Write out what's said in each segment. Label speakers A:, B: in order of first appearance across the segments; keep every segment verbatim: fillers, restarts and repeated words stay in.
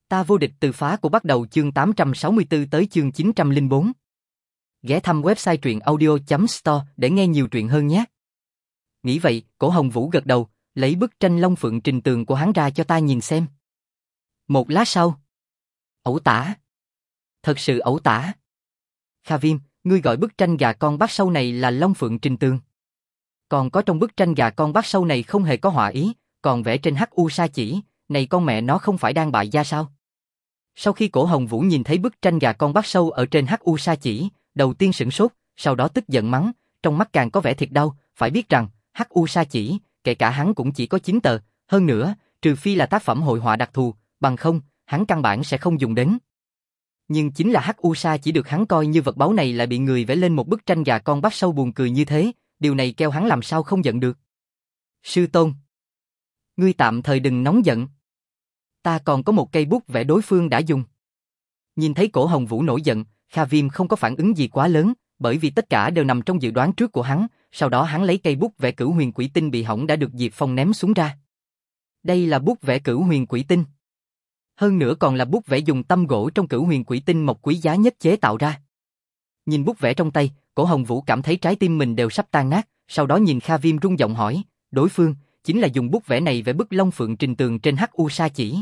A: Ta vô địch từ phá của bắt đầu chương tám trăm sáu mươi tư tới chương chín trăm lẻ bốn. Ghé thăm website truyện audio chấm store để nghe nhiều truyện hơn nhé. Nghĩ vậy, Cổ Hồng Vũ gật đầu, lấy bức tranh Long Phượng Trình Tường của hắn ra cho ta nhìn xem. Một lát sau. Ẩu tả. Thật sự ẩu tả. Kha Viêm, ngươi gọi bức tranh gà con bắt sâu này là Long Phượng Trình Tường. Còn có trong bức tranh gà con bắt sâu này không hề có họa ý, còn vẽ trên hắc u sa chỉ, này con mẹ nó không phải đang bại gia sao? Sau khi Cổ Hồng Vũ nhìn thấy bức tranh gà con bắt sâu ở trên hắc u sa chỉ, đầu tiên sửng sốt, sau đó tức giận mắng, trong mắt càng có vẻ thiệt đau, phải biết rằng, hắc u sa chỉ, kể cả hắn cũng chỉ có chín tờ, hơn nữa, trừ phi là tác phẩm hội họa đặc thù, bằng không, hắn căn bản sẽ không dùng đến. Nhưng chính là hắc u sa chỉ được hắn coi như vật báu này lại bị người vẽ lên một bức tranh gà con bắt sâu buồn cười như thế, điều này kêu hắn làm sao không giận được. Sư tôn, ngươi tạm thời đừng nóng giận. Ta còn có một cây bút vẽ đối phương đã dùng. Nhìn thấy Cổ Hồng Vũ nổi giận, Kha Viêm không có phản ứng gì quá lớn, bởi vì tất cả đều nằm trong dự đoán trước của hắn, sau đó hắn lấy cây bút vẽ Cửu Huyền Quỷ Tinh bị hỏng đã được Diệp Phong ném xuống ra. Đây là bút vẽ Cửu Huyền Quỷ Tinh. Hơn nữa còn là bút vẽ dùng tâm gỗ trong Cửu Huyền Quỷ Tinh mộc quý giá nhất chế tạo ra. Nhìn bút vẽ trong tay, Cổ Hồng Vũ cảm thấy trái tim mình đều sắp tan nát, sau đó nhìn Kha Viêm rung giọng hỏi, đối phương chính là dùng bút vẽ này vẽ bức Long Phượng Trình Tường trên hắc u sa chỉ.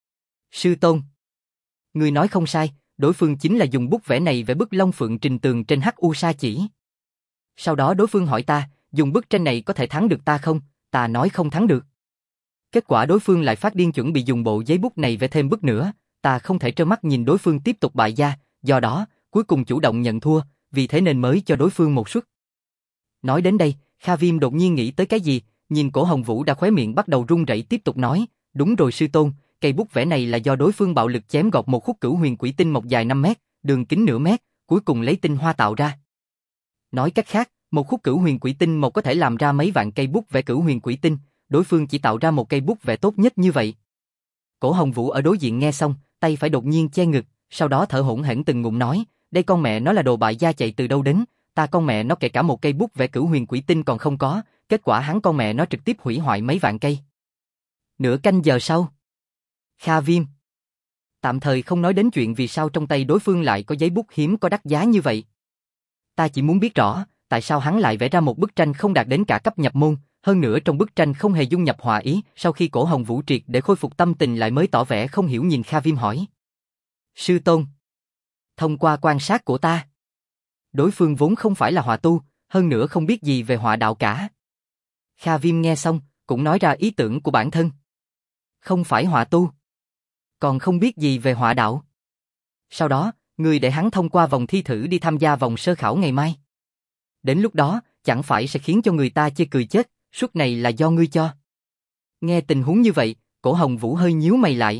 A: Sư tôn, người nói không sai, đối phương chính là dùng bút vẽ này vẽ bức Long Phượng Trình Tường trên hắc u sa chỉ. Sau đó đối phương hỏi ta, dùng bức tranh này có thể thắng được ta không? Ta nói không thắng được. Kết quả đối phương lại phát điên chuẩn bị dùng bộ giấy bút này vẽ thêm bức nữa, ta không thể trơ mắt nhìn đối phương tiếp tục bại gia, do đó, cuối cùng chủ động nhận thua, vì thế nên mới cho đối phương một suất. Nói đến đây, Kha Viêm đột nhiên nghĩ tới cái gì, nhìn Cổ Hồng Vũ đã khóe miệng bắt đầu run rẩy tiếp tục nói, đúng rồi sư tôn, cây bút vẽ này là do đối phương bạo lực chém gọt một khúc Cửu Huyền Quỷ Tinh mộc dài năm mét, đường kính nửa mét, cuối cùng lấy tinh hoa tạo ra. Nói cách khác, một khúc Cửu Huyền Quỷ Tinh mộc có thể làm ra mấy vạn cây bút vẽ Cửu Huyền Quỷ Tinh, đối phương chỉ tạo ra một cây bút vẽ tốt nhất như vậy. Cổ Hồng Vũ ở đối diện nghe xong, tay phải đột nhiên che ngực, sau đó thở hổn hển từng ngụm nói, đây con mẹ nó là đồ bại gia chạy từ đâu đến, ta con mẹ nó kể cả một cây bút vẽ Cửu Huyền Quỷ Tinh còn không có, kết quả hắn con mẹ nó trực tiếp hủy hoại mấy vạn cây. Nửa canh giờ sau. Kha Viêm. Tạm thời không nói đến chuyện vì sao trong tay đối phương lại có giấy bút hiếm có đắt giá như vậy. Ta chỉ muốn biết rõ, tại sao hắn lại vẽ ra một bức tranh không đạt đến cả cấp nhập môn, hơn nữa trong bức tranh không hề dung nhập họa ý, sau khi Cổ Hồng Vũ triệt để khôi phục tâm tình lại mới tỏ vẻ không hiểu nhìn Kha Viêm hỏi. Sư tôn. Thông qua quan sát của ta, đối phương vốn không phải là họa tu, hơn nữa không biết gì về họa đạo cả. Kha Viêm nghe xong, cũng nói ra ý tưởng của bản thân. Không phải họa tu, còn không biết gì về họa đạo. Sau đó, ngươi để hắn thông qua vòng thi thử đi tham gia vòng sơ khảo ngày mai. Đến lúc đó, chẳng phải sẽ khiến cho người ta chê cười chết, suất này là do ngươi cho. Nghe tình huống như vậy, Cổ Hồng Vũ hơi nhíu mày lại.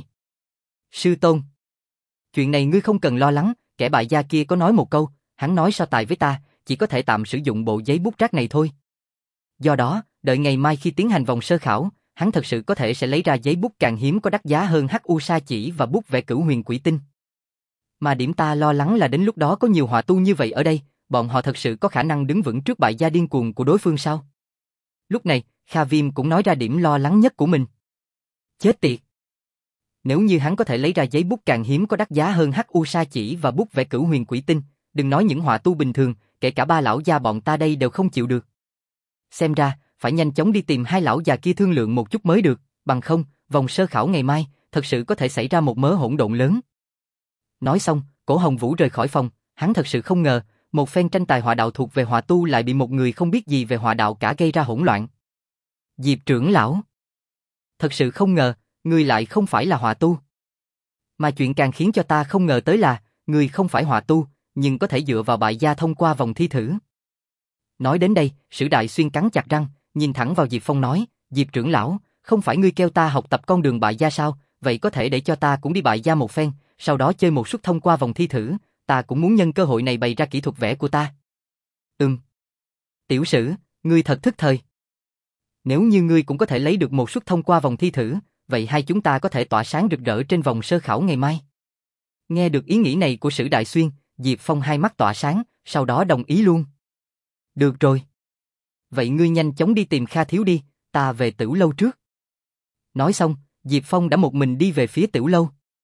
A: Sư tôn, chuyện này ngươi không cần lo lắng, kẻ bại gia kia có nói một câu, hắn nói so tài với ta, chỉ có thể tạm sử dụng bộ giấy bút rác này thôi. Do đó, đợi ngày mai khi tiến hành vòng sơ khảo, hắn thật sự có thể sẽ lấy ra giấy bút càng hiếm có đắt giá hơn hắc u sa chỉ và bút vẽ Cửu Huyền Quỷ Tinh. Mà điểm ta lo lắng là đến lúc đó có nhiều họa tu như vậy ở đây, bọn họ thật sự có khả năng đứng vững trước bại gia điên cuồng của đối phương sao? Lúc này, Kha Viêm cũng nói ra điểm lo lắng nhất của mình. Chết tiệt! Nếu như hắn có thể lấy ra giấy bút càng hiếm có đắt giá hơn hắc u sa chỉ và bút vẽ Cửu Huyền Quỷ Tinh, đừng nói những họa tu bình thường, kể cả ba lão gia bọn ta đây đều không chịu được. Xem ra, phải nhanh chóng đi tìm hai lão già kia thương lượng một chút mới được, bằng không, vòng sơ khảo ngày mai, thật sự có thể xảy ra một mớ hỗn độn lớn. Nói xong, Cổ Hồng Vũ rời khỏi phòng, hắn thật sự không ngờ, một phen tranh tài họa đạo thuộc về họa tu lại bị một người không biết gì về họa đạo cả gây ra hỗn loạn. Diệp trưởng lão. Thật sự không ngờ, người lại không phải là họa tu. Mà chuyện càng khiến cho ta không ngờ tới là, người không phải họa tu, nhưng có thể dựa vào bại gia thông qua vòng thi thử. Nói đến đây, Sử Đại Xuyên cắn chặt răng, nhìn thẳng vào Diệp Phong nói, Diệp trưởng lão, không phải ngươi kêu ta học tập con đường bại gia sao, vậy có thể để cho ta cũng đi bại gia một phen, sau đó chơi một suất thông qua vòng thi thử, ta cũng muốn nhân cơ hội này bày ra kỹ thuật vẽ của ta. Ừm. Tiểu Sử, ngươi thật thức thời. Nếu như ngươi cũng có thể lấy được một suất thông qua vòng thi thử, vậy hai chúng ta có thể tỏa sáng rực rỡ trên vòng sơ khảo ngày mai. Nghe được ý nghĩ này của Sử Đại Xuyên, Diệp Phong hai mắt tỏa sáng, sau đó đồng ý luôn. Được rồi. Vậy ngươi nhanh chóng đi tìm Kha thiếu đi, ta về Tửu lâu trước. Nói xong, Diệp Phong đã một mình đi về phía Tửu lâu.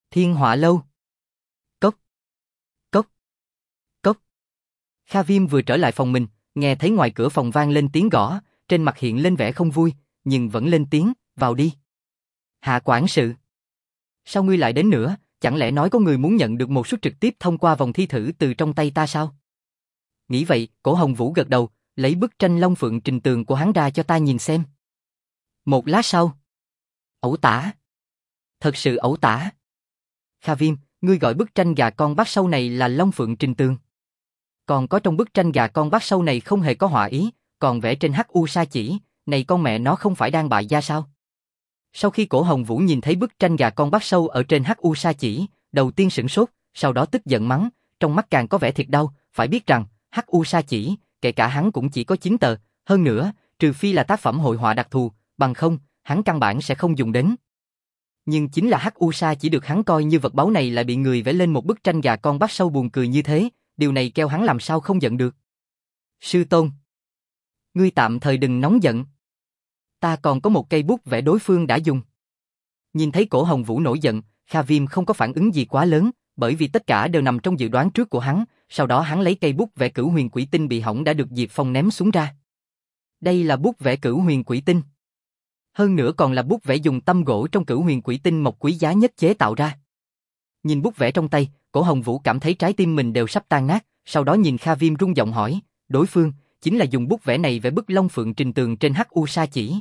A: Thiên Họa Lâu. Cốc. Cốc. Cốc. Kha Viêm vừa trở lại phòng mình, nghe thấy ngoài cửa phòng vang lên tiếng gõ, trên mặt hiện lên vẻ không vui, nhưng vẫn lên tiếng, vào đi. Hạ quản sự. Sao ngươi lại đến nữa, chẳng lẽ nói có người muốn nhận được một suất trực tiếp thông qua vòng thi thử từ trong tay ta sao? Nghĩ vậy, Cổ Hồng Vũ gật đầu, lấy bức tranh Long Phượng Trình Tường của hắn ra cho ta nhìn xem. Một lát sau. Ẩu tả. Thật sự ẩu tả. Kha Viêm, ngươi gọi bức tranh gà con bắt sâu này là Long Phượng Trình Tường. Còn có trong bức tranh gà con bắt sâu này không hề có họa ý, còn vẽ trên hắc u sa chỉ, này con mẹ nó không phải đang bại gia sao? Sau khi Cổ Hồng Vũ nhìn thấy bức tranh gà con bắt sâu ở trên hắc u sa chỉ, đầu tiên sửng sốt, sau đó tức giận mắng, trong mắt càng có vẻ thiệt đau, phải biết rằng, hắc u sa chỉ, kể cả hắn cũng chỉ có chín tờ, hơn nữa, trừ phi là tác phẩm hội họa đặc thù, bằng không, hắn căn bản sẽ không dùng đến. Nhưng chính là hắc u sa chỉ được hắn coi như vật báu này lại bị người vẽ lên một bức tranh gà con bắt sâu buồn cười như thế, điều này kêu hắn làm sao không giận được. Sư tôn, ngươi tạm thời đừng nóng giận. Ta còn có một cây bút vẽ đối phương đã dùng. Nhìn thấy Cổ Hồng Vũ nổi giận, Kha Viêm không có phản ứng gì quá lớn, bởi vì tất cả đều nằm trong dự đoán trước của hắn, sau đó hắn lấy cây bút vẽ Cửu Huyền Quỷ Tinh bị hỏng đã được Diệp Phong ném xuống ra. Đây là bút vẽ Cửu Huyền Quỷ Tinh. Hơn nữa còn là bút vẽ dùng tăm gỗ trong Cửu Huyền Quỷ Tinh mộc quý giá nhất chế tạo ra. Nhìn bút vẽ trong tay, Cổ Hồng Vũ cảm thấy trái tim mình đều sắp tan nát, sau đó nhìn Kha Viêm rung giọng hỏi, đối phương chính là dùng bút vẽ này vẽ bức Long Phượng Trình Tường trên hắc u sa chỉ.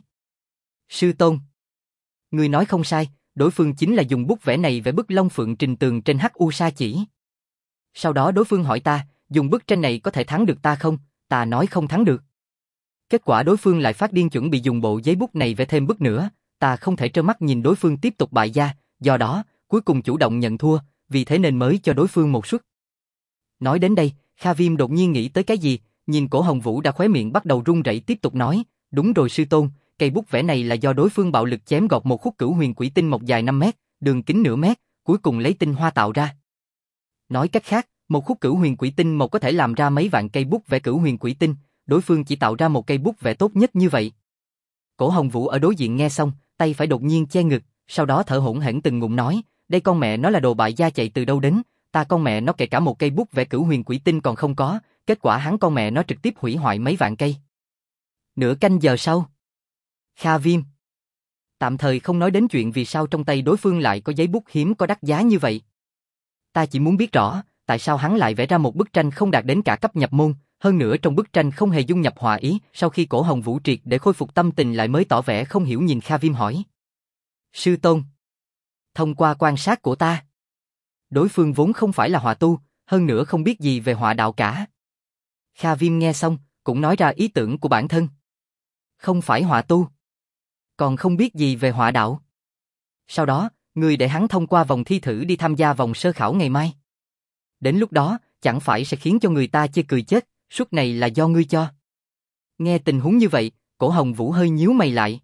A: Sư tôn, ngươi nói không sai, đối phương chính là dùng bút vẽ này vẽ bức Long Phượng Trình Tường trên hắc u sa chỉ. Sau đó đối phương hỏi ta, dùng bức tranh này có thể thắng được ta không? Ta nói không thắng được. Kết quả đối phương lại phát điên chuẩn bị dùng bộ giấy bút này vẽ thêm bức nữa, ta không thể trơ mắt nhìn đối phương tiếp tục bại gia, do đó, cuối cùng chủ động nhận thua, vì thế nên mới cho đối phương một suất. Nói đến đây, Kha Viêm đột nhiên nghĩ tới cái gì, nhìn Cổ Hồng Vũ đã khóe miệng bắt đầu run rẩy tiếp tục nói, đúng rồi sư tôn, cây bút vẽ này là do đối phương bạo lực chém gọt một khúc Cửu Huyền Quỷ Tinh mộc dài năm mét, đường kính nửa mét, cuối cùng lấy tinh hoa tạo ra. Nói cách khác, một khúc Cửu Huyền Quỷ Tinh mộc có thể làm ra mấy vạn cây bút vẽ Cửu Huyền Quỷ Tinh, đối phương chỉ tạo ra một cây bút vẽ tốt nhất như vậy. Cổ Hồng Vũ ở đối diện nghe xong, tay phải đột nhiên che ngực, sau đó thở hổn hển từng ngụm nói, đây con mẹ nó là đồ bại gia chạy từ đâu đến, ta con mẹ nó kể cả một cây bút vẽ Cửu Huyền Quỷ Tinh còn không có, kết quả hắn con mẹ nó trực tiếp hủy hoại mấy vạn cây. Nửa canh giờ sau, Kha Viêm. Tạm thời không nói đến chuyện vì sao trong tay đối phương lại có giấy bút hiếm có đắt giá như vậy. Ta chỉ muốn biết rõ, tại sao hắn lại vẽ ra một bức tranh không đạt đến cả cấp nhập môn, hơn nữa trong bức tranh không hề dung nhập họa ý. Sau khi Cổ Hồng Vũ triệt để khôi phục tâm tình lại mới tỏ vẻ không hiểu nhìn Kha Viêm hỏi. Sư tôn, thông qua quan sát của ta, đối phương vốn không phải là họa tu, hơn nữa không biết gì về họa đạo cả. Kha Viêm nghe xong, cũng nói ra ý tưởng của bản thân. Không phải họa tu, còn không biết gì về họa đạo. Sau đó, ngươi để hắn thông qua vòng thi thử đi tham gia vòng sơ khảo ngày mai. Đến lúc đó, chẳng phải sẽ khiến cho người ta chê cười chết, suất này là do ngươi cho. Nghe tình huống như vậy, Cổ Hồng Vũ hơi nhíu mày lại.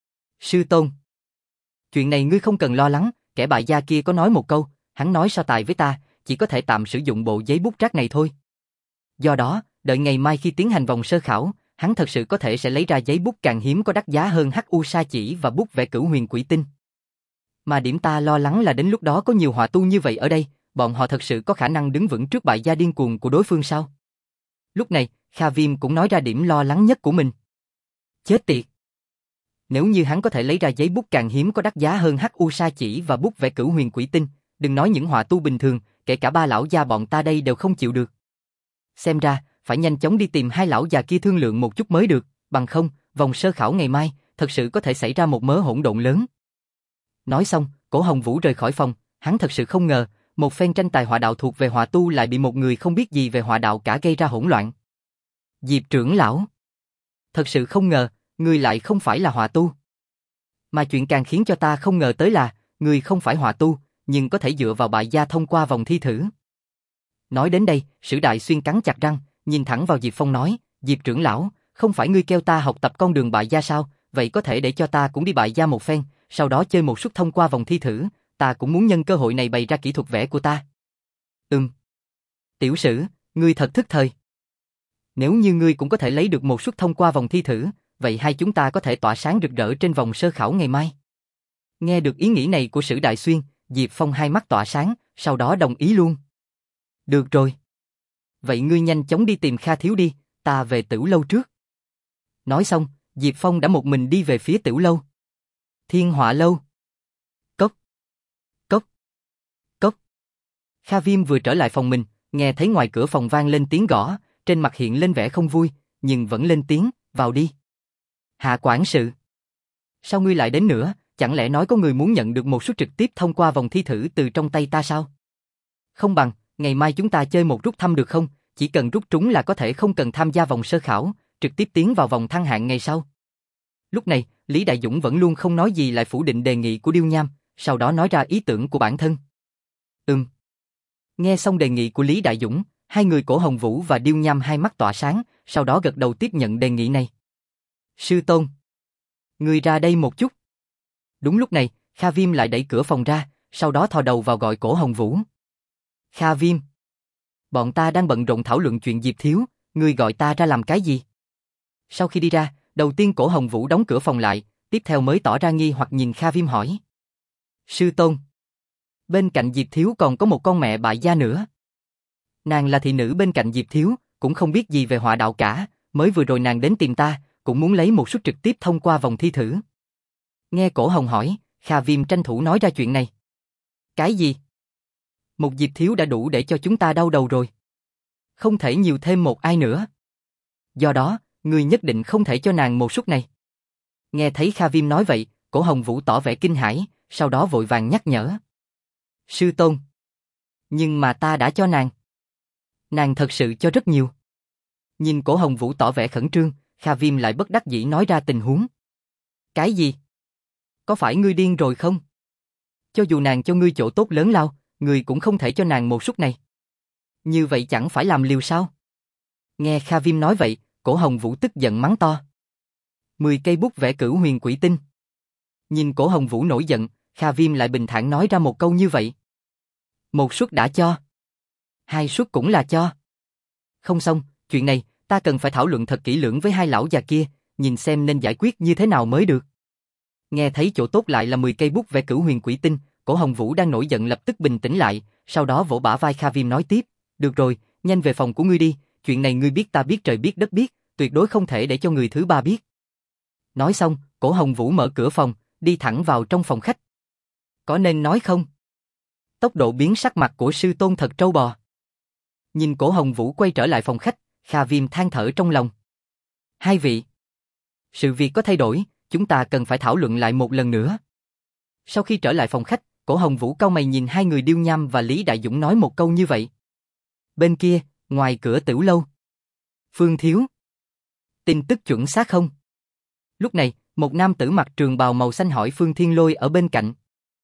A: Sư tôn, chuyện này ngươi không cần lo lắng, kẻ bại gia kia có nói một câu, hắn nói so tài với ta, chỉ có thể tạm sử dụng bộ giấy bút rác này thôi. Do đó, đợi ngày mai khi tiến hành vòng sơ khảo, hắn thật sự có thể sẽ lấy ra giấy bút càng hiếm có đắt giá hơn hắc u sa chỉ và bút vẽ Cửu Huyền Quỷ Tinh. Mà điểm ta lo lắng là đến lúc đó có nhiều họa tu như vậy ở đây, bọn họ thật sự có khả năng đứng vững trước bại gia điên cuồng của đối phương sao? Lúc này, Kha Viêm cũng nói ra điểm lo lắng nhất của mình. Chết tiệt! Nếu như hắn có thể lấy ra giấy bút càng hiếm có đắt giá hơn hắc u sa chỉ và bút vẽ Cửu Huyền Quỷ Tinh, đừng nói những họa tu bình thường, kể cả ba lão gia bọn ta đây đều không chịu được. Xem ra, phải nhanh chóng đi tìm hai lão già kia thương lượng một chút mới được, bằng không, vòng sơ khảo ngày mai, thật sự có thể xảy ra một mớ hỗn độn lớn. Nói xong, Cổ Hồng Vũ rời khỏi phòng, hắn thật sự không ngờ, một phen tranh tài họa đạo thuộc về họa tu lại bị một người không biết gì về họa đạo cả gây ra hỗn loạn. Diệp trưởng lão, thật sự không ngờ, người lại không phải là họa tu. Mà chuyện càng khiến cho ta không ngờ tới là, người không phải họa tu, nhưng có thể dựa vào bại gia thông qua vòng thi thử. Nói đến đây, Sử Đại Xuyên cắn chặt răng, nhìn thẳng vào Diệp Phong nói, Diệp trưởng lão, không phải ngươi kêu ta học tập con đường bại gia sao, vậy có thể để cho ta cũng đi bại gia một phen, sau đó chơi một suất thông qua vòng thi thử, ta cũng muốn nhân cơ hội này bày ra kỹ thuật vẽ của ta. Ừm. Tiểu Sử, ngươi thật thức thời. Nếu như ngươi cũng có thể lấy được một suất thông qua vòng thi thử, vậy hai chúng ta có thể tỏa sáng rực rỡ trên vòng sơ khảo ngày mai. Nghe được ý nghĩ này của Sử Đại Xuyên, Diệp Phong hai mắt tỏa sáng, sau đó đồng ý luôn. Được rồi. Vậy ngươi nhanh chóng đi tìm Kha thiếu đi, ta về Tửu lâu trước. Nói xong, Diệp Phong đã một mình đi về phía Tửu lâu. Thiên Họa lâu. Cốc. Cốc. Cốc. Kha Viêm vừa trở lại phòng mình, nghe thấy ngoài cửa phòng vang lên tiếng gõ, trên mặt hiện lên vẻ không vui, nhưng vẫn lên tiếng, vào đi. Hạ quản sự. Sao ngươi lại đến nữa, chẳng lẽ nói có người muốn nhận được một suất trực tiếp thông qua vòng thi thử từ trong tay ta sao? Không bằng, ngày mai chúng ta chơi một rút thăm được không, chỉ cần rút trúng là có thể không cần tham gia vòng sơ khảo, trực tiếp tiến vào vòng thăng hạng ngày sau. Lúc này, Lý Đại Dũng vẫn luôn không nói gì lại phủ định đề nghị của Điêu Nham, sau đó nói ra ý tưởng của bản thân. Ừm. Nghe xong đề nghị của Lý Đại Dũng, hai người Cổ Hồng Vũ và Điêu Nham hai mắt tỏa sáng, sau đó gật đầu tiếp nhận đề nghị này. Sư tôn. Ngươi ra đây một chút. Đúng lúc này, Kha Viêm lại đẩy cửa phòng ra, sau đó thò đầu vào gọi Cổ Hồng Vũ. Kha Viêm. Bọn ta đang bận rộn thảo luận chuyện Diệp Thiếu, ngươi gọi ta ra làm cái gì? Sau khi đi ra, đầu tiên Cổ Hồng Vũ đóng cửa phòng lại, tiếp theo mới tỏ ra nghi hoặc nhìn Kha Viêm hỏi. Sư tôn. Bên cạnh Diệp Thiếu còn có một con mẹ bại gia nữa. Nàng là thị nữ bên cạnh Diệp Thiếu, cũng không biết gì về họa đạo cả, mới vừa rồi nàng đến tìm ta, cũng muốn lấy một suất trực tiếp thông qua vòng thi thử. Nghe Cổ Hồng hỏi, Kha Viêm tranh thủ nói ra chuyện này. Cái gì? Một Diệp Thiếu đã đủ để cho chúng ta đau đầu rồi. Không thể nhiều thêm một ai nữa. Do đó, ngươi nhất định không thể cho nàng một suất này. Nghe thấy Kha Viêm nói vậy, Cổ Hồng Vũ tỏ vẻ kinh hãi, sau đó vội vàng nhắc nhở. Sư tôn. Nhưng mà ta đã cho nàng. Nàng thật sự cho rất nhiều. Nhìn Cổ Hồng Vũ tỏ vẻ khẩn trương, Kha Viêm lại bất đắc dĩ nói ra tình huống. Cái gì? Có phải ngươi điên rồi không? Cho dù nàng cho ngươi chỗ tốt lớn lao, ngươi cũng không thể cho nàng một suất này. Như vậy chẳng phải làm liều sao? Nghe Kha Viêm nói vậy, Cổ Hồng Vũ tức giận mắng to. Mười cây bút vẽ cửu huyền quỷ tinh. Nhìn Cổ Hồng Vũ nổi giận, Kha Viêm lại bình thản nói ra một câu như vậy. Một suất đã cho. Hai suất cũng là cho. Không xong, chuyện này, ta cần phải thảo luận thật kỹ lưỡng với hai lão già kia, nhìn xem nên giải quyết như thế nào mới được. Nghe thấy chỗ tốt lại là mười cây bút vẽ cửu huyền quỷ tinh, Cổ Hồng Vũ đang nổi giận lập tức bình tĩnh lại, sau đó vỗ bả vai Kha Viêm nói tiếp, được rồi, nhanh về phòng của ngươi đi, chuyện này ngươi biết ta biết trời biết đất biết, tuyệt đối không thể để cho người thứ ba biết. Nói xong, Cổ Hồng Vũ mở cửa phòng, đi thẳng vào trong phòng khách. Có nên nói không? Tốc độ biến sắc mặt của sư tôn thật trâu bò. Nhìn Cổ Hồng Vũ quay trở lại phòng khách, Kha Viêm than thở trong lòng. Hai vị. Sự việc có thay đổi, chúng ta cần phải thảo luận lại một lần nữa. Sau khi trở lại phòng khách, Cổ Hồng Vũ cau mày nhìn hai người Điêu Nham và Lý Đại Dũng nói một câu như vậy. Bên kia, ngoài cửa Tửu lâu. Phương Thiếu. Tin tức chuẩn xác không? Lúc này, một nam tử mặc trường bào màu xanh hỏi Phương Thiên Lôi ở bên cạnh.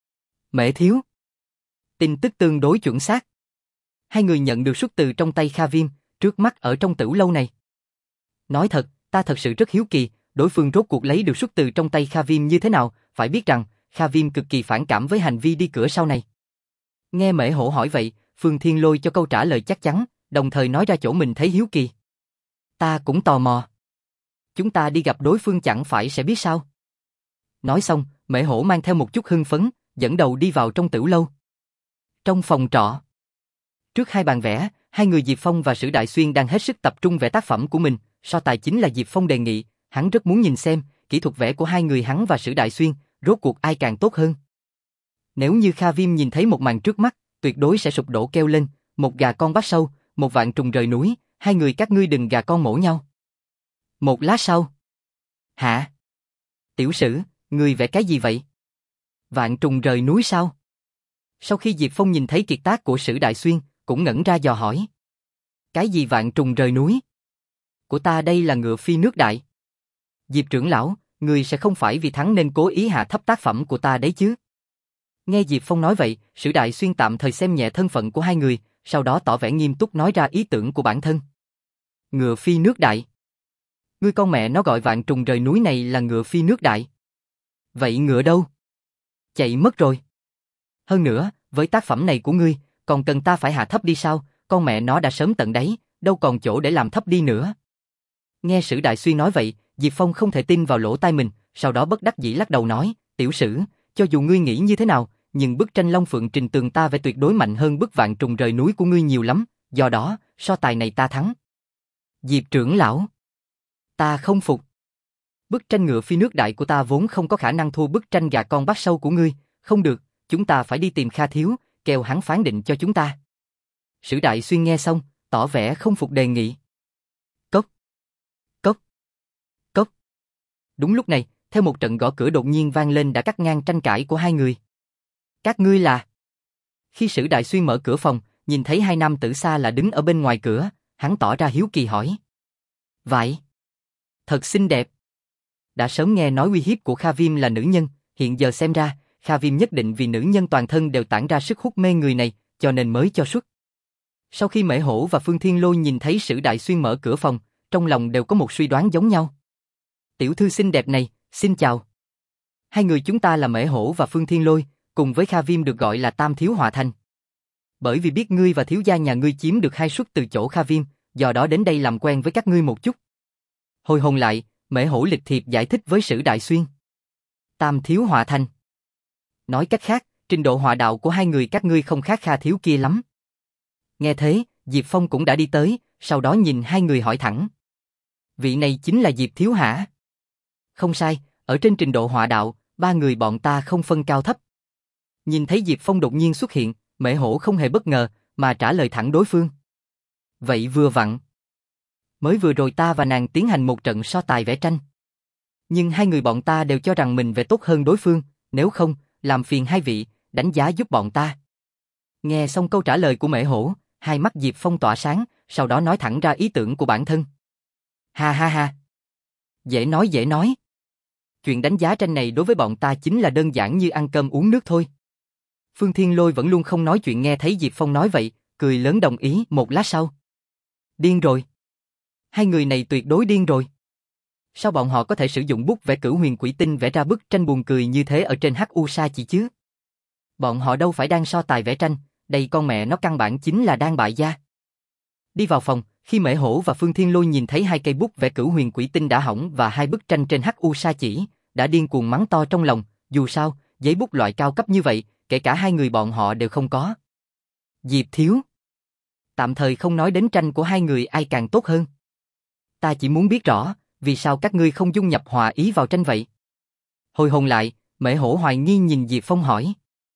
A: Mễ Thiếu. Tin tức tương đối chuẩn xác. Hai người nhận được suất từ trong tay Kha Viêm, trước mắt ở trong Tửu lâu này. Nói thật, ta thật sự rất hiếu kỳ, đối phương rốt cuộc lấy được suất từ trong tay Kha Viêm như thế nào, phải biết rằng, Kha Viêm cực kỳ phản cảm với hành vi đi cửa sau này. Nghe Mễ Hổ hỏi vậy, Phương Thiên Lôi cho câu trả lời chắc chắn, đồng thời nói ra chỗ mình thấy hiếu kỳ. Ta cũng tò mò. Chúng ta đi gặp đối phương chẳng phải sẽ biết sao? Nói xong, Mễ Hổ mang theo một chút hưng phấn, dẫn đầu đi vào trong Tửu lâu. Trong phòng trọ. Trước hai bàn vẽ, hai người Diệp Phong và Sử Đại Xuyên đang hết sức tập trung vẽ tác phẩm của mình, so tài chính là Diệp Phong đề nghị, hắn rất muốn nhìn xem, kỹ thuật vẽ của hai người hắn và Sử Đại Xuyên, rốt cuộc ai càng tốt hơn. Nếu như Kha Viêm nhìn thấy một màn trước mắt, tuyệt đối sẽ sụp đổ kêu lên, một gà con bắt sâu, một vạn trùng rời núi, hai người các ngươi đừng gà con mổ nhau. Một lát sau. Hả? Tiểu Sử, ngươi vẽ cái gì vậy? Vạn trùng rời núi sao? Sau khi Diệp Phong nhìn thấy kiệt tác của Sử Đại Xuyên, cũng ngẩn ra dò hỏi. Cái gì vạn trùng rời núi? Của ta đây là ngựa phi nước đại. Diệp trưởng lão, ngươi sẽ không phải vì thắng nên cố ý hạ thấp tác phẩm của ta đấy chứ? Nghe Diệp Phong nói vậy, Sử Đại Xuyên tạm thời xem nhẹ thân phận của hai người, sau đó tỏ vẻ nghiêm túc nói ra ý tưởng của bản thân. Ngựa phi nước đại. Ngươi con mẹ nó gọi vạn trùng rời núi này là ngựa phi nước đại. Vậy ngựa đâu? Chạy mất rồi. Hơn nữa, với tác phẩm này của ngươi, còn cần ta phải hạ thấp đi sao? Con mẹ nó đã sớm tận đáy, đâu còn chỗ để làm thấp đi nữa. Nghe Sử Đại Xuyên nói vậy, Diệp Phong không thể tin vào lỗ tai mình, sau đó bất đắc dĩ lắc đầu nói, Tiểu Sử, cho dù ngươi nghĩ như thế nào, nhưng bức tranh Long Phượng Trình Tường ta vẽ tuyệt đối mạnh hơn bức Vạn Trùng Rời Núi của ngươi nhiều lắm, do đó, so tài này ta thắng. Diệp trưởng lão. Ta không phục. Bức tranh ngựa phi nước đại của ta vốn không có khả năng thua bức tranh gà con bắt sâu của ngươi, không được, chúng ta phải đi tìm Kha Thiếu, kêu hắn phán định cho chúng ta. Sử Đại Xuyên nghe xong, tỏ vẻ không phục đề nghị. Cốc. Cốc. Cốc. Đúng lúc này, theo một trận gõ cửa đột nhiên vang lên đã cắt ngang tranh cãi của hai người. Các ngươi là... Khi Sử Đại Xuyên mở cửa phòng, nhìn thấy hai nam tử xa lạ đứng ở bên ngoài cửa, hắn tỏ ra hiếu kỳ hỏi. Vậy? Thật xinh đẹp. Đã sớm nghe nói uy hiếp của Kha Viêm là nữ nhân, hiện giờ xem ra, Kha Viêm nhất định vì nữ nhân toàn thân đều tản ra sức hút mê người này, cho nên mới cho xuất. Sau khi Mễ Hổ và Phương Thiên Lôi nhìn thấy Sử Đại Xuyên mở cửa phòng, trong lòng đều có một suy đoán giống nhau. Tiểu thư xinh đẹp này, xin chào. Hai người chúng ta là Mễ Hổ và Phương Thiên Lôi, cùng với Kha Viêm được gọi là Tam Thiếu Họa Thành. Bởi vì biết ngươi và thiếu gia nhà ngươi chiếm được hai suất từ chỗ Kha Viêm, do đó đến đây làm quen với các ngươi một chút. Hồi hồn lại, Mễ Hổ lịch thiệp giải thích với Sử Đại Xuyên. Tam Thiếu Họa Thành. Nói cách khác, trình độ họa đạo của hai người các ngươi không khác Kha Thiếu kia lắm. Nghe thế, Diệp Phong cũng đã đi tới, sau đó nhìn hai người hỏi thẳng. Vị này chính là Diệp Thiếu hả? Không sai, ở trên trình độ họa đạo, ba người bọn ta không phân cao thấp. Nhìn thấy Diệp Phong đột nhiên xuất hiện, Mễ Hổ không hề bất ngờ, mà trả lời thẳng đối phương. Vậy vừa vặn. Mới vừa rồi ta và nàng tiến hành một trận so tài vẽ tranh. Nhưng hai người bọn ta đều cho rằng mình vẽ tốt hơn đối phương, nếu không, làm phiền hai vị, đánh giá giúp bọn ta. Nghe xong câu trả lời của Mễ Hổ, hai mắt Diệp Phong tỏa sáng, sau đó nói thẳng ra ý tưởng của bản thân. Ha ha ha. Dễ nói dễ nói. Chuyện đánh giá tranh này đối với bọn ta chính là đơn giản như ăn cơm uống nước thôi. Phương Thiên Lôi vẫn luôn không nói chuyện nghe thấy Diệp Phong nói vậy, cười lớn đồng ý một lát sau. Điên rồi. Hai người này tuyệt đối điên rồi. Sao bọn họ có thể sử dụng bút vẽ Cửu Huyền Quỷ Tinh vẽ ra bức tranh buồn cười như thế ở trên hắc u sa chỉ chứ? Bọn họ đâu phải đang so tài vẽ tranh, đây con mẹ nó căn bản chính là đang bại gia. Đi vào phòng, khi Mễ Hổ và Phương Thiên Lôi nhìn thấy hai cây bút vẽ Cửu Huyền Quỷ Tinh đã hỏng và hai bức tranh trên hắc u sa chỉ, đã điên cuồng mắng to trong lòng, dù sao, giấy bút loại cao cấp như vậy, kể cả hai người bọn họ đều không có. Diệp Thiếu. Tạm thời không nói đến tranh của hai người ai càng tốt hơn. Ta chỉ muốn biết rõ, vì sao các ngươi không dung nhập hòa ý vào tranh vậy? Hồi hồn lại, Mễ Hổ hoài nghi nhìn Diệp Phong hỏi.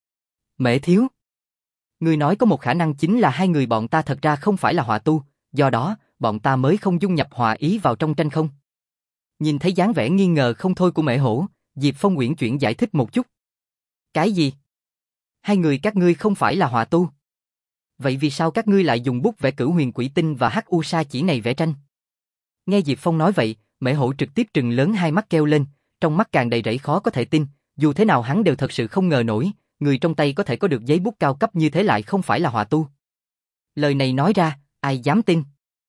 A: Mễ Thiếu. Ngươi nói có một khả năng chính là hai người bọn ta thật ra không phải là họa tu, do đó, bọn ta mới không dung nhập hòa ý vào trong tranh không? Nhìn thấy dáng vẻ nghi ngờ không thôi của Mễ Hổ, Diệp Phong uyển chuyển giải thích một chút. Cái gì? Hai người các ngươi không phải là họa tu. Vậy vì sao các ngươi lại dùng bút vẽ Cửu Huyền Quỷ Tinh và hắc u sa chỉ này vẽ tranh? Nghe Diệp Phong nói vậy, Mễ Hổ trực tiếp trừng lớn hai mắt kêu lên, trong mắt càng đầy rẫy khó có thể tin, dù thế nào hắn đều thật sự không ngờ nổi, người trong tay có thể có được giấy bút cao cấp như thế lại không phải là họa tu. Lời này nói ra, ai dám tin?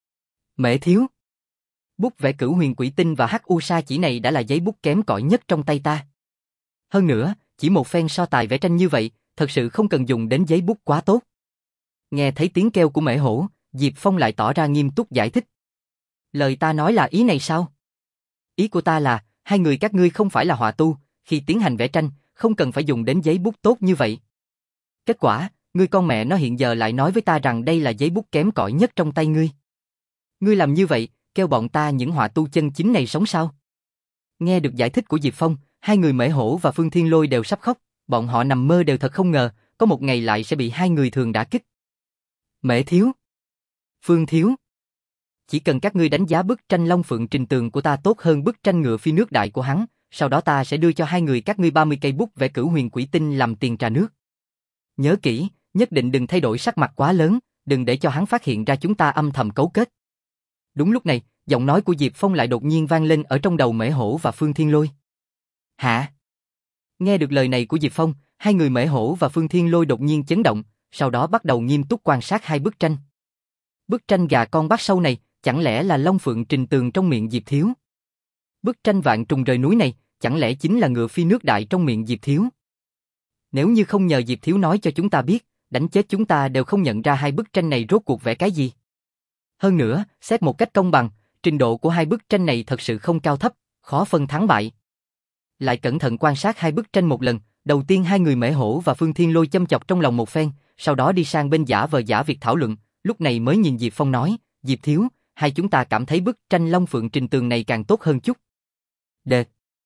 A: Mễ Thiếu. Bút vẽ Cửu Huyền Quỷ Tinh và hắc u sa chỉ này đã là giấy bút kém cỏi nhất trong tay ta. Hơn nữa, chỉ một phen so tài vẽ tranh như vậy, thật sự không cần dùng đến giấy bút quá tốt. Nghe thấy tiếng kêu của Mễ Hổ, Diệp Phong lại tỏ ra nghiêm túc giải thích. Lời ta nói là ý này sao? Ý của ta là, hai người các ngươi không phải là họa tu, khi tiến hành vẽ tranh, không cần phải dùng đến giấy bút tốt như vậy. Kết quả, ngươi con mẹ nó hiện giờ lại nói với ta rằng đây là giấy bút kém cỏi nhất trong tay ngươi. Ngươi làm như vậy, kêu bọn ta những họa tu chân chính này sống sao? Nghe được giải thích của Diệp Phong, hai người Mễ Hổ và Phương Thiên Lôi đều sắp khóc, bọn họ nằm mơ đều thật không ngờ, có một ngày lại sẽ bị hai người thường đả kích. Mễ Thiếu. Phương Thiếu. Chỉ cần các ngươi đánh giá bức tranh Long Phượng Trình Tường của ta tốt hơn bức tranh ngựa phi nước đại của hắn, sau đó ta sẽ đưa cho hai người các ngươi ba mươi cây bút vẽ Cửu Huyền Quỷ Tinh làm tiền trà nước. Nhớ kỹ, nhất định đừng thay đổi sắc mặt quá lớn, đừng để cho hắn phát hiện ra chúng ta âm thầm cấu kết. Đúng lúc này, giọng nói của Diệp Phong lại đột nhiên vang lên ở trong đầu Mễ Hổ và Phương Thiên Lôi. Hả? Nghe được lời này của Diệp Phong, hai người Mễ Hổ và Phương Thiên Lôi đột nhiên chấn động, sau đó bắt đầu nghiêm túc quan sát hai bức tranh. Bức tranh gà con bắt sâu này, chẳng lẽ là Long Phượng Trình Tường trong miệng Diệp Thiếu? Bức tranh Vạn Trùng Rời Núi này, chẳng lẽ chính là ngựa phi nước đại trong miệng Diệp Thiếu? Nếu như không nhờ Diệp Thiếu nói cho chúng ta biết, đánh chết chúng ta đều không nhận ra hai bức tranh này rốt cuộc vẽ cái gì. Hơn nữa, xét một cách công bằng, trình độ của hai bức tranh này thật sự không cao thấp, khó phân thắng bại. Lại cẩn thận quan sát hai bức tranh một lần, đầu tiên hai người Mễ Hổ và Phương Thiên Lôi châm chọc trong lòng một phen, sau đó đi sang bên giả vờ giả việc thảo luận, lúc này mới nhìn Diệp Phong nói, Diệp thiếu, hai chúng ta cảm thấy bức tranh Long Phượng Trình Tường này càng tốt hơn chút. Đệt.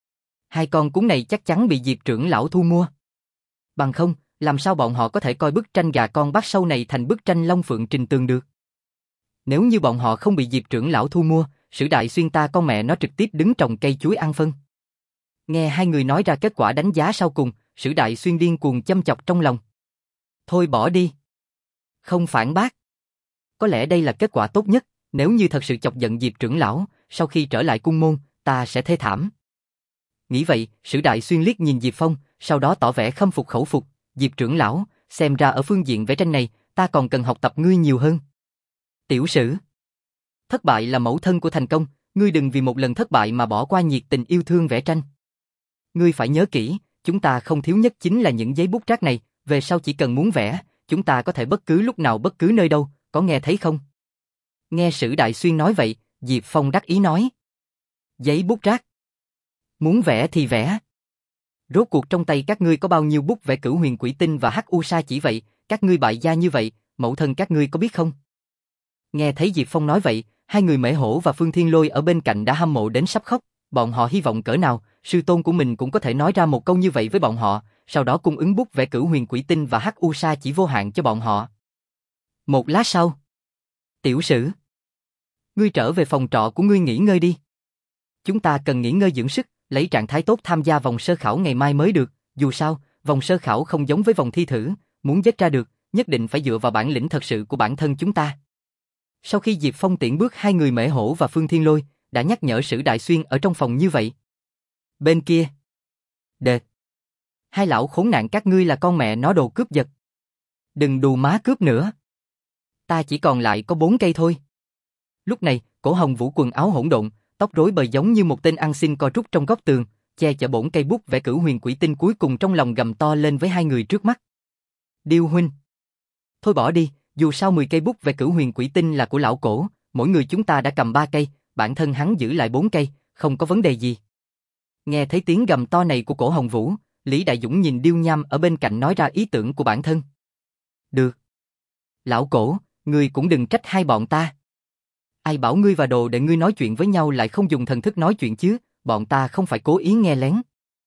A: Hai con cún này chắc chắn bị Diệp trưởng lão thu mua. Bằng không, làm sao bọn họ có thể coi bức tranh gà con bắt sâu này thành bức tranh Long Phượng Trình Tường được? Nếu như bọn họ không bị Diệp trưởng lão thu mua, Sử Đại Xuyên ta con mẹ nó trực tiếp đứng trồng cây chuối ăn phân. Nghe hai người nói ra kết quả đánh giá sau cùng, Sử Đại Xuyên điên cuồng châm chọc trong lòng. Thôi bỏ đi. Không phản bác. Có lẽ đây là kết quả tốt nhất, nếu như thật sự chọc giận Diệp trưởng lão, sau khi trở lại cung môn, ta sẽ thê thảm. Nghĩ vậy, Sử Đại Xuyên liếc nhìn Diệp Phong, sau đó tỏ vẻ khâm phục khẩu phục, Diệp trưởng lão, xem ra ở phương diện vẽ tranh này, ta còn cần học tập ngươi nhiều hơn. Tiểu Sử. Thất bại là mẫu thân của thành công, ngươi đừng vì một lần thất bại mà bỏ qua nhiệt tình yêu thương vẽ tranh. Ngươi phải nhớ kỹ, chúng ta không thiếu nhất chính là những giấy bút rác này, về sau chỉ cần muốn vẽ, chúng ta có thể bất cứ lúc nào bất cứ nơi đâu, có nghe thấy không? Nghe Sử Đại Xuyên nói vậy, Diệp Phong đắc ý nói. Giấy bút rác. Muốn vẽ thì vẽ. Rốt cuộc trong tay các ngươi có bao nhiêu bút vẽ Cửu Huyền Quỷ Tinh và Hắc U Sa chỉ vậy, các ngươi bại gia như vậy, mẫu thân các ngươi có biết không? Nghe thấy Diệp Phong nói vậy, hai người Mễ Hổ và Phương Thiên Lôi ở bên cạnh đã hâm mộ đến sắp khóc, bọn họ hy vọng cỡ nào, sư tôn của mình cũng có thể nói ra một câu như vậy với bọn họ, sau đó cung ứng bút vẽ Cửu Huyền Quỷ Tinh và Hắc U Sa chỉ vô hạn cho bọn họ. Một lát sau, Tiểu Sử, ngươi trở về phòng trọ của ngươi nghỉ ngơi đi. Chúng ta cần nghỉ ngơi dưỡng sức, lấy trạng thái tốt tham gia vòng sơ khảo ngày mai mới được, dù sao, vòng sơ khảo không giống với vòng thi thử, muốn giết ra được, nhất định phải dựa vào bản lĩnh thật sự của bản thân chúng ta. Sau khi Diệp Phong tiễn bước hai người Mễ Hổ và Phương Thiên Lôi, đã nhắc nhở Sử Đại Xuyên ở trong phòng như vậy. Bên kia, Đệt. Hai lão khốn nạn các ngươi là con mẹ nó đồ cướp giật. Đừng đù má cướp nữa. Ta chỉ còn lại có bốn cây thôi. Lúc này, Cổ Hồng Vũ quần áo hỗn độn, tóc rối bời giống như một tên ăn xin co rút trong góc tường, che chở bổn cây bút vẽ Cửu Huyền Quỷ Tinh cuối cùng trong lòng gầm to lên với hai người trước mắt. Điêu huynh. Thôi bỏ đi, dù sao mười cây bút vẽ Cửu Huyền Quỷ Tinh là của lão Cổ, mỗi người chúng ta đã cầm ba cây, bản thân hắn giữ lại bốn cây, không có vấn đề gì. Nghe thấy tiếng gầm to này của Cổ Hồng Vũ, Lý Đại Dũng nhìn Điêu Nham ở bên cạnh nói ra ý tưởng của bản thân. Được. Lão Cổ, ngươi cũng đừng trách hai bọn ta. Ai bảo ngươi và đồ để ngươi nói chuyện với nhau lại không dùng thần thức nói chuyện chứ, bọn ta không phải cố ý nghe lén.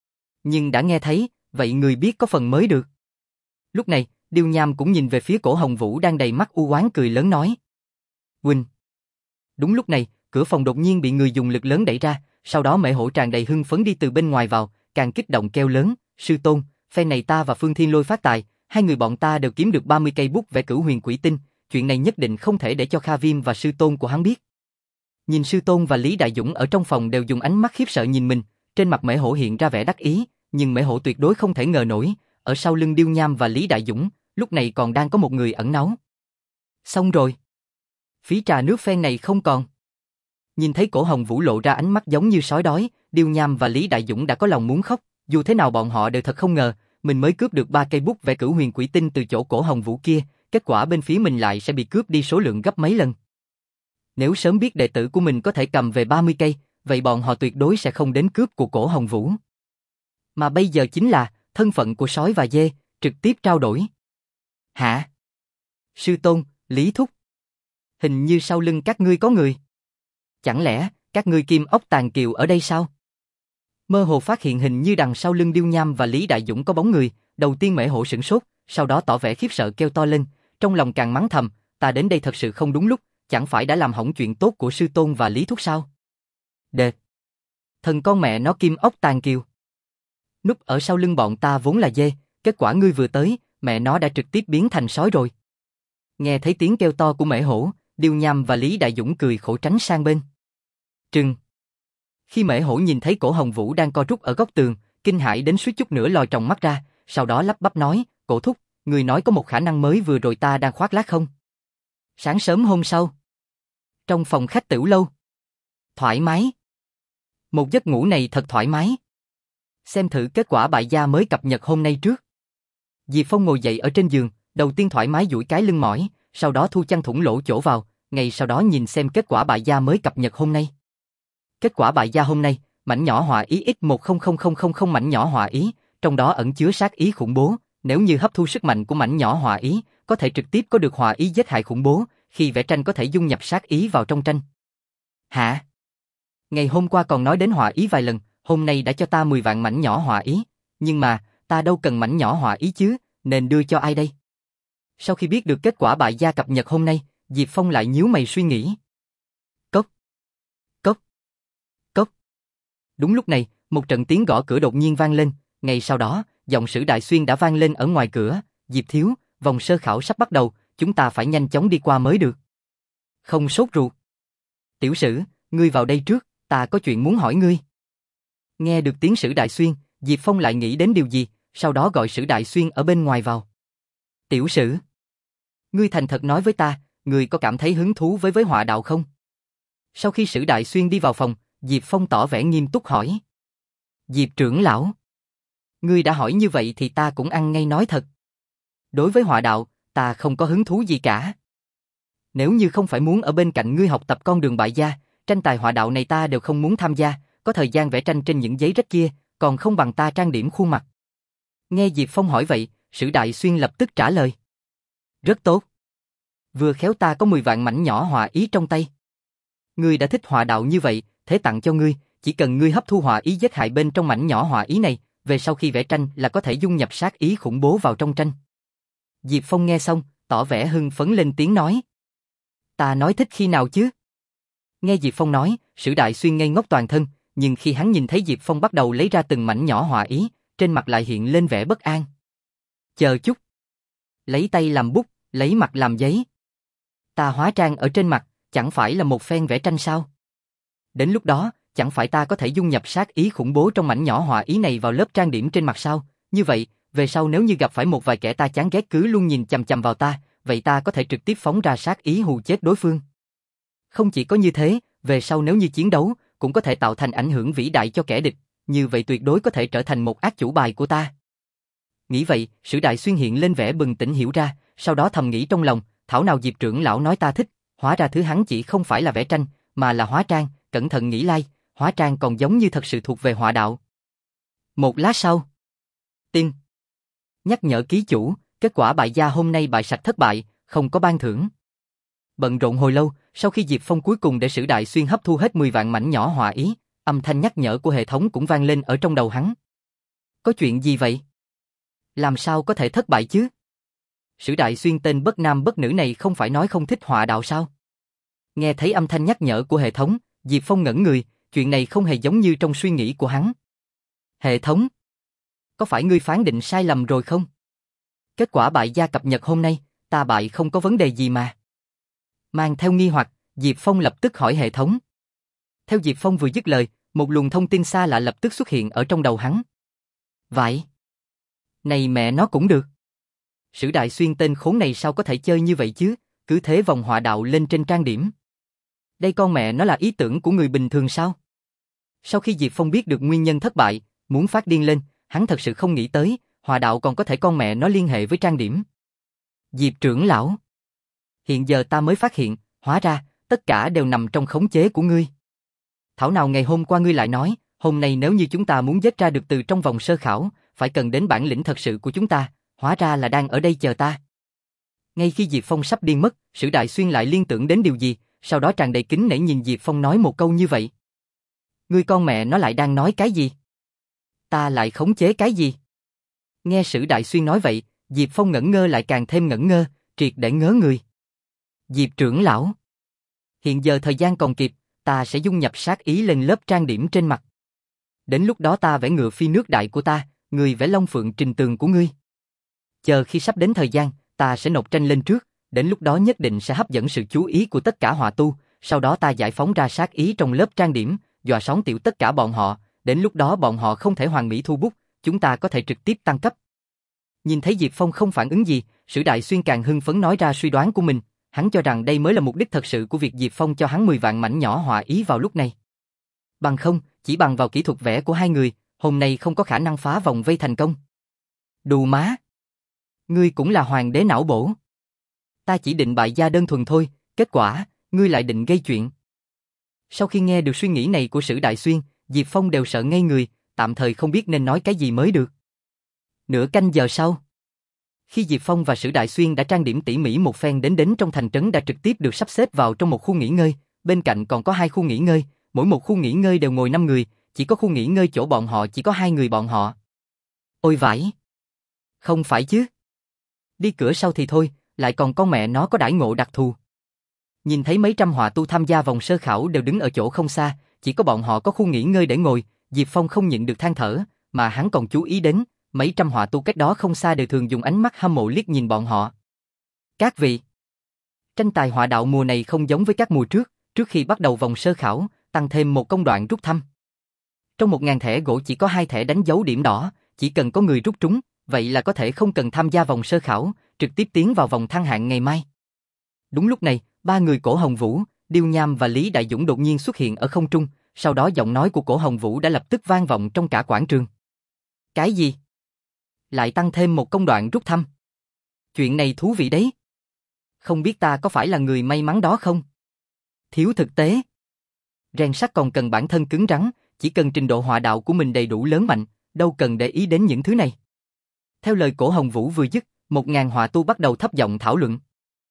A: Nhưng đã nghe thấy, vậy người biết có phần mới được. Lúc này, Điêu Nham cũng nhìn về phía Cổ Hồng Vũ đang đầy mắt u oán cười lớn nói. Huynh. Đúng lúc này, cửa phòng đột nhiên bị người dùng lực lớn đẩy ra, sau đó Mễ Hổ tràn đầy hưng phấn đi từ bên ngoài vào, càng kích động kêu lớn, sư tôn, phen này ta và Phương Thiên Lôi phát tài, hai người bọn ta đều kiếm được ba mươi cây bút vẽ Cửu Huyền Quỷ Tinh, chuyện này nhất định không thể để cho Kha Viêm và sư tôn của hắn biết. Nhìn sư tôn và Lý Đại Dũng ở trong phòng đều dùng ánh mắt khiếp sợ nhìn mình, trên mặt Mễ Hổ hiện ra vẻ đắc ý, nhưng Mễ Hổ tuyệt đối không thể ngờ nổi, ở sau lưng Điêu Nham và Lý Đại Dũng, lúc này còn đang có một người ẩn náu. Xong rồi. Phí trà nước phen này không còn. Nhìn thấy Cổ Hồng Vũ lộ ra ánh mắt giống như sói đói, Điêu Nham và Lý Đại Dũng đã có lòng muốn khóc, dù thế nào bọn họ đều thật không ngờ, mình mới cướp được ba cây bút vẽ Cửu Huyền Quỷ Tinh từ chỗ Cổ Hồng Vũ kia, kết quả bên phía mình lại sẽ bị cướp đi số lượng gấp mấy lần. Nếu sớm biết đệ tử của mình có thể cầm về ba mươi cây, vậy bọn họ tuyệt đối sẽ không đến cướp của Cổ Hồng Vũ. Mà bây giờ chính là thân phận của sói và dê, trực tiếp trao đổi. Hả? Sư tôn, Lý Thúc. Hình như sau lưng các ngươi có người. Chẳng lẽ các ngươi Kim Ốc Tàn Kiều ở đây sao? Mơ hồ phát hiện hình như đằng sau lưng Điêu Nham và Lý Đại Dũng có bóng người, đầu tiên Mễ Hổ sửng sốt, sau đó tỏ vẻ khiếp sợ kêu to lên, trong lòng càng mắng thầm, ta đến đây thật sự không đúng lúc, chẳng phải đã làm hỏng chuyện tốt của sư tôn và Lý Thúc sao? Đệt. Thần con mẹ nó Kim Ốc Tàn Kiều. Núp ở sau lưng bọn ta vốn là dê, kết quả ngươi vừa tới, mẹ nó đã trực tiếp biến thành sói rồi. Nghe thấy tiếng kêu to của Mễ Hổ, Điêu Nham và Lý Đại Dũng cười khổ tránh sang bên. Trừng. Khi Mễ Hổ nhìn thấy Cổ Hồng Vũ đang co rút ở góc tường, kinh hãi đến suýt chút nữa lòi tròng mắt ra, sau đó lắp bắp nói, Cổ Thúc, người nói có một khả năng mới vừa rồi ta đang khoác lác không? Sáng sớm hôm sau, trong phòng khách tiểu lâu, thoải mái. Một giấc ngủ này thật thoải mái. Xem thử kết quả bại gia mới cập nhật hôm nay trước. Diệp Phong ngồi dậy ở trên giường, đầu tiên thoải mái duỗi cái lưng mỏi, sau đó thu chăn thủng lỗ chỗ vào, ngay sau đó nhìn xem kết quả bại gia mới cập nhật hôm nay. Kết quả bại gia hôm nay, mảnh nhỏ họa ý x một không không không không không mảnh nhỏ họa ý, trong đó ẩn chứa sát ý khủng bố, nếu như hấp thu sức mạnh của mảnh nhỏ hỏa ý, có thể trực tiếp có được hỏa ý giết hại khủng bố, khi vẽ tranh có thể dung nhập sát ý vào trong tranh. Hả? Ngày hôm qua còn nói đến hỏa ý vài lần, hôm nay đã cho ta mười vạn mảnh nhỏ hỏa ý, nhưng mà, ta đâu cần mảnh nhỏ hỏa ý chứ, nên đưa cho ai đây? Sau khi biết được kết quả bại gia cập nhật hôm nay, Diệp Phong lại nhíu mày suy nghĩ. Cốc, cốc, cốc. Đúng lúc này, một trận tiếng gõ cửa đột nhiên vang lên, ngay sau đó, giọng Sử Đại Xuyên đã vang lên ở ngoài cửa, Diệp thiếu, vòng sơ khảo sắp bắt đầu, chúng ta phải nhanh chóng đi qua mới được. Không sốt ruột. Tiểu Sử, ngươi vào đây trước, ta có chuyện muốn hỏi ngươi. Nghe được tiếng Sử Đại Xuyên, Diệp Phong lại nghĩ đến điều gì, sau đó gọi Sử Đại Xuyên ở bên ngoài vào. Tiểu Sử, ngươi thành thật nói với ta, ngươi có cảm thấy hứng thú với với họa đạo không? Sau khi Sử Đại Xuyên đi vào phòng, Diệp Phong tỏ vẻ nghiêm túc hỏi. Diệp trưởng lão, ngươi đã hỏi như vậy thì ta cũng ăn ngay nói thật. Đối với họa đạo, ta không có hứng thú gì cả. Nếu như không phải muốn ở bên cạnh ngươi học tập con đường bại gia, tranh tài họa đạo này ta đều không muốn tham gia, có thời gian vẽ tranh trên những giấy rách kia, còn không bằng ta trang điểm khuôn mặt. Nghe Diệp Phong hỏi vậy, Sử Đại Xuyên lập tức trả lời. Rất tốt. Vừa khéo ta có mười vạn mảnh nhỏ họa ý trong tay. Ngươi đã thích họa đạo như vậy, thế tặng cho ngươi, chỉ cần ngươi hấp thu họa ý giết hại bên trong mảnh nhỏ họa ý này, về sau khi vẽ tranh là có thể dung nhập sát ý khủng bố vào trong tranh. Diệp Phong nghe xong, tỏ vẻ hưng phấn lên tiếng nói. Ta nói thích khi nào chứ? Nghe Diệp Phong nói, Sử Đại Xuyên ngây ngốc toàn thân, nhưng khi hắn nhìn thấy Diệp Phong bắt đầu lấy ra từng mảnh nhỏ họa ý, trên mặt lại hiện lên vẻ bất an. Chờ chút. Lấy tay làm bút, lấy mặt làm giấy. Ta hóa trang ở trên mặt, chẳng phải là một phen vẽ tranh sao? Đến lúc đó, chẳng phải ta có thể dung nhập sát ý khủng bố trong mảnh nhỏ họa ý này vào lớp trang điểm trên mặt sao? Như vậy, về sau nếu như gặp phải một vài kẻ ta chán ghét cứ luôn nhìn chằm chằm vào ta, vậy ta có thể trực tiếp phóng ra sát ý hù chết đối phương. Không chỉ có như thế, về sau nếu như chiến đấu, cũng có thể tạo thành ảnh hưởng vĩ đại cho kẻ địch, như vậy tuyệt đối có thể trở thành một ác chủ bài của ta. Nghĩ vậy, Sử Đại Xuyên hiện lên vẻ bừng tỉnh hiểu ra, sau đó thầm nghĩ trong lòng, thảo nào Diệp trưởng lão nói ta thích, hóa ra thứ hắn chỉ không phải là vẽ tranh, mà là hóa trang, cẩn thận nghĩ lai, hóa trang còn giống như thật sự thuộc về họa đạo. Một lát sau, tin nhắc nhở ký chủ, kết quả bại gia hôm nay bại sạch thất bại, không có ban thưởng. Bận rộn hồi lâu, sau khi Diệp Phong cuối cùng để Sử Đại Xuyên hấp thu hết mười vạn mảnh nhỏ họa ý, âm thanh nhắc nhở của hệ thống cũng vang lên ở trong đầu hắn. Có chuyện gì vậy? Làm sao có thể thất bại chứ? Sử Đại Xuyên tên bất nam bất nữ này không phải nói không thích họa đạo sao? Nghe thấy âm thanh nhắc nhở của hệ thống, Diệp Phong ngẩn người, chuyện này không hề giống như trong suy nghĩ của hắn. Hệ thống, có phải ngươi phán định sai lầm rồi không? Kết quả bại gia cập nhật hôm nay, ta bại không có vấn đề gì mà. Mang theo nghi hoặc, Diệp Phong lập tức hỏi hệ thống. Theo Diệp Phong vừa dứt lời, một luồng thông tin xa lạ lập tức xuất hiện ở trong đầu hắn. Vậy? Này mẹ nó cũng được. Sử Đại Xuyên tên khốn này sao có thể chơi như vậy chứ, cứ thế vòng họa đạo lên trên trang điểm. Đây con mẹ nó là ý tưởng của người bình thường sao? Sau khi Diệp Phong biết được nguyên nhân thất bại, muốn phát điên lên, hắn thật sự không nghĩ tới, họa đạo còn có thể con mẹ nó liên hệ với trang điểm. Diệp trưởng lão, hiện giờ ta mới phát hiện, hóa ra, tất cả đều nằm trong khống chế của ngươi. Thảo nào ngày hôm qua ngươi lại nói, hôm nay nếu như chúng ta muốn giết ra được từ trong vòng sơ khảo, phải cần đến bản lĩnh thật sự của chúng ta, hóa ra là đang ở đây chờ ta. Ngay khi Diệp Phong sắp điên mất, Sử Đại Xuyên lại liên tưởng đến điều gì, sau đó tràn đầy kính nể nhìn Diệp Phong nói một câu như vậy. Ngươi con mẹ nó lại đang nói cái gì? Ta lại khống chế cái gì? Nghe Sử Đại Xuyên nói vậy, Diệp Phong ngẩn ngơ lại càng thêm ngẩn ngơ, triệt để ngớ người. Diệp trưởng lão, hiện giờ thời gian còn kịp, ta sẽ dung nhập sát ý lên lớp trang điểm trên mặt. Đến lúc đó ta vẽ ngựa phi nước đại của ta, người vẽ long phượng trình tường của ngươi. Chờ khi sắp đến thời gian, ta sẽ nộp tranh lên trước, đến lúc đó nhất định sẽ hấp dẫn sự chú ý của tất cả họa tu, sau đó ta giải phóng ra sát ý trong lớp trang điểm, dọa sóng tiểu tất cả bọn họ, đến lúc đó bọn họ không thể hoàn mỹ thu bút, chúng ta có thể trực tiếp tăng cấp. Nhìn thấy Diệp Phong không phản ứng gì, Sử Đại Xuyên càng hưng phấn nói ra suy đoán của mình, hắn cho rằng đây mới là mục đích thật sự của việc Diệp Phong cho hắn mười vạn mảnh nhỏ họa ý vào lúc này. Bằng không, chỉ bằng vào kỹ thuật vẽ của hai người, hôm nay không có khả năng phá vòng vây thành công. Đù má! Ngươi cũng là hoàng đế não bổ. Ta chỉ định bại gia đơn thuần thôi, kết quả, ngươi lại định gây chuyện. Sau khi nghe được suy nghĩ này của Sử Đại Xuyên, Diệp Phong đều sợ ngây người, tạm thời không biết nên nói cái gì mới được. Nửa canh giờ sau, khi Diệp Phong và Sử Đại Xuyên đã trang điểm tỉ mỉ một phen đến đến trong thành trấn đã trực tiếp được sắp xếp vào trong một khu nghỉ ngơi, bên cạnh còn có hai khu nghỉ ngơi, mỗi một khu nghỉ ngơi đều ngồi năm người, chỉ có khu nghỉ ngơi chỗ bọn họ chỉ có hai người bọn họ. Ôi vãi! Không phải chứ? Đi cửa sau thì thôi, lại còn con mẹ nó có đãi ngộ đặc thù. Nhìn thấy mấy trăm họa tu tham gia vòng sơ khảo đều đứng ở chỗ không xa, chỉ có bọn họ có khu nghỉ ngơi để ngồi, Diệp Phong không nhịn được than thở, mà hắn còn chú ý đến, mấy trăm họa tu cách đó không xa đều thường dùng ánh mắt hâm mộ liếc nhìn bọn họ. Các vị, tranh tài họa đạo mùa này không giống với các mùa trước, trước khi bắt đầu vòng sơ khảo, tăng thêm một công đoạn rút thăm. Trong một ngàn thẻ gỗ chỉ có hai thẻ đánh dấu điểm đỏ, chỉ cần có người rút trúng, vậy là có thể không cần tham gia vòng sơ khảo, trực tiếp tiến vào vòng thăng hạng ngày mai. Đúng lúc này, ba người Cổ Hồng Vũ, Điêu Nham và Lý Đại Dũng đột nhiên xuất hiện ở không trung, sau đó giọng nói của Cổ Hồng Vũ đã lập tức vang vọng trong cả quảng trường. Cái gì? Lại tăng thêm một công đoạn rút thăm. Chuyện này thú vị đấy. Không biết ta có phải là người may mắn đó không? Thiếu thực tế. Rèn sắt còn cần bản thân cứng rắn, chỉ cần trình độ họa đạo của mình đầy đủ lớn mạnh, đâu cần để ý đến những thứ này. Theo lời Cổ Hồng Vũ vừa dứt, một ngàn họa tu bắt đầu thấp giọng thảo luận.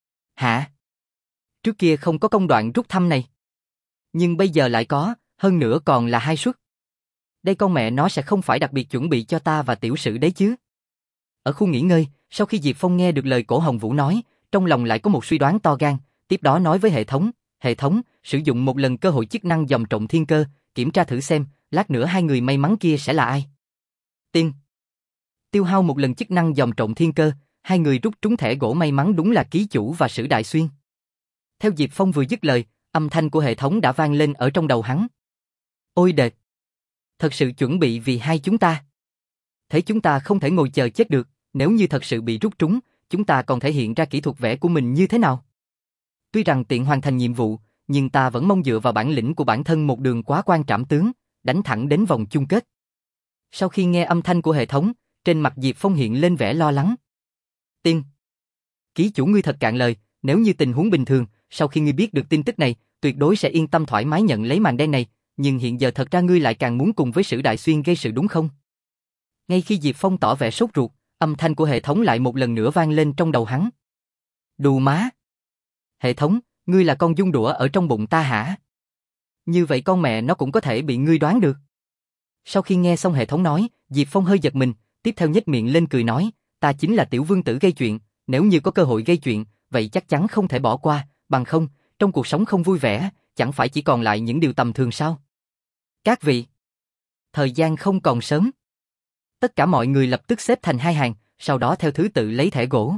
A: Hả? Trước kia không có công đoạn rút thăm này. Nhưng bây giờ lại có, hơn nữa còn là hai suất. Đây con mẹ nó sẽ không phải đặc biệt chuẩn bị cho ta và tiểu sử đấy chứ. Ở khu nghỉ ngơi, sau khi Diệp Phong nghe được lời Cổ Hồng Vũ nói, trong lòng lại có một suy đoán to gan, tiếp đó nói với hệ thống, hệ thống, sử dụng một lần cơ hội chức năng dòng trọng thiên cơ, kiểm tra thử xem, lát nữa hai người may mắn kia sẽ là ai. Tiên. Tiêu hao một lần chức năng dòng trọng thiên cơ, hai người rút trúng thẻ gỗ may mắn đúng là Ký Chủ và Sử Đại Xuyên. Theo Diệp Phong vừa dứt lời, âm thanh của hệ thống đã vang lên ở trong đầu hắn. Ôi đệt! Thật sự chuẩn bị vì hai chúng ta. Thế chúng ta không thể ngồi chờ chết được, nếu như thật sự bị rút trúng, chúng ta còn thể hiện ra kỹ thuật vẽ của mình như thế nào? Tuy rằng tiện hoàn thành nhiệm vụ, nhưng ta vẫn mong dựa vào bản lĩnh của bản thân một đường quá quan trảm tướng, đánh thẳng đến vòng chung kết. Sau khi nghe âm thanh của hệ thống, trên mặt Diệp Phong hiện lên vẻ lo lắng. Tiên. Ký Chủ ngươi thật cạn lời, nếu như tình huống bình thường, sau khi ngươi biết được tin tức này, tuyệt đối sẽ yên tâm thoải mái nhận lấy màn đen này, nhưng hiện giờ thật ra ngươi lại càng muốn cùng với Sử Đại Xuyên gây sự đúng không? Ngay khi Diệp Phong tỏ vẻ sốt ruột, âm thanh của hệ thống lại một lần nữa vang lên trong đầu hắn. Đù má! Hệ thống, ngươi là con dung đũa ở trong bụng ta hả? Như vậy con mẹ nó cũng có thể bị ngươi đoán được. Sau khi nghe xong hệ thống nói, Diệp Phong hơi giật mình, tiếp theo nhếch miệng lên cười nói, ta chính là tiểu vương tử gây chuyện, nếu như có cơ hội gây chuyện, vậy chắc chắn không thể bỏ qua, bằng không, trong cuộc sống không vui vẻ, chẳng phải chỉ còn lại những điều tầm thường sao? Các vị, thời gian không còn sớm. Tất cả mọi người lập tức xếp thành hai hàng, sau đó theo thứ tự lấy thẻ gỗ.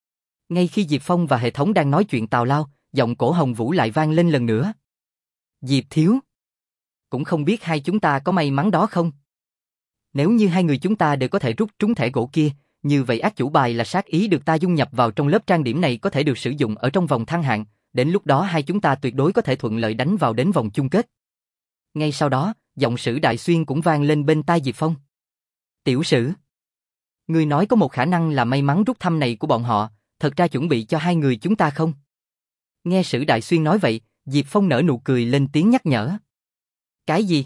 A: Ngay khi Diệp Phong và hệ thống đang nói chuyện tào lao, giọng Cổ Hồng Vũ lại vang lên lần nữa. Diệp thiếu, cũng không biết hai chúng ta có may mắn đó không? Nếu như hai người chúng ta đều có thể rút trúng thẻ gỗ kia, như vậy ác chủ bài là sát ý được ta dung nhập vào trong lớp trang điểm này có thể được sử dụng ở trong vòng thăng hạng, đến lúc đó hai chúng ta tuyệt đối có thể thuận lợi đánh vào đến vòng chung kết. Ngay sau đó, giọng Sử Đại Xuyên cũng vang lên bên tai Diệp Phong. Tiểu Sử, ngươi nói có một khả năng là may mắn rút thăm này của bọn họ, thật ra chuẩn bị cho hai người chúng ta không? Nghe Sử Đại Xuyên nói vậy, Diệp Phong nở nụ cười lên tiếng nhắc nhở. Cái gì?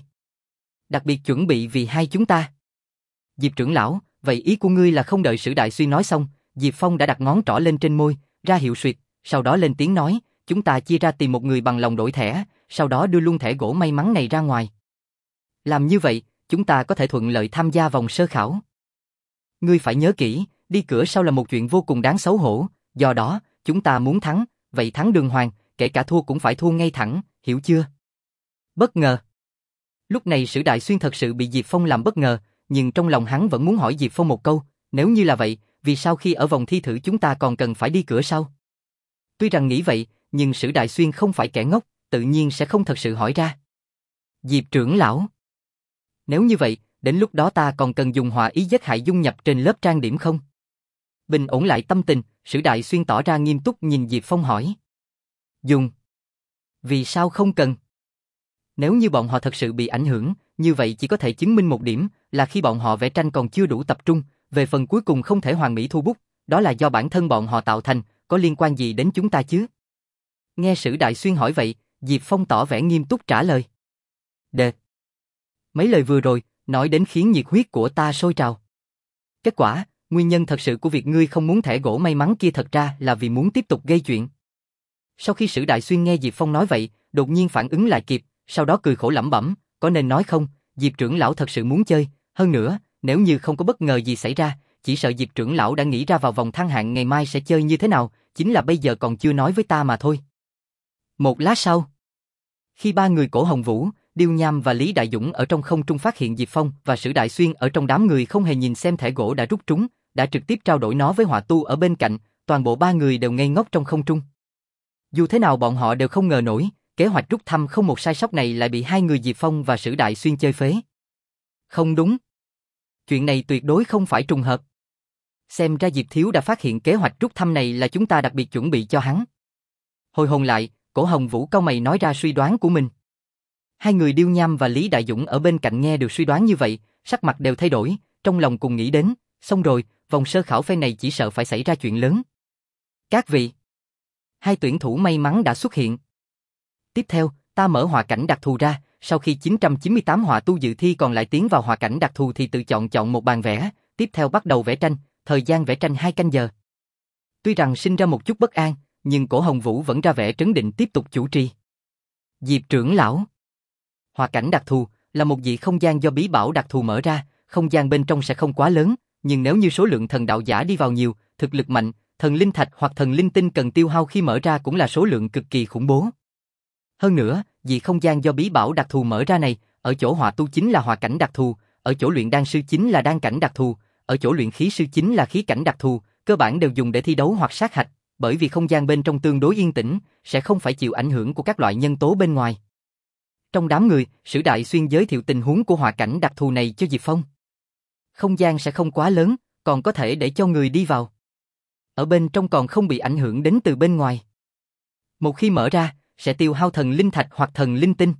A: Đặc biệt chuẩn bị vì hai chúng ta. Diệp trưởng lão, vậy ý của ngươi là không đợi Sử Đại Xuyên nói xong, Diệp Phong đã đặt ngón trỏ lên trên môi, ra hiệu suyệt, sau đó lên tiếng nói, chúng ta chia ra tìm một người bằng lòng đổi thẻ, sau đó đưa luôn thẻ gỗ may mắn này ra ngoài. Làm như vậy, chúng ta có thể thuận lợi tham gia vòng sơ khảo. Ngươi phải nhớ kỹ, đi cửa sau là một chuyện vô cùng đáng xấu hổ, do đó, chúng ta muốn thắng, vậy thắng đường hoàng, kể cả thua cũng phải thua ngay thẳng, hiểu chưa? Bất ngờ. Lúc này Sử Đại Xuyên thật sự bị Diệp Phong làm bất ngờ, nhưng trong lòng hắn vẫn muốn hỏi Diệp Phong một câu, nếu như là vậy, vì sao khi ở vòng thi thử chúng ta còn cần phải đi cửa sau? Tuy rằng nghĩ vậy, nhưng Sử Đại Xuyên không phải kẻ ngốc, tự nhiên sẽ không thật sự hỏi ra. Diệp trưởng lão, nếu như vậy, đến lúc đó ta còn cần dùng họa ý giết hại dung nhập trên lớp trang điểm không? Bình ổn lại tâm tình, Sử Đại Xuyên tỏ ra nghiêm túc nhìn Diệp Phong hỏi. Dùng? Vì sao không cần? Nếu như bọn họ thật sự bị ảnh hưởng, như vậy chỉ có thể chứng minh một điểm, là khi bọn họ vẽ tranh còn chưa đủ tập trung, về phần cuối cùng không thể hoàn mỹ thu bút, đó là do bản thân bọn họ tạo thành, có liên quan gì đến chúng ta chứ? Nghe Sử Đại Xuyên hỏi vậy, Diệp Phong tỏ vẻ nghiêm túc trả lời. Đệt. Mấy lời vừa rồi, nói đến khiến nhiệt huyết của ta sôi trào. Kết quả, nguyên nhân thật sự của việc ngươi không muốn thẻ gỗ may mắn kia thật ra là vì muốn tiếp tục gây chuyện. Sau khi Sử Đại Xuyên nghe Diệp Phong nói vậy, đột nhiên phản ứng lại kịp, sau đó cười khổ lẩm bẩm, có nên nói không, Diệp trưởng lão thật sự muốn chơi, hơn nữa, nếu như không có bất ngờ gì xảy ra, chỉ sợ Diệp trưởng lão đã nghĩ ra vào vòng thăng hạng ngày mai sẽ chơi như thế nào, chính là bây giờ còn chưa nói với ta mà thôi. Một lát sau, khi ba người Cổ Hồng Vũ, Điêu Nham và Lý Đại Dũng ở trong không trung phát hiện Diệp Phong và Sử Đại Xuyên ở trong đám người không hề nhìn xem thẻ gỗ đã rút trúng, đã trực tiếp trao đổi nó với họa tu ở bên cạnh, toàn bộ ba người đều ngây ngốc trong không trung. Dù thế nào bọn họ đều không ngờ nổi, kế hoạch rút thăm không một sai sót này lại bị hai người Diệp Phong và Sử Đại Xuyên chơi phế. Không đúng. Chuyện này tuyệt đối không phải trùng hợp. Xem ra Diệp Thiếu đã phát hiện kế hoạch rút thăm này là chúng ta đặc biệt chuẩn bị cho hắn. Hồi hồn lại, Cổ Hồng Vũ cau mày nói ra suy đoán của mình. Hai người Điêu Nham và Lý Đại Dũng ở bên cạnh nghe được suy đoán như vậy, sắc mặt đều thay đổi, trong lòng cùng nghĩ đến, xong rồi, vòng sơ khảo phen này chỉ sợ phải xảy ra chuyện lớn. Các vị, hai tuyển thủ may mắn đã xuất hiện. Tiếp theo, ta mở họa cảnh đặc thù ra, sau khi chín trăm chín mươi tám họa tu dự thi còn lại tiến vào họa cảnh đặc thù thì tự chọn chọn một bàn vẽ, tiếp theo bắt đầu vẽ tranh, thời gian vẽ tranh hai canh giờ. Tuy rằng sinh ra một chút bất an, nhưng Cổ Hồng Vũ vẫn ra vẻ trấn định tiếp tục chủ trì. Diệp trưởng lão, họa cảnh đặc thù là một dị không gian do bí bảo đặc thù mở ra, không gian bên trong sẽ không quá lớn, nhưng nếu như số lượng thần đạo giả đi vào nhiều, thực lực mạnh, thần linh thạch hoặc thần linh tinh cần tiêu hao khi mở ra cũng là số lượng cực kỳ khủng bố. Hơn nữa, dị không gian do bí bảo đặc thù mở ra này, ở chỗ họa tu chính là họa cảnh đặc thù, ở chỗ luyện đan sư chính là đan cảnh đặc thù, ở chỗ luyện khí sư chính là khí cảnh đặc thù, cơ bản đều dùng để thi đấu hoặc sát hạch, bởi vì không gian bên trong tương đối yên tĩnh, sẽ không phải chịu ảnh hưởng của các loại nhân tố bên ngoài. Trong đám người, Sử Đại Xuyên giới thiệu tình huống của họa cảnh đặc thù này cho Diệp Phong. Không gian sẽ không quá lớn, còn có thể để cho người đi vào. Ở bên trong còn không bị ảnh hưởng đến từ bên ngoài. Một khi mở ra, sẽ tiêu hao thần linh thạch hoặc thần linh tinh.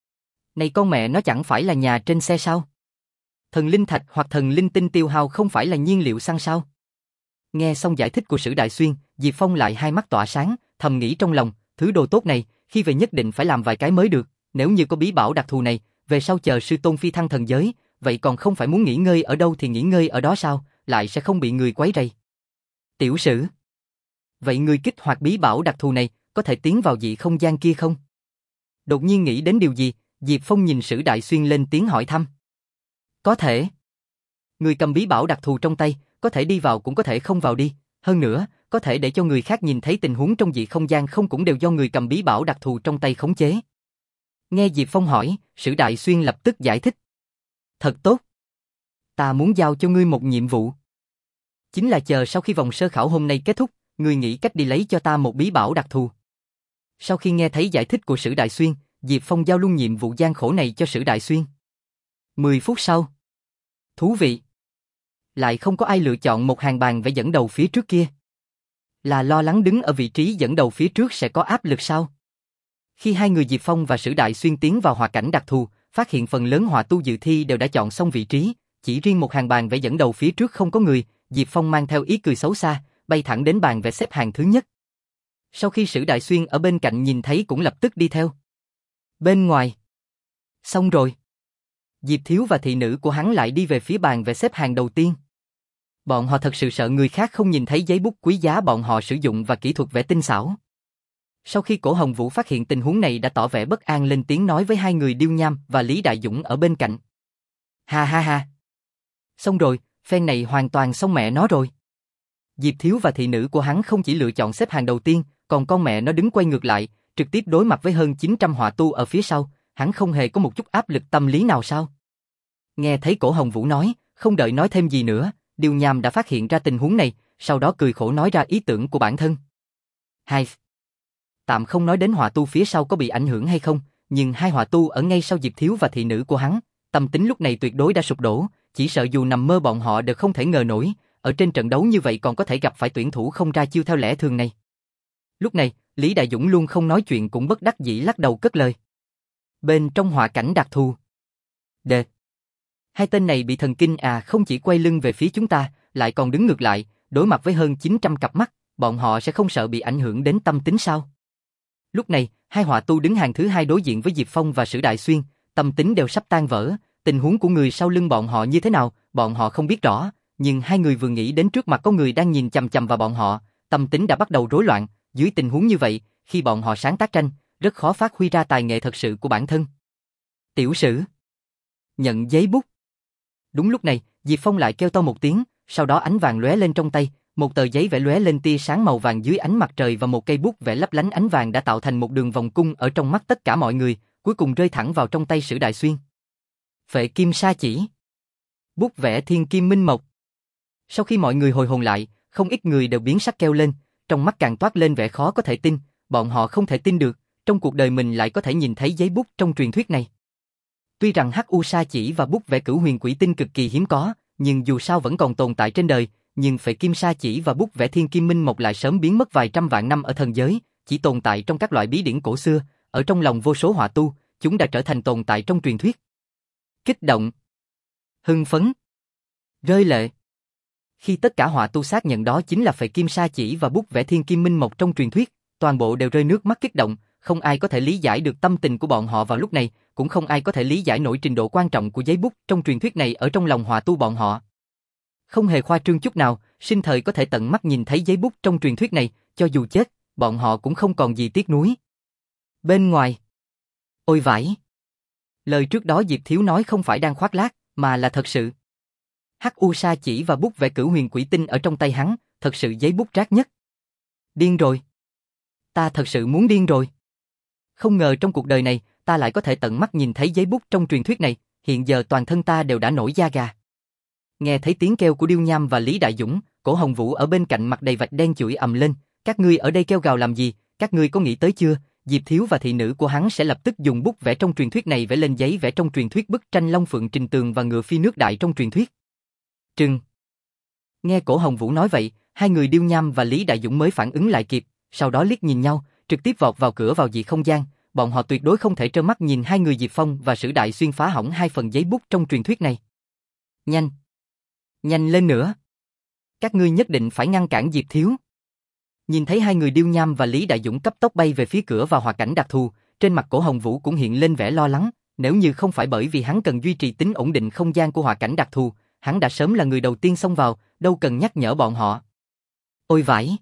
A: Này con mẹ nó chẳng phải là nhà trên xe sao? Thần linh thạch hoặc thần linh tinh tiêu hao không phải là nhiên liệu xăng sao? Nghe xong giải thích của Sử Đại Xuyên, Diệp Phong lại hai mắt tỏa sáng, thầm nghĩ trong lòng, thứ đồ tốt này, khi về nhất định phải làm vài cái mới được, nếu như có bí bảo đặc thù này, về sau chờ sư tôn phi thăng thần giới, vậy còn không phải muốn nghỉ ngơi ở đâu thì nghỉ ngơi ở đó sao, lại sẽ không bị người quấy rầy. Tiểu Sử, vậy người kích hoạt bí bảo đặc thù này, có thể tiến vào dị không gian kia không? Đột nhiên nghĩ đến điều gì, Diệp Phong nhìn Sử Đại Xuyên lên tiếng hỏi thăm. Có thể. Người cầm bí bảo đặc thù trong tay, có thể đi vào cũng có thể không vào đi, hơn nữa, có thể để cho người khác nhìn thấy tình huống trong dị không gian không cũng đều do người cầm bí bảo đặc thù trong tay khống chế. Nghe Diệp Phong hỏi, Sử Đại Xuyên lập tức giải thích. Thật tốt. Ta muốn giao cho ngươi một nhiệm vụ. Chính là chờ sau khi vòng sơ khảo hôm nay kết thúc, ngươi nghĩ cách đi lấy cho ta một bí bảo đặc thù. Sau khi nghe thấy giải thích của Sử Đại Xuyên, Diệp Phong giao luôn nhiệm vụ gian khổ này cho Sử Đại Xuyên. Mười phút sau. Thú vị. Lại không có ai lựa chọn một hàng bàn vẽ dẫn đầu phía trước kia. Là lo lắng đứng ở vị trí dẫn đầu phía trước sẽ có áp lực sao? Khi hai người Diệp Phong và Sử Đại Xuyên tiến vào họa cảnh đặc thù, phát hiện phần lớn họa tu dự thi đều đã chọn xong vị trí, chỉ riêng một hàng bàn vẽ dẫn đầu phía trước không có người, Diệp Phong mang theo ý cười xấu xa, bay thẳng đến bàn vẽ xếp hàng thứ nhất. Sau khi Sử Đại Xuyên ở bên cạnh nhìn thấy cũng lập tức đi theo. Bên ngoài. Xong rồi. Diệp Thiếu và thị nữ của hắn lại đi về phía bàn vẽ xếp hàng đầu tiên. Bọn họ thật sự sợ người khác không nhìn thấy giấy bút quý giá bọn họ sử dụng và kỹ thuật vẽ tinh xảo. Sau khi Cổ Hồng Vũ phát hiện tình huống này đã tỏ vẻ bất an lên tiếng nói với hai người Điêu Nham và Lý Đại Dũng ở bên cạnh. Ha ha ha. Xong rồi, phen này hoàn toàn xong mẹ nó rồi. Diệp Thiếu và thị nữ của hắn không chỉ lựa chọn xếp hàng đầu tiên, còn con mẹ nó đứng quay ngược lại, trực tiếp đối mặt với hơn chín trăm họa tu ở phía sau, hắn không hề có một chút áp lực tâm lý nào sao? Nghe thấy Cổ Hồng Vũ nói, không đợi nói thêm gì nữa, Điêu Nham đã phát hiện ra tình huống này, sau đó cười khổ nói ra ý tưởng của bản thân. Hai. Tạm không nói đến họa tu phía sau có bị ảnh hưởng hay không, nhưng hai họa tu ở ngay sau Diệp Thiếu và thị nữ của hắn, tâm tính lúc này tuyệt đối đã sụp đổ, chỉ sợ dù nằm mơ bọn họ đều không thể ngờ nổi, ở trên trận đấu như vậy còn có thể gặp phải tuyển thủ không ra chiêu theo lẽ thường này. Lúc này, Lý Đại Dũng luôn không nói chuyện cũng bất đắc dĩ lắc đầu cất lời. Bên trong họa cảnh đặc thù. Đệt. Hai tên này bị thần kinh à, không chỉ quay lưng về phía chúng ta, lại còn đứng ngược lại, đối mặt với hơn chín trăm cặp mắt, bọn họ sẽ không sợ bị ảnh hưởng đến tâm tính sao? Lúc này, hai họa tu đứng hàng thứ hai đối diện với Diệp Phong và Sử Đại Xuyên, tâm tính đều sắp tan vỡ, tình huống của người sau lưng bọn họ như thế nào, bọn họ không biết rõ, nhưng hai người vừa nghĩ đến trước mặt có người đang nhìn chằm chằm vào bọn họ, tâm tính đã bắt đầu rối loạn, dưới tình huống như vậy, khi bọn họ sáng tác tranh, rất khó phát huy ra tài nghệ thật sự của bản thân. Tiểu sử. Nhận giấy bút. Đúng lúc này, Diệp Phong lại kêu to một tiếng, sau đó ánh vàng lóe lên trong tay, một tờ giấy vẽ lóe lên tia sáng màu vàng dưới ánh mặt trời và một cây bút vẽ lấp lánh ánh vàng đã tạo thành một đường vòng cung ở trong mắt tất cả mọi người, cuối cùng rơi thẳng vào trong tay Sử Đại Xuyên. Phệ Kim Sa Chỉ. Bút vẽ thiên kim minh mộc. Sau khi mọi người hồi hồn lại, không ít người đều biến sắc kêu lên, trong mắt càng toát lên vẻ khó có thể tin, bọn họ không thể tin được, trong cuộc đời mình lại có thể nhìn thấy giấy bút trong truyền thuyết này. Tuy rằng Hắc U Sa Chỉ và bút vẽ Cửu Huyền Quỷ Tinh cực kỳ hiếm có, nhưng dù sao vẫn còn tồn tại trên đời, nhưng Phệ Kim Sa Chỉ và bút vẽ thiên kim minh mộc lại sớm biến mất vài trăm vạn năm ở thần giới, chỉ tồn tại trong các loại bí điển cổ xưa, ở trong lòng vô số họa tu, chúng đã trở thành tồn tại trong truyền thuyết. Kích động, hưng phấn, rơi lệ. Khi tất cả họa tu xác nhận đó chính là Phệ Kim Sa Chỉ và bút vẽ thiên kim minh mộc trong truyền thuyết, toàn bộ đều rơi nước mắt kích động, không ai có thể lý giải được tâm tình của bọn họ vào lúc này, cũng không ai có thể lý giải nổi trình độ quan trọng của giấy bút trong truyền thuyết này ở trong lòng họa tu bọn họ. Không hề khoa trương chút nào, sinh thời có thể tận mắt nhìn thấy giấy bút trong truyền thuyết này, cho dù chết, bọn họ cũng không còn gì tiếc nuối. Bên ngoài. Ôi vãi! Lời trước đó Diệp Thiếu nói không phải đang khoác lác, mà là thật sự. Hắc U Sa Chỉ và bút vẽ Cửu Huyền Quỷ Tinh ở trong tay hắn, thật sự giấy bút rác nhất. Điên rồi. Ta thật sự muốn điên rồi. Không ngờ trong cuộc đời này, ta lại có thể tận mắt nhìn thấy giấy bút trong truyền thuyết này, hiện giờ toàn thân ta đều đã nổi da gà. Nghe thấy tiếng kêu của Điêu Nham và Lý Đại Dũng, Cổ Hồng Vũ ở bên cạnh mặt đầy vạch đen chửi ầm lên, các ngươi ở đây kêu gào làm gì, các ngươi có nghĩ tới chưa, Diệp Thiếu và thị nữ của hắn sẽ lập tức dùng bút vẽ trong truyền thuyết này vẽ lên giấy vẽ trong truyền thuyết bức tranh Long Phượng Trình Tường và ngựa phi nước đại trong truyền thuyết. Trừng. Nghe Cổ Hồng Vũ nói vậy, hai người Điêu Nham và Lý Đại Dũng mới phản ứng lại kịp, sau đó liếc nhìn nhau, trực tiếp vọt vào cửa vào dị không gian, bọn họ tuyệt đối không thể trơ mắt nhìn hai người Diệp Phong và Sử Đại Xuyên phá hỏng hai phần giấy bút trong truyền thuyết này. Nhanh! Nhanh lên nữa! Các ngươi nhất định phải ngăn cản Diệp Thiếu. Nhìn thấy hai người Điêu Nham và Lý Đại Dũng cấp tốc bay về phía cửa vào hòa cảnh đặc thù, trên mặt Cổ Hồng Vũ cũng hiện lên vẻ lo lắng, nếu như không phải bởi vì hắn cần duy trì tính ổn định không gian của hòa cảnh đặc thù, hắn đã sớm là người đầu tiên xông vào, đâu cần nhắc nhở bọn họ. Ôi vãi!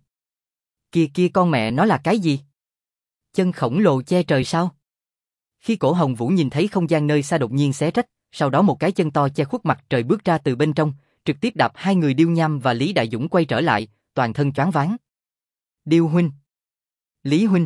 A: Kia kia con mẹ nó là cái gì? Chân khổng lồ che trời sao? Khi Cổ Hồng Vũ nhìn thấy không gian nơi xa đột nhiên xé rách, sau đó một cái chân to che khuất mặt trời bước ra từ bên trong, trực tiếp đạp hai người Điêu Nham và Lý Đại Dũng quay trở lại, toàn thân choáng váng. Điêu huynh, Lý huynh,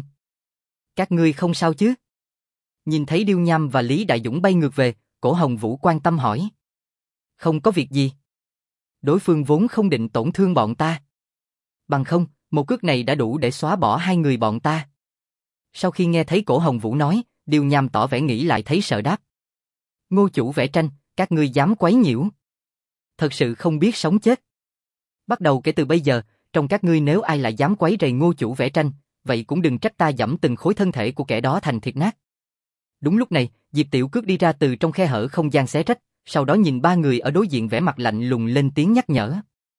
A: các ngươi không sao chứ? Nhìn thấy Điêu Nham và Lý Đại Dũng bay ngược về, Cổ Hồng Vũ quan tâm hỏi. Không có việc gì. Đối phương vốn không định tổn thương bọn ta. Bằng không, một cước này đã đủ để xóa bỏ hai người bọn ta. Sau khi nghe thấy Cổ Hồng Vũ nói, Điêu Nham tỏ vẻ nghĩ lại thấy sợ đáp. Ngô chủ vẽ tranh, các ngươi dám quấy nhiễu. Thật sự không biết sống chết. Bắt đầu kể từ bây giờ, trong các ngươi nếu ai lại dám quấy rầy Ngô chủ vẽ tranh, vậy cũng đừng trách ta giẫm từng khối thân thể của kẻ đó thành thịt nát. Đúng lúc này, Diệp Tiểu Cước đi ra từ trong khe hở không gian xé rách, sau đó nhìn ba người ở đối diện vẻ mặt lạnh lùng lên tiếng nhắc nhở.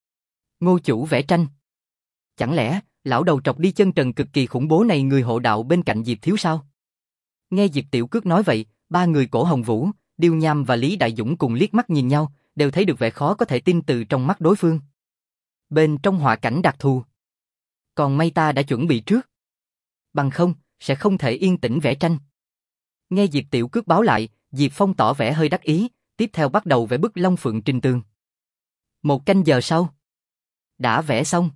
A: Ngô chủ vẽ tranh. Chẳng lẽ, lão đầu trọc đi chân trần cực kỳ khủng bố này người hộ đạo bên cạnh Diệp Thiếu sao? Nghe Diệp Tiểu Cước nói vậy, ba người Cổ Hồng Vũ, Điêu Nham và Lý Đại Dũng cùng liếc mắt nhìn nhau, đều thấy được vẻ khó có thể tin từ trong mắt đối phương. Bên trong họa cảnh đặc thù. Còn may ta đã chuẩn bị trước. Bằng không, sẽ không thể yên tĩnh vẽ tranh. Nghe Diệp Tiểu Cước báo lại, Diệp Phong tỏ vẻ hơi đắc ý, tiếp theo bắt đầu vẽ bức Long Phượng Trình Tường. Một canh giờ sau. Đã vẽ xong.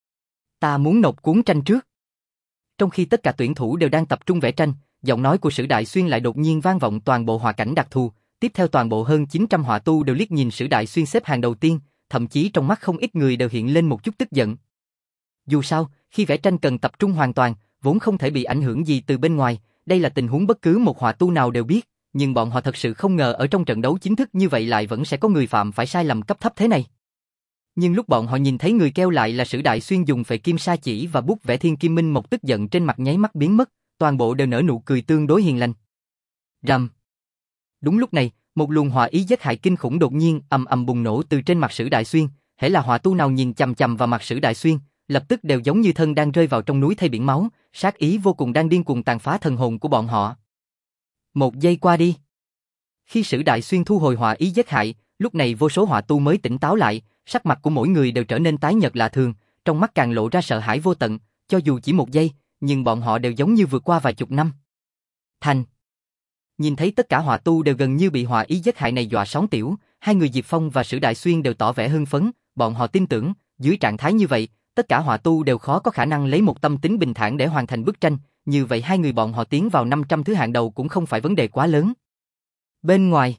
A: Ta muốn nộp cuốn tranh trước. Trong khi tất cả tuyển thủ đều đang tập trung vẽ tranh, giọng nói của Sử Đại Xuyên lại đột nhiên vang vọng toàn bộ họa cảnh đặc thù, tiếp theo toàn bộ hơn chín trăm họa tu đều liếc nhìn Sử Đại Xuyên xếp hàng đầu tiên, thậm chí trong mắt không ít người đều hiện lên một chút tức giận. Dù sao, khi vẽ tranh cần tập trung hoàn toàn, vốn không thể bị ảnh hưởng gì từ bên ngoài, đây là tình huống bất cứ một họa tu nào đều biết, nhưng bọn họ thật sự không ngờ ở trong trận đấu chính thức như vậy lại vẫn sẽ có người phạm phải sai lầm cấp thấp thế này. Nhưng lúc bọn họ nhìn thấy người kêu lại là Sử Đại Xuyên dùng Phệ Kim Sa Chỉ và bút vẽ thiên kim minh mộc, tức giận trên mặt nháy mắt biến mất, toàn bộ đều nở nụ cười tương đối hiền lành. Rầm. Đúng lúc này, một luồng hỏa ý giết hại kinh khủng đột nhiên ầm ầm bùng nổ từ trên mặt Sử Đại Xuyên, hễ là họa tu nào nhìn chằm chằm vào mặt Sử Đại Xuyên, lập tức đều giống như thân đang rơi vào trong núi thay biển máu, sát ý vô cùng đang điên cuồng tàn phá thần hồn của bọn họ. Một giây qua đi. Khi Sử Đại Xuyên thu hồi hỏa ý giết hại, Lúc này vô số họa tu mới tỉnh táo lại, sắc mặt của mỗi người đều trở nên tái nhợt lạ thường, trong mắt càng lộ ra sợ hãi vô tận, cho dù chỉ một giây, nhưng bọn họ đều giống như vượt qua vài chục năm. Thành. Nhìn thấy tất cả họa tu đều gần như bị họa ý giết hại này dọa sóng tiểu, hai người Diệp Phong và Sử Đại Xuyên đều tỏ vẻ hưng phấn, bọn họ tin tưởng, dưới trạng thái như vậy, tất cả họa tu đều khó có khả năng lấy một tâm tính bình thản để hoàn thành bức tranh, như vậy hai người bọn họ tiến vào năm trăm thứ hạng đầu cũng không phải vấn đề quá lớn. Bên ngoài.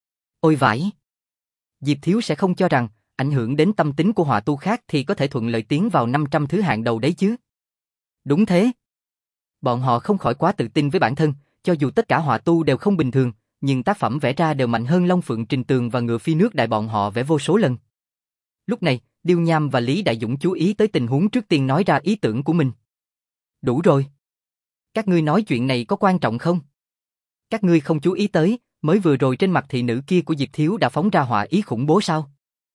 A: Ôi vãi. Diệp Thiếu sẽ không cho rằng, ảnh hưởng đến tâm tính của họa tu khác thì có thể thuận lợi tiến vào năm trăm thứ hạng đầu đấy chứ. Đúng thế. Bọn họ không khỏi quá tự tin với bản thân, cho dù tất cả họa tu đều không bình thường, nhưng tác phẩm vẽ ra đều mạnh hơn Long Phượng Trình Tường và Ngựa Phi Nước Đại bọn họ vẽ vô số lần. Lúc này, Điêu Nham và Lý Đại Dũng chú ý tới tình huống trước tiên nói ra ý tưởng của mình. Đủ rồi. Các ngươi nói chuyện này có quan trọng không? Các ngươi không chú ý tới, mới vừa rồi trên mặt thị nữ kia của Diệp Thiếu đã phóng ra họa ý khủng bố sao?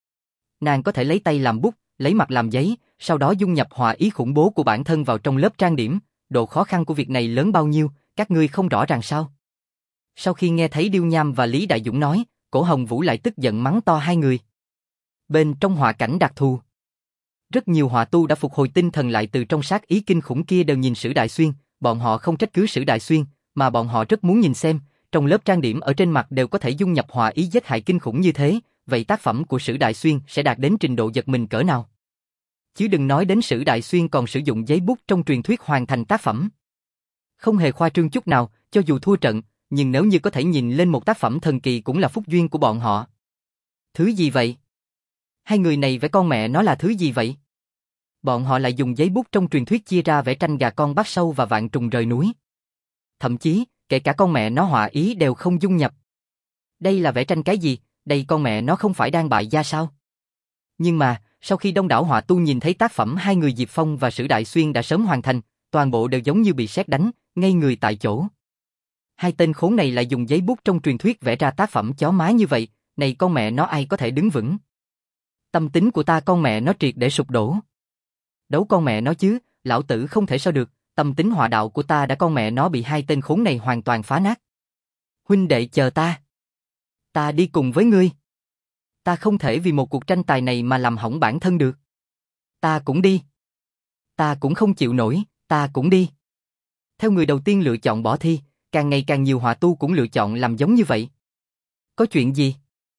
A: Nàng có thể lấy tay làm bút, lấy mặt làm giấy, sau đó dung nhập họa ý khủng bố của bản thân vào trong lớp trang điểm, độ khó khăn của việc này lớn bao nhiêu, các ngươi không rõ ràng sao? Sau khi nghe thấy Điêu Nham và Lý Đại Dũng nói, Cổ Hồng Vũ lại tức giận mắng to hai người. Bên trong họa cảnh đặc thù, rất nhiều họa tu đã phục hồi tinh thần lại từ trong sát ý kinh khủng kia đều nhìn Sử Đại Xuyên, bọn họ không trách cứ Sử Đại Xuyên, mà bọn họ rất muốn nhìn xem, trong lớp trang điểm ở trên mặt đều có thể dung nhập họa ý giết hại kinh khủng như thế, vậy tác phẩm của Sử Đại Xuyên sẽ đạt đến trình độ giật mình cỡ nào? Chứ đừng nói đến Sử Đại Xuyên còn sử dụng giấy bút trong truyền thuyết hoàn thành tác phẩm. Không hề khoa trương chút nào, cho dù thua trận, nhưng nếu như có thể nhìn lên một tác phẩm thần kỳ cũng là phúc duyên của bọn họ. Thứ gì vậy? Hai người này vẽ con mẹ nó là thứ gì vậy? Bọn họ lại dùng giấy bút trong truyền thuyết chia ra vẽ tranh gà con bắt sâu và vạn trùng rời núi. Thậm chí, kể cả con mẹ nó họa ý đều không dung nhập. Đây là vẽ tranh cái gì? Đây con mẹ nó không phải đang bại gia sao? Nhưng mà, sau khi đông đảo họa tu nhìn thấy tác phẩm hai người Diệp Phong và Sử Đại Xuyên đã sớm hoàn thành, toàn bộ đều giống như bị sét đánh, ngây người tại chỗ. Hai tên khốn này lại dùng giấy bút trong truyền thuyết vẽ ra tác phẩm chó má như vậy, này con mẹ nó ai có thể đứng vững? Tâm tính của ta con mẹ nó triệt để sụp đổ. Đấu con mẹ nó chứ, lão tử không thể sao được, tâm tính họa đạo của ta đã con mẹ nó bị hai tên khốn này hoàn toàn phá nát. Huynh đệ chờ ta. Ta đi cùng với ngươi. Ta không thể vì một cuộc tranh tài này mà làm hỏng bản thân được. Ta cũng đi. Ta cũng không chịu nổi, ta cũng đi. Theo người đầu tiên lựa chọn bỏ thi, càng ngày càng nhiều họa tu cũng lựa chọn làm giống như vậy. Có chuyện gì?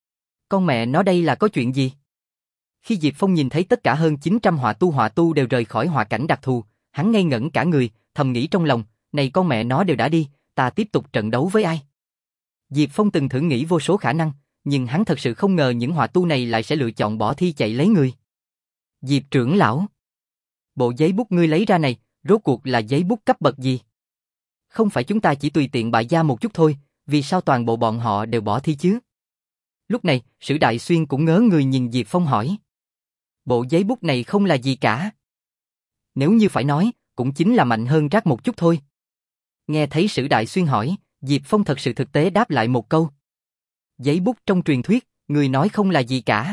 A: Con mẹ nó đây là có chuyện gì? Khi Diệp Phong nhìn thấy tất cả hơn chín trăm họa tu họa tu đều rời khỏi họa cảnh đặc thù, hắn ngây ngẩn cả người, thầm nghĩ trong lòng, này con mẹ nó đều đã đi, ta tiếp tục trận đấu với ai? Diệp Phong từng thử nghĩ vô số khả năng, nhưng hắn thật sự không ngờ những họa tu này lại sẽ lựa chọn bỏ thi chạy lấy người. Diệp trưởng lão, bộ giấy bút ngươi lấy ra này, rốt cuộc là giấy bút cấp bậc gì? Không phải chúng ta chỉ tùy tiện bại gia một chút thôi, vì sao toàn bộ bọn họ đều bỏ thi chứ? Lúc này, Sử Đại Xuyên cũng ngớ người nhìn Diệp Phong hỏi. Bộ giấy bút này không là gì cả. Nếu như phải nói, cũng chính là mạnh hơn rác một chút thôi. Nghe thấy Sử Đại Xuyên hỏi, Diệp Phong thật sự thực tế đáp lại một câu. Giấy bút trong truyền thuyết, người nói không là gì cả.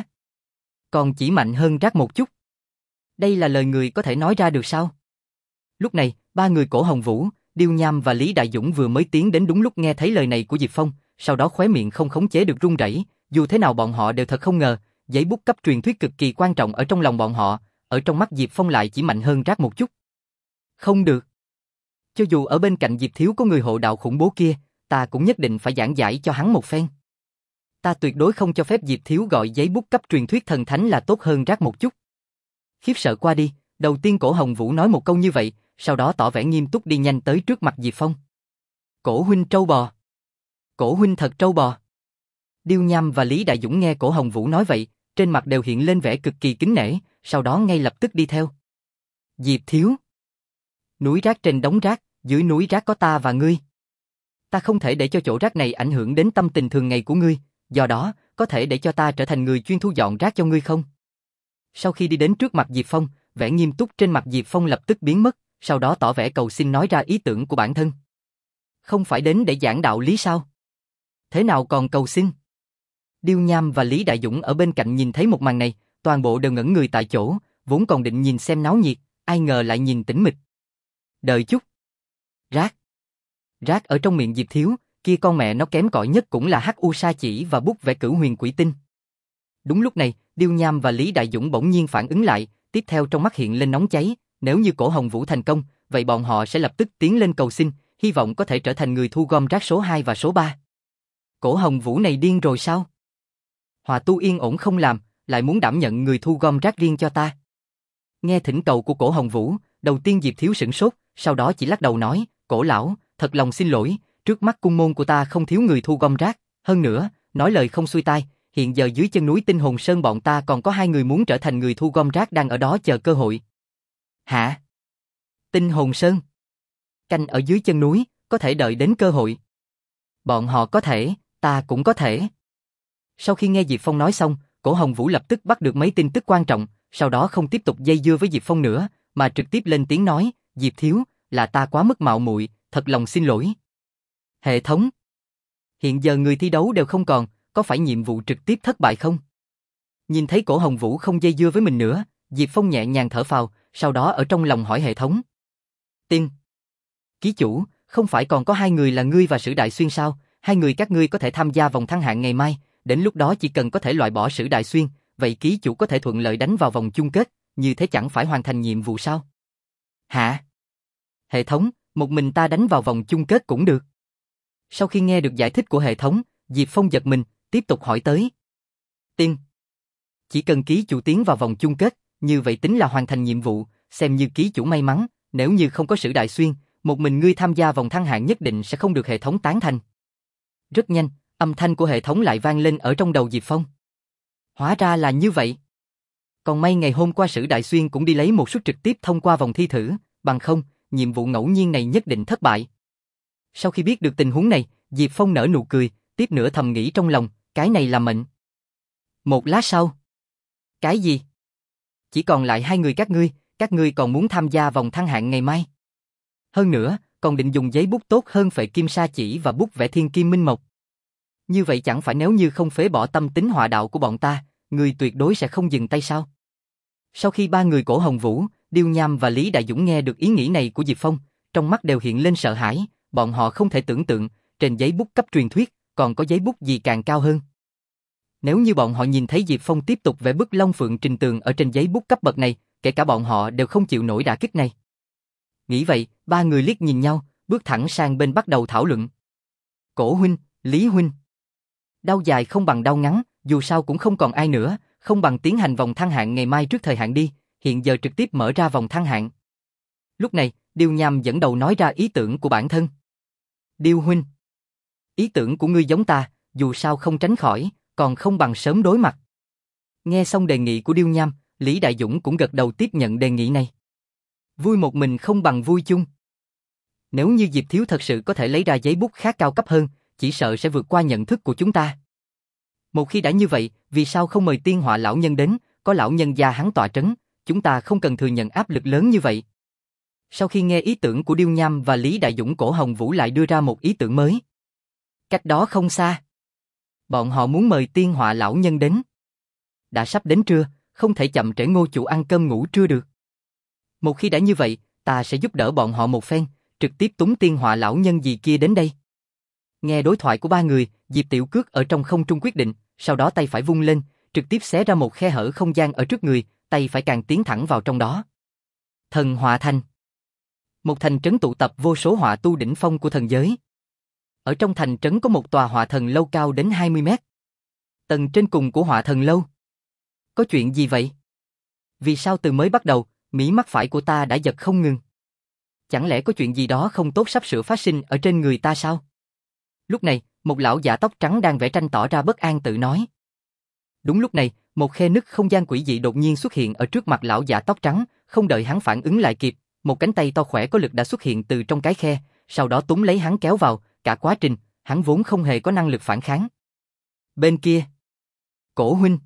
A: Còn chỉ mạnh hơn rác một chút. Đây là lời người có thể nói ra được sao? Lúc này, ba người Cổ Hồng Vũ, Điêu Nham và Lý Đại Dũng vừa mới tiến đến đúng lúc nghe thấy lời này của Diệp Phong, sau đó khóe miệng không khống chế được run rẩy. Dù thế nào bọn họ đều thật không ngờ, giấy bút cấp truyền thuyết cực kỳ quan trọng ở trong lòng bọn họ, ở trong mắt Diệp Phong lại chỉ mạnh hơn rác một chút. Không được. Cho dù ở bên cạnh Diệp Thiếu có người hộ đạo khủng bố kia, ta cũng nhất định phải giảng giải cho hắn một phen. Ta tuyệt đối không cho phép Diệp Thiếu gọi giấy bút cấp truyền thuyết thần thánh là tốt hơn rác một chút. Khiếp sợ qua đi, đầu tiên Cổ Hồng Vũ nói một câu như vậy, sau đó tỏ vẻ nghiêm túc đi nhanh tới trước mặt Diệp Phong. Cổ huynh trâu bò. Cổ huynh thật trâu bò. Điêu Nham và Lý Đại Dũng nghe Cổ Hồng Vũ nói vậy, trên mặt đều hiện lên vẻ cực kỳ kính nể, sau đó ngay lập tức đi theo. Diệp Thiếu. Núi rác trên đống rác, dưới núi rác có ta và ngươi. Ta không thể để cho chỗ rác này ảnh hưởng đến tâm tình thường ngày của ngươi, do đó, có thể để cho ta trở thành người chuyên thu dọn rác cho ngươi không? Sau khi đi đến trước mặt Diệp Phong, vẻ nghiêm túc trên mặt Diệp Phong lập tức biến mất, sau đó tỏ vẻ cầu xin nói ra ý tưởng của bản thân. Không phải đến để giảng đạo lý sao? Thế nào còn cầu xin? Điêu Nham và Lý Đại Dũng ở bên cạnh nhìn thấy một màn này, toàn bộ đều ngẩn người tại chỗ, vốn còn định nhìn xem náo nhiệt, ai ngờ lại nhìn tĩnh mịch. Đợi chút. Rác. Rác ở trong miệng Diệp Thiếu, kia con mẹ nó kém cỏi nhất cũng là hắc u sa chỉ và bút vẽ cửu huyền quỷ tinh, Đúng lúc này, Điêu Nham và Lý Đại Dũng bỗng nhiên phản ứng lại, tiếp theo trong mắt hiện lên nóng cháy, nếu như Cổ Hồng Vũ thành công, vậy bọn họ sẽ lập tức tiến lên cầu xin, hy vọng có thể trở thành người thu gom rác số hai và số ba. Cổ Hồng Vũ này điên rồi sao? Hòa tu yên ổn không làm, lại muốn đảm nhận người thu gom rác riêng cho ta. Nghe thỉnh cầu của Cổ Hồng Vũ, đầu tiên Diệp Thiếu sửng sốt, sau đó chỉ lắc đầu nói, Cổ lão, thật lòng xin lỗi, trước mắt cung môn của ta không thiếu người thu gom rác, hơn nữa, nói lời không xuôi tai, hiện giờ dưới chân núi Tinh Hồn Sơn bọn ta còn có hai người muốn trở thành người thu gom rác đang ở đó chờ cơ hội. Hả? Tinh Hồn Sơn? Canh ở dưới chân núi, có thể đợi đến cơ hội. Bọn họ có thể, ta cũng có thể. Sau khi nghe Diệp Phong nói xong, Cổ Hồng Vũ lập tức bắt được mấy tin tức quan trọng, sau đó không tiếp tục dây dưa với Diệp Phong nữa, mà trực tiếp lên tiếng nói, Diệp Thiếu, là ta quá mức mạo muội, thật lòng xin lỗi. Hệ thống. Hiện giờ người thi đấu đều không còn, có phải nhiệm vụ trực tiếp thất bại không? Nhìn thấy Cổ Hồng Vũ không dây dưa với mình nữa, Diệp Phong nhẹ nhàng thở phào, sau đó ở trong lòng hỏi hệ thống. Tiên. Ký chủ, không phải còn có hai người là ngươi và Sử Đại Xuyên sao? Hai người các ngươi có thể tham gia vòng thăng hạng ngày mai, đến lúc đó chỉ cần có thể loại bỏ Sử Đại Xuyên, vậy ký chủ có thể thuận lợi đánh vào vòng chung kết, như thế chẳng phải hoàn thành nhiệm vụ sao? Hả? Hệ thống, một mình ta đánh vào vòng chung kết cũng được. Sau khi nghe được giải thích của hệ thống, Diệp Phong giật mình, tiếp tục hỏi tới. Tiên. Chỉ cần ký chủ tiến vào vòng chung kết, như vậy tính là hoàn thành nhiệm vụ, xem như ký chủ may mắn, nếu như không có Sử Đại Xuyên, một mình ngươi tham gia vòng thăng hạng nhất định sẽ không được hệ thống tán thành. Rất nhanh, âm thanh của hệ thống lại vang lên ở trong đầu Diệp Phong. Hóa ra là như vậy. Còn may ngày hôm qua Sử Đại Xuyên cũng đi lấy một suất trực tiếp thông qua vòng thi thử, bằng không, nhiệm vụ ngẫu nhiên này nhất định thất bại. Sau khi biết được tình huống này, Diệp Phong nở nụ cười, tiếp nữa thầm nghĩ trong lòng, cái này là mệnh. Một lát sau. Cái gì? Chỉ còn lại hai người các ngươi, các ngươi còn muốn tham gia vòng thăng hạng ngày mai. Hơn nữa, còn định dùng giấy bút tốt hơn phệ kim sa chỉ và bút vẽ thiên kim minh mộc. Như vậy chẳng phải nếu như không phế bỏ tâm tính họa đạo của bọn ta, người tuyệt đối sẽ không dừng tay sao? Sau khi ba người Cổ Hồng Vũ, Điêu Nham và Lý Đại Dũng nghe được ý nghĩ này của Diệp Phong, trong mắt đều hiện lên sợ hãi, bọn họ không thể tưởng tượng, trên giấy bút cấp truyền thuyết, còn có giấy bút gì càng cao hơn. Nếu như bọn họ nhìn thấy Diệp Phong tiếp tục vẽ bức Long Phượng Trình Tường ở trên giấy bút cấp bậc này, kể cả bọn họ đều không chịu nổi đả kích này. Nghĩ vậy, ba người liếc nhìn nhau, bước thẳng sang bên bắt đầu thảo luận. Cổ huynh, Lý huynh. Đau dài không bằng đau ngắn, dù sao cũng không còn ai nữa, không bằng tiến hành vòng thăng hạng ngày mai trước thời hạn đi, hiện giờ trực tiếp mở ra vòng thăng hạng. Lúc này, Điêu Nham dẫn đầu nói ra ý tưởng của bản thân. Điêu huynh. Ý tưởng của ngươi giống ta, dù sao không tránh khỏi, còn không bằng sớm đối mặt. Nghe xong đề nghị của Điêu Nham, Lý Đại Dũng cũng gật đầu tiếp nhận đề nghị này. Vui một mình không bằng vui chung. Nếu như Diệp Thiếu thật sự có thể lấy ra giấy bút khác cao cấp hơn, chỉ sợ sẽ vượt qua nhận thức của chúng ta. Một khi đã như vậy, vì sao không mời tiên họa lão nhân đến, có lão nhân gia hắn tọa trấn, chúng ta không cần thừa nhận áp lực lớn như vậy. Sau khi nghe ý tưởng của Điêu Nham và Lý Đại Dũng, Cổ Hồng Vũ lại đưa ra một ý tưởng mới. Cách đó không xa. Bọn họ muốn mời tiên họa lão nhân đến. Đã sắp đến trưa, không thể chậm trễ Ngô chủ ăn cơm ngủ trưa được. Một khi đã như vậy, ta sẽ giúp đỡ bọn họ một phen, trực tiếp túng tiên họa lão nhân gì kia đến đây. Nghe đối thoại của ba người, Diệp Tiểu Cước ở trong không trung quyết định, sau đó tay phải vung lên, trực tiếp xé ra một khe hở không gian ở trước người, tay phải càng tiến thẳng vào trong đó. Thần Họa Thành. Một thành trấn tụ tập vô số họa tu đỉnh phong của thần giới. Ở trong thành trấn có một tòa họa thần lâu cao đến hai mươi mét. Tầng trên cùng của họa thần lâu. Có chuyện gì vậy? Vì sao từ mới bắt đầu, mí mắt phải của ta đã giật không ngừng? Chẳng lẽ có chuyện gì đó không tốt sắp sửa phát sinh ở trên người ta sao? Lúc này, một lão giả tóc trắng đang vẽ tranh tỏ ra bất an tự nói. Đúng lúc này, một khe nứt không gian quỷ dị đột nhiên xuất hiện ở trước mặt lão giả tóc trắng, không đợi hắn phản ứng lại kịp, một cánh tay to khỏe có lực đã xuất hiện từ trong cái khe, sau đó túm lấy hắn kéo vào, cả quá trình, hắn vốn không hề có năng lực phản kháng. Bên kia, Cổ huynh.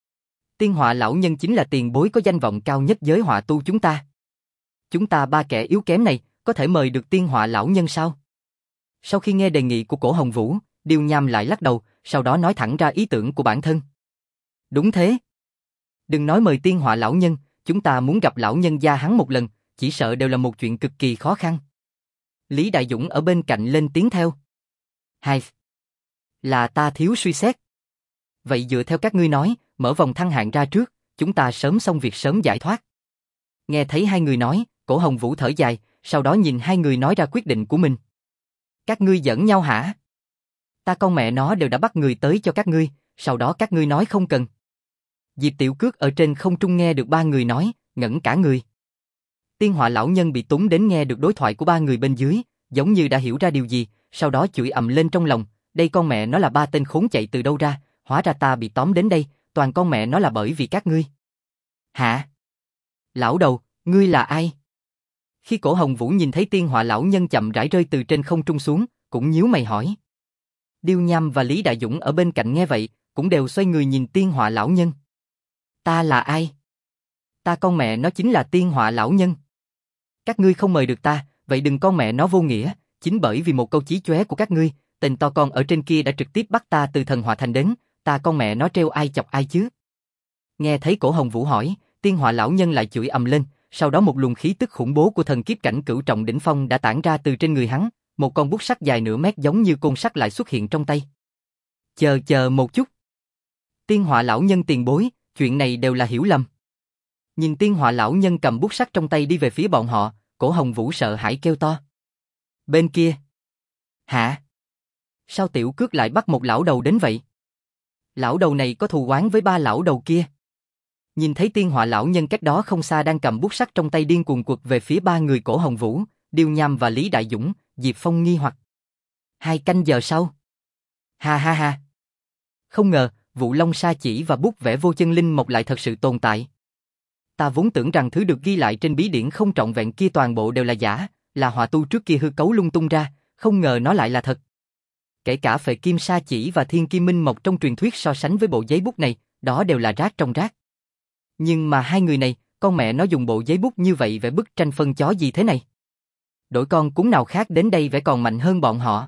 A: Tiên họa lão nhân chính là tiền bối có danh vọng cao nhất giới họa tu chúng ta. Chúng ta ba kẻ yếu kém này, có thể mời được tiên họa lão nhân sao? Sau khi nghe đề nghị của Cổ Hồng Vũ, Điêu Nham lại lắc đầu, sau đó nói thẳng ra ý tưởng của bản thân. Đúng thế. Đừng nói mời tiên họa lão nhân, chúng ta muốn gặp lão nhân gia hắn một lần, chỉ sợ đều là một chuyện cực kỳ khó khăn. Lý Đại Dũng ở bên cạnh lên tiếng theo. Hai. Là ta thiếu suy xét. Vậy dựa theo các ngươi nói, mở vòng thăng hạng ra trước, chúng ta sớm xong việc sớm giải thoát. Nghe thấy hai người nói, Cổ Hồng Vũ thở dài, sau đó nhìn hai người nói ra quyết định của mình. Các ngươi giỡn nhau hả? Ta con mẹ nó đều đã bắt người tới cho các ngươi, sau đó các ngươi nói không cần. Diệp Tiểu Cước ở trên không trung nghe được ba người nói, ngẩn cả người. Tiên Họa lão nhân bị túng đến nghe được đối thoại của ba người bên dưới, giống như đã hiểu ra điều gì, sau đó chửi ầm lên trong lòng, đây con mẹ nó là ba tên khốn chạy từ đâu ra, hóa ra ta bị tóm đến đây, toàn con mẹ nó là bởi vì các ngươi. Hả? Lão đầu, ngươi là ai? Khi Cổ Hồng Vũ nhìn thấy Tiên Họa lão nhân chậm rãi rơi từ trên không trung xuống, cũng nhíu mày hỏi. Điêu Nham và Lý Đại Dũng ở bên cạnh nghe vậy, cũng đều xoay người nhìn Tiên Họa lão nhân. Ta là ai? Ta con mẹ nó chính là Tiên Họa lão nhân. Các ngươi không mời được ta, vậy đừng con mẹ nó vô nghĩa, chính bởi vì một câu chí chóe của các ngươi, tên to con ở trên kia đã trực tiếp bắt ta từ thần Họa Thành đến, ta con mẹ nó treo ai chọc ai chứ? Nghe thấy Cổ Hồng Vũ hỏi, Tiên Họa lão nhân lại chửi ầm lên, sau đó một luồng khí tức khủng bố của thần kiếp cảnh cửu trọng đỉnh phong đã tản ra từ trên người hắn, một con bút sắt dài nửa mét giống như côn sắt lại xuất hiện trong tay. Chờ chờ một chút. Tiên Họa lão nhân tiền bối, chuyện này đều là hiểu lầm. Nhìn Tiên Họa lão nhân cầm bút sắt trong tay đi về phía bọn họ, Cổ Hồng Vũ sợ hãi kêu to. Bên kia. Hả? Sao Tiểu Cước lại bắt một lão đầu đến vậy? Lão đầu này có thù oán với ba lão đầu kia. Nhìn thấy Tiên Họa lão nhân cách đó không xa đang cầm bút sắt trong tay điên cuồng quật về phía ba người Cổ Hồng Vũ, Điêu Nham và Lý Đại Dũng, Diệp Phong nghi hoặc. Hai canh giờ sau. Ha ha ha. Không ngờ, Vụ Long Sa Chỉ và bút vẽ vô chân linh mộc lại thật sự tồn tại. Ta vốn tưởng rằng thứ được ghi lại trên bí điển không trọn vẹn kia toàn bộ đều là giả, là họa tu trước kia hư cấu lung tung ra, không ngờ nó lại là thật. Kể cả Phệ Kim Sa Chỉ và Thiên Kim Minh Mộc trong truyền thuyết so sánh với bộ giấy bút này, đó đều là rác trong rác. Nhưng mà hai người này, con mẹ nó dùng bộ giấy bút như vậy vẽ bức tranh phân chó gì thế này? Đổi con cún nào khác đến đây vẽ còn mạnh hơn bọn họ.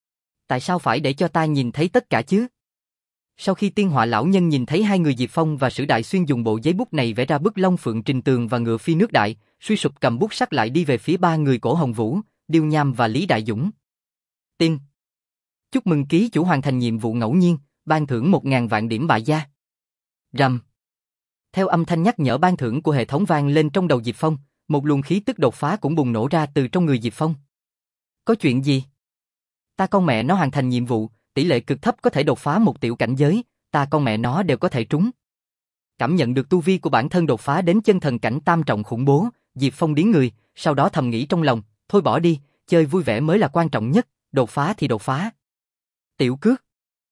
A: Tại sao phải để cho ta nhìn thấy tất cả chứ? Sau khi Tiên Họa lão nhân nhìn thấy hai người Diệp Phong và Sử Đại Xuyên dùng bộ giấy bút này vẽ ra bức Long Phượng Trình Tường và ngựa phi nước đại, suy sụp cầm bút sắt lại đi về phía ba người Cổ Hồng Vũ, Điêu Nham và Lý Đại Dũng. Tin. Chúc mừng ký chủ hoàn thành nhiệm vụ ngẫu nhiên, ban thưởng một ngàn vạn điểm bại gia. Rầm. Theo âm thanh nhắc nhở ban thưởng của hệ thống vang lên trong đầu Diệp Phong, một luồng khí tức đột phá cũng bùng nổ ra từ trong người Diệp Phong. Có chuyện gì? Ta con mẹ nó hoàn thành nhiệm vụ, tỷ lệ cực thấp có thể đột phá một tiểu cảnh giới, ta con mẹ nó đều có thể trúng. Cảm nhận được tu vi của bản thân đột phá đến chân thần cảnh tam trọng khủng bố, Diệp Phong điếng người, sau đó thầm nghĩ trong lòng, thôi bỏ đi, chơi vui vẻ mới là quan trọng nhất, đột phá thì đột phá. Tiểu Cước.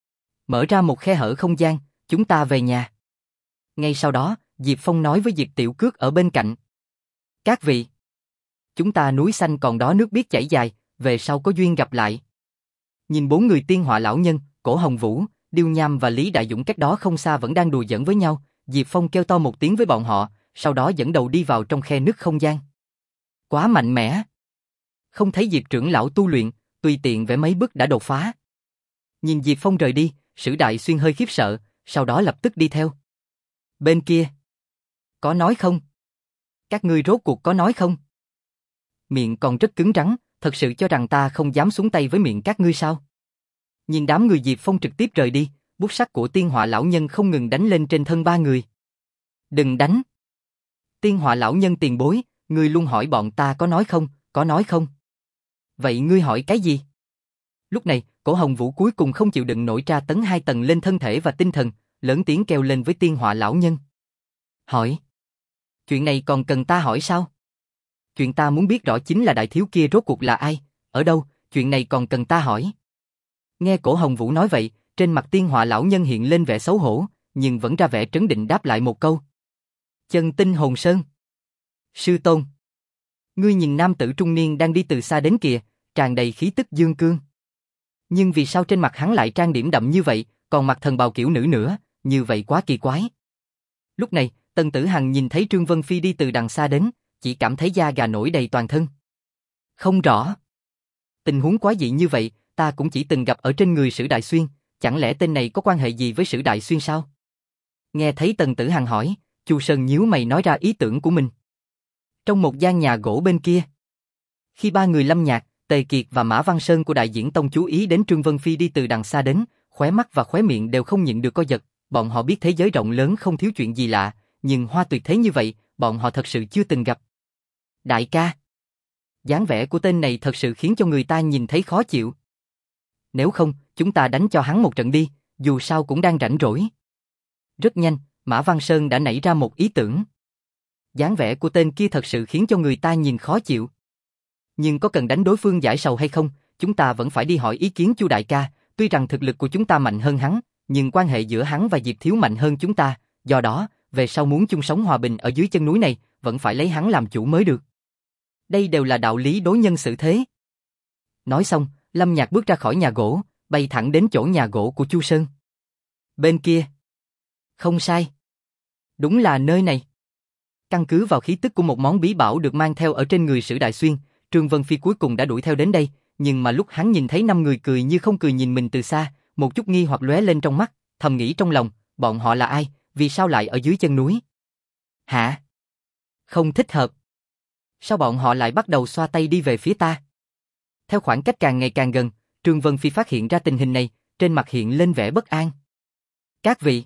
A: Mở ra một khe hở không gian, chúng ta về nhà. Ngay sau đó, Diệp Phong nói với Diệp Tiểu Cước ở bên cạnh. Các vị, chúng ta núi xanh còn đó nước biết chảy dài, về sau có duyên gặp lại. Nhìn bốn người Tiên Họa lão nhân, Cổ Hồng Vũ, Điêu Nham và Lý Đại Dũng cách đó không xa vẫn đang đùa giỡn với nhau, Diệp Phong kêu to một tiếng với bọn họ, sau đó dẫn đầu đi vào trong khe nứt không gian. Quá mạnh mẽ. Không thấy Diệp trưởng lão tu luyện, tùy tiện vẽ mấy bức đã đột phá. Nhìn Diệp Phong rời đi, Sử Đại Xuyên hơi khiếp sợ, sau đó lập tức đi theo. Bên kia. Có nói không? Các ngươi rốt cuộc có nói không? Miệng còn rất cứng rắn, thật sự cho rằng ta không dám xuống tay với miệng các ngươi sao? Nhìn đám người Diệp Phong trực tiếp rời đi, bút sắt của Tiên Họa lão nhân không ngừng đánh lên trên thân ba người. Đừng đánh! Tiên Họa lão nhân tiền bối, ngươi luôn hỏi bọn ta có nói không, có nói không? Vậy ngươi hỏi cái gì? Lúc này, Cổ Hồng Vũ cuối cùng không chịu đựng nổi tra tấn hai tầng lên thân thể và tinh thần, lớn tiếng kêu lên với Tiên Họa lão nhân. Hỏi? Chuyện này còn cần ta hỏi sao? Chuyện ta muốn biết rõ chính là đại thiếu kia rốt cuộc là ai, ở đâu, chuyện này còn cần ta hỏi. Nghe Cổ Hồng Vũ nói vậy, trên mặt Tiên Họa lão nhân hiện lên vẻ xấu hổ, nhưng vẫn ra vẻ trấn định đáp lại một câu. Chân Tinh Hồn Sơn. Sư tôn. Ngươi nhìn nam tử trung niên đang đi từ xa đến kìa, tràn đầy khí tức dương cương. Nhưng vì sao trên mặt hắn lại trang điểm đậm như vậy, còn mặc thần bào kiểu nữ nữa, như vậy quá kỳ quái. Lúc này, Tần Tử Hằng nhìn thấy Trương Vân Phi đi từ đằng xa đến, chỉ cảm thấy da gà nổi đầy toàn thân. Không rõ. Tình huống quá dị như vậy, ta cũng chỉ từng gặp ở trên người Sử Đại Xuyên, chẳng lẽ tên này có quan hệ gì với Sử Đại Xuyên sao? Nghe thấy Tần Tử Hằng hỏi, Chu Sơn nhíu mày nói ra ý tưởng của mình. Trong một gian nhà gỗ bên kia, khi ba người Lâm Nhạc, Tề Kiệt và Mã Văn Sơn của Đại Diễn Tông chú ý đến Trương Vân Phi đi từ đằng xa đến, khóe mắt và khóe miệng đều không nhịn được co giật, bọn họ biết thế giới rộng lớn không thiếu chuyện gì lạ, nhưng hoa tuyệt thế như vậy, bọn họ thật sự chưa từng gặp. Đại ca, dáng vẻ của tên này thật sự khiến cho người ta nhìn thấy khó chịu. Nếu không, chúng ta đánh cho hắn một trận đi, dù sao cũng đang rảnh rỗi. Rất nhanh, Mã Văn Sơn đã nảy ra một ý tưởng. Dáng vẻ của tên kia thật sự khiến cho người ta nhìn khó chịu. Nhưng có cần đánh đối phương giải sầu hay không, chúng ta vẫn phải đi hỏi ý kiến Chu đại ca, tuy rằng thực lực của chúng ta mạnh hơn hắn, nhưng quan hệ giữa hắn và Diệp Thiếu mạnh hơn chúng ta, do đó, về sau muốn chung sống hòa bình ở dưới chân núi này, vẫn phải lấy hắn làm chủ mới được. Đây đều là đạo lý đối nhân xử thế. Nói xong, Lâm Nhạc bước ra khỏi nhà gỗ, bay thẳng đến chỗ nhà gỗ của Chu Sơn. Bên kia. Không sai. Đúng là nơi này. Căn cứ vào khí tức của một món bí bảo được mang theo ở trên người Sử Đại Xuyên, Trương Vân Phi cuối cùng đã đuổi theo đến đây, nhưng mà lúc hắn nhìn thấy năm người cười như không cười nhìn mình từ xa, một chút nghi hoặc lóe lên trong mắt, thầm nghĩ trong lòng, bọn họ là ai, vì sao lại ở dưới chân núi? Hả? Không thích hợp. Sao bọn họ lại bắt đầu xoa tay đi về phía ta? Theo khoảng cách càng ngày càng gần, Trương Vân Phi phát hiện ra tình hình này, trên mặt hiện lên vẻ bất an. Các vị,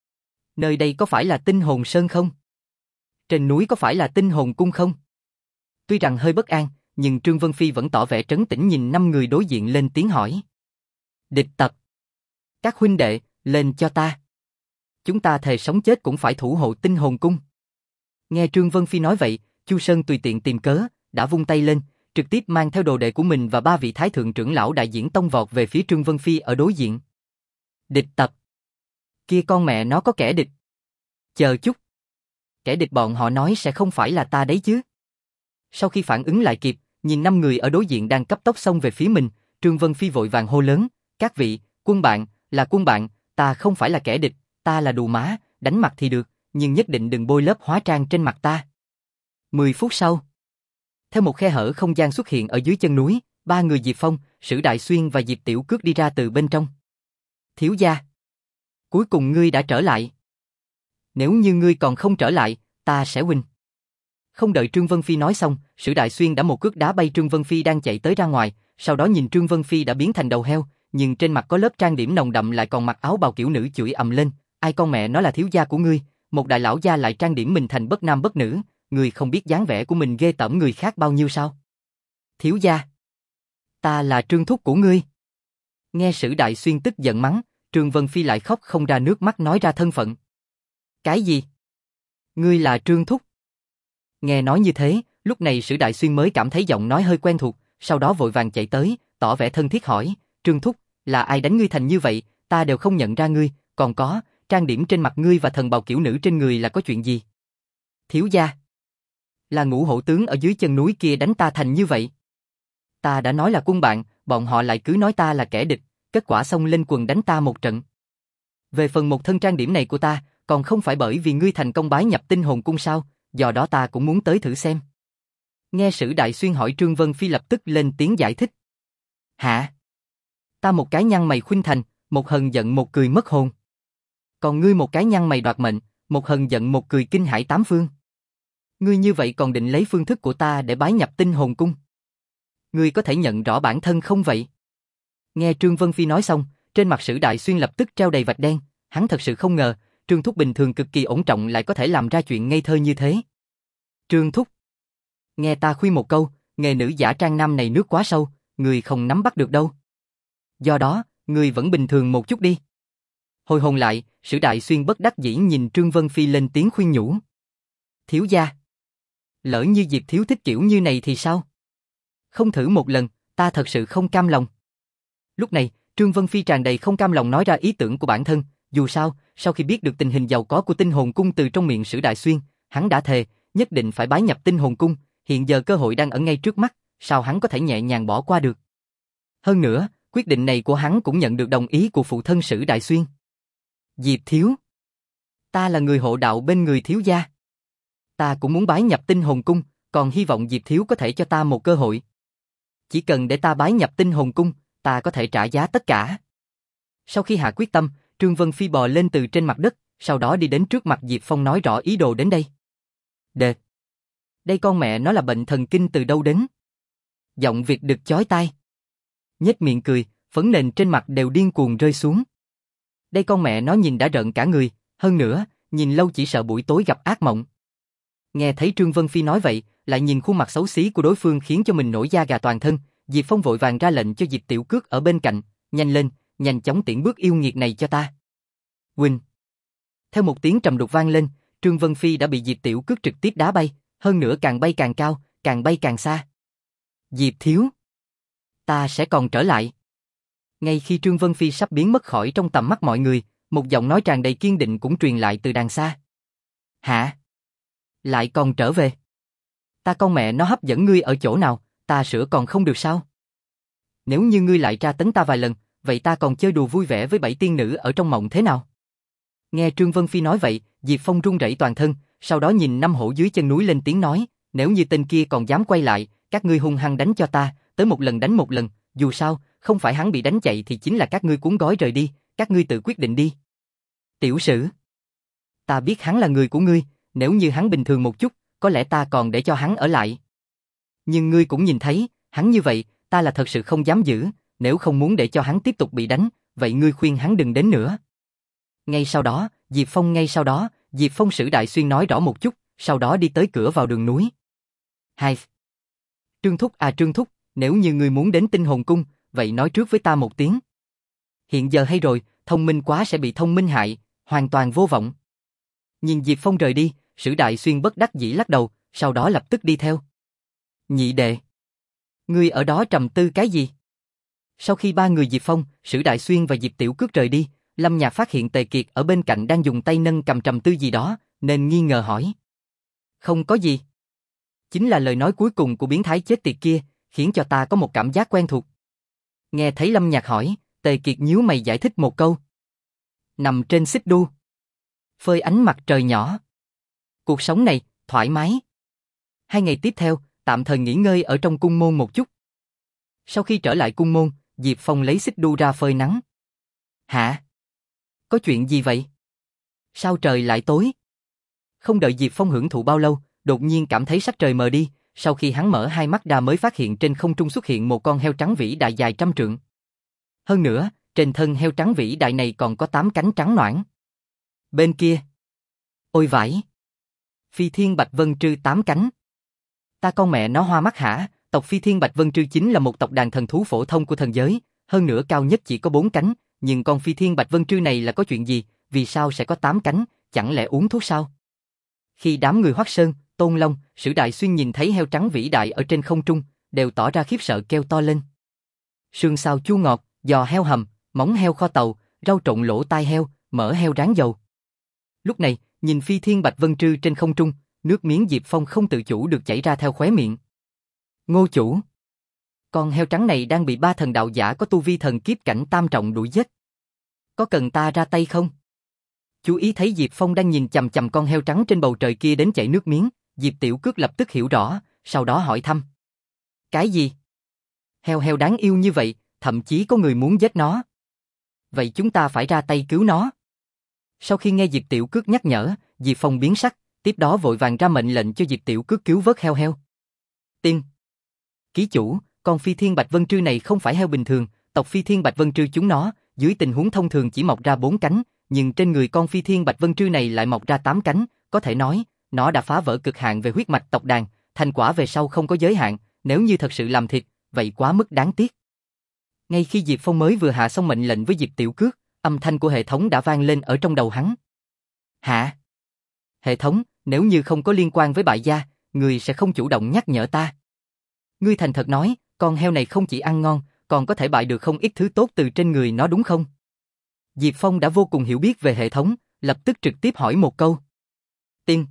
A: nơi đây có phải là Tinh Hồn Sơn không? Trên núi có phải là Tinh Hồn Cung không? Tuy rằng hơi bất an, nhưng Trương Vân Phi vẫn tỏ vẻ trấn tĩnh nhìn năm người đối diện lên tiếng hỏi. Địch tập. Các huynh đệ, lên cho ta. Chúng ta thề sống chết cũng phải thủ hộ Tinh Hồn Cung. Nghe Trương Vân Phi nói vậy, Chu Sơn tùy tiện tìm cớ, đã vung tay lên, trực tiếp mang theo đồ đệ của mình và ba vị thái thượng trưởng lão đại diễn tông vọt về phía Trương Vân Phi ở đối diện. Địch tập. Kia con mẹ nó có kẻ địch. Chờ chút. Kẻ địch bọn họ nói sẽ không phải là ta đấy chứ. Sau khi phản ứng lại kịp, nhìn năm người ở đối diện đang cấp tốc xông về phía mình, Trương Vân Phi vội vàng hô lớn, các vị, quân bạn, là quân bạn, ta không phải là kẻ địch, ta là đù má, đánh mặt thì được, nhưng nhất định đừng bôi lớp hóa trang trên mặt ta. Mười phút sau, theo một khe hở không gian xuất hiện ở dưới chân núi, ba người Diệp Phong, Sử Đại Xuyên và Diệp Tiểu Cước đi ra từ bên trong. Thiếu gia, cuối cùng ngươi đã trở lại. Nếu như ngươi còn không trở lại, ta sẽ huynh. Không đợi Trương Vân Phi nói xong, Sử Đại Xuyên đã một cước đá bay Trương Vân Phi đang chạy tới ra ngoài, sau đó nhìn Trương Vân Phi đã biến thành đầu heo, nhưng trên mặt có lớp trang điểm nồng đậm lại còn mặc áo bào kiểu nữ chửi ầm lên, ai con mẹ nó là thiếu gia của ngươi, một đại lão gia lại trang điểm mình thành bất nam bất nữ, ngươi không biết dáng vẻ của mình ghê tởm người khác bao nhiêu sao? Thiếu gia, ta là Trương thúc của ngươi. Nghe Sử Đại Xuyên tức giận mắng, Trương Vân Phi lại khóc không ra nước mắt nói ra thân phận. Cái gì? Ngươi là Trương thúc? Nghe nói như thế, lúc này Sử Đại Xuyên mới cảm thấy giọng nói hơi quen thuộc, sau đó vội vàng chạy tới, tỏ vẻ thân thiết hỏi, Trương thúc, là ai đánh ngươi thành như vậy, ta đều không nhận ra ngươi, còn có, trang điểm trên mặt ngươi và thần bào kiểu nữ trên người là có chuyện gì? Thiếu gia, là Ngũ Hổ tướng ở dưới chân núi kia đánh ta thành như vậy. Ta đã nói là quân bạn, bọn họ lại cứ nói ta là kẻ địch, kết quả xông lên quần đánh ta một trận. Về phần một thân trang điểm này của ta, còn không phải bởi vì ngươi thành công bái nhập Tinh Hồn Cung sao, do đó ta cũng muốn tới thử xem. Nghe Sử Đại Xuyên hỏi Trương Vân Phi lập tức lên tiếng giải thích. Hả? Ta một cái nhăn mày khuynh thành, một hờn giận một cười mất hồn. Còn ngươi một cái nhăn mày đoạt mệnh, một hờn giận một cười kinh hãi tám phương. Ngươi như vậy còn định lấy phương thức của ta để bái nhập Tinh Hồn Cung? Ngươi có thể nhận rõ bản thân không vậy? Nghe Trương Vân Phi nói xong, trên mặt Sử Đại Xuyên lập tức treo đầy vạch đen, hắn thật sự không ngờ, Trương thúc bình thường cực kỳ ổn trọng lại có thể làm ra chuyện ngây thơ như thế. Trương thúc, nghe ta khuyên một câu, nghề nữ giả trang nam này nước quá sâu, người không nắm bắt được đâu. Do đó, người vẫn bình thường một chút đi. Hồi hồn lại, Sử Đại Xuyên bất đắc dĩ nhìn Trương Vân Phi lên tiếng khuyên nhủ. Thiếu gia, lỡ như Diệp thiếu thích kiểu như này thì sao? Không thử một lần, ta thật sự không cam lòng. Lúc này, Trương Vân Phi tràn đầy không cam lòng nói ra ý tưởng của bản thân, dù sao, sau khi biết được tình hình giàu có của Tinh Hồn Cung từ trong miệng Sử Đại Xuyên, hắn đã thề, nhất định phải bái nhập Tinh Hồn Cung, hiện giờ cơ hội đang ở ngay trước mắt, sao hắn có thể nhẹ nhàng bỏ qua được. Hơn nữa, quyết định này của hắn cũng nhận được đồng ý của phụ thân Sử Đại Xuyên. Diệp thiếu, ta là người hộ đạo bên người thiếu gia. Ta cũng muốn bái nhập Tinh Hồn Cung, còn hy vọng Diệp thiếu có thể cho ta một cơ hội. Chỉ cần để ta bái nhập Tinh Hồn Cung, ta có thể trả giá tất cả. Sau khi hạ quyết tâm, Trương Vân Phi bò lên từ trên mặt đất, sau đó đi đến trước mặt Diệp Phong nói rõ ý đồ đến đây. Đệt! Đây con mẹ nó là bệnh thần kinh từ đâu đến? Giọng Việt đực chói tai. Nhếch miệng cười, phấn nền trên mặt đều điên cuồng rơi xuống. Đây con mẹ nó nhìn đã rợn cả người, hơn nữa, nhìn lâu chỉ sợ buổi tối gặp ác mộng. Nghe thấy Trương Vân Phi nói vậy, lại nhìn khuôn mặt xấu xí của đối phương khiến cho mình nổi da gà toàn thân, Diệp Phong vội vàng ra lệnh cho Diệp Tiểu Cước ở bên cạnh, nhanh lên, nhanh chóng tiễn bước yêu nghiệt này cho ta. Quỳnh. Theo một tiếng trầm đục vang lên, Trương Vân Phi đã bị Diệp Tiểu Cước trực tiếp đá bay, hơn nữa càng bay càng cao, càng bay càng xa. Diệp thiếu, ta sẽ còn trở lại. Ngay khi Trương Vân Phi sắp biến mất khỏi trong tầm mắt mọi người, một giọng nói tràn đầy kiên định cũng truyền lại từ đằng xa. Hả? Lại còn trở về? Ta con mẹ nó hấp dẫn ngươi ở chỗ nào, ta sửa còn không được sao? Nếu như ngươi lại tra tấn ta vài lần, vậy ta còn chơi đùa vui vẻ với bảy tiên nữ ở trong mộng thế nào? Nghe Trương Vân Phi nói vậy, Diệp Phong run rẩy toàn thân, sau đó nhìn năm hổ dưới chân núi lên tiếng nói, nếu như tên kia còn dám quay lại, các ngươi hung hăng đánh cho ta, tới một lần đánh một lần, dù sao, không phải hắn bị đánh chạy thì chính là các ngươi cuốn gói rời đi, các ngươi tự quyết định đi. Tiểu Sử, ta biết hắn là người của ngươi, nếu như hắn bình thường một chút, có lẽ ta còn để cho hắn ở lại. Nhưng ngươi cũng nhìn thấy, hắn như vậy, ta là thật sự không dám giữ, nếu không muốn để cho hắn tiếp tục bị đánh, vậy ngươi khuyên hắn đừng đến nữa. Ngay sau đó, Diệp Phong ngay sau đó, Diệp Phong Sử Đại Xuyên nói rõ một chút, sau đó đi tới cửa vào đường núi. Hai. Trương Thúc à Trương Thúc, nếu như ngươi muốn đến Tinh Hồn Cung, vậy nói trước với ta một tiếng. Hiện giờ hay rồi, thông minh quá sẽ bị thông minh hại, hoàn toàn vô vọng. Nhìn Diệp Phong rời đi, Sử Đại Xuyên bất đắc dĩ lắc đầu, sau đó lập tức đi theo. Nhị đệ, ngươi ở đó trầm tư cái gì? Sau khi ba người Diệp Phong, Sử Đại Xuyên và Diệp Tiểu Cước rời đi, Lâm Nhạc phát hiện Tề Kiệt ở bên cạnh đang dùng tay nâng cầm trầm tư gì đó, nên nghi ngờ hỏi. Không có gì. Chính là lời nói cuối cùng của biến thái chết tiệt kia, khiến cho ta có một cảm giác quen thuộc. Nghe thấy Lâm Nhạc hỏi, Tề Kiệt nhíu mày giải thích một câu. Nằm trên xích đu, phơi ánh mặt trời nhỏ. Cuộc sống này, thoải mái. Hai ngày tiếp theo, tạm thời nghỉ ngơi ở trong cung môn một chút. Sau khi trở lại cung môn, Diệp Phong lấy xích đu ra phơi nắng. Hả? Có chuyện gì vậy? Sao trời lại tối? Không đợi Diệp Phong hưởng thụ bao lâu, đột nhiên cảm thấy sắc trời mờ đi, sau khi hắn mở hai mắt ra mới phát hiện trên không trung xuất hiện một con heo trắng vĩ đại dài trăm trượng. Hơn nữa, trên thân heo trắng vĩ đại này còn có tám cánh trắng noãn. Bên kia, ôi vãi! Phi Thiên Bạch Vân Trư tám cánh. Ta con mẹ nó hoa mắt hả? Tộc Phi Thiên Bạch Vân Trư chính là một tộc đàn thần thú phổ thông của thần giới, hơn nữa cao nhất chỉ có bốn cánh, nhưng con Phi Thiên Bạch Vân Trư này là có chuyện gì, vì sao sẽ có tám cánh, chẳng lẽ uống thuốc sao? Khi đám người Hoắc Sơn, Tôn Long, Sử Đại Xuyên nhìn thấy heo trắng vĩ đại ở trên không trung, đều tỏ ra khiếp sợ kêu to lên. Sườn xào chua ngọt, giò heo hầm, móng heo kho tàu, rau trộn lỗ tai heo, mỡ heo rán dầu. Lúc này, nhìn Phi Thiên Bạch Vân Trư trên không trung, nước miếng Diệp Phong không tự chủ được chảy ra theo khóe miệng. Ngô chủ, con heo trắng này đang bị ba thần đạo giả có tu vi thần kiếp cảnh tam trọng đuổi giết. Có cần ta ra tay không? Chú ý thấy Diệp Phong đang nhìn chằm chằm con heo trắng trên bầu trời kia đến chảy nước miếng, Diệp Tiểu Cước lập tức hiểu rõ, sau đó hỏi thăm. Cái gì? Heo heo đáng yêu như vậy, thậm chí có người muốn giết nó. Vậy chúng ta phải ra tay cứu nó. Sau khi nghe Diệp Tiểu Cước nhắc nhở, Diệp Phong biến sắc, tiếp đó vội vàng ra mệnh lệnh cho Diệp Tiểu Cước cứu vớt heo heo. Tiên. Ký chủ, con Phi Thiên Bạch Vân Trư này không phải heo bình thường, tộc Phi Thiên Bạch Vân Trư chúng nó, dưới tình huống thông thường chỉ mọc ra bốn cánh, nhưng trên người con Phi Thiên Bạch Vân Trư này lại mọc ra tám cánh, có thể nói, nó đã phá vỡ cực hạn về huyết mạch tộc đàn, thành quả về sau không có giới hạn, nếu như thật sự làm thịt, vậy quá mức đáng tiếc. Ngay khi Diệp Phong mới vừa hạ xong mệnh lệnh với Diệp Tiểu Cước, âm thanh của hệ thống đã vang lên ở trong đầu hắn. Hả? Hệ thống, nếu như không có liên quan với bại gia, người sẽ không chủ động nhắc nhở ta. Ngươi thành thật nói, con heo này không chỉ ăn ngon, còn có thể bại được không ít thứ tốt từ trên người nó đúng không? Diệp Phong đã vô cùng hiểu biết về hệ thống, lập tức trực tiếp hỏi một câu. Tiên.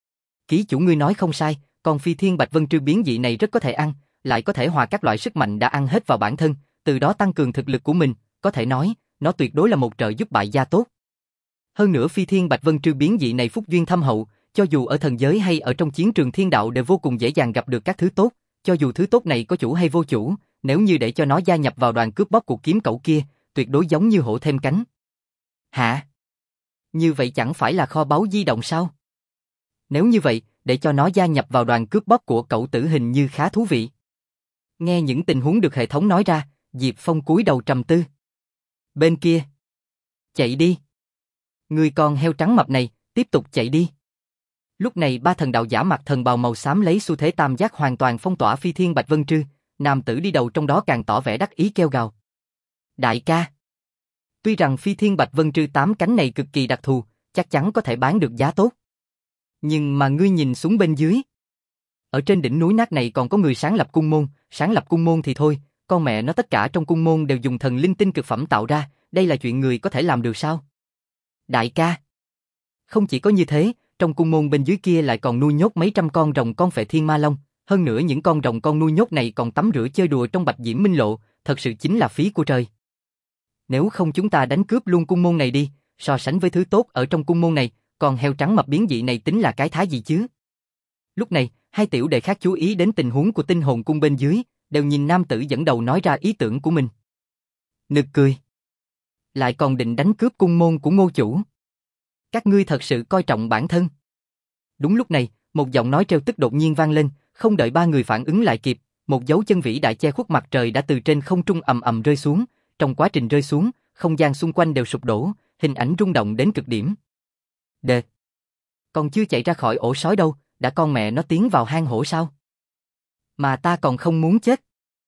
A: Ký chủ ngươi nói không sai, con Phi Thiên Bạch Vân Trư biến dị này rất có thể ăn, lại có thể hòa các loại sức mạnh đã ăn hết vào bản thân, từ đó tăng cường thực lực của mình, có thể nói, nó tuyệt đối là một trợ giúp bại gia tốt. Hơn nữa Phi Thiên Bạch Vân Trư biến dị này phúc duyên thâm hậu, cho dù ở thần giới hay ở trong chiến trường thiên đạo đều vô cùng dễ dàng gặp được các thứ tốt, cho dù thứ tốt này có chủ hay vô chủ, nếu như để cho nó gia nhập vào đoàn cướp bóc cuộc kiếm cẩu kia, tuyệt đối giống như hổ thêm cánh. Hả? Như vậy chẳng phải là kho báu di động sao? Nếu như vậy, để cho nó gia nhập vào đoàn cướp bóc của cậu tử hình như khá thú vị. Nghe những tình huống được hệ thống nói ra, Diệp Phong cúi đầu trầm tư. Bên kia, Chạy đi. Người con heo trắng mập này, tiếp tục chạy đi. Lúc này ba thần đạo giả mặc thần bào màu xám lấy xu thế tam giác hoàn toàn phong tỏa Phi Thiên Bạch Vân Trư, nam tử đi đầu trong đó càng tỏ vẻ đắc ý kêu gào. Đại ca. Tuy rằng Phi Thiên Bạch Vân Trư tám cánh này cực kỳ đặc thù, chắc chắn có thể bán được giá tốt. Nhưng mà ngươi nhìn xuống bên dưới. Ở trên đỉnh núi nát này còn có người sáng lập cung môn, sáng lập cung môn thì thôi, con mẹ nó tất cả trong cung môn đều dùng thần linh tinh cực phẩm tạo ra, đây là chuyện người có thể làm được sao? Đại ca. Không chỉ có như thế, trong cung môn bên dưới kia lại còn nuôi nhốt mấy trăm con rồng con phệ thiên ma long, hơn nữa những con rồng con nuôi nhốt này còn tắm rửa chơi đùa trong bạch diễm minh lộ, thật sự chính là phí của trời. Nếu không chúng ta đánh cướp luôn cung môn này đi, so sánh với thứ tốt ở trong cung môn này, còn heo trắng mập biến dị này tính là cái thá gì chứ? Lúc này, hai tiểu đệ khác chú ý đến tình huống của tinh hồn cung bên dưới, đều nhìn nam tử dẫn đầu nói ra ý tưởng của mình. Nực cười. Lại còn định đánh cướp cung môn của Ngô chủ. Các ngươi thật sự coi trọng bản thân. Đúng lúc này, một giọng nói trêu tức đột nhiên vang lên, không đợi ba người phản ứng lại kịp, một dấu chân vĩ đại che khuất mặt trời đã từ trên không trung ầm ầm rơi xuống, trong quá trình rơi xuống, không gian xung quanh đều sụp đổ, hình ảnh rung động đến cực điểm. Đệt. Còn chưa chạy ra khỏi ổ sói đâu, đã con mẹ nó tiến vào hang hổ sao? Mà ta còn không muốn chết.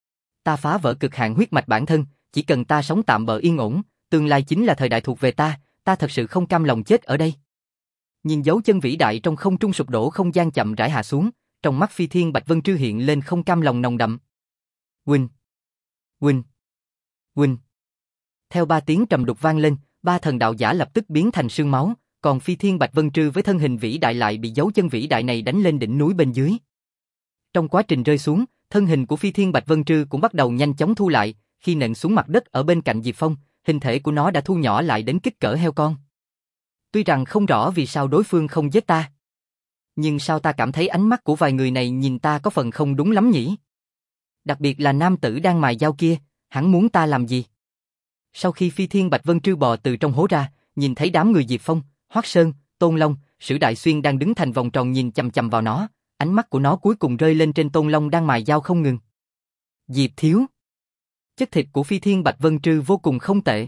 A: Ta phá vỡ cực hạn huyết mạch bản thân, chỉ cần ta sống tạm bợ yên ổn, tương lai chính là thời đại thuộc về ta, ta thật sự không cam lòng chết ở đây. Nhìn dấu chân vĩ đại trong không trung sụp đổ không gian chậm rãi hạ xuống, trong mắt Phi Thiên Bạch Vân Trư hiện lên không cam lòng nồng đậm. Huynh, huynh, huynh. Theo ba tiếng trầm đục vang lên, ba thần đạo giả lập tức biến thành sương máu, còn Phi Thiên Bạch Vân Trư với thân hình vĩ đại lại bị dấu chân vĩ đại này đánh lên đỉnh núi bên dưới. Trong quá trình rơi xuống, thân hình của Phi Thiên Bạch Vân Trư cũng bắt đầu nhanh chóng thu lại, khi nện xuống mặt đất ở bên cạnh Diệp Phong, hình thể của nó đã thu nhỏ lại đến kích cỡ heo con. Tuy rằng không rõ vì sao đối phương không giết ta, nhưng sao ta cảm thấy ánh mắt của vài người này nhìn ta có phần không đúng lắm nhỉ? Đặc biệt là nam tử đang mài dao kia, hắn muốn ta làm gì? Sau khi Phi Thiên Bạch Vân Trư bò từ trong hố ra, nhìn thấy đám người Diệp Phong, Hoắc Sơn, Tôn Long, Sử Đại Xuyên đang đứng thành vòng tròn nhìn chằm chằm vào nó, ánh mắt của nó cuối cùng rơi lên trên Tôn Long đang mài dao không ngừng. Diệp thiếu. Chất thịt của Phi Thiên Bạch Vân Trư vô cùng không tệ.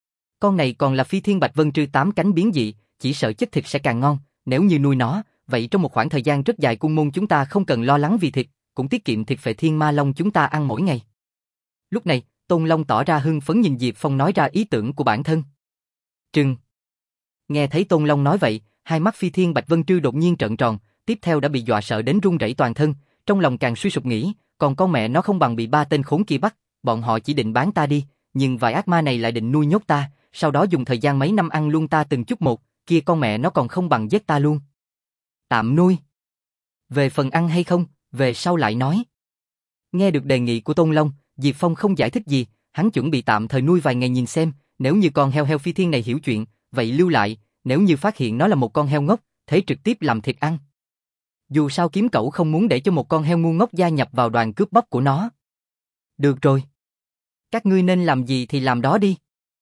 A: Con này còn là Phi Thiên Bạch Vân Trư tám cánh biến dị, chỉ sợ chất thịt sẽ càng ngon, nếu như nuôi nó, vậy trong một khoảng thời gian rất dài cung môn chúng ta không cần lo lắng vì thịt, cũng tiết kiệm thịt phệ thiên ma long chúng ta ăn mỗi ngày. Lúc này, Tôn Long tỏ ra hưng phấn nhìn Diệp Phong nói ra ý tưởng của bản thân. Trừng. Nghe thấy Tôn Long nói vậy, hai mắt Phi Thiên Bạch Vân Trư đột nhiên trợn tròn, tiếp theo đã bị dọa sợ đến run rẩy toàn thân, trong lòng càng suy sụp nghĩ, còn con mẹ nó không bằng bị ba tên khốn kia bắt, bọn họ chỉ định bán ta đi, nhưng vài ác ma này lại định nuôi nhốt ta, sau đó dùng thời gian mấy năm ăn luôn ta từng chút một, kia con mẹ nó còn không bằng giết ta luôn. Tạm nuôi. Về phần ăn hay không, về sau lại nói. Nghe được đề nghị của Tôn Long, Diệp Phong không giải thích gì, hắn chuẩn bị tạm thời nuôi vài ngày nhìn xem, nếu như con heo heo Phi Thiên này hiểu chuyện, vậy lưu lại, nếu như phát hiện nó là một con heo ngốc, thế trực tiếp làm thịt ăn. Dù sao kiếm cẩu không muốn để cho một con heo ngu ngốc gia nhập vào đoàn cướp bóc của nó. Được rồi. Các ngươi nên làm gì thì làm đó đi.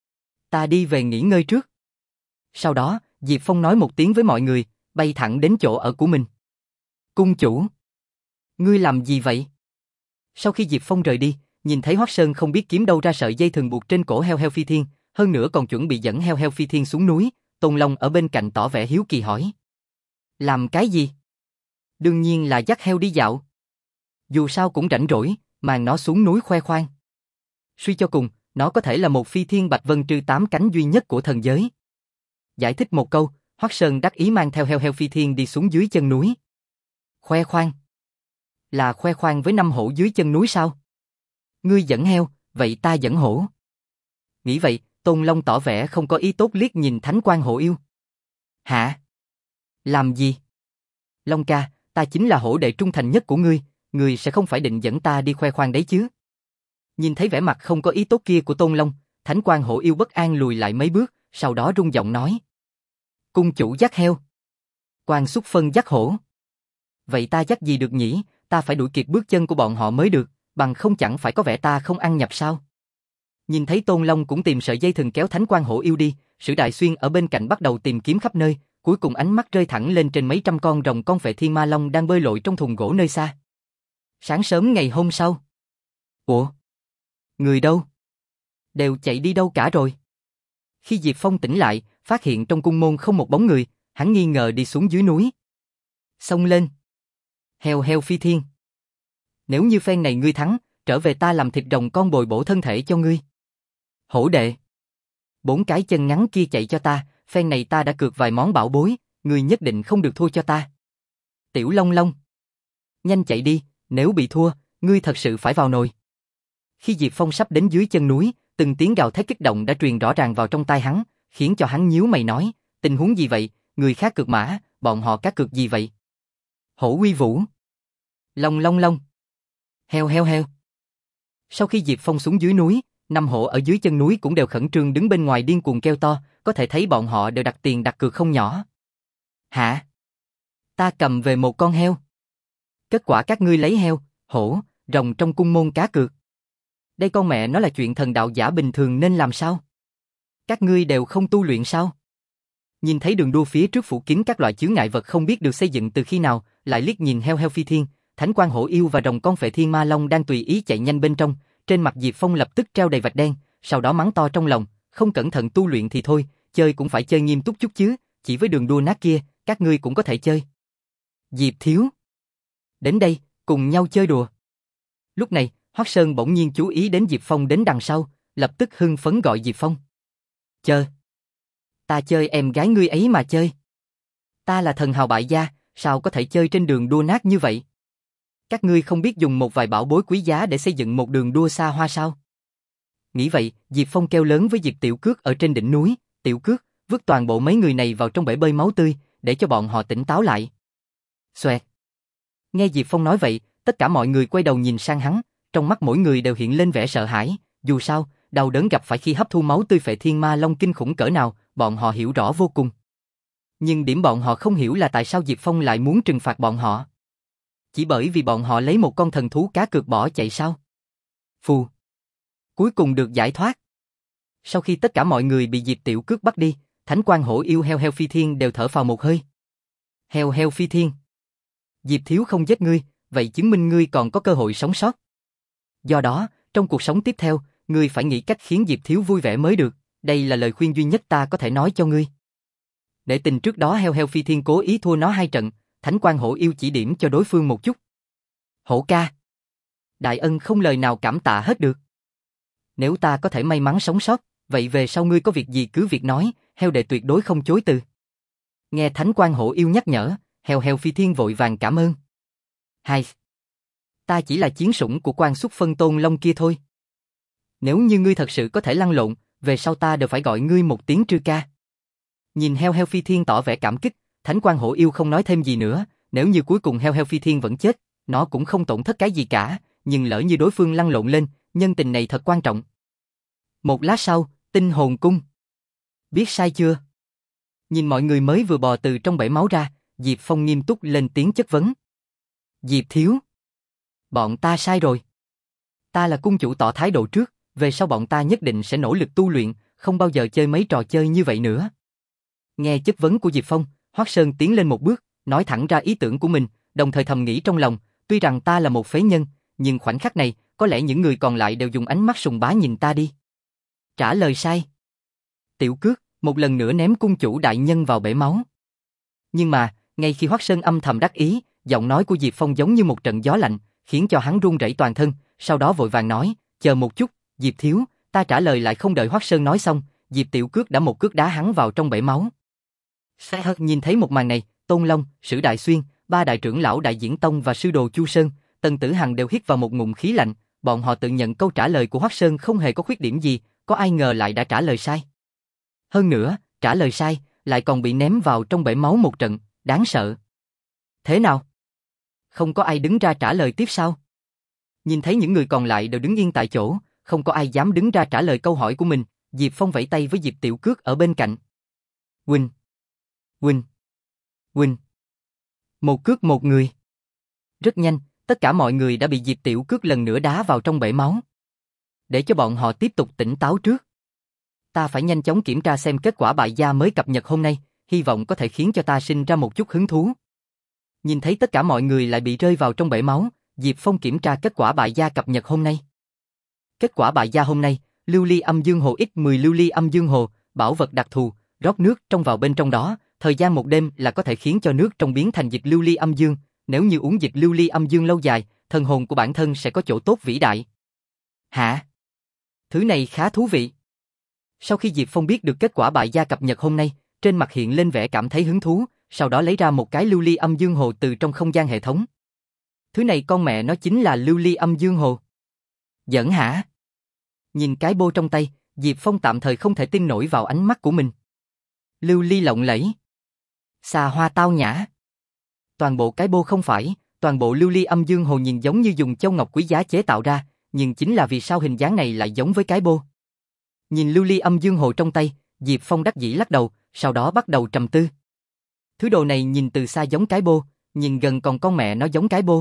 A: Ta đi về nghỉ ngơi trước. Sau đó, Diệp Phong nói một tiếng với mọi người, bay thẳng đến chỗ ở của mình. Cung chủ. Ngươi làm gì vậy? Sau khi Diệp Phong rời đi, nhìn thấy Hoắc Sơn không biết kiếm đâu ra sợi dây thừng buộc trên cổ heo heo Phi Thiên, hơn nữa còn chuẩn bị dẫn heo heo Phi Thiên xuống núi, Tôn Long ở bên cạnh tỏ vẻ hiếu kỳ hỏi. Làm cái gì? Đương nhiên là dắt heo đi dạo. Dù sao cũng rảnh rỗi, mang nó xuống núi khoe khoang. Suy cho cùng, nó có thể là một Phi Thiên Bạch Vân Trư tám cánh duy nhất của thần giới. Giải thích một câu, Hoắc Sơn đắc ý mang theo heo heo Phi Thiên đi xuống dưới chân núi. Khoe khoang? Là khoe khoang với năm hổ dưới chân núi sao? Ngươi dẫn heo, vậy ta dẫn hổ. Nghĩ vậy, Tôn Long tỏ vẻ không có ý tốt liếc nhìn Thánh Quang Hổ Yêu. Hả? Làm gì? Long ca, ta chính là hổ đệ trung thành nhất của ngươi, ngươi sẽ không phải định dẫn ta đi khoe khoang đấy chứ? Nhìn thấy vẻ mặt không có ý tốt kia của Tôn Long, Thánh Quang Hổ Yêu bất an lùi lại mấy bước, sau đó rung giọng nói. Cung chủ dắt heo. Quan Xúc Phân dắt hổ. Vậy ta dắt gì được nhỉ, ta phải đuổi kịp bước chân của bọn họ mới được, bằng không chẳng phải có vẻ ta không ăn nhập sao? Nhìn thấy Tôn Long cũng tìm sợi dây thừng kéo Thánh Quang Hổ Yêu đi, Sử Đại Xuyên ở bên cạnh bắt đầu tìm kiếm khắp nơi, cuối cùng ánh mắt rơi thẳng lên trên mấy trăm con rồng con phệ thiên ma long đang bơi lội trong thùng gỗ nơi xa. Sáng sớm ngày hôm sau. Ủa? Người đâu? Đều chạy đi đâu cả rồi? Khi Diệp Phong tỉnh lại, phát hiện trong cung môn không một bóng người, hắn nghi ngờ đi xuống dưới núi. Xông lên. Heo heo phi thiên. Nếu như phen này ngươi thắng, trở về ta làm thịt rồng con bồi bổ thân thể cho ngươi. Hổ đệ. Bốn cái chân ngắn kia chạy cho ta, phen này ta đã cược vài món bảo bối, ngươi nhất định không được thua cho ta. Tiểu Long Long. Nhanh chạy đi, nếu bị thua, ngươi thật sự phải vào nồi. Khi Diệp Phong sắp đến dưới chân núi, từng tiếng gào thét kích động đã truyền rõ ràng vào trong tai hắn, khiến cho hắn nhíu mày nói, tình huống gì vậy, người khác cược mã, bọn họ cá cược gì vậy? Hổ uy vũ. Long long long. Heo heo heo. Sau khi Diệp Phong xuống dưới núi, năm hổ ở dưới chân núi cũng đều khẩn trương đứng bên ngoài điên cuồng kêu to, có thể thấy bọn họ đều đặt tiền đặt cược không nhỏ. Hả? Ta cầm về một con heo. Kết quả các ngươi lấy heo, hổ, rồng trong cung môn cá cược. Đây con mẹ nó là chuyện thần đạo giả bình thường nên làm sao? Các ngươi đều không tu luyện sao? Nhìn thấy đường đua phía trước phủ kín các loại chướng ngại vật không biết được xây dựng từ khi nào, lại liếc nhìn heo heo phi thiên, thánh quang hổ yêu và rồng con phệ thiên ma long đang tùy ý chạy nhanh bên trong, trên mặt Diệp Phong lập tức treo đầy vạch đen, sau đó mắng to trong lòng, không cẩn thận tu luyện thì thôi, chơi cũng phải chơi nghiêm túc chút chứ, chỉ với đường đua nát kia, các ngươi cũng có thể chơi. Diệp thiếu. Đến đây, cùng nhau chơi đùa. Lúc này, Hoắc Sơn bỗng nhiên chú ý đến Diệp Phong đến đằng sau, lập tức hưng phấn gọi Diệp Phong. Chơi. Ta chơi em gái ngươi ấy mà chơi. Ta là thần hào bại gia, sao có thể chơi trên đường đua nát như vậy? Các ngươi không biết dùng một vài bảo bối quý giá để xây dựng một đường đua xa hoa sao? Nghĩ vậy, Diệp Phong kêu lớn với Diệp Tiểu Cước ở trên đỉnh núi, Tiểu Cước, vứt toàn bộ mấy người này vào trong bể bơi máu tươi, để cho bọn họ tỉnh táo lại. Xoẹt. Nghe Diệp Phong nói vậy, tất cả mọi người quay đầu nhìn sang hắn, trong mắt mỗi người đều hiện lên vẻ sợ hãi, dù sao, đau đớn gặp phải khi hấp thu máu tươi phệ thiên ma long kinh khủng cỡ nào, bọn họ hiểu rõ vô cùng. Nhưng điểm bọn họ không hiểu là tại sao Diệp Phong lại muốn trừng phạt bọn họ. Chỉ bởi vì bọn họ lấy một con thần thú cá cược bỏ chạy sao? Phù. Cuối cùng được giải thoát. Sau khi tất cả mọi người bị Diệp Tiểu Cước bắt đi, thánh quang hổ yêu heo heo phi thiên đều thở phào một hơi. Heo heo phi thiên. Diệp thiếu không giết ngươi, vậy chứng minh ngươi còn có cơ hội sống sót. Do đó, trong cuộc sống tiếp theo, ngươi phải nghĩ cách khiến Diệp thiếu vui vẻ mới được, đây là lời khuyên duy nhất ta có thể nói cho ngươi. Để tình trước đó heo heo phi thiên cố ý thua nó hai trận, thánh quang hổ yêu chỉ điểm cho đối phương một chút. Hổ ca. Đại ân không lời nào cảm tạ hết được. Nếu ta có thể may mắn sống sót, vậy về sau ngươi có việc gì cứ việc nói, heo đệ tuyệt đối không chối từ. Nghe thánh quang hổ yêu nhắc nhở, heo heo phi thiên vội vàng cảm ơn. Hai. Ta chỉ là chiến sủng của quan xuất phân tôn long kia thôi. Nếu như ngươi thật sự có thể lăn lộn, về sau ta đều phải gọi ngươi một tiếng trư ca. Nhìn heo heo phi thiên tỏ vẻ cảm kích, thánh quang hổ yêu không nói thêm gì nữa, nếu như cuối cùng heo heo phi thiên vẫn chết, nó cũng không tổn thất cái gì cả, nhưng lỡ như đối phương lăn lộn lên, nhân tình này thật quan trọng. Một lát sau, tinh hồn cung. Biết sai chưa? Nhìn mọi người mới vừa bò từ trong bể máu ra, Diệp Phong nghiêm túc lên tiếng chất vấn. Diệp thiếu. Bọn ta sai rồi. Ta là cung chủ tỏ thái độ trước, về sau bọn ta nhất định sẽ nỗ lực tu luyện, không bao giờ chơi mấy trò chơi như vậy nữa. Nghe chất vấn của Diệp Phong, Hoắc Sơn tiến lên một bước, nói thẳng ra ý tưởng của mình, đồng thời thầm nghĩ trong lòng, tuy rằng ta là một phế nhân, nhưng khoảnh khắc này, có lẽ những người còn lại đều dùng ánh mắt sùng bá nhìn ta đi. Trả lời sai. Tiểu Cước, một lần nữa ném cung chủ đại nhân vào bể máu. Nhưng mà, ngay khi Hoắc Sơn âm thầm đắc ý, giọng nói của Diệp Phong giống như một trận gió lạnh, khiến cho hắn run rẩy toàn thân, sau đó vội vàng nói, chờ một chút, Diệp thiếu, ta trả lời lại không đợi Hoắc Sơn nói xong, Diệp Tiểu Cước đã một cước đá hắn vào trong bể máu. Sai hất nhìn thấy một màn này, Tôn Long, Sử Đại Xuyên, ba đại trưởng lão Đại Diễn Tông và sư đồ Chu Sơn, Tần Tử Hằng đều hít vào một ngụm khí lạnh, bọn họ tự nhận câu trả lời của Hoắc Sơn không hề có khuyết điểm gì, có ai ngờ lại đã trả lời sai. Hơn nữa, trả lời sai, lại còn bị ném vào trong bể máu một trận, đáng sợ. Thế nào? Không có ai đứng ra trả lời tiếp sao? Nhìn thấy những người còn lại đều đứng yên tại chỗ, không có ai dám đứng ra trả lời câu hỏi của mình, Diệp Phong vẫy tay với Diệp Tiểu Cước ở bên cạnh. Huynh! Huynh! Huynh! Một cước một người. Rất nhanh, tất cả mọi người đã bị Diệp Tiểu Cước lần nữa đá vào trong bể máu. Để cho bọn họ tiếp tục tỉnh táo trước. Ta phải nhanh chóng kiểm tra xem kết quả bại gia mới cập nhật hôm nay, hy vọng có thể khiến cho ta sinh ra một chút hứng thú. Nhìn thấy tất cả mọi người lại bị rơi vào trong bể máu, Diệp Phong kiểm tra kết quả bại gia cập nhật hôm nay. Kết quả bại gia hôm nay, lưu ly âm dương hồ x mười lưu ly âm dương hồ, bảo vật đặc thù, rót nước trong vào bên trong đó, thời gian một đêm là có thể khiến cho nước trong biến thành dịch lưu ly âm dương, nếu như uống dịch lưu ly âm dương lâu dài, thần hồn của bản thân sẽ có chỗ tốt vĩ đại. Hả? Thứ này khá thú vị. Sau khi Diệp Phong biết được kết quả bại gia cập nhật hôm nay, trên mặt hiện lên vẻ cảm thấy hứng thú, sau đó lấy ra một cái lưu ly âm dương hồ từ trong không gian hệ thống. Thứ này con mẹ nó chính là lưu ly âm dương hồ. Giỡn hả? Nhìn cái bô trong tay, Diệp Phong tạm thời không thể tin nổi vào ánh mắt của mình. Lưu ly lộng lẫy, xà hoa tao nhã. Toàn bộ cái bô không phải, toàn bộ lưu ly âm dương hồ nhìn giống như dùng châu ngọc quý giá chế tạo ra, nhưng chính là vì sao hình dáng này lại giống với cái bô. Nhìn lưu ly âm dương hồ trong tay, Diệp Phong đắc dĩ lắc đầu, sau đó bắt đầu trầm tư. Thứ đồ này nhìn từ xa giống cái bô, nhìn gần còn con mẹ nó giống cái bô.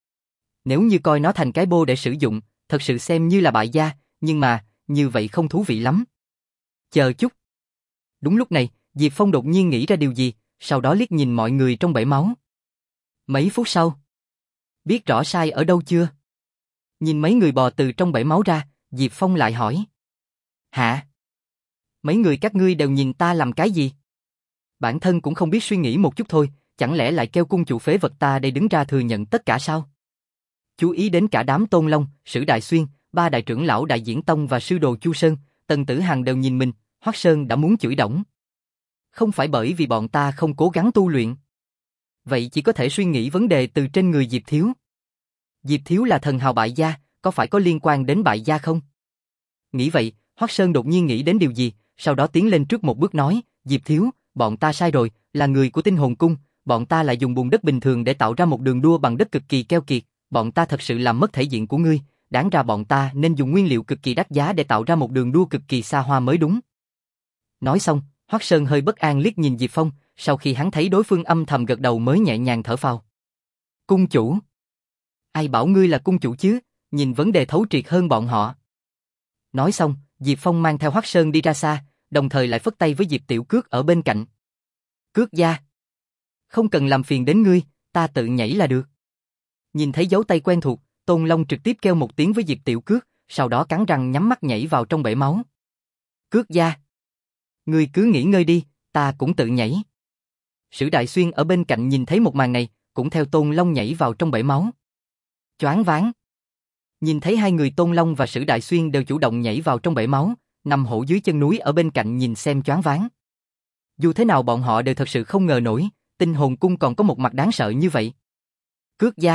A: Nếu như coi nó thành cái bô để sử dụng, thật sự xem như là bại gia, nhưng mà, như vậy không thú vị lắm. Chờ chút. Đúng lúc này, Diệp Phong đột nhiên nghĩ ra điều gì, sau đó liếc nhìn mọi người trong bể máu. Mấy phút sau, biết rõ sai ở đâu chưa? Nhìn mấy người bò từ trong bể máu ra, Diệp Phong lại hỏi. Hả? Mấy người các ngươi đều nhìn ta làm cái gì? Bản thân cũng không biết suy nghĩ một chút thôi, chẳng lẽ lại kêu cung chủ phế vật ta đây đứng ra thừa nhận tất cả sao? Chú ý đến cả đám Tôn Long, Sử Đại Xuyên, ba đại trưởng lão Đại Diễn Tông và sư đồ Chu Sơn, Tần Tử Hằng đều nhìn mình, Hoắc Sơn đã muốn chửi đổng. Không phải bởi vì bọn ta không cố gắng tu luyện. Vậy chỉ có thể suy nghĩ vấn đề từ trên người Diệp Thiếu. Diệp Thiếu là thần hào bại gia, có phải có liên quan đến bại gia không? Nghĩ vậy, Hoắc Sơn đột nhiên nghĩ đến điều gì, sau đó tiến lên trước một bước nói, Diệp Thiếu, bọn ta sai rồi, là người của Tinh Hồn Cung, bọn ta lại dùng bùn đất bình thường để tạo ra một đường đua bằng đất cực kỳ keo kiệt, bọn ta thật sự làm mất thể diện của ngươi, đáng ra bọn ta nên dùng nguyên liệu cực kỳ đắt giá để tạo ra một đường đua cực kỳ xa hoa mới đúng. Nói xong, Hoắc Sơn hơi bất an liếc nhìn Diệp Phong, sau khi hắn thấy đối phương âm thầm gật đầu mới nhẹ nhàng thở phào. Cung chủ? Ai bảo ngươi là cung chủ chứ, nhìn vấn đề thấu triệt hơn bọn họ. Nói xong, Diệp Phong mang theo Hoắc Sơn đi ra xa, đồng thời lại phất tay với Diệp Tiểu Cước ở bên cạnh. Cước gia, không cần làm phiền đến ngươi, ta tự nhảy là được. Nhìn thấy dấu tay quen thuộc, Tôn Long trực tiếp kêu một tiếng với Diệp Tiểu Cước, sau đó cắn răng nhắm mắt nhảy vào trong bể máu. Cước gia, ngươi cứ nghỉ ngơi đi, ta cũng tự nhảy. Sử Đại Xuyên ở bên cạnh nhìn thấy một màn này, cũng theo Tôn Long nhảy vào trong bể máu. Choáng váng. Nhìn thấy hai người Tôn Long và Sử Đại Xuyên đều chủ động nhảy vào trong bể máu, nằm hổ dưới chân núi ở bên cạnh nhìn xem choáng váng. Dù thế nào bọn họ đều thật sự không ngờ nổi, Tinh Hồn Cung còn có một mặt đáng sợ như vậy. Cước gia,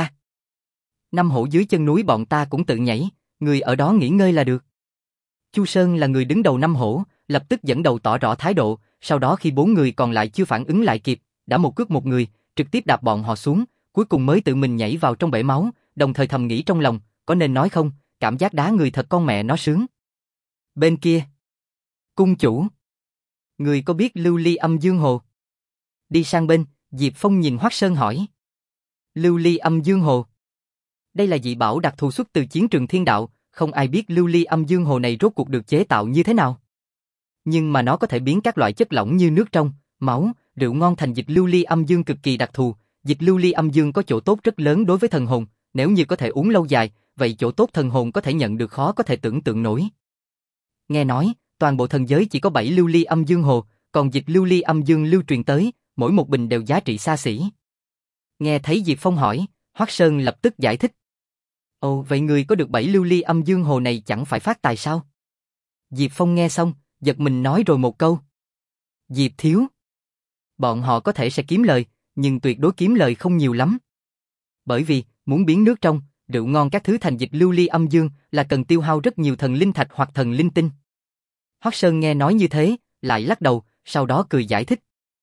A: năm hổ dưới chân núi bọn ta cũng tự nhảy, người ở đó nghỉ ngơi là được. Chu Sơn là người đứng đầu năm hổ, lập tức dẫn đầu tỏ rõ thái độ, sau đó khi bốn người còn lại chưa phản ứng lại kịp, đã một cước một người, trực tiếp đạp bọn họ xuống, cuối cùng mới tự mình nhảy vào trong bể máu, đồng thời thầm nghĩ trong lòng, có nên nói không, cảm giác đá người thật con mẹ nó sướng. Bên kia, cung chủ, người có biết lưu ly âm dương hồ? Đi sang bên, Diệp Phong nhìn Hoắc Sơn hỏi. Lưu ly âm dương hồ? Đây là dị bảo đặc thù xuất từ chiến trường thiên đạo, không ai biết lưu ly âm dương hồ này rốt cuộc được chế tạo như thế nào. Nhưng mà nó có thể biến các loại chất lỏng như nước trong, máu, rượu ngon thành dịch lưu ly âm dương cực kỳ đặc thù. Dịch lưu ly âm dương có chỗ tốt rất lớn đối với thần hồn, nếu như có thể uống lâu dài, vậy chỗ tốt thần hồn có thể nhận được khó có thể tưởng tượng nổi. Nghe nói, toàn bộ thần giới chỉ có bảy lưu ly âm dương hồ, còn dịch lưu ly âm dương lưu truyền tới, mỗi một bình đều giá trị xa xỉ. Nghe thấy Diệp Phong hỏi, Hoắc Sơn lập tức giải thích. Ồ, vậy người có được bảy lưu ly âm dương hồ này chẳng phải phát tài sao? Diệp Phong nghe xong, giật mình nói rồi một câu. Diệp Thiếu, bọn họ có thể sẽ kiếm lời, nhưng tuyệt đối kiếm lời không nhiều lắm. Bởi vì, muốn biến nước trong, rượu ngon các thứ thành dịch lưu ly âm dương là cần tiêu hao rất nhiều thần linh thạch hoặc thần linh tinh. Hoắc Sơn nghe nói như thế, lại lắc đầu, sau đó cười giải thích.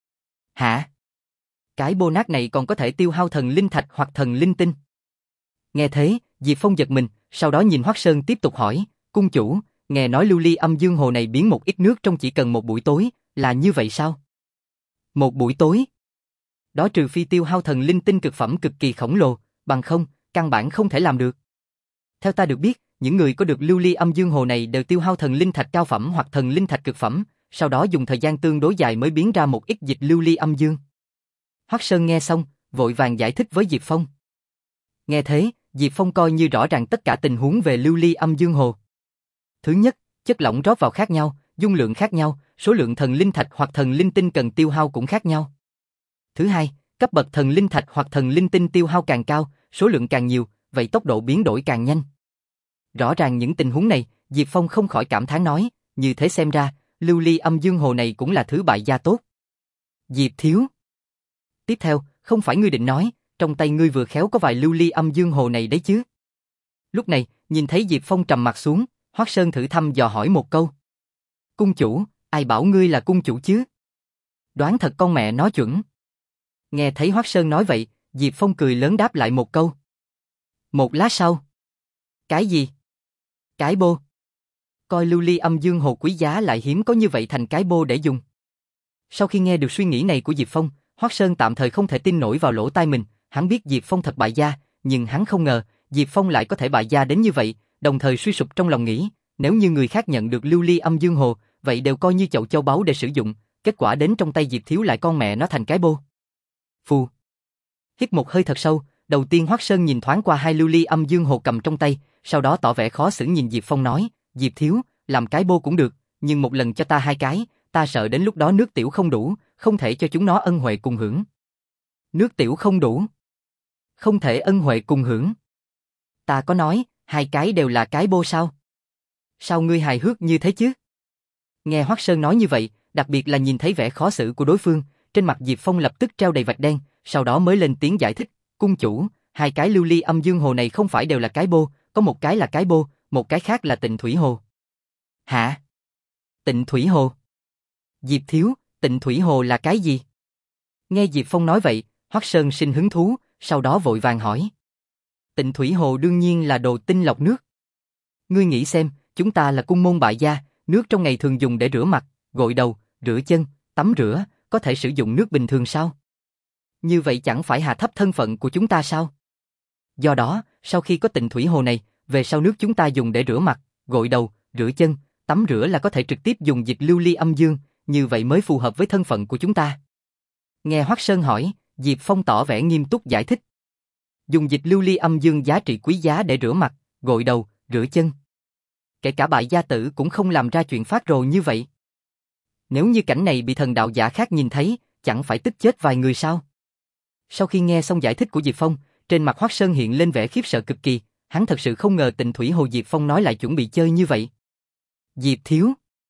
A: Hả? Cái bô nát này còn có thể tiêu hao thần linh thạch hoặc thần linh tinh. Nghe thế, Diệp Phong giật mình, sau đó nhìn Hoắc Sơn tiếp tục hỏi, cung chủ, nghe nói lưu ly âm dương hồ này biến một ít nước trong chỉ cần một buổi tối, là như vậy sao? Một buổi tối? Đó trừ phi tiêu hao thần linh tinh cực phẩm cực kỳ khổng lồ, bằng không, căn bản không thể làm được. Theo ta được biết, những người có được lưu ly âm dương hồ này đều tiêu hao thần linh thạch cao phẩm hoặc thần linh thạch cực phẩm, sau đó dùng thời gian tương đối dài mới biến ra một ít dịch lưu ly âm dương. Hoắc Sơn nghe xong, vội vàng giải thích với Diệp Phong. Nghe thế, Diệp Phong coi như rõ ràng tất cả tình huống về lưu ly âm dương hồ. Thứ nhất, chất lỏng rót vào khác nhau, dung lượng khác nhau, số lượng thần linh thạch hoặc thần linh tinh cần tiêu hao cũng khác nhau. Thứ hai, cấp bậc thần linh thạch hoặc thần linh tinh tiêu hao càng cao, số lượng càng nhiều, vậy tốc độ biến đổi càng nhanh. Rõ ràng những tình huống này, Diệp Phong không khỏi cảm thán nói, như thế xem ra, lưu ly âm dương hồ này cũng là thứ bại gia tốt. Diệp thiếu. Tiếp theo, không phải ngươi định nói, trong tay ngươi vừa khéo có vài lưu ly âm dương hồ này đấy chứ. Lúc này, nhìn thấy Diệp Phong trầm mặt xuống, Hoắc Sơn thử thăm dò hỏi một câu. Cung chủ, ai bảo ngươi là cung chủ chứ? Đoán thật con mẹ nó chuẩn. Nghe thấy Hoắc Sơn nói vậy, Diệp Phong cười lớn đáp lại một câu. Một lát sau. Cái gì? Cái bô. Coi lưu ly âm dương hồ quý giá lại hiếm có như vậy thành cái bô để dùng. Sau khi nghe được suy nghĩ này của Diệp Phong, Hoắc Sơn tạm thời không thể tin nổi vào lỗ tai mình, hắn biết Diệp Phong thật bại gia, nhưng hắn không ngờ, Diệp Phong lại có thể bại gia đến như vậy, đồng thời suy sụp trong lòng nghĩ, nếu như người khác nhận được lưu ly âm dương hồ, vậy đều coi như chậu châu báu để sử dụng, kết quả đến trong tay Diệp thiếu lại con mẹ nó thành cái bô. Phù. Hít một hơi thật sâu, đầu tiên Hoắc Sơn nhìn thoáng qua hai lưu ly âm dương hồ cầm trong tay, sau đó tỏ vẻ khó xử nhìn Diệp Phong nói, Diệp thiếu, làm cái bô cũng được, nhưng một lần cho ta hai cái, ta sợ đến lúc đó nước tiểu không đủ, không thể cho chúng nó ân huệ cùng hưởng. Nước tiểu không đủ. Không thể ân huệ cùng hưởng. Ta có nói, hai cái đều là cái bô sao? Sao ngươi hài hước như thế chứ? Nghe Hoắc Sơn nói như vậy, đặc biệt là nhìn thấy vẻ khó xử của đối phương, trên mặt Diệp Phong lập tức treo đầy vạch đen, sau đó mới lên tiếng giải thích, cung chủ, hai cái lưu ly âm dương hồ này không phải đều là cái bô, có một cái là cái bô, một cái khác là Tịnh Thủy Hồ. Hả? Tịnh Thủy Hồ? Diệp thiếu, Tịnh Thủy Hồ là cái gì? Nghe Diệp Phong nói vậy, Hoắc Sơn sinh hứng thú, sau đó vội vàng hỏi. Tịnh Thủy Hồ đương nhiên là đồ tinh lọc nước. Ngươi nghĩ xem, chúng ta là cung môn bại gia, nước trong ngày thường dùng để rửa mặt, gội đầu, rửa chân, tắm rửa, có thể sử dụng nước bình thường sao? Như vậy chẳng phải hạ thấp thân phận của chúng ta sao? Do đó, sau khi có Tịnh Thủy Hồ này, về sau nước chúng ta dùng để rửa mặt, gội đầu, rửa chân, tắm rửa là có thể trực tiếp dùng dịch lưu ly âm dương, như vậy mới phù hợp với thân phận của chúng ta. Nghe Hoắc Sơn hỏi, Diệp Phong tỏ vẻ nghiêm túc giải thích. Dùng dịch lưu ly âm dương giá trị quý giá để rửa mặt, gội đầu, rửa chân. Kể cả bại gia tử cũng không làm ra chuyện phát rồ như vậy. Nếu như cảnh này bị thần đạo giả khác nhìn thấy, chẳng phải tức chết vài người sao? Sau khi nghe xong giải thích của Diệp Phong, trên mặt Hoắc Sơn hiện lên vẻ khiếp sợ cực kỳ, hắn thật sự không ngờ Tịnh Thủy Hồ Diệp Phong nói lại chuẩn bị chơi như vậy. Diệp thiếu.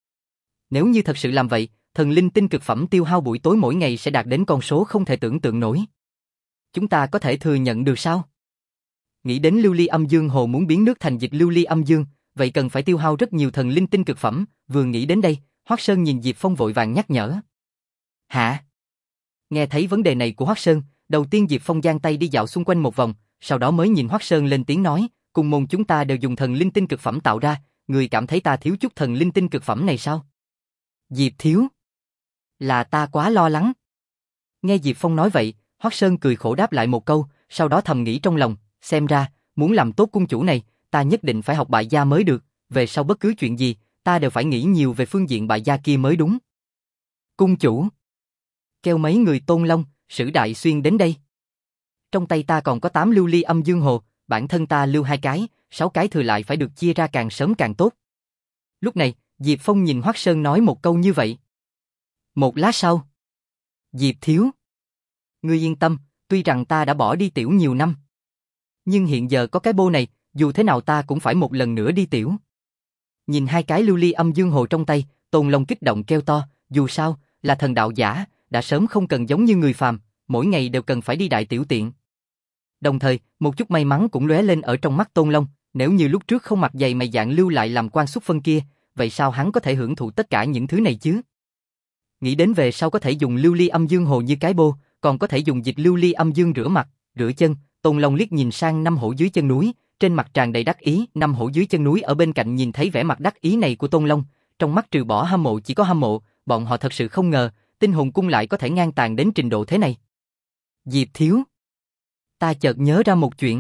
A: Nếu như thật sự làm vậy, thần linh tinh cực phẩm tiêu hao buổi tối mỗi ngày sẽ đạt đến con số không thể tưởng tượng nổi. Chúng ta có thể thừa nhận được sao? Nghĩ đến lưu ly âm dương hồ muốn biến nước thành dịch lưu ly âm dương, vậy cần phải tiêu hao rất nhiều thần linh tinh cực phẩm, vừa nghĩ đến đây, Hoắc Sơn nhìn Diệp Phong vội vàng nhắc nhở. Hả? Nghe thấy vấn đề này của Hoắc Sơn, đầu tiên Diệp Phong giang tay đi dạo xung quanh một vòng, sau đó mới nhìn Hoắc Sơn lên tiếng nói, cùng môn chúng ta đều dùng thần linh tinh cực phẩm tạo ra, người cảm thấy ta thiếu chút thần linh tinh cực phẩm này sao? Diệp thiếu. Là ta quá lo lắng. Nghe Diệp Phong nói vậy, Hoắc Sơn cười khổ đáp lại một câu, sau đó thầm nghĩ trong lòng, xem ra, muốn làm tốt cung chủ này, ta nhất định phải học bại gia mới được, về sau bất cứ chuyện gì, ta đều phải nghĩ nhiều về phương diện bại gia kia mới đúng. Cung chủ. Kêu mấy người Tôn Long, Sử Đại Xuyên đến đây. Trong tay ta còn có tám lưu ly âm dương hồ, bản thân ta lưu hai cái, sáu cái thừa lại phải được chia ra càng sớm càng tốt. Lúc này, Diệp Phong nhìn Hoắc Sơn nói một câu như vậy. Một lát sau. Diệp thiếu. Ngươi yên tâm, tuy rằng ta đã bỏ đi tiểu nhiều năm. Nhưng hiện giờ có cái bô này, dù thế nào ta cũng phải một lần nữa đi tiểu. Nhìn hai cái lưu ly âm dương hồ trong tay, Tôn Long kích động kêu to, dù sao, là thần đạo giả, đã sớm không cần giống như người phàm, mỗi ngày đều cần phải đi đại tiểu tiện. Đồng thời, một chút may mắn cũng lóe lên ở trong mắt Tôn Long, nếu như lúc trước không mặc giày mày dạng lưu lại làm quan xuất phân kia, vậy sao hắn có thể hưởng thụ tất cả những thứ này chứ? Nghĩ đến về sau có thể dùng lưu ly âm dương hồ như cái bô, còn có thể dùng dịch lưu ly âm dương rửa mặt, rửa chân, Tôn Long liếc nhìn sang năm hổ dưới chân núi, trên mặt tràn đầy đắc ý, năm hổ dưới chân núi ở bên cạnh nhìn thấy vẻ mặt đắc ý này của Tôn Long, trong mắt trừ bỏ hâm mộ chỉ có hâm mộ, bọn họ thật sự không ngờ, Tinh Hồn Cung lại có thể ngang tàn đến trình độ thế này. Diệp thiếu. Ta chợt nhớ ra một chuyện.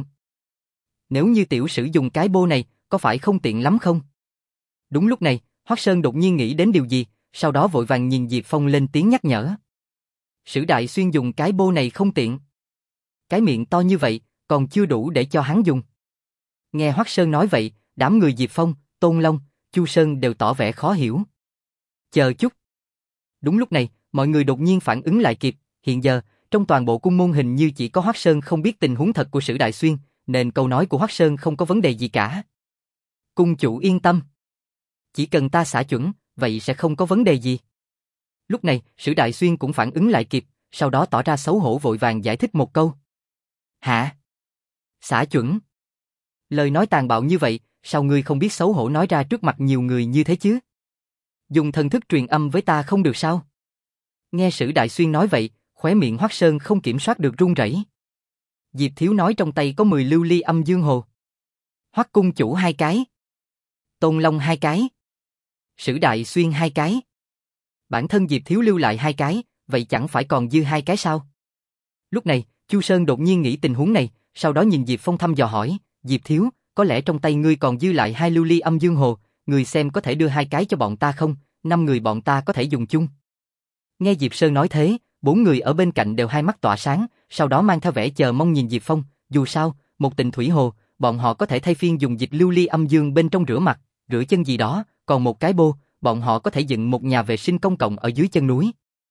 A: Nếu như tiểu sử dùng cái bô này, có phải không tiện lắm không? Đúng lúc này, Hoắc Sơn đột nhiên nghĩ đến điều gì, sau đó vội vàng nhìn Diệp Phong lên tiếng nhắc nhở. Sử Đại Xuyên dùng cái bô này không tiện. Cái miệng to như vậy, còn chưa đủ để cho hắn dùng. Nghe Hoắc Sơn nói vậy, đám người Diệp Phong, Tôn Long, Chu Sơn đều tỏ vẻ khó hiểu. Chờ chút. Đúng lúc này, mọi người đột nhiên phản ứng lại kịp, hiện giờ, trong toàn bộ cung môn hình như chỉ có Hoắc Sơn không biết tình huống thật của Sử Đại Xuyên, nên câu nói của Hoắc Sơn không có vấn đề gì cả. Cung chủ yên tâm. Chỉ cần ta xả chuẩn, vậy sẽ không có vấn đề gì. Lúc này, Sử Đại Xuyên cũng phản ứng lại kịp, sau đó tỏ ra xấu hổ vội vàng giải thích một câu. Hả? Xả chuẩn? Lời nói tàn bạo như vậy, sao ngươi không biết xấu hổ nói ra trước mặt nhiều người như thế chứ? Dùng thần thức truyền âm với ta không được sao? Nghe Sử Đại Xuyên nói vậy, khóe miệng Hoắc Sơn không kiểm soát được run rẩy. Diệp Thiếu nói trong tay có mười lưu ly âm dương hồ. Hoắc cung chủ hai cái. Tôn Long hai cái. Sử Đại Xuyên hai cái. Bản thân Diệp Thiếu lưu lại hai cái, vậy chẳng phải còn dư hai cái sao? Lúc này, Chu Sơn đột nhiên nghĩ tình huống này, sau đó nhìn Diệp Phong thăm dò hỏi, Diệp Thiếu, có lẽ trong tay ngươi còn dư lại hai lưu ly âm dương hồ, người xem có thể đưa hai cái cho bọn ta không, năm người bọn ta có thể dùng chung. Nghe Diệp Sơn nói thế, bốn người ở bên cạnh đều hai mắt tỏa sáng, sau đó mang theo vẻ chờ mong nhìn Diệp Phong, dù sao, một tịnh thủy hồ, bọn họ có thể thay phiên dùng dịch lưu ly âm dương bên trong rửa mặt, rửa chân gì đó, còn một cái bô, bọn họ có thể dựng một nhà vệ sinh công cộng ở dưới chân núi.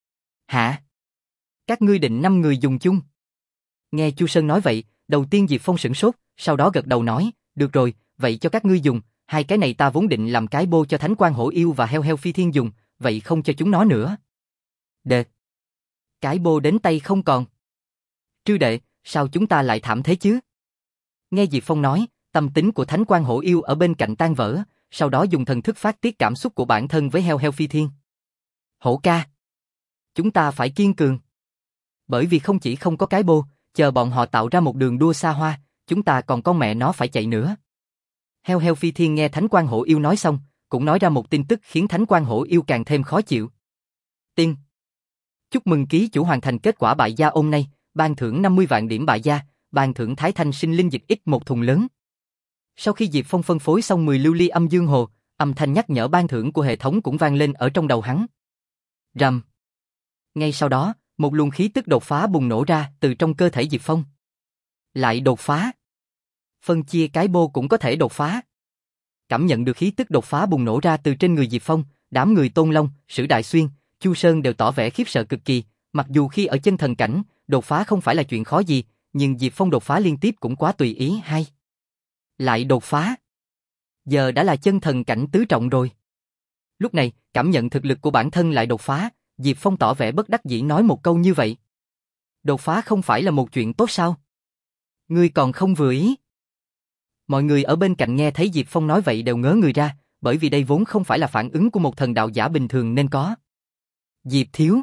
A: Hả? Các ngươi định năm người dùng chung? Nghe Chu Sơn nói vậy, đầu tiên Diệp Phong sửng sốt, sau đó gật đầu nói, được rồi, vậy cho các ngươi dùng, hai cái này ta vốn định làm cái bô cho Thánh Quan Hổ Yêu và Heo Heo Phi Thiên dùng, vậy không cho chúng nó nữa. Đệ. Cái bô đến tay không còn. Trư đệ, sao chúng ta lại thảm thế chứ? Nghe Diệp Phong nói, tâm tính của Thánh Quan Hổ Yêu ở bên cạnh tan vỡ, sau đó dùng thần thức phát tiết cảm xúc của bản thân với Heo Heo Phi Thiên. Hổ ca. Chúng ta phải kiên cường. Bởi vì không chỉ không có cái bô, chờ bọn họ tạo ra một đường đua xa hoa, chúng ta còn con mẹ nó phải chạy nữa. Heo Heo Phi Thiên nghe Thánh Quan Hổ Yêu nói xong, cũng nói ra một tin tức khiến Thánh Quan Hổ Yêu càng thêm khó chịu. Tiên. Chúc mừng ký chủ hoàn thành kết quả bại gia hôm nay, ban thưởng năm mươi vạn điểm bại gia, ban thưởng Thái Thanh sinh linh dịch ít một thùng lớn. Sau khi Diệp Phong phân phối xong mười lưu ly âm dương hồ, âm thanh nhắc nhở ban thưởng của hệ thống cũng vang lên ở trong đầu hắn. Rầm. Ngay sau đó, một luồng khí tức đột phá bùng nổ ra từ trong cơ thể Diệp Phong. Lại đột phá. Phân chia cái bô cũng có thể đột phá. Cảm nhận được khí tức đột phá bùng nổ ra từ trên người Diệp Phong, đám người Tôn Long, Sử Đại Xuyên, Chu Sơn đều tỏ vẻ khiếp sợ cực kỳ, mặc dù khi ở chân thần cảnh, đột phá không phải là chuyện khó gì, nhưng Diệp Phong đột phá liên tiếp cũng quá tùy ý hay. Lại đột phá. Giờ đã là chân thần cảnh tứ trọng rồi. Lúc này, cảm nhận thực lực của bản thân lại đột phá, Diệp Phong tỏ vẻ bất đắc dĩ nói một câu như vậy. Đột phá không phải là một chuyện tốt sao? Ngươi còn không vừa ý. Mọi người ở bên cạnh nghe thấy Diệp Phong nói vậy đều ngớ người ra, bởi vì đây vốn không phải là phản ứng của một thần đạo giả bình thường nên có. Diệp Thiếu.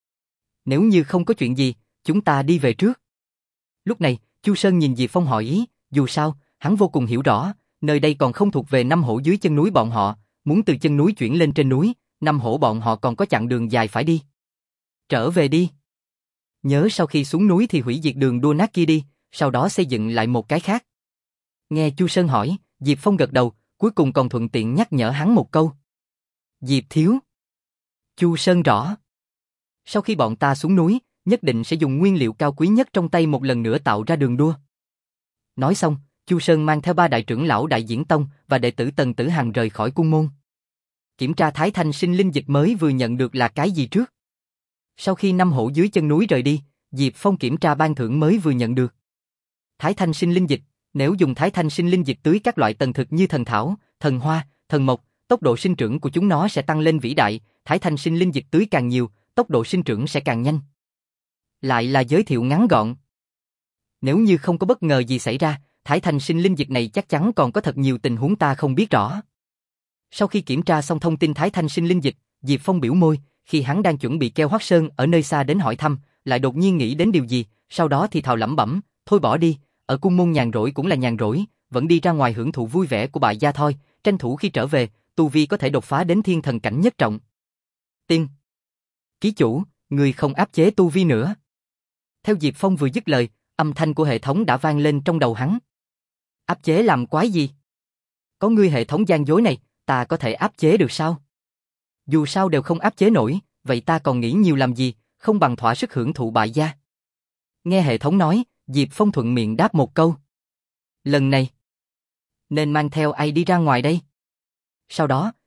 A: Nếu như không có chuyện gì, chúng ta đi về trước. Lúc này, Chu Sơn nhìn Diệp Phong hỏi ý, dù sao, hắn vô cùng hiểu rõ, nơi đây còn không thuộc về năm hổ dưới chân núi bọn họ, muốn từ chân núi chuyển lên trên núi, năm hổ bọn họ còn có chặng đường dài phải đi. Trở về đi. Nhớ sau khi xuống núi thì hủy diệt đường đua nát kia đi, sau đó xây dựng lại một cái khác. Nghe Chu Sơn hỏi, Diệp Phong gật đầu, cuối cùng còn thuận tiện nhắc nhở hắn một câu. Diệp Thiếu. Chu Sơn rõ. Sau khi bọn ta xuống núi, nhất định sẽ dùng nguyên liệu cao quý nhất trong tay một lần nữa tạo ra đường đua. Nói xong, Chu Sơn mang theo ba đại trưởng lão Đại Diễn Tông và đệ tử Tần Tử Hằng rời khỏi cung môn. Kiểm tra Thái Thanh sinh linh dịch mới vừa nhận được là cái gì trước. Sau khi năm hổ dưới chân núi rời đi, Diệp Phong kiểm tra ban thưởng mới vừa nhận được. Thái Thanh sinh linh dịch, nếu dùng Thái Thanh sinh linh dịch tưới các loại tần thực như thần thảo, thần hoa, thần mộc, tốc độ sinh trưởng của chúng nó sẽ tăng lên vĩ đại, Thái Thanh sinh linh dịch tưới càng nhiều, tốc độ sinh trưởng sẽ càng nhanh. Lại là giới thiệu ngắn gọn. Nếu như không có bất ngờ gì xảy ra, Thái Thanh sinh linh dịch này chắc chắn còn có thật nhiều tình huống ta không biết rõ. Sau khi kiểm tra xong thông tin Thái Thanh sinh linh dịch, Diệp Phong biểu môi, khi hắn đang chuẩn bị kêu Hoắc Sơn ở nơi xa đến hỏi thăm, lại đột nhiên nghĩ đến điều gì, sau đó thì thào lẩm bẩm, thôi bỏ đi, ở cung môn nhàn rỗi cũng là nhàn rỗi, vẫn đi ra ngoài hưởng thụ vui vẻ của bại gia thôi, tranh thủ khi trở về, tu vi có thể đột phá đến thiên thần cảnh nhất trọng. Tiên. Ký chủ, người không áp chế tu vi nữa. Theo Diệp Phong vừa dứt lời, âm thanh của hệ thống đã vang lên trong đầu hắn. Áp chế làm quái gì? Có ngươi hệ thống gian dối này, ta có thể áp chế được sao? Dù sao đều không áp chế nổi, vậy ta còn nghĩ nhiều làm gì, không bằng thỏa sức hưởng thụ bại gia. Nghe hệ thống nói, Diệp Phong thuận miệng đáp một câu. Lần này, nên mang theo ai đi ra ngoài đây? Sau đó,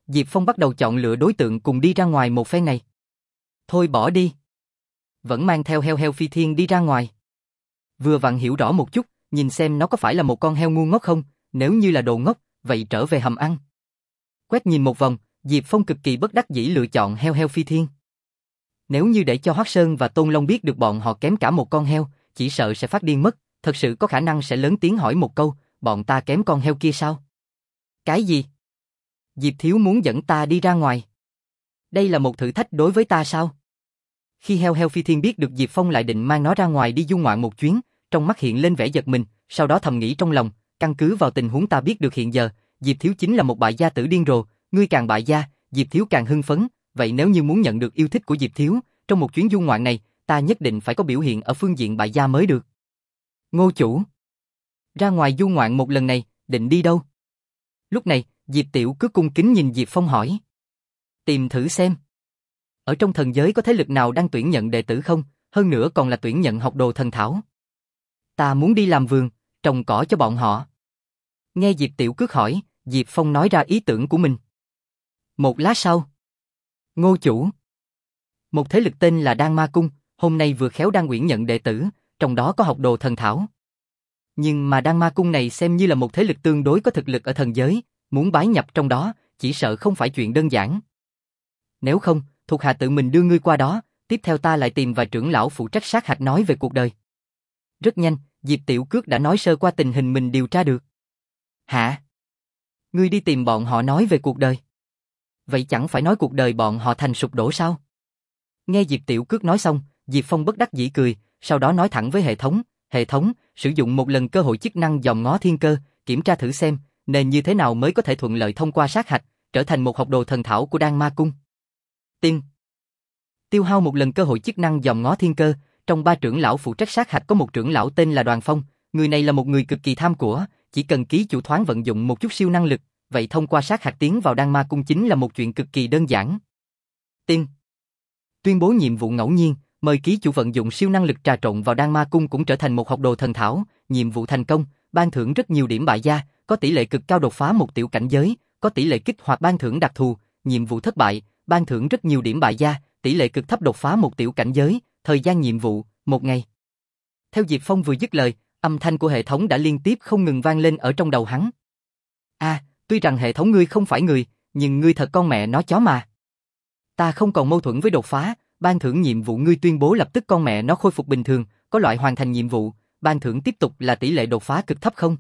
A: Diệp Phong bắt đầu chọn lựa đối tượng cùng đi ra ngoài một phen này. Thôi bỏ đi. Vẫn mang theo heo heo phi thiên đi ra ngoài. Vừa vặn hiểu rõ một chút, nhìn xem nó có phải là một con heo ngu ngốc không, nếu như là đồ ngốc, vậy trở về hầm ăn. Quét nhìn một vòng, Diệp Phong cực kỳ bất đắc dĩ lựa chọn heo heo phi thiên. Nếu như để cho Hoắc Sơn và Tôn Long biết được bọn họ kém cả một con heo, chỉ sợ sẽ phát điên mất, thật sự có khả năng sẽ lớn tiếng hỏi một câu, bọn ta kém con heo kia sao? Cái gì? Diệp Thiếu muốn dẫn ta đi ra ngoài. Đây là một thử thách đối với ta sao? Khi heo heo phi thiên biết được Diệp Phong lại định mang nó ra ngoài đi du ngoạn một chuyến, trong mắt hiện lên vẻ giật mình, sau đó thầm nghĩ trong lòng, căn cứ vào tình huống ta biết được hiện giờ, Diệp Thiếu chính là một bại gia tử điên rồ, ngươi càng bại gia, Diệp Thiếu càng hưng phấn, vậy nếu như muốn nhận được yêu thích của Diệp Thiếu, trong một chuyến du ngoạn này, ta nhất định phải có biểu hiện ở phương diện bại gia mới được. Ngô chủ, ra ngoài du ngoạn một lần này, định đi đâu? Lúc này, Diệp Tiểu cứ cung kính nhìn Diệp Phong hỏi. Tìm thử xem. Ở trong thần giới có thế lực nào đang tuyển nhận đệ tử không, hơn nữa còn là tuyển nhận học đồ thần thảo. Ta muốn đi làm vườn, trồng cỏ cho bọn họ. Nghe Diệp Tiểu Cước hỏi, Diệp Phong nói ra ý tưởng của mình. Một lát sau. Ngô chủ. Một thế lực tên là Đan Ma Cung, hôm nay vừa khéo đang tuyển nhận đệ tử, trong đó có học đồ thần thảo. Nhưng mà Đan Ma Cung này xem như là một thế lực tương đối có thực lực ở thần giới, muốn bái nhập trong đó, chỉ sợ không phải chuyện đơn giản. Nếu không, thuộc hạ tự mình đưa ngươi qua đó, tiếp theo ta lại tìm vài trưởng lão phụ trách sát hạch nói về cuộc đời. Rất nhanh, Diệp Tiểu Cước đã nói sơ qua tình hình mình điều tra được. Hả? Ngươi đi tìm bọn họ nói về cuộc đời? Vậy chẳng phải nói cuộc đời bọn họ thành sụp đổ sao? Nghe Diệp Tiểu Cước nói xong, Diệp Phong bất đắc dĩ cười, sau đó nói thẳng với hệ thống, hệ thống, sử dụng một lần cơ hội chức năng dòm ngó thiên cơ, kiểm tra thử xem, nên như thế nào mới có thể thuận lợi thông qua sát hạch, trở thành một học đồ thần thảo của Đan Ma Cung. Tiên. Tiêu hao một lần cơ hội chức năng dòm ngó thiên cơ, trong ba trưởng lão phụ trách sát hạch có một trưởng lão tên là Đoàn Phong, người này là một người cực kỳ tham của, chỉ cần ký chủ thoáng vận dụng một chút siêu năng lực, vậy thông qua sát hạch tiến vào Đan Ma Cung chính là một chuyện cực kỳ đơn giản. Tiên. Tuyên bố nhiệm vụ ngẫu nhiên, mời ký chủ vận dụng siêu năng lực trà trộn vào Đan Ma Cung cũng trở thành một học đồ thần thảo, nhiệm vụ thành công, ban thưởng rất nhiều điểm bại gia, có tỷ lệ cực cao đột phá một tiểu cảnh giới, có tỷ lệ kích hoạt ban thưởng đặc thù, nhiệm vụ thất bại, ban thưởng rất nhiều điểm bại gia, tỷ lệ cực thấp đột phá một tiểu cảnh giới, thời gian nhiệm vụ, một ngày. Theo Diệp Phong vừa dứt lời, âm thanh của hệ thống đã liên tiếp không ngừng vang lên ở trong đầu hắn. A, à, tuy rằng hệ thống ngươi không phải người, nhưng ngươi thật con mẹ nó chó mà. Ta không còn mâu thuẫn với đột phá, ban thưởng nhiệm vụ ngươi tuyên bố lập tức con mẹ nó khôi phục bình thường, có loại hoàn thành nhiệm vụ, ban thưởng tiếp tục là tỷ lệ đột phá cực thấp không?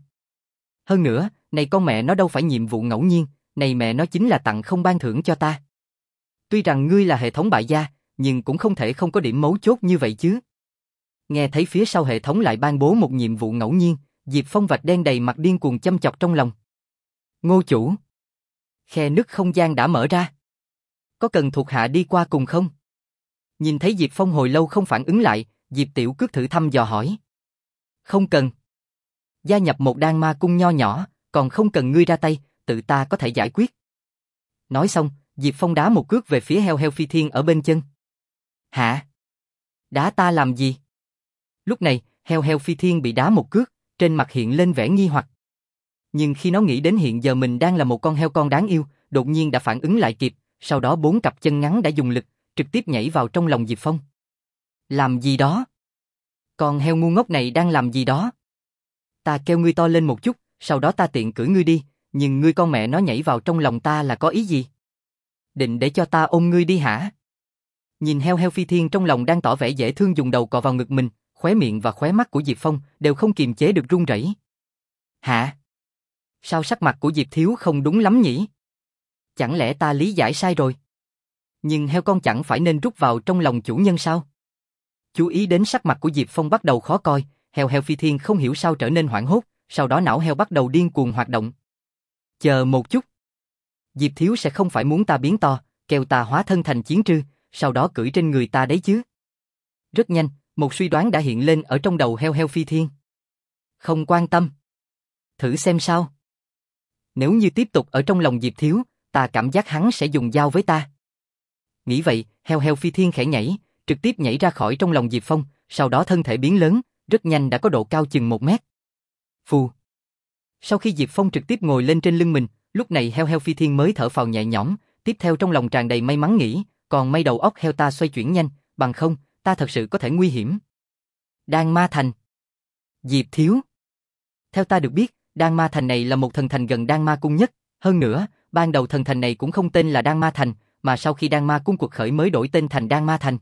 A: Hơn nữa, này con mẹ nó đâu phải nhiệm vụ ngẫu nhiên, này mẹ nó chính là tặng không ban thưởng cho ta. Tuy rằng ngươi là hệ thống bại gia, nhưng cũng không thể không có điểm mấu chốt như vậy chứ. Nghe thấy phía sau hệ thống lại ban bố một nhiệm vụ ngẫu nhiên, Diệp Phong vạch đen đầy mặt điên cuồng châm chọc trong lòng. Ngô chủ. Khe nứt không gian đã mở ra. Có cần thuộc hạ đi qua cùng không? Nhìn thấy Diệp Phong hồi lâu không phản ứng lại, Diệp Tiểu Cước thử thăm dò hỏi. Không cần. Gia nhập một Đan Ma Cung nho nhỏ, còn không cần ngươi ra tay, tự ta có thể giải quyết. Nói xong, Diệp Phong đá một cước về phía heo heo phi thiên ở bên chân. Hả? Đá ta làm gì? Lúc này, heo heo phi thiên bị đá một cước, trên mặt hiện lên vẻ nghi hoặc. Nhưng khi nó nghĩ đến hiện giờ mình đang là một con heo con đáng yêu, đột nhiên đã phản ứng lại kịp, sau đó bốn cặp chân ngắn đã dùng lực, trực tiếp nhảy vào trong lòng Diệp Phong. Làm gì đó? Con heo ngu ngốc này đang làm gì đó? Ta kêu ngươi to lên một chút, sau đó ta tiện cử ngươi đi, nhưng ngươi con mẹ nó nhảy vào trong lòng ta là có ý gì? Định để cho ta ôm ngươi đi hả? Nhìn heo heo phi thiên trong lòng đang tỏ vẻ dễ thương dùng đầu cọ vào ngực mình, khóe miệng và khóe mắt của Diệp Phong đều không kiềm chế được run rẩy. Hả? Sao sắc mặt của Diệp Thiếu không đúng lắm nhỉ? Chẳng lẽ ta lý giải sai rồi? Nhưng heo con chẳng phải nên rút vào trong lòng chủ nhân sao? Chú ý đến sắc mặt của Diệp Phong bắt đầu khó coi, heo heo phi thiên không hiểu sao trở nên hoảng hốt, sau đó não heo bắt đầu điên cuồng hoạt động. Chờ một chút. Diệp Thiếu sẽ không phải muốn ta biến to, kêu ta hóa thân thành chiến trư, sau đó cưỡi trên người ta đấy chứ? Rất nhanh, một suy đoán đã hiện lên ở trong đầu heo heo phi thiên. Không quan tâm. Thử xem sao. Nếu như tiếp tục ở trong lòng Diệp Thiếu, ta cảm giác hắn sẽ dùng dao với ta. Nghĩ vậy, heo heo phi thiên khẽ nhảy, trực tiếp nhảy ra khỏi trong lòng Diệp Phong, sau đó thân thể biến lớn, rất nhanh đã có độ cao chừng một mét. Phù. Sau khi Diệp Phong trực tiếp ngồi lên trên lưng mình, Lúc này heo heo Phi Thiên mới thở phào nhẹ nhõm, tiếp theo trong lòng tràn đầy may mắn nghĩ, còn may đầu óc heo ta xoay chuyển nhanh, bằng không, ta thật sự có thể nguy hiểm. Đan Ma Thành. Diệp Thiếu. Theo ta được biết, Đan Ma Thành này là một thần thành gần Đan Ma Cung nhất, hơn nữa, ban đầu thần thành này cũng không tên là Đan Ma Thành, mà sau khi Đan Ma Cung cuộc khởi mới đổi tên thành Đan Ma Thành.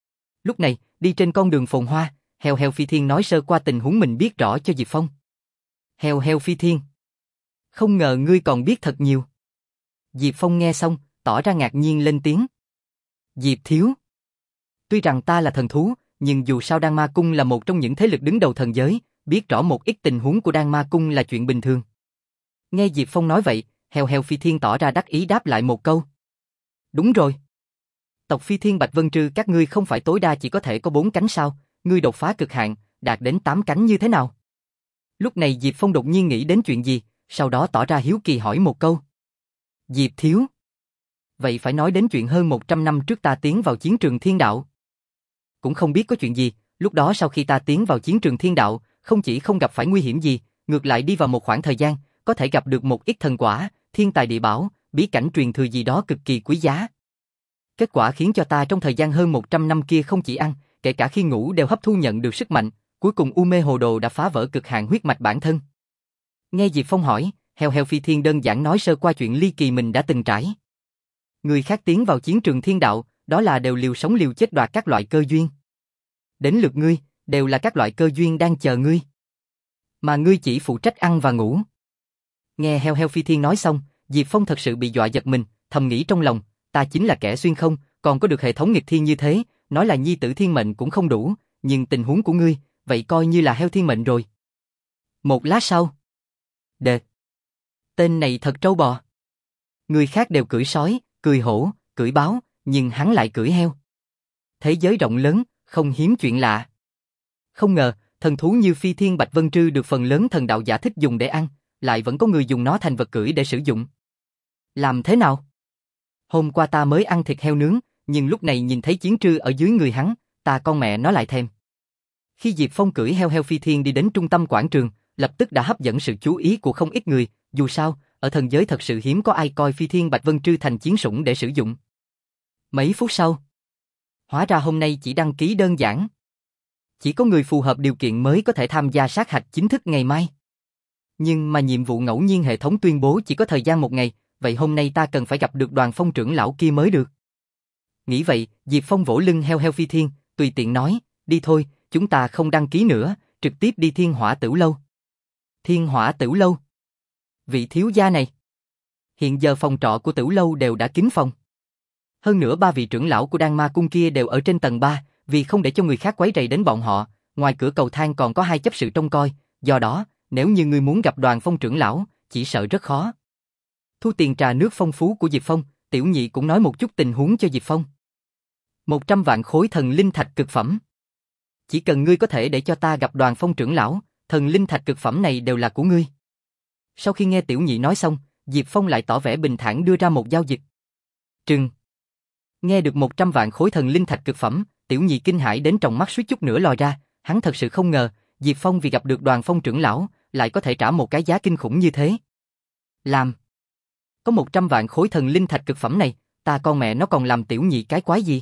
A: Lúc này, đi trên con đường phồn hoa, heo heo Phi Thiên nói sơ qua tình huống mình biết rõ cho Diệp Phong. Heo heo Phi Thiên. Không ngờ ngươi còn biết thật nhiều. Diệp Phong nghe xong, tỏ ra ngạc nhiên lên tiếng. Diệp Thiếu. Tuy rằng ta là thần thú, nhưng dù sao Đan Ma Cung là một trong những thế lực đứng đầu thần giới, biết rõ một ít tình huống của Đan Ma Cung là chuyện bình thường. Nghe Diệp Phong nói vậy, heo heo Phi Thiên tỏ ra đắc ý đáp lại một câu. Đúng rồi. Tộc Phi Thiên Bạch Vân Trư các ngươi không phải tối đa chỉ có thể có bốn cánh sao, ngươi đột phá cực hạn, đạt đến tám cánh như thế nào? Lúc này Diệp Phong đột nhiên nghĩ đến chuyện gì, sau đó tỏ ra hiếu kỳ hỏi một câu. Diệp Thiếu. Vậy phải nói đến chuyện hơn một trăm năm trước ta tiến vào chiến trường thiên đạo. Cũng không biết có chuyện gì, lúc đó sau khi ta tiến vào chiến trường thiên đạo, không chỉ không gặp phải nguy hiểm gì, ngược lại đi vào một khoảng thời gian, có thể gặp được một ít thần quả, thiên tài địa bảo, bí cảnh truyền thừa gì đó cực kỳ quý giá. Kết quả khiến cho ta trong thời gian hơn một trăm năm kia không chỉ ăn, kể cả khi ngủ đều hấp thu nhận được sức mạnh, cuối cùng U Mê Hồ Đồ đã phá vỡ cực hạn huyết mạch bản thân. Nghe Diệp Phong hỏi, heo heo Phi Thiên đơn giản nói sơ qua chuyện ly kỳ mình đã từng trải. Người khác tiến vào chiến trường thiên đạo, đó là đều liều sống liều chết đoạt các loại cơ duyên. Đến lượt ngươi, đều là các loại cơ duyên đang chờ ngươi. Mà ngươi chỉ phụ trách ăn và ngủ. Nghe heo heo Phi Thiên nói xong, Diệp Phong thật sự bị dọa giật mình, thầm nghĩ trong lòng, ta chính là kẻ xuyên không, còn có được hệ thống nghịch thiên như thế, nói là nhi tử thiên mệnh cũng không đủ, nhưng tình huống của ngươi, vậy coi như là heo thiên mệnh rồi. Một lát sau. Đệt. Tên này thật trâu bò. Người khác đều cưỡi sói, cười hổ, cưỡi báo, nhưng hắn lại cưỡi heo. Thế giới rộng lớn, không hiếm chuyện lạ. Không ngờ, thần thú như Phi Thiên Bạch Vân Trư được phần lớn thần đạo giả thích dùng để ăn, lại vẫn có người dùng nó thành vật cưỡi để sử dụng. Làm thế nào? Hôm qua ta mới ăn thịt heo nướng, nhưng lúc này nhìn thấy chiến trư ở dưới người hắn, ta con mẹ nó lại thèm. Khi Diệp Phong cưỡi heo heo Phi Thiên đi đến trung tâm quảng trường, lập tức đã hấp dẫn sự chú ý của không ít người, dù sao, ở thần giới thật sự hiếm có ai coi Phi Thiên Bạch Vân Trư thành chiến sủng để sử dụng. Mấy phút sau, hóa ra hôm nay chỉ đăng ký đơn giản. Chỉ có người phù hợp điều kiện mới có thể tham gia sát hạch chính thức ngày mai. Nhưng mà nhiệm vụ ngẫu nhiên hệ thống tuyên bố chỉ có thời gian một ngày, vậy hôm nay ta cần phải gặp được Đoàn Phong trưởng lão kia mới được. Nghĩ vậy, Diệp Phong vỗ lưng heo heo Phi Thiên, tùy tiện nói, đi thôi, chúng ta không đăng ký nữa, trực tiếp đi Thiên Hỏa Tửu Lâu. Thiên Hỏa Tửu Lâu? Vị thiếu gia này. Hiện giờ phòng trọ của Tửu Lâu đều đã kín phòng. Hơn nữa ba vị trưởng lão của Đan Ma Cung kia đều ở trên tầng ba, vì không để cho người khác quấy rầy đến bọn họ, ngoài cửa cầu thang còn có hai chấp sự trông coi, do đó, nếu như ngươi muốn gặp Đoàn Phong trưởng lão, chỉ sợ rất khó. Thu tiền trà nước phong phú của Diệp Phong, Tiểu Nhị cũng nói một chút tình huống cho Diệp Phong. Một trăm vạn khối thần linh thạch cực phẩm. Chỉ cần ngươi có thể để cho ta gặp Đoàn Phong trưởng lão, thần linh thạch cực phẩm này đều là của ngươi. Sau khi nghe Tiểu Nhị nói xong, Diệp Phong lại tỏ vẻ bình thản đưa ra một giao dịch. Trừng. Nghe được một trăm vạn khối thần linh thạch cực phẩm, Tiểu Nhị kinh hãi đến tròng mắt suýt chút nữa lòi ra, hắn thật sự không ngờ, Diệp Phong vì gặp được Đoàn Phong trưởng lão, lại có thể trả một cái giá kinh khủng như thế. Làm. Có một trăm vạn khối thần linh thạch cực phẩm này, ta con mẹ nó còn làm Tiểu Nhị cái quái gì?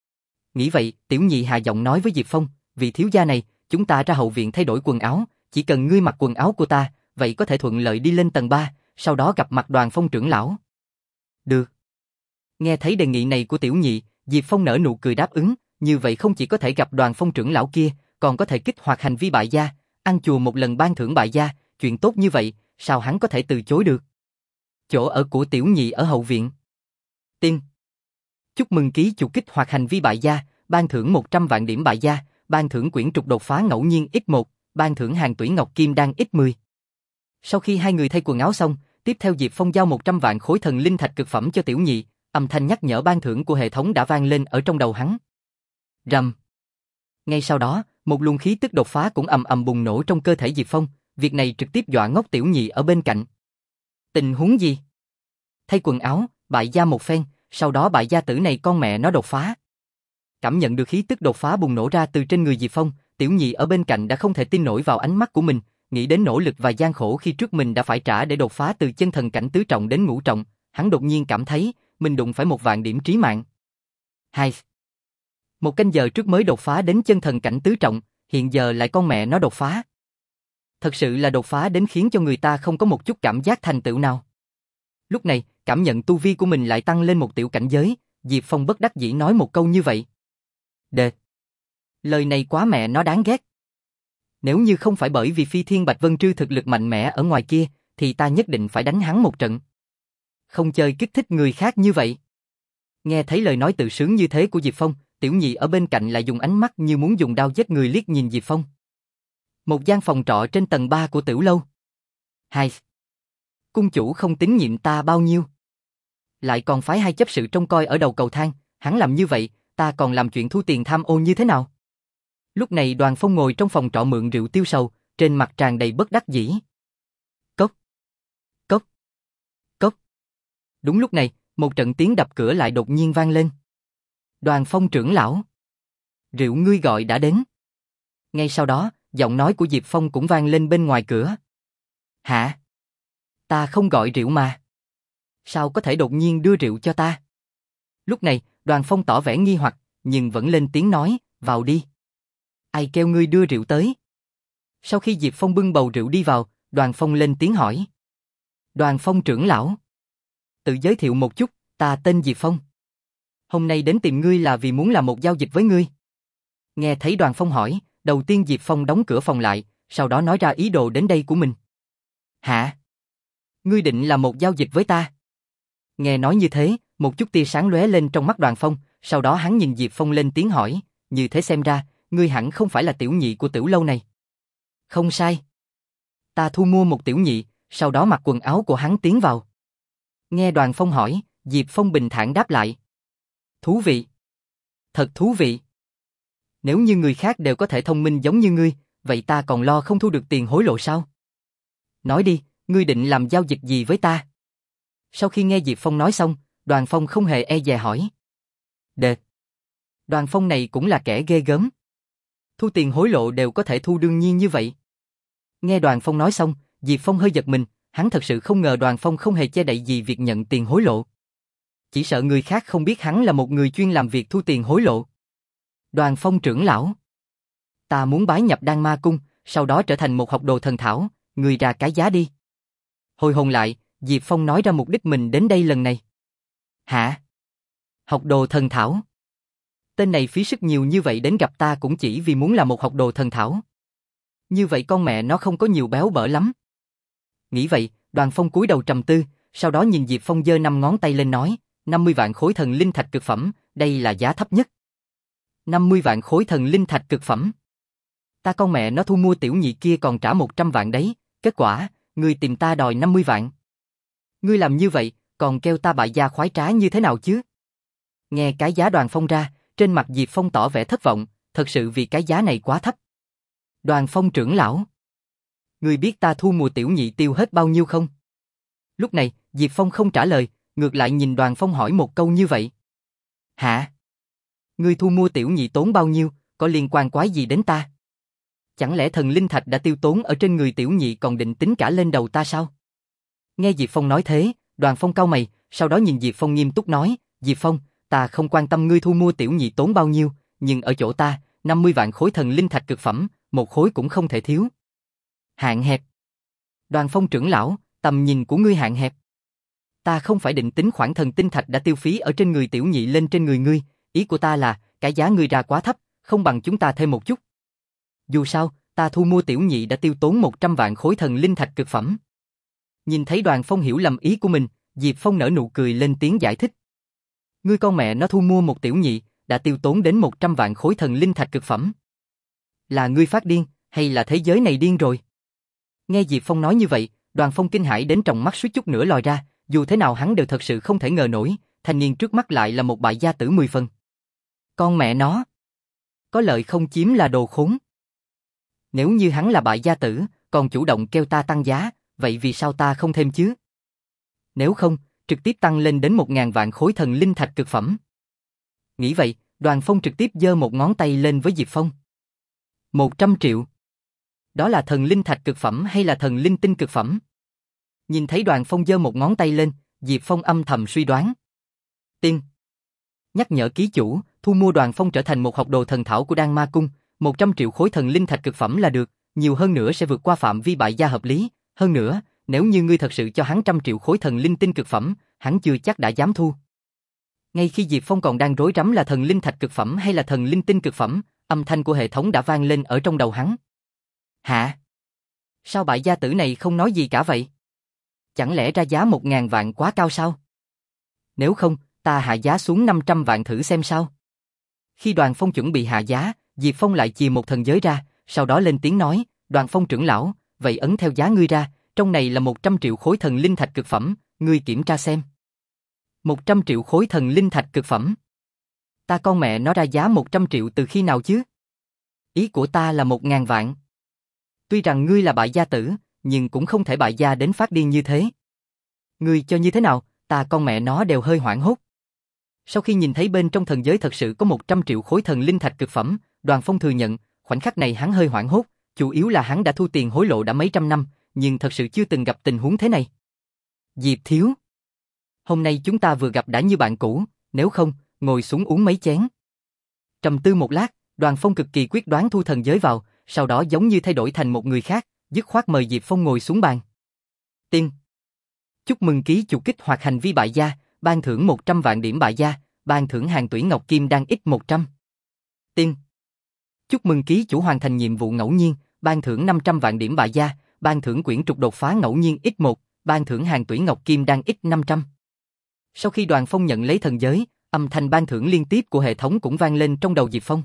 A: Nghĩ vậy, Tiểu Nhị hạ giọng nói với Diệp Phong, vị thiếu gia này, chúng ta ra hậu viện thay đổi quần áo, chỉ cần ngươi mặc quần áo của ta, vậy có thể thuận lợi đi lên tầng ba, sau đó gặp mặt Đoàn Phong trưởng lão. Được. Nghe thấy đề nghị này của Tiểu Nhị, Diệp Phong nở nụ cười đáp ứng, như vậy không chỉ có thể gặp Đoàn Phong trưởng lão kia, còn có thể kích hoạt hành vi bại gia, ăn chùa một lần ban thưởng bại gia, chuyện tốt như vậy, sao hắn có thể từ chối được? Chỗ ở của Tiểu Nhị ở hậu viện. Tiên. Chúc mừng ký chủ kích hoạt hành vi bại gia, ban thưởng một trăm vạn điểm bại gia, ban thưởng quyển trục đột phá ngẫu nhiên x một, ban thưởng hàng tuyển ngọc kim đan x mười. Sau khi hai người thay quần áo xong, tiếp theo Diệp Phong giao một trăm vạn khối thần linh thạch cực phẩm cho Tiểu Nhị, âm thanh nhắc nhở ban thưởng của hệ thống đã vang lên ở trong đầu hắn. Rầm. Ngay sau đó, một luồng khí tức đột phá cũng ầm ầm bùng nổ trong cơ thể Diệp Phong, việc này trực tiếp dọa ngốc Tiểu Nhị ở bên cạnh. Tình huống gì? Thay quần áo, bại gia một phen, sau đó bại gia tử này con mẹ nó đột phá. Cảm nhận được khí tức đột phá bùng nổ ra từ trên người Diệp Phong, Tiểu Nhị ở bên cạnh đã không thể tin nổi vào ánh mắt của mình, nghĩ đến nỗ lực và gian khổ khi trước mình đã phải trả để đột phá từ chân thần cảnh tứ trọng đến ngũ trọng, hắn đột nhiên cảm thấy mình đụng phải một vạn điểm trí mạng. Hai. Một canh giờ trước mới đột phá đến chân thần cảnh tứ trọng, hiện giờ lại con mẹ nó đột phá. Thật sự là đột phá đến khiến cho người ta không có một chút cảm giác thành tựu nào. Lúc này, cảm nhận tu vi của mình lại tăng lên một tiểu cảnh giới, Diệp Phong bất đắc dĩ nói một câu như vậy. Đệt. Lời này quá mẹ nó đáng ghét. Nếu như không phải bởi vì Phi Thiên Bạch Vân Trư thực lực mạnh mẽ ở ngoài kia, thì ta nhất định phải đánh hắn một trận. Không chơi kích thích người khác như vậy. Nghe thấy lời nói tự sướng như thế của Diệp Phong, Tiểu Nhị ở bên cạnh lại dùng ánh mắt như muốn dùng đao giết người liếc nhìn Diệp Phong. Một gian phòng trọ trên tầng ba của tiểu lâu. Hai. Cung chủ không tín nhiệm ta bao nhiêu. Lại còn phái hai chấp sự trông coi ở đầu cầu thang, hắn làm như vậy, ta còn làm chuyện thu tiền tham ô như thế nào? Lúc này Đoàn Phong ngồi trong phòng trọ mượn rượu tiêu sầu, trên mặt tràn đầy bất đắc dĩ. Cốc. Cốc. Cốc. Đúng lúc này, một trận tiếng đập cửa lại đột nhiên vang lên. Đoàn Phong trưởng lão. Rượu ngươi gọi đã đến. Ngay sau đó, giọng nói của Diệp Phong cũng vang lên bên ngoài cửa. Hả? Ta không gọi rượu mà. Sao có thể đột nhiên đưa rượu cho ta? Lúc này, Đoàn Phong tỏ vẻ nghi hoặc, nhưng vẫn lên tiếng nói, vào đi. Ai kêu ngươi đưa rượu tới? Sau khi Diệp Phong bưng bầu rượu đi vào, Đoàn Phong lên tiếng hỏi. Đoàn Phong trưởng lão. Tự giới thiệu một chút, ta tên Diệp Phong. Hôm nay đến tìm ngươi là vì muốn làm một giao dịch với ngươi. Nghe thấy Đoàn Phong hỏi, đầu tiên Diệp Phong đóng cửa phòng lại, sau đó nói ra ý đồ đến đây của mình. Hả? Ngươi định làm một giao dịch với ta? Nghe nói như thế, một chút tia sáng lóe lên trong mắt Đoàn Phong, sau đó hắn nhìn Diệp Phong lên tiếng hỏi, như thế xem ra, ngươi hẳn không phải là tiểu nhị của tiểu lâu này. Không sai. Ta thu mua một tiểu nhị, sau đó mặc quần áo của hắn tiến vào. Nghe Đoàn Phong hỏi, Diệp Phong bình thản đáp lại. Thú vị. Thật thú vị. Nếu như người khác đều có thể thông minh giống như ngươi, vậy ta còn lo không thu được tiền hối lộ sao? Nói đi, ngươi định làm giao dịch gì với ta? Sau khi nghe Diệp Phong nói xong, Đoàn Phong không hề e dè hỏi. Đệt. Đoàn Phong này cũng là kẻ ghê gớm. Thu tiền hối lộ đều có thể thu đương nhiên như vậy. Nghe Đoàn Phong nói xong, Diệp Phong hơi giật mình, hắn thật sự không ngờ Đoàn Phong không hề che đậy gì việc nhận tiền hối lộ. Chỉ sợ người khác không biết hắn là một người chuyên làm việc thu tiền hối lộ. Đoàn Phong trưởng lão. Ta muốn bái nhập Đan Ma Cung, sau đó trở thành một học đồ thần thảo, người ra cái giá đi. Hồi hồn lại, Diệp Phong nói ra mục đích mình đến đây lần này. Hả? Học đồ thần thảo? Tên này phí sức nhiều như vậy đến gặp ta cũng chỉ vì muốn là một học đồ thần thảo. Như vậy con mẹ nó không có nhiều béo bở lắm. Nghĩ vậy, Đoàn Phong cúi đầu trầm tư, sau đó nhìn Diệp Phong giơ năm ngón tay lên nói, năm mươi vạn khối thần linh thạch cực phẩm, đây là giá thấp nhất. năm mươi vạn khối thần linh thạch cực phẩm. Ta con mẹ nó thu mua tiểu nhị kia còn trả một trăm vạn đấy, kết quả, ngươi tìm ta đòi năm mươi vạn. Ngươi làm như vậy, còn kêu ta bại gia khoái trá như thế nào chứ? Nghe cái giá Đoàn Phong ra, trên mặt Diệp Phong tỏ vẻ thất vọng, thật sự vì cái giá này quá thấp. Đoàn Phong trưởng lão. Ngươi biết ta thu mua tiểu nhị tiêu hết bao nhiêu không? Lúc này, Diệp Phong không trả lời, ngược lại nhìn Đoàn Phong hỏi một câu như vậy. Hả? Ngươi thu mua tiểu nhị tốn bao nhiêu, có liên quan quái gì đến ta? Chẳng lẽ thần linh thạch đã tiêu tốn ở trên người tiểu nhị còn định tính cả lên đầu ta sao? Nghe Diệp Phong nói thế, Đoàn Phong cau mày, sau đó nhìn Diệp Phong nghiêm túc nói, Diệp Phong, ta không quan tâm ngươi thu mua tiểu nhị tốn bao nhiêu, nhưng ở chỗ ta, năm mươi vạn khối thần linh thạch cực phẩm, một khối cũng không thể thiếu. Hạn hẹp. Đoàn Phong trưởng lão, tầm nhìn của ngươi hạn hẹp. Ta không phải định tính khoản thần tinh thạch đã tiêu phí ở trên người tiểu nhị lên trên người ngươi, ý của ta là, cái giá ngươi ra quá thấp, không bằng chúng ta thêm một chút. Dù sao, ta thu mua tiểu nhị đã tiêu tốn một trăm vạn khối thần linh thạch cực phẩm. Nhìn thấy Đoàn Phong hiểu lầm ý của mình, Diệp Phong nở nụ cười lên tiếng giải thích. Ngươi con mẹ nó thu mua một tiểu nhị, đã tiêu tốn đến một trăm vạn khối thần linh thạch cực phẩm. Là ngươi phát điên, hay là thế giới này điên rồi? Nghe Diệp Phong nói như vậy, Đoàn Phong kinh hãi đến tròng mắt suýt chút nữa lòi ra, dù thế nào hắn đều thật sự không thể ngờ nổi, thanh niên trước mắt lại là một bại gia tử mười phần. Con mẹ nó. Có lợi không chiếm là đồ khốn. Nếu như hắn là bại gia tử, còn chủ động kêu ta tăng giá, vậy vì sao ta không thêm chứ? Nếu không, trực tiếp tăng lên đến một ngàn vạn khối thần linh thạch cực phẩm. Nghĩ vậy, Đoàn Phong trực tiếp giơ một ngón tay lên với Diệp Phong. Một trăm triệu. Đó là thần linh thạch cực phẩm hay là thần linh tinh cực phẩm? Nhìn thấy Đoàn Phong giơ một ngón tay lên, Diệp Phong âm thầm suy đoán. Tiên. Nhắc nhở ký chủ, thu mua Đoàn Phong trở thành một học đồ thần thảo của Đan Ma Cung, một trăm triệu khối thần linh thạch cực phẩm là được, nhiều hơn nữa sẽ vượt qua phạm vi bại gia hợp lý, hơn nữa, nếu như ngươi thật sự cho hắn trăm triệu khối thần linh tinh cực phẩm, hắn chưa chắc đã dám thu. Ngay khi Diệp Phong còn đang rối rắm là thần linh thạch cực phẩm hay là thần linh tinh cực phẩm, âm thanh của hệ thống đã vang lên ở trong đầu hắn. Hả? Sao bại gia tử này không nói gì cả vậy? Chẳng lẽ ra giá một ngàn vạn quá cao sao? Nếu không, ta hạ giá xuống năm trăm vạn thử xem sao. Khi Đoàn Phong chuẩn bị hạ giá, Diệp Phong lại chìa một thần giới ra, sau đó lên tiếng nói, Đoàn Phong trưởng lão, vậy ấn theo giá ngươi ra, trong này là một trăm triệu khối thần linh thạch cực phẩm, ngươi kiểm tra xem. một trăm triệu khối thần linh thạch cực phẩm. Ta con mẹ nó ra giá một trăm triệu từ khi nào chứ? Ý của ta là một ngàn vạn. Tuy rằng ngươi là bại gia tử, nhưng cũng không thể bại gia đến phát điên như thế. Ngươi cho như thế nào, ta con mẹ nó đều hơi hoảng hốt. Sau khi nhìn thấy bên trong thần giới thật sự có một trăm triệu khối thần linh thạch cực phẩm, Đoàn Phong thừa nhận, khoảnh khắc này hắn hơi hoảng hốt, chủ yếu là hắn đã thu tiền hối lộ đã mấy trăm năm, nhưng thật sự chưa từng gặp tình huống thế này. Diệp thiếu, hôm nay chúng ta vừa gặp đã như bạn cũ, nếu không, ngồi xuống uống mấy chén. Trầm tư một lát, Đoàn Phong cực kỳ quyết đoán thu thần giới vào, sau đó giống như thay đổi thành một người khác, dứt khoát mời Diệp Phong ngồi xuống bàn. Tiên. Chúc mừng ký chủ kích hoạt hành vi bại gia, ban thưởng một trăm vạn điểm bại gia, ban thưởng hàng tuyển ngọc kim đan x một trăm. Tiên. Chúc mừng ký chủ hoàn thành nhiệm vụ ngẫu nhiên, ban thưởng năm trăm vạn điểm bại gia, ban thưởng quyển trục đột phá ngẫu nhiên x một, ban thưởng hàng tuyển ngọc kim đan x năm trăm. Sau khi Đoàn Phong nhận lấy thần giới, âm thanh ban thưởng liên tiếp của hệ thống cũng vang lên trong đầu Diệp Phong.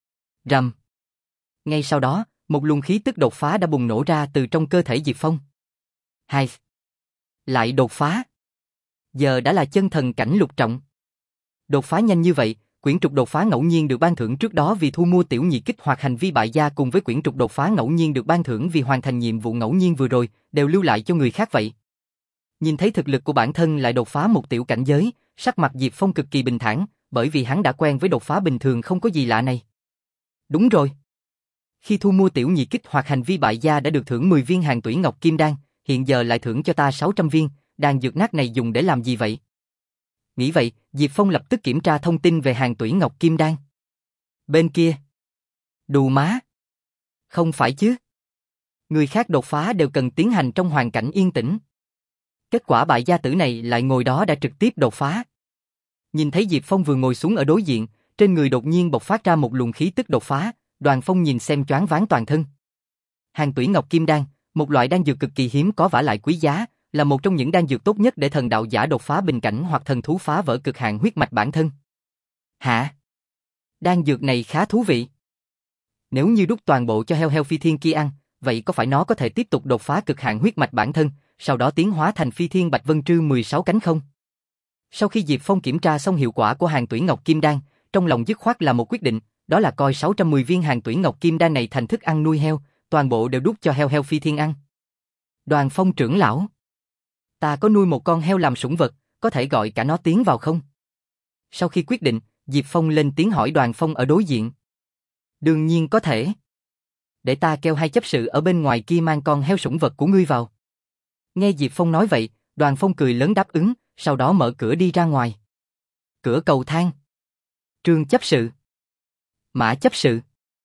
A: Rầm. Ngay sau đó, một luồng khí tức đột phá đã bùng nổ ra từ trong cơ thể Diệp Phong. Hai. Lại đột phá. Giờ đã là chân thần cảnh lục trọng. Đột phá nhanh như vậy, quyển trục đột phá ngẫu nhiên được ban thưởng trước đó vì thu mua tiểu nhị kích hoạt hành vi bại gia cùng với quyển trục đột phá ngẫu nhiên được ban thưởng vì hoàn thành nhiệm vụ ngẫu nhiên vừa rồi, đều lưu lại cho người khác vậy. Nhìn thấy thực lực của bản thân lại đột phá một tiểu cảnh giới, sắc mặt Diệp Phong cực kỳ bình thản, bởi vì hắn đã quen với đột phá bình thường không có gì lạ này. Đúng rồi. Khi thu mua tiểu nhị kích hoạt hành vi bại gia đã được thưởng mười viên hàng tuyển ngọc kim đan, hiện giờ lại thưởng cho ta sáu trăm viên, đan dược nát này dùng để làm gì vậy? Nghĩ vậy, Diệp Phong lập tức kiểm tra thông tin về hàng tuyển ngọc kim đan. Bên kia. Đù má. Không phải chứ. Người khác đột phá đều cần tiến hành trong hoàn cảnh yên tĩnh. Kết quả bại gia tử này lại ngồi đó đã trực tiếp đột phá. Nhìn thấy Diệp Phong vừa ngồi xuống ở đối diện, trên người đột nhiên bộc phát ra một luồng khí tức đột phá, Đoàn Phong nhìn xem choáng váng toàn thân. Hàng tuyển ngọc kim đan, một loại đan dược cực kỳ hiếm có vả lại quý giá, là một trong những đan dược tốt nhất để thần đạo giả đột phá bình cảnh hoặc thần thú phá vỡ cực hạn huyết mạch bản thân. Hả? Đan dược này khá thú vị. Nếu như đút toàn bộ cho heo heo phi thiên kia ăn, vậy có phải nó có thể tiếp tục đột phá cực hạn huyết mạch bản thân, sau đó tiến hóa thành phi thiên bạch vân trư mười sáu cánh không? Sau khi Diệp Phong kiểm tra xong hiệu quả của hàng tuyển ngọc kim đan, trong lòng dứt khoát là một quyết định, đó là coi sáu trăm mười viên hàng tuyển ngọc kim đan này thành thức ăn nuôi heo, toàn bộ đều đút cho heo heo phi thiên ăn. Đoàn Phong trưởng lão, ta có nuôi một con heo làm sủng vật, có thể gọi cả nó tiến vào không? Sau khi quyết định, Diệp Phong lên tiếng hỏi Đoàn Phong ở đối diện. Đương nhiên có thể. Để ta kêu hai chấp sự ở bên ngoài kia mang con heo sủng vật của ngươi vào. Nghe Diệp Phong nói vậy, Đoàn Phong cười lớn đáp ứng, sau đó mở cửa đi ra ngoài. Cửa cầu thang. Trương chấp sự. Mã chấp sự.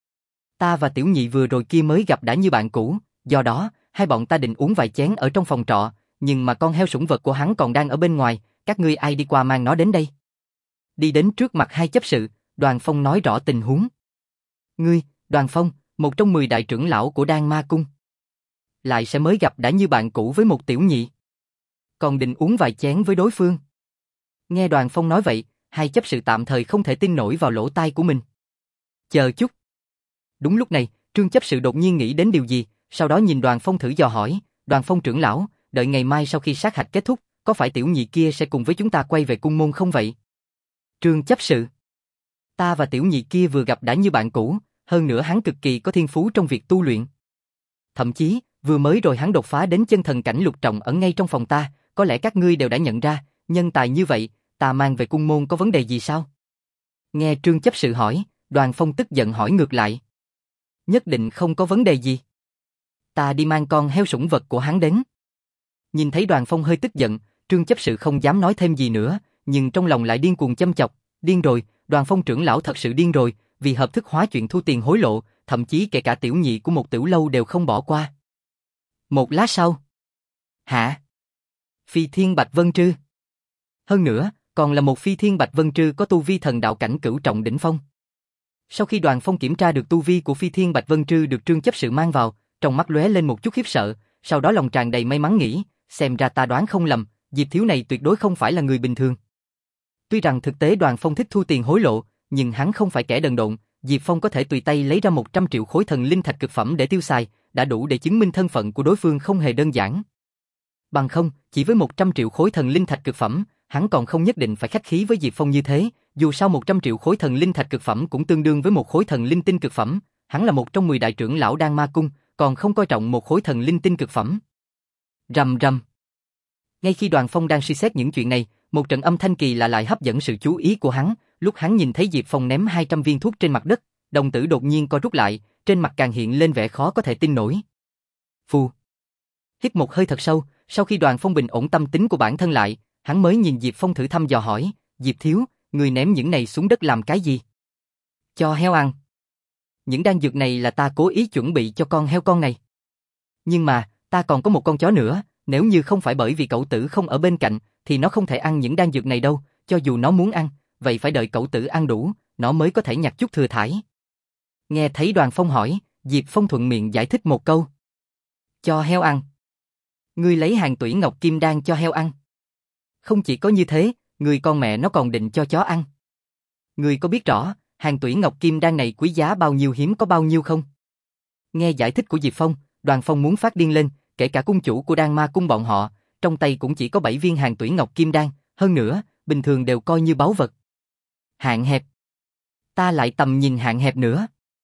A: Ta và tiểu nhị vừa rồi kia mới gặp đã như bạn cũ, do đó, hai bọn ta định uống vài chén ở trong phòng trọ, nhưng mà con heo sủng vật của hắn còn đang ở bên ngoài, các ngươi ai đi qua mang nó đến đây. Đi đến trước mặt hai chấp sự, Đoàn Phong nói rõ tình huống. Ngươi, Đoàn Phong, một trong mười đại trưởng lão của Đan Ma Cung. Lại sẽ mới gặp đã như bạn cũ với một tiểu nhị. Còn định uống vài chén với đối phương. Nghe Đoàn Phong nói vậy, hai chấp sự tạm thời không thể tin nổi vào lỗ tai của mình. Chờ chút. Đúng lúc này, Trương chấp sự đột nhiên nghĩ đến điều gì, sau đó nhìn Đoàn Phong thử dò hỏi, Đoàn Phong trưởng lão, đợi ngày mai sau khi sát hạch kết thúc, có phải tiểu nhị kia sẽ cùng với chúng ta quay về cung môn không vậy? Trương chấp sự. Ta và tiểu nhị kia vừa gặp đã như bạn cũ, hơn nữa hắn cực kỳ có thiên phú trong việc tu luyện. Thậm chí, vừa mới rồi hắn đột phá đến chân thần cảnh lục trọng ở ngay trong phòng ta, có lẽ các ngươi đều đã nhận ra, nhân tài như vậy, ta mang về cung môn có vấn đề gì sao? Nghe Trương chấp sự hỏi, Đoàn Phong tức giận hỏi ngược lại. Nhất định không có vấn đề gì. ta đi mang con heo sủng vật của hắn đến. Nhìn thấy Đoàn Phong hơi tức giận, Trương chấp sự không dám nói thêm gì nữa, nhưng trong lòng lại điên cuồng châm chọc, điên rồi, Đoàn Phong trưởng lão thật sự điên rồi, vì hợp thức hóa chuyện thu tiền hối lộ, thậm chí kể cả tiểu nhị của một tiểu lâu đều không bỏ qua. Một lát sau. Hả? Phi Thiên Bạch Vân Trư. Hơn nữa, còn là một Phi Thiên Bạch Vân Trư có tu vi thần đạo cảnh cửu trọng đỉnh phong. Sau khi Đoàn Phong kiểm tra được tu vi của Phi Thiên Bạch Vân Trư được Trương chấp sự mang vào, trong mắt lóe lên một chút khiếp sợ, sau đó lòng tràn đầy may mắn nghĩ, xem ra ta đoán không lầm, Diệp thiếu này tuyệt đối không phải là người bình thường. Tuy rằng thực tế Đoàn Phong thích thu tiền hối lộ, nhưng hắn không phải kẻ đần độn, Diệp Phong có thể tùy tay lấy ra một trăm triệu khối thần linh thạch cực phẩm để tiêu xài, đã đủ để chứng minh thân phận của đối phương không hề đơn giản. Bằng không, chỉ với một trăm triệu khối thần linh thạch cực phẩm, hắn còn không nhất định phải khách khí với Diệp Phong như thế, dù sao một trăm triệu khối thần linh thạch cực phẩm cũng tương đương với một khối thần linh tinh cực phẩm, hắn là một trong mười đại trưởng lão Đan Ma Cung, còn không coi trọng một khối thần linh tinh cực phẩm. Rầm rầm. Ngay khi Đoàn Phong đang suy xét những chuyện này, một trận âm thanh kỳ lạ lại hấp dẫn sự chú ý của hắn, lúc hắn nhìn thấy Diệp Phong ném hai trăm viên thuốc trên mặt đất, đồng tử đột nhiên co rút lại, trên mặt càng hiện lên vẻ khó có thể tin nổi. Phù. Hít một hơi thật sâu, sau khi Đoàn Phong bình ổn tâm tính của bản thân lại, hắn mới nhìn Diệp Phong thử thăm dò hỏi, Diệp thiếu, người ném những này xuống đất làm cái gì? Cho heo ăn. Những đan dược này là ta cố ý chuẩn bị cho con heo con này. Nhưng mà, ta còn có một con chó nữa, nếu như không phải bởi vì cậu tử không ở bên cạnh, thì nó không thể ăn những đan dược này đâu, cho dù nó muốn ăn, vậy phải đợi cậu tử ăn đủ, nó mới có thể nhặt chút thừa thải. Nghe thấy Đoàn Phong hỏi, Diệp Phong thuận miệng giải thích một câu. Cho heo ăn. Ngươi lấy hàng tủy ngọc kim đan cho heo ăn. Không chỉ có như thế, người con mẹ nó còn định cho chó ăn. Ngươi có biết rõ, hàng tủy ngọc kim đan này quý giá bao nhiêu hiếm có bao nhiêu không? Nghe giải thích của Diệp Phong, Đoàn Phong muốn phát điên lên, kể cả cung chủ của Đan Ma Cung bọn họ, trong tay cũng chỉ có bảy viên hàng tủy ngọc kim đan, hơn nữa, bình thường đều coi như báu vật. Hạn hẹp. Ta lại tầm nhìn hạn hẹp nữa.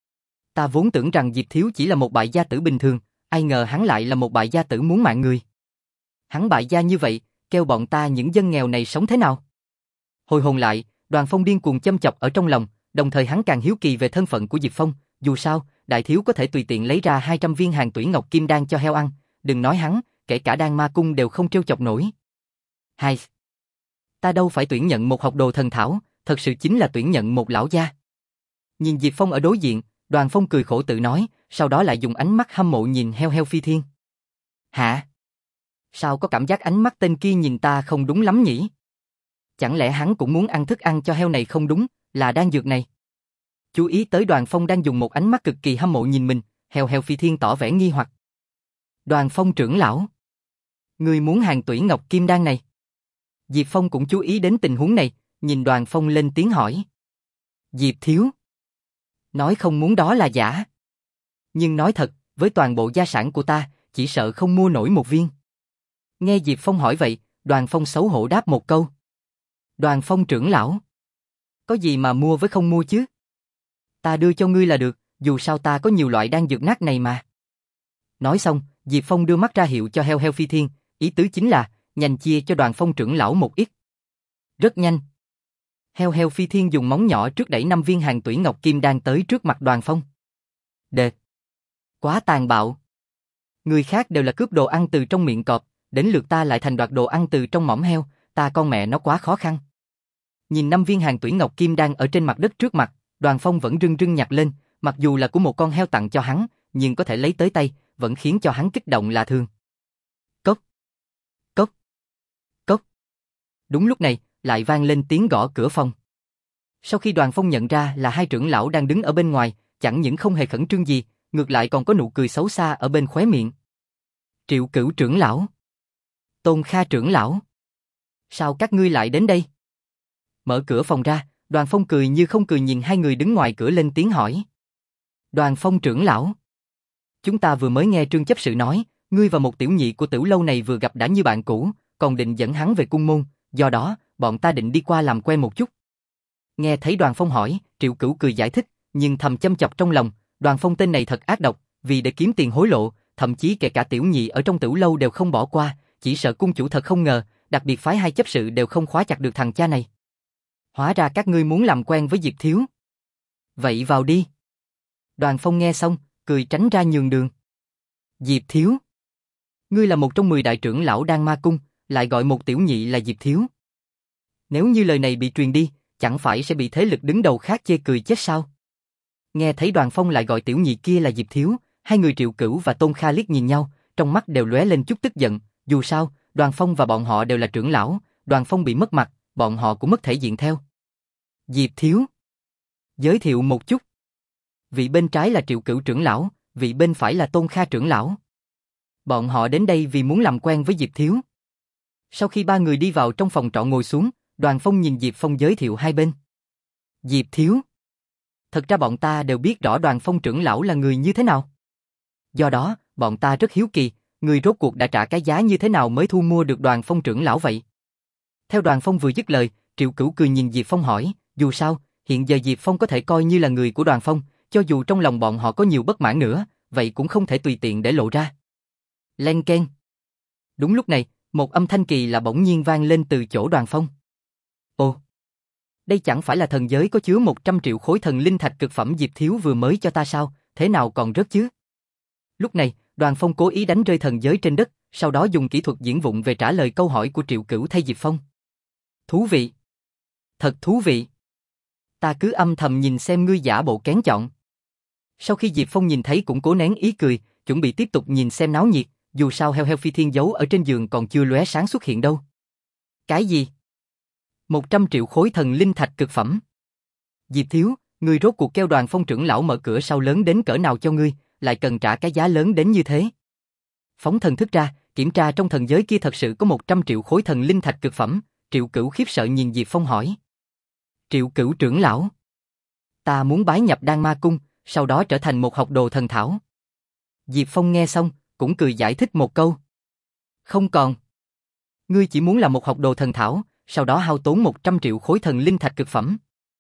A: Ta vốn tưởng rằng Diệp thiếu chỉ là một bại gia tử bình thường, ai ngờ hắn lại là một bại gia tử muốn mạng người. Hắn bại gia như vậy, kêu bọn ta những dân nghèo này sống thế nào? Hồi hồn lại, Đoàn Phong điên cuồng châm chọc ở trong lòng, đồng thời hắn càng hiếu kỳ về thân phận của Diệp Phong, dù sao, đại thiếu có thể tùy tiện lấy ra hai trăm viên hàng tủy ngọc kim đan cho heo ăn, đừng nói hắn, kể cả Đan Ma Cung đều không trêu chọc nổi. Hai, ta đâu phải tuyển nhận một học đồ thần thảo, thật sự chính là tuyển nhận một lão gia. Nhìn Diệp Phong ở đối diện, Đoàn Phong cười khổ tự nói, sau đó lại dùng ánh mắt hâm mộ nhìn heo heo Phi Thiên. Hả? Sao có cảm giác ánh mắt tên kia nhìn ta không đúng lắm nhỉ? Chẳng lẽ hắn cũng muốn ăn thức ăn cho heo này không đúng, là đan dược này? Chú ý tới Đoàn Phong đang dùng một ánh mắt cực kỳ hâm mộ nhìn mình, heo heo Phi Thiên tỏ vẻ nghi hoặc. Đoàn Phong trưởng lão, người muốn hàng tủy ngọc kim đan này? Diệp Phong cũng chú ý đến tình huống này, nhìn Đoàn Phong lên tiếng hỏi. Diệp thiếu, nói không muốn đó là giả. Nhưng nói thật, với toàn bộ gia sản của ta, chỉ sợ không mua nổi một viên. Nghe Diệp Phong hỏi vậy, Đoàn Phong xấu hổ đáp một câu. Đoàn Phong trưởng lão, có gì mà mua với không mua chứ? Ta đưa cho ngươi là được, dù sao ta có nhiều loại đan dược nát này mà. Nói xong, Diệp Phong đưa mắt ra hiệu cho heo heo Phi Thiên, ý tứ chính là, nhanh chia cho Đoàn Phong trưởng lão một ít. Rất nhanh. Heo heo Phi Thiên dùng móng nhỏ trước đẩy năm viên hàng tủy ngọc kim đan tới trước mặt Đoàn Phong. Đệt! Quá tàn bạo! Người khác đều là cướp đồ ăn từ trong miệng cọp, đến lượt ta lại thành đoạt đồ ăn từ trong mỏm heo, ta con mẹ nó quá khó khăn. Nhìn năm viên hàng tủy ngọc kim đan ở trên mặt đất trước mặt, Đoàn Phong vẫn rưng rưng nhặt lên, mặc dù là của một con heo tặng cho hắn, nhưng có thể lấy tới tay, vẫn khiến cho hắn kích động lạ thường. Cốc! Cốc! Cốc! Đúng lúc này, lại vang lên tiếng gõ cửa phòng. Sau khi Đoàn Phong nhận ra là hai trưởng lão đang đứng ở bên ngoài, chẳng những không hề khẩn trương gì, ngược lại còn có nụ cười xấu xa ở bên khóe miệng. Triệu Cửu trưởng lão, Tôn Kha trưởng lão, sao các ngươi lại đến đây? Mở cửa phòng ra, Đoàn Phong cười như không cười nhìn hai người đứng ngoài cửa lên tiếng hỏi. Đoàn Phong trưởng lão, chúng ta vừa mới nghe Trương chấp sự nói, ngươi và một tiểu nhị của tiểu lâu này vừa gặp đã như bạn cũ, còn định dẫn hắn về cung môn, do đó, bọn ta định đi qua làm quen một chút. Nghe thấy Đoàn Phong hỏi, Triệu Cửu cười giải thích, nhưng thầm châm chọc trong lòng, Đoàn Phong tên này thật ác độc, vì để kiếm tiền hối lộ, thậm chí kể cả tiểu nhị ở trong tiểu lâu đều không bỏ qua, chỉ sợ cung chủ thật không ngờ, đặc biệt phái hai chấp sự đều không khóa chặt được thằng cha này. Hóa ra các ngươi muốn làm quen với Diệp thiếu. Vậy vào đi. Đoàn Phong nghe xong, cười tránh ra nhường đường. Diệp Thiếu. Ngươi là một trong mười đại trưởng lão Đan Ma Cung, lại gọi một tiểu nhị là Diệp Thiếu. Nếu như lời này bị truyền đi, chẳng phải sẽ bị thế lực đứng đầu khác chê cười chết sao? Nghe thấy Đoàn Phong lại gọi tiểu nhị kia là Diệp Thiếu, hai người Triệu Cửu và Tôn Kha liếc nhìn nhau, trong mắt đều lóe lên chút tức giận, dù sao, Đoàn Phong và bọn họ đều là trưởng lão, Đoàn Phong bị mất mặt, bọn họ cũng mất thể diện theo. Diệp Thiếu. Giới thiệu một chút. Vị bên trái là Triệu Cửu trưởng lão, vị bên phải là Tôn Kha trưởng lão. Bọn họ đến đây vì muốn làm quen với Diệp Thiếu. Sau khi ba người đi vào trong phòng trọ ngồi xuống, Đoàn Phong nhìn Diệp Phong giới thiệu hai bên. Diệp Thiếu. Thật ra bọn ta đều biết rõ Đoàn Phong trưởng lão là người như thế nào. Do đó, bọn ta rất hiếu kỳ, người rốt cuộc đã trả cái giá như thế nào mới thu mua được Đoàn Phong trưởng lão vậy? Theo Đoàn Phong vừa dứt lời, Triệu Cửu cười nhìn Diệp Phong hỏi, dù sao, hiện giờ Diệp Phong có thể coi như là người của Đoàn Phong, cho dù trong lòng bọn họ có nhiều bất mãn nữa, vậy cũng không thể tùy tiện để lộ ra. Len keng. Đúng lúc này, một âm thanh kỳ lạ bỗng nhiên vang lên từ chỗ Đoàn Phong. Ồ, đây chẳng phải là thần giới có chứa một trăm triệu khối thần linh thạch cực phẩm Diệp Thiếu vừa mới cho ta sao, thế nào còn rớt chứ? Lúc này, Đoàn Phong cố ý đánh rơi thần giới trên đất, sau đó dùng kỹ thuật diễn vụng về trả lời câu hỏi của Triệu Cửu thay Diệp Phong. Thú vị. Thật thú vị. Ta cứ âm thầm nhìn xem ngươi giả bộ kén chọn. Sau khi Diệp Phong nhìn thấy cũng cố nén ý cười, chuẩn bị tiếp tục nhìn xem náo nhiệt, dù sao heo heo phi thiên giấu ở trên giường còn chưa lóe sáng xuất hiện đâu. Cái gì? Một trăm triệu khối thần linh thạch cực phẩm. Diệp Thiếu, ngươi rốt cuộc kêu Đoàn Phong trưởng lão mở cửa sau lớn đến cỡ nào cho ngươi, lại cần trả cái giá lớn đến như thế. Phóng thần thức ra, kiểm tra trong thần giới kia thật sự có một trăm triệu khối thần linh thạch cực phẩm, Triệu Cửu khiếp sợ nhìn Diệp Phong hỏi. Triệu Cửu trưởng lão. Ta muốn bái nhập Đan Ma Cung, sau đó trở thành một học đồ thần thảo. Diệp Phong nghe xong, cũng cười giải thích một câu. Không còn. Ngươi chỉ muốn là một học đồ thần thảo, sau đó hao tốn một trăm triệu khối thần linh thạch cực phẩm.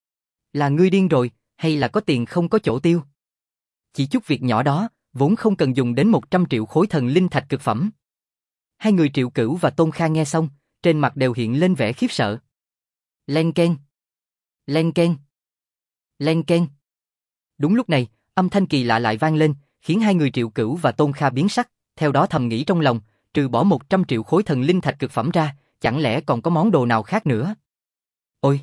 A: Là ngươi điên rồi, hay là có tiền không có chỗ tiêu? Chỉ chút việc nhỏ đó, vốn không cần dùng đến một trăm triệu khối thần linh thạch cực phẩm. Hai người Triệu Cửu và Tôn Kha nghe xong, trên mặt đều hiện lên vẻ khiếp sợ. Len keng. Len keng. Len keng. Đúng lúc này, âm thanh kỳ lạ lại vang lên, khiến hai người Triệu Cửu và Tôn Kha biến sắc, theo đó thầm nghĩ trong lòng, trừ bỏ một trăm triệu khối thần linh thạch cực phẩm ra, chẳng lẽ còn có món đồ nào khác nữa? Ôi!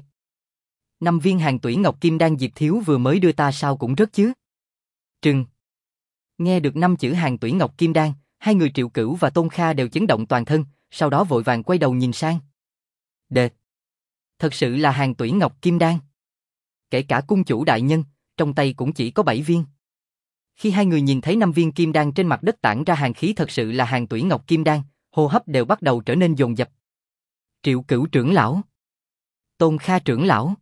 A: Năm viên hàng tủy ngọc kim đan Diệp Thiếu vừa mới đưa ta sao cũng rớt chứ? Trừng! Nghe được năm chữ hàng tủy ngọc kim đan, hai người Triệu Cửu và Tôn Kha đều chấn động toàn thân, sau đó vội vàng quay đầu nhìn sang. Đệt! Thật sự là hàng tủy ngọc kim đan. Kể cả cung chủ đại nhân, trong tay cũng chỉ có bảy viên. Khi hai người nhìn thấy năm viên kim đan trên mặt đất tản ra hàng khí thật sự là hàng tủy ngọc kim đan, hô hấp đều bắt đầu trở nên dồn dập. Triệu Cửu trưởng lão. Tôn Kha trưởng lão.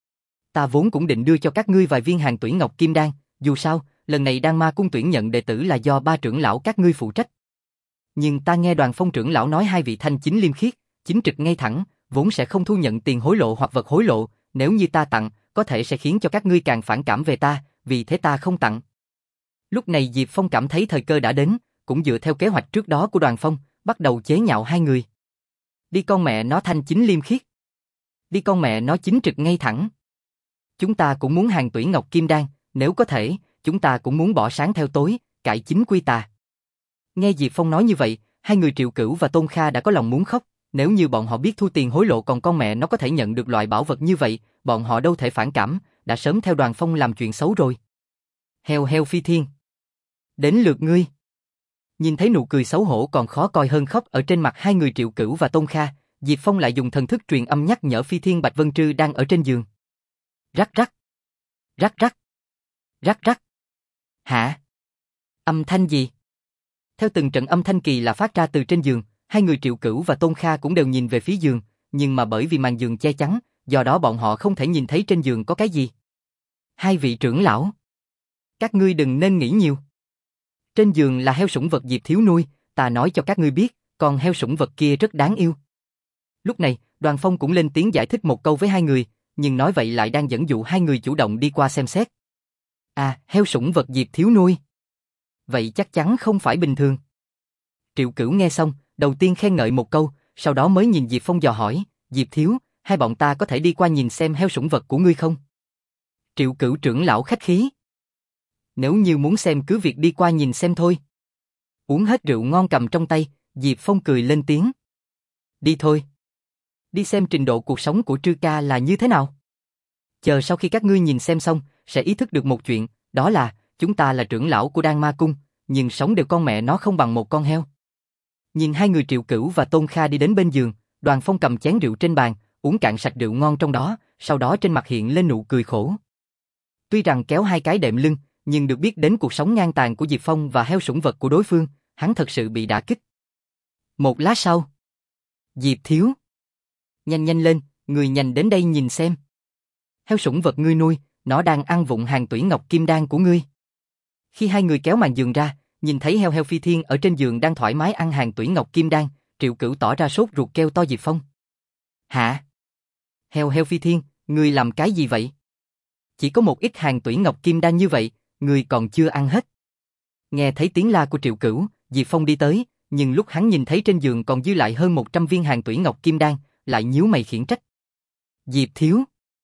A: Ta vốn cũng định đưa cho các ngươi vài viên hàng tủy ngọc kim đan, dù sao, lần này Đan Ma Cung tuyển nhận đệ tử là do ba trưởng lão các ngươi phụ trách. Nhưng ta nghe Đoàn Phong trưởng lão nói hai vị thanh chính liêm khiết, chính trực ngay thẳng, vốn sẽ không thu nhận tiền hối lộ hoặc vật hối lộ, nếu như ta tặng, có thể sẽ khiến cho các ngươi càng phản cảm về ta, vì thế ta không tặng. Lúc này Diệp Phong cảm thấy thời cơ đã đến, cũng dựa theo kế hoạch trước đó của Đoàn Phong, bắt đầu chế nhạo hai người. Đi con mẹ nó thanh chính liêm khiết. Đi con mẹ nó chính trực ngay thẳng. Chúng ta cũng muốn hàng tủy ngọc kim đan, nếu có thể, chúng ta cũng muốn bỏ sáng theo tối, cải chính quy tà. Nghe Diệp Phong nói như vậy, hai người Triệu Cửu và Tôn Kha đã có lòng muốn khóc, nếu như bọn họ biết thu tiền hối lộ còn con mẹ nó có thể nhận được loại bảo vật như vậy, bọn họ đâu thể phản cảm, đã sớm theo Đoàn Phong làm chuyện xấu rồi. Heo heo phi thiên. Đến lượt ngươi. Nhìn thấy nụ cười xấu hổ còn khó coi hơn khóc ở trên mặt hai người Triệu Cửu và Tôn Kha, Diệp Phong lại dùng thần thức truyền âm nhắc nhở Phi Thiên Bạch Vân Trư đang ở trên giường. Rắc rắc. Rắc rắc. Rắc rắc. Hả? Âm thanh gì? Theo từng trận âm thanh kỳ lạ phát ra từ trên giường, hai người Triệu Cửu và Tôn Kha cũng đều nhìn về phía giường, nhưng mà bởi vì màn giường che chắn, do đó bọn họ không thể nhìn thấy trên giường có cái gì. Hai vị trưởng lão. Các ngươi đừng nên nghĩ nhiều. Trên giường là heo sủng vật Diệp Thiếu nuôi, ta nói cho các ngươi biết, con heo sủng vật kia rất đáng yêu. Lúc này, Đoàn Phong cũng lên tiếng giải thích một câu với hai người, nhưng nói vậy lại đang dẫn dụ hai người chủ động đi qua xem xét. À, heo sủng vật Diệp Thiếu nuôi. Vậy chắc chắn không phải bình thường. Triệu Cửu nghe xong, đầu tiên khen ngợi một câu, sau đó mới nhìn Diệp Phong dò hỏi, Diệp Thiếu, hai bọn ta có thể đi qua nhìn xem heo sủng vật của ngươi không? Triệu Cửu trưởng lão khách khí. Nếu như muốn xem cứ việc đi qua nhìn xem thôi. Uống hết rượu ngon cầm trong tay, Diệp Phong cười lên tiếng. Đi thôi. Đi xem trình độ cuộc sống của Trư ca là như thế nào. Chờ sau khi các ngươi nhìn xem xong, sẽ ý thức được một chuyện, đó là, chúng ta là trưởng lão của Đan Ma Cung, nhưng sống đều con mẹ nó không bằng một con heo. Nhìn hai người Triệu Cửu và Tôn Kha đi đến bên giường, Đoàn Phong cầm chén rượu trên bàn, uống cạn sạch rượu ngon trong đó, sau đó trên mặt hiện lên nụ cười khổ. Tuy rằng kéo hai cái đệm lưng, nhưng được biết đến cuộc sống ngang tàn của Diệp Phong và heo sủng vật của đối phương, hắn thật sự bị đả kích. Một lát sau, Diệp thiếu. Nhanh nhanh lên, người nhanh đến đây nhìn xem. Heo sủng vật ngươi nuôi, nó đang ăn vụng hàng tủy ngọc kim đan của ngươi. Khi hai người kéo màn giường ra, nhìn thấy heo heo phi thiên ở trên giường đang thoải mái ăn hàng tủy ngọc kim đan, Triệu Cửu tỏ ra sốt ruột kêu to Diệp Phong. Hả? Heo heo phi thiên, ngươi làm cái gì vậy? Chỉ có một ít hàng tủy ngọc kim đan như vậy, ngươi còn chưa ăn hết. Nghe thấy tiếng la của Triệu Cửu, Diệp Phong đi tới, nhưng lúc hắn nhìn thấy trên giường còn dư lại hơn một trăm viên hàng tủy ngọc kim đan, lại nhíu mày khiển trách. Diệp thiếu.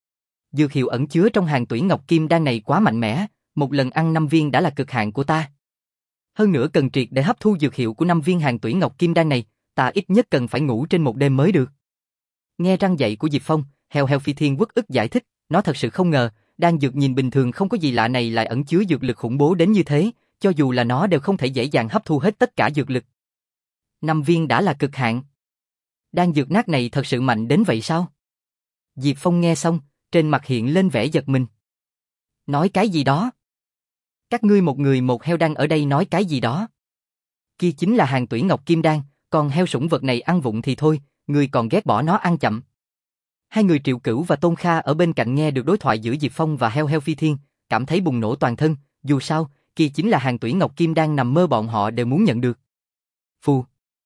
A: Dược hiệu ẩn chứa trong hàng tủy ngọc kim đan này quá mạnh mẽ, một lần ăn năm viên đã là cực hạn của ta. Hơn nữa cần triệt để hấp thu dược hiệu của năm viên hàng tủy ngọc kim đan này, ta ít nhất cần phải ngủ trên một đêm mới được. Nghe răng dạy của Diệp Phong, heo heo phi thiên uất ức giải thích, nó thật sự không ngờ, đan dược nhìn bình thường không có gì lạ này lại ẩn chứa dược lực khủng bố đến như thế, cho dù là nó đều không thể dễ dàng hấp thu hết tất cả dược lực. Năm viên đã là cực hạn. Đan dược nát này thật sự mạnh đến vậy sao? Diệp Phong nghe xong, trên mặt hiện lên vẻ giật mình. Nói cái gì đó? Các ngươi một người một heo đang ở đây nói cái gì đó? Kia chính là hàng tủy ngọc kim đan, còn heo sủng vật này ăn vụng thì thôi, ngươi còn ghét bỏ nó ăn chậm. Hai người Triệu Cửu và Tôn Kha ở bên cạnh nghe được đối thoại giữa Diệp Phong và heo heo phi thiên, cảm thấy bùng nổ toàn thân, dù sao, kia chính là hàng tủy ngọc kim đan nằm mơ bọn họ đều muốn nhận được. Phù.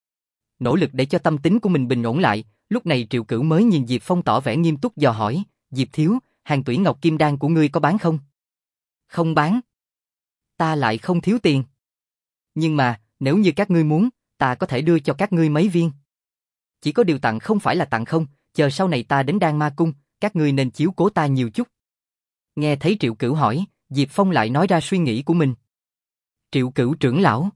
A: Nỗ lực để cho tâm tính của mình bình ổn lại, lúc này Triệu Cửu mới nhìn Diệp Phong tỏ vẻ nghiêm túc dò hỏi, Diệp thiếu, hàng tủy ngọc kim đan của ngươi có bán không? Không bán. Ta lại không thiếu tiền. Nhưng mà, nếu như các ngươi muốn, ta có thể đưa cho các ngươi mấy viên. Chỉ có điều tặng không phải là tặng không, chờ sau này ta đến Đan Ma Cung, các ngươi nên chiếu cố ta nhiều chút. Nghe thấy Triệu Cửu hỏi, Diệp Phong lại nói ra suy nghĩ của mình. Triệu Cửu trưởng lão.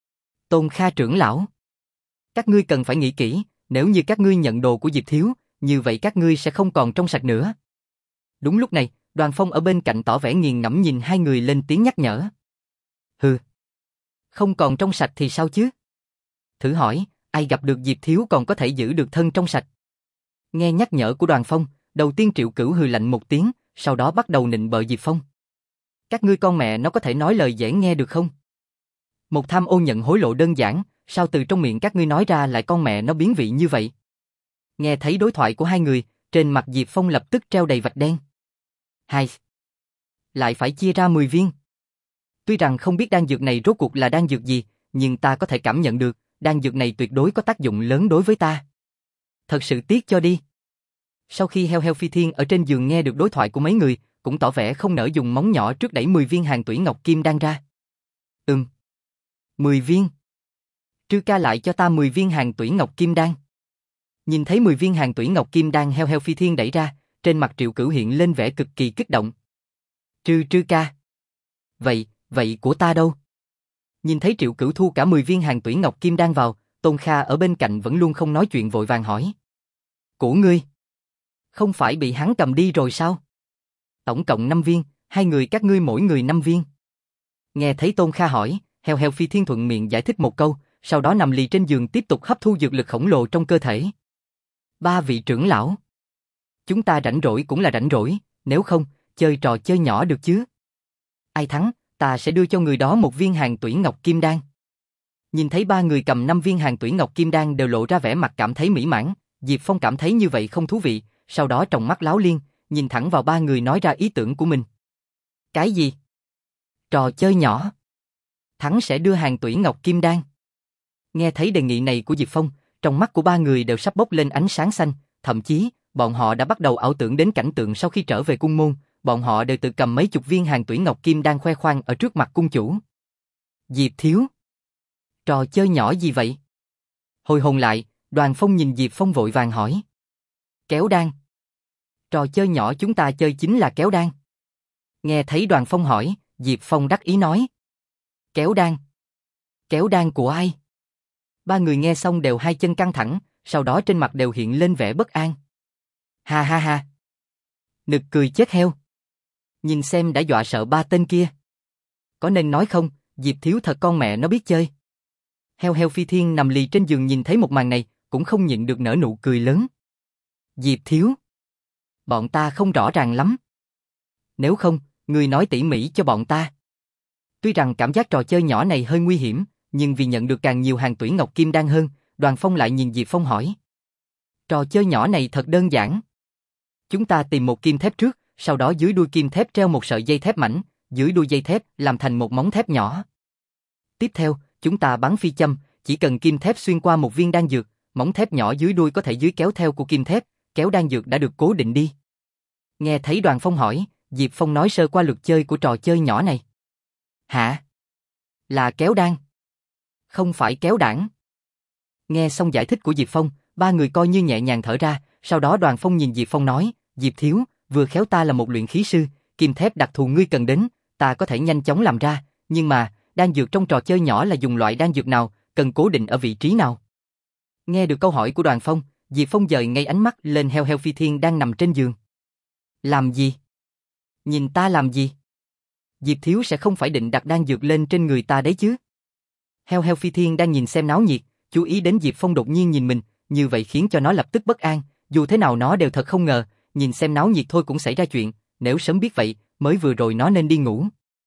A: Tôn Kha trưởng lão. Các ngươi cần phải nghĩ kỹ, nếu như các ngươi nhận đồ của Diệp thiếu, như vậy các ngươi sẽ không còn trong sạch nữa. Đúng lúc này, Đoàn Phong ở bên cạnh tỏ vẻ nghiền ngẫm nhìn hai người lên tiếng nhắc nhở. Hừ. Không còn trong sạch thì sao chứ? Thử hỏi, ai gặp được Diệp thiếu còn có thể giữ được thân trong sạch? Nghe nhắc nhở của Đoàn Phong, đầu tiên Triệu Cửu hừ lạnh một tiếng, sau đó bắt đầu nịnh bợ Diệp Phong. Các ngươi con mẹ nó có thể nói lời dễ nghe được không? Một tham ô nhận hối lộ đơn giản, sao từ trong miệng các ngươi nói ra lại con mẹ nó biến vị như vậy? Nghe thấy đối thoại của hai người, trên mặt Diệp Phong lập tức treo đầy vạch đen. Hai. Lại phải chia ra mười viên. Tuy rằng không biết đan dược này rốt cuộc là đan dược gì, nhưng ta có thể cảm nhận được, đan dược này tuyệt đối có tác dụng lớn đối với ta. Thật sự tiếc cho đi. Sau khi heo heo phi thiên ở trên giường nghe được đối thoại của mấy người, cũng tỏ vẻ không nỡ dùng móng nhỏ trước đẩy mười viên hàng tủy ngọc kim đan ra. Ừm. mười viên. Trư ca lại cho ta mười viên hàng tủy ngọc kim đan. Nhìn thấy mười viên hàng tủy ngọc kim đan heo heo phi thiên đẩy ra, trên mặt Triệu Cửu hiện lên vẻ cực kỳ kích động. Trư trư ca. Vậy, vậy của ta đâu? Nhìn thấy Triệu Cửu thu cả mười viên hàng tủy ngọc kim đan vào, Tôn Kha ở bên cạnh vẫn luôn không nói chuyện vội vàng hỏi. Của ngươi? Không phải bị hắn cầm đi rồi sao? Tổng cộng năm viên, hai người các ngươi mỗi người năm viên. Nghe thấy Tôn Kha hỏi, heo heo phi thiên thuận miệng giải thích một câu, sau đó nằm lì trên giường tiếp tục hấp thu dược lực khổng lồ trong cơ thể. Ba vị trưởng lão. Chúng ta rảnh rỗi cũng là rảnh rỗi, nếu không, chơi trò chơi nhỏ được chứ? Ai thắng, ta sẽ đưa cho người đó một viên hàng tủy ngọc kim đan. Nhìn thấy ba người cầm năm viên hàng tủy ngọc kim đan đều lộ ra vẻ mặt cảm thấy mỹ mãn, Diệp Phong cảm thấy như vậy không thú vị, sau đó tròng mắt láo liên, nhìn thẳng vào ba người nói ra ý tưởng của mình. Cái gì? Trò chơi nhỏ. Thắng sẽ đưa hàng tủy ngọc kim đan. Nghe thấy đề nghị này của Diệp Phong, trong mắt của ba người đều sắp bốc lên ánh sáng xanh, thậm chí, bọn họ đã bắt đầu ảo tưởng đến cảnh tượng sau khi trở về cung môn, bọn họ đều tự cầm mấy chục viên hàng tủy ngọc kim đan khoe khoang ở trước mặt cung chủ. Diệp thiếu. Trò chơi nhỏ gì vậy? Hồi hồn lại, Đoàn Phong nhìn Diệp Phong vội vàng hỏi. Kéo đan. Trò chơi nhỏ chúng ta chơi chính là kéo đan. Nghe thấy Đoàn Phong hỏi, Diệp Phong đắc ý nói. Kéo đan. Kéo đan của ai? Ba người nghe xong đều hai chân căng thẳng, sau đó trên mặt đều hiện lên vẻ bất an. Ha ha ha. Nực cười chết heo. Nhìn xem đã dọa sợ ba tên kia. Có nên nói không, Diệp Thiếu thật con mẹ nó biết chơi. Heo heo Phi Thiên nằm lì trên giường nhìn thấy một màn này, cũng không nhịn được nở nụ cười lớn. Diệp Thiếu. Bọn ta không rõ ràng lắm. Nếu không, người nói tỉ mỉ cho bọn ta. Tuy rằng cảm giác trò chơi nhỏ này hơi nguy hiểm, nhưng vì nhận được càng nhiều hàng tuyển ngọc kim đan hơn, Đoàn Phong lại nhìn Diệp Phong hỏi. Trò chơi nhỏ này thật đơn giản. Chúng ta tìm một kim thép trước, sau đó dưới đuôi kim thép treo một sợi dây thép mảnh, dưới đuôi dây thép làm thành một móng thép nhỏ. Tiếp theo, chúng ta bắn phi châm, chỉ cần kim thép xuyên qua một viên đan dược, móng thép nhỏ dưới đuôi có thể dưới kéo theo của kim thép, kéo đan dược đã được cố định đi. Nghe thấy Đoàn Phong hỏi, Diệp Phong nói sơ qua luật chơi của trò chơi nhỏ này. Hả? Là kéo đan? Không phải kéo đảng. Nghe xong giải thích của Diệp Phong, ba người coi như nhẹ nhàng thở ra, sau đó Đoàn Phong nhìn Diệp Phong nói, Diệp Thiếu, vừa khéo ta là một luyện khí sư, kim thép đặc thù ngươi cần đến, ta có thể nhanh chóng làm ra, nhưng mà, đan dược trong trò chơi nhỏ là dùng loại đan dược nào, cần cố định ở vị trí nào? Nghe được câu hỏi của Đoàn Phong, Diệp Phong dời ngay ánh mắt lên heo heo Phi Thiên đang nằm trên giường. Làm gì? Nhìn ta làm gì? Diệp Thiếu sẽ không phải định đặt đan dược lên trên người ta đấy chứ? Heo heo Phi Thiên đang nhìn xem náo nhiệt, chú ý đến Diệp Phong đột nhiên nhìn mình, như vậy khiến cho nó lập tức bất an, dù thế nào nó đều thật không ngờ, nhìn xem náo nhiệt thôi cũng xảy ra chuyện, nếu sớm biết vậy, mới vừa rồi nó nên đi ngủ.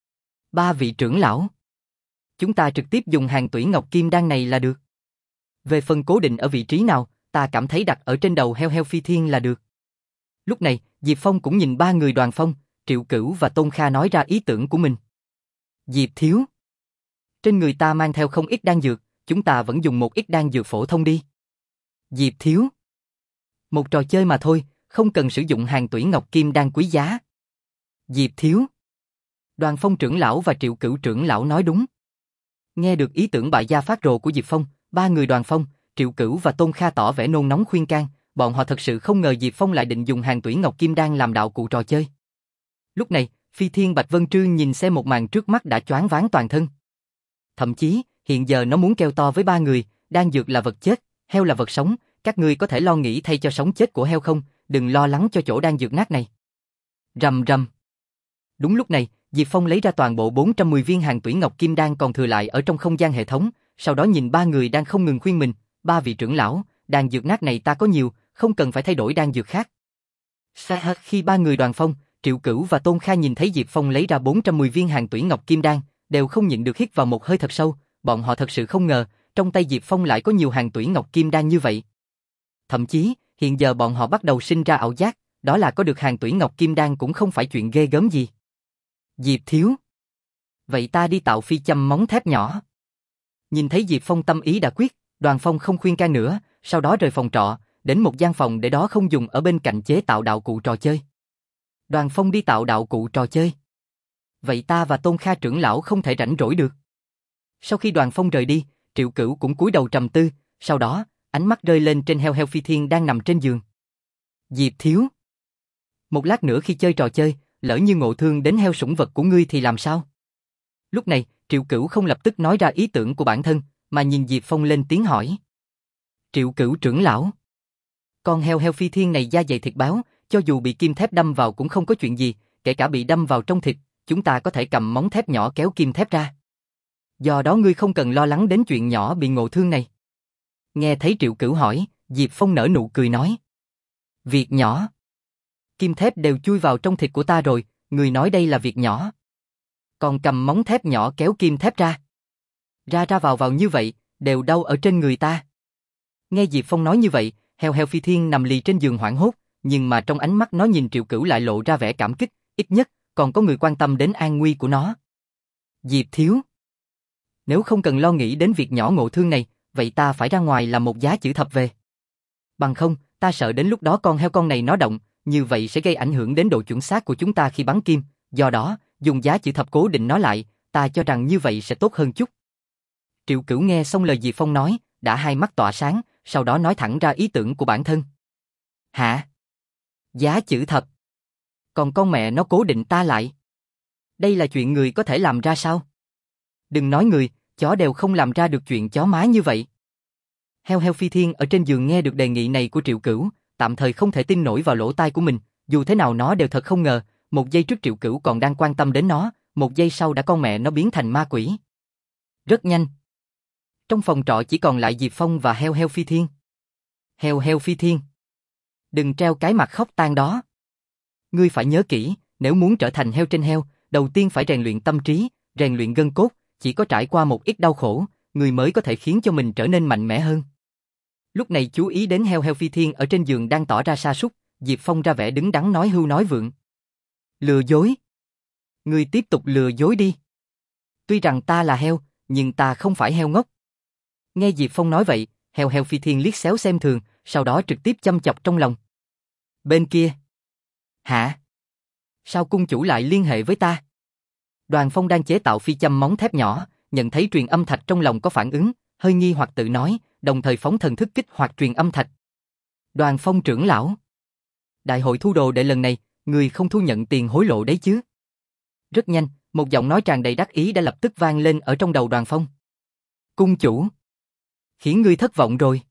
A: Ba vị trưởng lão. Chúng ta trực tiếp dùng hàng tuyển ngọc kim đan này là được. Về phần cố định ở vị trí nào, ta cảm thấy đặt ở trên đầu heo heo Phi Thiên là được. Lúc này, Diệp Phong cũng nhìn ba người Đoàn Phong, Triệu Cửu và Tôn Kha nói ra ý tưởng của mình. Diệp Thiếu. Trên người ta mang theo không ít đan dược, chúng ta vẫn dùng một ít đan dược phổ thông đi. Diệp Thiếu. Một trò chơi mà thôi, không cần sử dụng hàng tuyển ngọc kim đan quý giá. Diệp Thiếu. Đoàn Phong trưởng lão và Triệu Cửu trưởng lão nói đúng. Nghe được ý tưởng bại gia phát rồ của Diệp Phong, ba người Đoàn Phong, Triệu Cửu và Tôn Kha tỏ vẻ nôn nóng khuyên can, bọn họ thật sự không ngờ Diệp Phong lại định dùng hàng tuyển ngọc kim đan làm đạo cụ trò chơi. Lúc này, Phi Thiên Bạch Vân Trương nhìn xem một màn trước mắt đã choáng váng toàn thân. Thậm chí, hiện giờ nó muốn kêu to với ba người, đan dược là vật chết, heo là vật sống, các ngươi có thể lo nghĩ thay cho sống chết của heo không, đừng lo lắng cho chỗ đan dược nát này. Rầm rầm. Đúng lúc này, Diệp Phong lấy ra toàn bộ bốn trăm mười viên hàng tuyển ngọc kim đan còn thừa lại ở trong không gian hệ thống, sau đó nhìn ba người đang không ngừng khuyên mình, ba vị trưởng lão, đan dược nát này ta có nhiều, không cần phải thay đổi đan dược khác. Sa khi ba người Đoàn Phong, Triệu Cửu và Tôn Kha nhìn thấy Diệp Phong lấy ra bốn trăm mười viên hàng tuyển ngọc kim đan, đều không nhịn được hít vào một hơi thật sâu, bọn họ thật sự không ngờ, trong tay Diệp Phong lại có nhiều hàng tuyển ngọc kim đan như vậy. Thậm chí, hiện giờ bọn họ bắt đầu sinh ra ảo giác, đó là có được hàng tuyển ngọc kim đan cũng không phải chuyện ghê gớm gì. Diệp Thiếu. Vậy ta đi tạo phi châm móng thép nhỏ. Nhìn thấy Diệp Phong tâm ý đã quyết, Đoàn Phong không khuyên can nữa, sau đó rời phòng trọ, đến một gian phòng để đó không dùng ở bên cạnh chế tạo đạo cụ trò chơi. Đoàn Phong đi tạo đạo cụ trò chơi. Vậy ta và Tôn Kha trưởng lão không thể rảnh rỗi được. Sau khi Đoàn Phong rời đi, Triệu Cửu cũng cúi đầu trầm tư, sau đó, ánh mắt rơi lên trên heo heo Phi Thiên đang nằm trên giường. Diệp Thiếu. Một lát nữa khi chơi trò chơi, lỡ như ngộ thương đến heo sủng vật của ngươi thì làm sao? Lúc này, Triệu Cửu không lập tức nói ra ý tưởng của bản thân, mà nhìn Diệp Phong lên tiếng hỏi. Triệu Cửu trưởng lão. Con heo heo Phi Thiên này da dày thịt báo, cho dù bị kim thép đâm vào cũng không có chuyện gì, kể cả bị đâm vào trong thịt, chúng ta có thể cầm móng thép nhỏ kéo kim thép ra. Do đó ngươi không cần lo lắng đến chuyện nhỏ bị ngộ thương này. Nghe thấy Triệu Cửu hỏi, Diệp Phong nở nụ cười nói. Việc nhỏ. Kim thép đều chui vào trong thịt của ta rồi, người nói đây là việc nhỏ. Còn cầm móng thép nhỏ kéo kim thép ra. Ra ra vào vào như vậy, đều đau ở trên người ta. Nghe Diệp Phong nói như vậy, heo heo Phi Thiên nằm lì trên giường hoảng hốt, nhưng mà trong ánh mắt nó nhìn Triệu Cửu lại lộ ra vẻ cảm kích, ít nhất, còn có người quan tâm đến an nguy của nó. Diệp Thiếu. Nếu không cần lo nghĩ đến việc nhỏ ngộ thương này, vậy ta phải ra ngoài làm một giá chữ thập về. Bằng không, ta sợ đến lúc đó con heo con này nó động, như vậy sẽ gây ảnh hưởng đến độ chuẩn xác của chúng ta khi bắn kim, do đó, dùng giá chữ thập cố định nó lại, ta cho rằng như vậy sẽ tốt hơn chút. Triệu Cửu nghe xong lời Diệp Phong nói, đã hai mắt tỏa sáng, sau đó nói thẳng ra ý tưởng của bản thân. Hả? Giá chữ thập? Còn con mẹ nó cố định ta lại? Đây là chuyện người có thể làm ra sao? Đừng nói người, chó đều không làm ra được chuyện chó má như vậy. Heo heo phi thiên ở trên giường nghe được đề nghị này của Triệu Cửu, tạm thời không thể tin nổi vào lỗ tai của mình, dù thế nào nó đều thật không ngờ, một giây trước Triệu Cửu còn đang quan tâm đến nó, một giây sau đã con mẹ nó biến thành ma quỷ. Rất nhanh. Trong phòng trọ chỉ còn lại Diệp Phong và heo heo phi thiên. Heo heo phi thiên. Đừng treo cái mặt khóc tang đó. Ngươi phải nhớ kỹ, nếu muốn trở thành heo trên heo, đầu tiên phải rèn luyện tâm trí, rèn luyện gân cốt, chỉ có trải qua một ít đau khổ, người mới có thể khiến cho mình trở nên mạnh mẽ hơn. Lúc này chú ý đến heo heo phi thiên ở trên giường đang tỏ ra sa sút, Diệp Phong ra vẻ đứng đắn nói hưu nói vượng. Lừa dối. Ngươi tiếp tục lừa dối đi. Tuy rằng ta là heo, nhưng ta không phải heo ngốc. Nghe Diệp Phong nói vậy, heo heo phi thiên liếc xéo xem thường, sau đó trực tiếp châm chọc trong lòng. Bên kia. Hả? Sao cung chủ lại liên hệ với ta? Đoàn Phong đang chế tạo phi châm móng thép nhỏ, nhận thấy truyền âm thạch trong lòng có phản ứng, hơi nghi hoặc tự nói, đồng thời phóng thần thức kích hoạt truyền âm thạch. Đoàn Phong trưởng lão. Đại hội thu đồ đệ lần này, người không thu nhận tiền hối lộ đấy chứ? Rất nhanh, một giọng nói tràn đầy đắc ý đã lập tức vang lên ở trong đầu Đoàn Phong. Cung chủ. Khiến ngươi thất vọng rồi.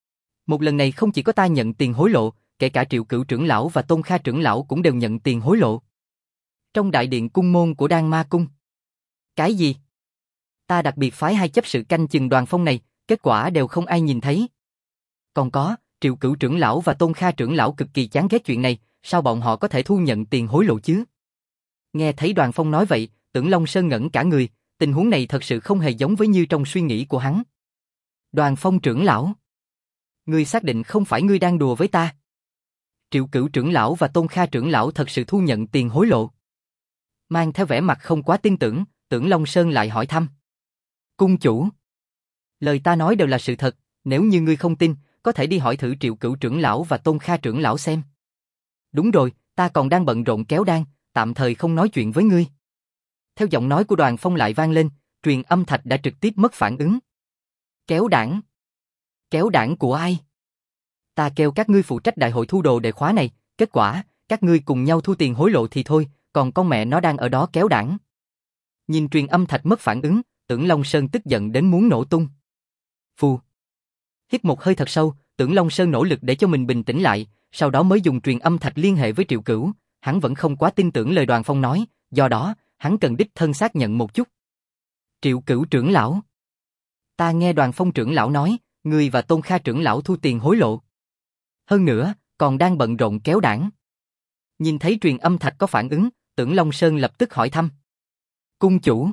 A: Một lần này không chỉ có ta nhận tiền hối lộ, kể cả Triệu Cửu trưởng lão và Tôn Kha trưởng lão cũng đều nhận tiền hối lộ. Trong đại điện cung môn của Đan Ma Cung. Cái gì? Ta đặc biệt phái hai chấp sự canh chừng Đoàn Phong này, kết quả đều không ai nhìn thấy. Còn có, Triệu Cửu trưởng lão và Tôn Kha trưởng lão cực kỳ chán ghét chuyện này, sao bọn họ có thể thu nhận tiền hối lộ chứ? Nghe thấy Đoàn Phong nói vậy, Tưởng Long Sơn ngẩn cả người, tình huống này thật sự không hề giống với như trong suy nghĩ của hắn. Đoàn Phong trưởng lão. Ngươi xác định không phải ngươi đang đùa với ta? Triệu Cửu trưởng lão và Tôn Kha trưởng lão thật sự thu nhận tiền hối lộ. Mang theo vẻ mặt không quá tin tưởng, Tưởng Long Sơn lại hỏi thăm. Cung chủ. Lời ta nói đều là sự thật, nếu như ngươi không tin, có thể đi hỏi thử Triệu Cửu trưởng lão và Tôn Kha trưởng lão xem. Đúng rồi, ta còn đang bận rộn kéo đan, tạm thời không nói chuyện với ngươi. Theo giọng nói của Đoàn Phong lại vang lên, truyền âm thạch đã trực tiếp mất phản ứng. Kéo đảng. Kéo đảng của ai? Ta kêu các ngươi phụ trách đại hội thu đồ đệ khóa này, kết quả, các ngươi cùng nhau thu tiền hối lộ thì thôi, còn con mẹ nó đang ở đó kéo đảng. Nhìn truyền âm thạch mất phản ứng, Tưởng Long Sơn tức giận đến muốn nổ tung. Phù. Hít một hơi thật sâu, Tưởng Long Sơn nỗ lực để cho mình bình tĩnh lại, sau đó mới dùng truyền âm thạch liên hệ với Triệu Cửu, hắn vẫn không quá tin tưởng lời Đoàn Phong nói, do đó, hắn cần đích thân xác nhận một chút. Triệu Cửu trưởng lão. Ta nghe Đoàn Phong trưởng lão nói, người và Tôn Kha trưởng lão thu tiền hối lộ. Hơn nữa, còn đang bận rộn kéo đảng. Nhìn thấy truyền âm thạch có phản ứng, Tưởng Long Sơn lập tức hỏi thăm. Cung chủ.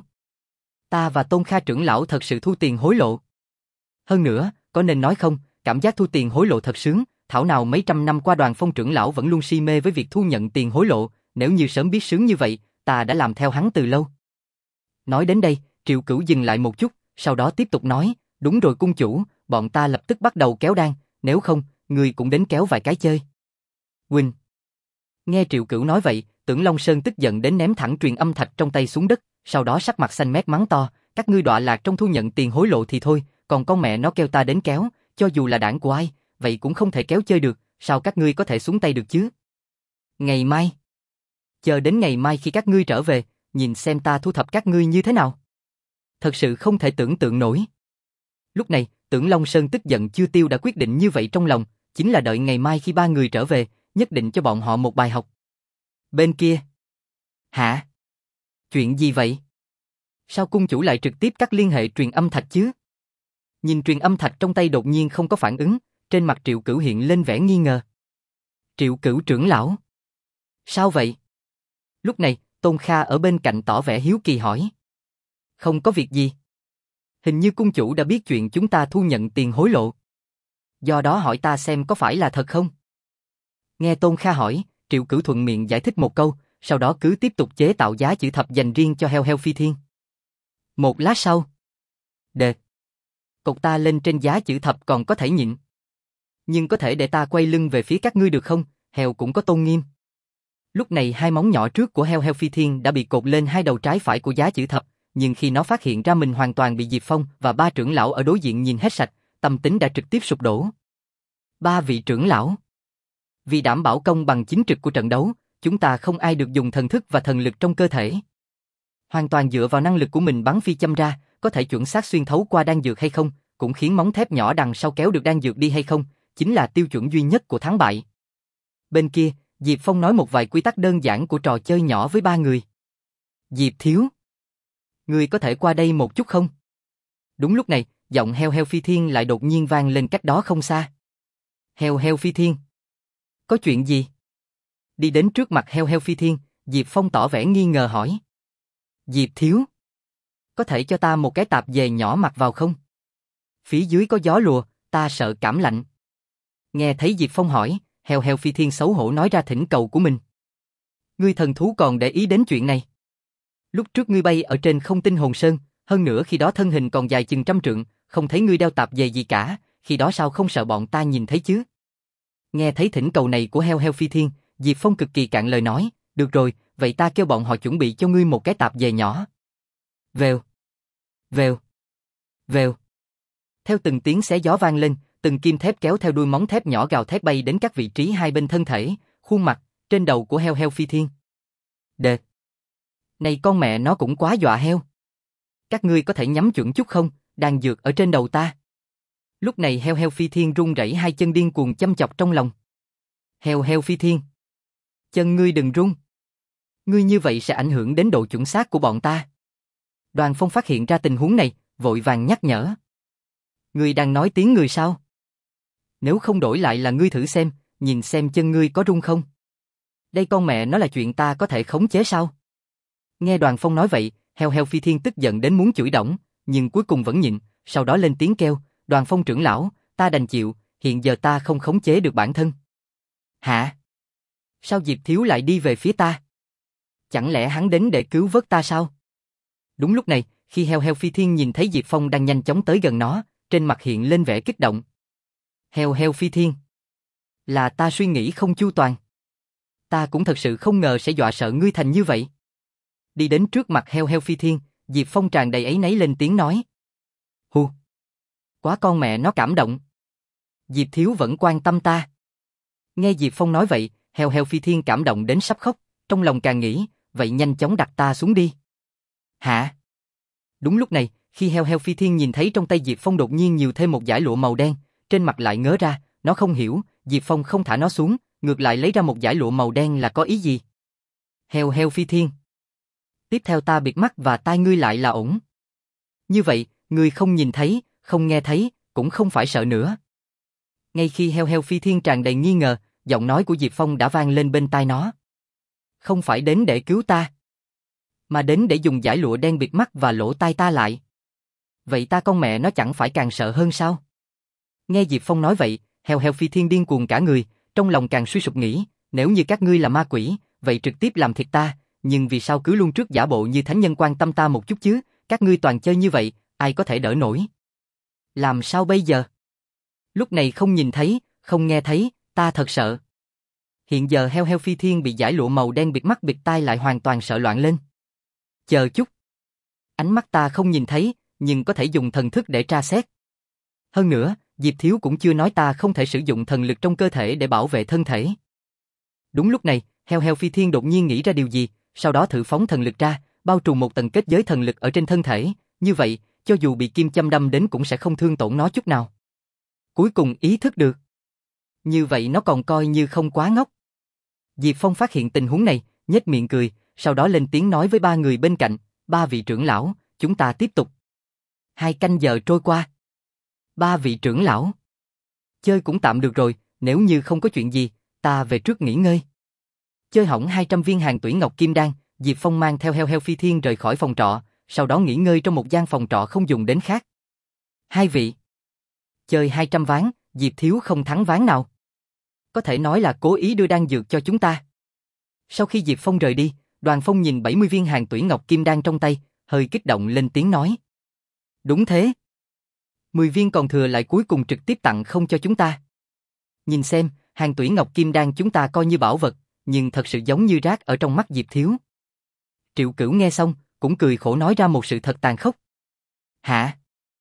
A: Ta và Tôn Kha trưởng lão thật sự thu tiền hối lộ. Hơn nữa, có nên nói không, cảm giác thu tiền hối lộ thật sướng, thảo nào mấy trăm năm qua Đoàn Phong trưởng lão vẫn luôn si mê với việc thu nhận tiền hối lộ, nếu như sớm biết sướng như vậy, ta đã làm theo hắn từ lâu. Nói đến đây, Triệu Cửu dừng lại một chút, sau đó tiếp tục nói, đúng rồi cung chủ, bọn ta lập tức bắt đầu kéo đan, nếu không, người cũng đến kéo vài cái chơi. Huynh. Nghe Triệu Cửu nói vậy, Tưởng Long Sơn tức giận đến ném thẳng truyền âm thạch trong tay xuống đất, sau đó sắc mặt xanh mét mắng to, các ngươi đọa lạc trong thu nhận tiền hối lộ thì thôi, còn con mẹ nó kêu ta đến kéo, cho dù là đảng của ai, vậy cũng không thể kéo chơi được, sao các ngươi có thể xuống tay được chứ? Ngày mai. Chờ đến ngày mai khi các ngươi trở về, nhìn xem ta thu thập các ngươi như thế nào. Thật sự không thể tưởng tượng nổi. Lúc này, Tưởng Long Sơn tức giận chưa tiêu đã quyết định như vậy trong lòng, chính là đợi ngày mai khi ba người trở về, nhất định cho bọn họ một bài học. Bên kia. Hả? Chuyện gì vậy? Sao cung chủ lại trực tiếp cắt liên hệ truyền âm thạch chứ? Nhìn truyền âm thạch trong tay đột nhiên không có phản ứng, trên mặt Triệu Cửu hiện lên vẻ nghi ngờ. Triệu Cửu trưởng lão. Sao vậy? Lúc này, Tôn Kha ở bên cạnh tỏ vẻ hiếu kỳ hỏi. Không có việc gì. Hình như cung chủ đã biết chuyện chúng ta thu nhận tiền hối lộ. Do đó hỏi ta xem có phải là thật không? Nghe Tôn Kha hỏi, Triệu Cửu thuận miệng giải thích một câu, sau đó cứ tiếp tục chế tạo giá chữ thập dành riêng cho heo heo phi thiên. Một lát sau. Đệt. Cột ta lên trên giá chữ thập còn có thể nhịn. Nhưng có thể để ta quay lưng về phía các ngươi được không? Heo cũng có tôn nghiêm. Lúc này hai móng nhỏ trước của heo heo phi thiên đã bị cột lên hai đầu trái phải của giá chữ thập, nhưng khi nó phát hiện ra mình hoàn toàn bị Diệp Phong và ba trưởng lão ở đối diện nhìn hết sạch, tâm tính đã trực tiếp sụp đổ. Ba vị trưởng lão. Vì đảm bảo công bằng chính trực của trận đấu, chúng ta không ai được dùng thần thức và thần lực trong cơ thể. Hoàn toàn dựa vào năng lực của mình bắn phi châm ra, có thể chuẩn xác xuyên thấu qua đan dược hay không, cũng khiến móng thép nhỏ đằng sau kéo được đan dược đi hay không, chính là tiêu chuẩn duy nhất của thắng bại. Bên kia, Diệp Phong nói một vài quy tắc đơn giản của trò chơi nhỏ với ba người. Diệp Thiếu, ngươi có thể qua đây một chút không? Đúng lúc này, giọng heo heo phi thiên lại đột nhiên vang lên cách đó không xa. Heo heo phi thiên. Có chuyện gì? Đi đến trước mặt heo heo phi thiên, Diệp Phong tỏ vẻ nghi ngờ hỏi. Diệp Thiếu, có thể cho ta một cái tạp dề nhỏ mặc vào không? Phía dưới có gió lùa, ta sợ cảm lạnh. Nghe thấy Diệp Phong hỏi, heo heo phi thiên xấu hổ nói ra thỉnh cầu của mình. Ngươi thần thú còn để ý đến chuyện này. Lúc trước ngươi bay ở trên không tinh hồn sơn, hơn nữa khi đó thân hình còn dài chừng trăm trượng, không thấy ngươi đeo tạp dề gì cả, khi đó sao không sợ bọn ta nhìn thấy chứ? Nghe thấy thỉnh cầu này của heo heo phi thiên, Diệp Phong cực kỳ cạn lời nói, được rồi, vậy ta kêu bọn họ chuẩn bị cho ngươi một cái tạp dề nhỏ. Vèo, vèo, vèo. Theo từng tiếng xé gió vang lên, từng kim thép kéo theo đuôi móng thép nhỏ gào thét bay đến các vị trí hai bên thân thể, khuôn mặt, trên đầu của heo heo phi thiên. Đệt! Này con mẹ nó cũng quá dọa heo. Các ngươi có thể nhắm chuẩn chút không, đan dược ở trên đầu ta. Lúc này heo heo phi thiên run rẩy hai chân điên cuồng chăm chọc trong lòng. Heo heo phi thiên. Chân ngươi đừng run. Ngươi như vậy sẽ ảnh hưởng đến độ chuẩn xác của bọn ta. Đoàn Phong phát hiện ra tình huống này, vội vàng nhắc nhở. Ngươi đang nói tiếng người sao? Nếu không đổi lại là ngươi thử xem, nhìn xem chân ngươi có run không? Đây con mẹ nó là chuyện ta có thể khống chế sao? Nghe Đoàn Phong nói vậy, heo heo phi thiên tức giận đến muốn chửi đổng, nhưng cuối cùng vẫn nhịn, sau đó lên tiếng kêu, Đoàn Phong trưởng lão, ta đành chịu, hiện giờ ta không khống chế được bản thân. Hả? Sao Diệp Thiếu lại đi về phía ta? Chẳng lẽ hắn đến để cứu vớt ta sao? Đúng lúc này, khi heo heo phi thiên nhìn thấy Diệp Phong đang nhanh chóng tới gần nó, trên mặt hiện lên vẻ kích động. Heo heo phi thiên. Là ta suy nghĩ không chu toàn. Ta cũng thật sự không ngờ sẽ dọa sợ ngươi thành như vậy. Đi đến trước mặt heo heo phi thiên, Diệp Phong tràn đầy áy náy lên tiếng nói. Hù. Quá con mẹ nó cảm động. Diệp Thiếu vẫn quan tâm ta. Nghe Diệp Phong nói vậy, heo heo phi thiên cảm động đến sắp khóc, trong lòng càng nghĩ, vậy nhanh chóng đặt ta xuống đi. Hả? Đúng lúc này, khi heo heo phi thiên nhìn thấy trong tay Diệp Phong đột nhiên nhiều thêm một dải lụa màu đen, trên mặt lại ngớ ra, nó không hiểu, Diệp Phong không thả nó xuống, ngược lại lấy ra một dải lụa màu đen là có ý gì? Heo heo phi thiên. Tiếp theo ta bịt mắt và tai ngươi lại là ổn. Như vậy, ngươi không nhìn thấy, không nghe thấy, cũng không phải sợ nữa. Ngay khi heo heo phi thiên tràn đầy nghi ngờ, giọng nói của Diệp Phong đã vang lên bên tai nó. Không phải đến để cứu ta, mà đến để dùng dải lụa đen bịt mắt và lỗ tai ta lại. Vậy ta con mẹ nó chẳng phải càng sợ hơn sao? Nghe Diệp Phong nói vậy, heo heo phi thiên điên cuồng cả người, trong lòng càng suy sụp nghĩ, nếu như các ngươi là ma quỷ, vậy trực tiếp làm thịt ta, nhưng vì sao cứ luôn trước giả bộ như thánh nhân quan tâm ta một chút chứ, các ngươi toàn chơi như vậy, ai có thể đỡ nổi? Làm sao bây giờ? Lúc này không nhìn thấy, không nghe thấy, ta thật sợ. Hiện giờ heo heo phi thiên bị dải lụa màu đen bịt mắt bịt tai lại hoàn toàn sợ loạn lên. Chờ chút. Ánh mắt ta không nhìn thấy, nhưng có thể dùng thần thức để tra xét. Hơn nữa, Diệp Thiếu cũng chưa nói ta không thể sử dụng thần lực trong cơ thể để bảo vệ thân thể. Đúng lúc này, heo heo phi thiên đột nhiên nghĩ ra điều gì, sau đó thử phóng thần lực ra, bao trùm một tầng kết giới thần lực ở trên thân thể, như vậy, cho dù bị kim châm đâm đến cũng sẽ không thương tổn nó chút nào. Cuối cùng ý thức được. Như vậy nó còn coi như không quá ngốc. Diệp Phong phát hiện tình huống này, nhếch miệng cười, sau đó lên tiếng nói với ba người bên cạnh, ba vị trưởng lão, chúng ta tiếp tục. Hai canh giờ trôi qua. Ba vị trưởng lão. Chơi cũng tạm được rồi, nếu như không có chuyện gì, ta về trước nghỉ ngơi. Chơi hỏng hai trăm viên hàng tuyển ngọc kim đan, Diệp Phong mang theo heo heo phi thiên rời khỏi phòng trọ, sau đó nghỉ ngơi trong một gian phòng trọ không dùng đến khác. Hai vị. Chơi hai trăm ván, Diệp Thiếu không thắng ván nào. Có thể nói là cố ý đưa đan dược cho chúng ta. Sau khi Diệp Phong rời đi, Đoàn Phong nhìn bảy mươi viên hàng tuyển ngọc kim đan trong tay, hơi kích động lên tiếng nói. Đúng thế. mười viên còn thừa lại cuối cùng trực tiếp tặng không cho chúng ta. Nhìn xem, hàng tuyển ngọc kim đan chúng ta coi như bảo vật, nhưng thật sự giống như rác ở trong mắt Diệp Thiếu. Triệu Cửu nghe xong, cũng cười khổ nói ra một sự thật tàn khốc. Hả?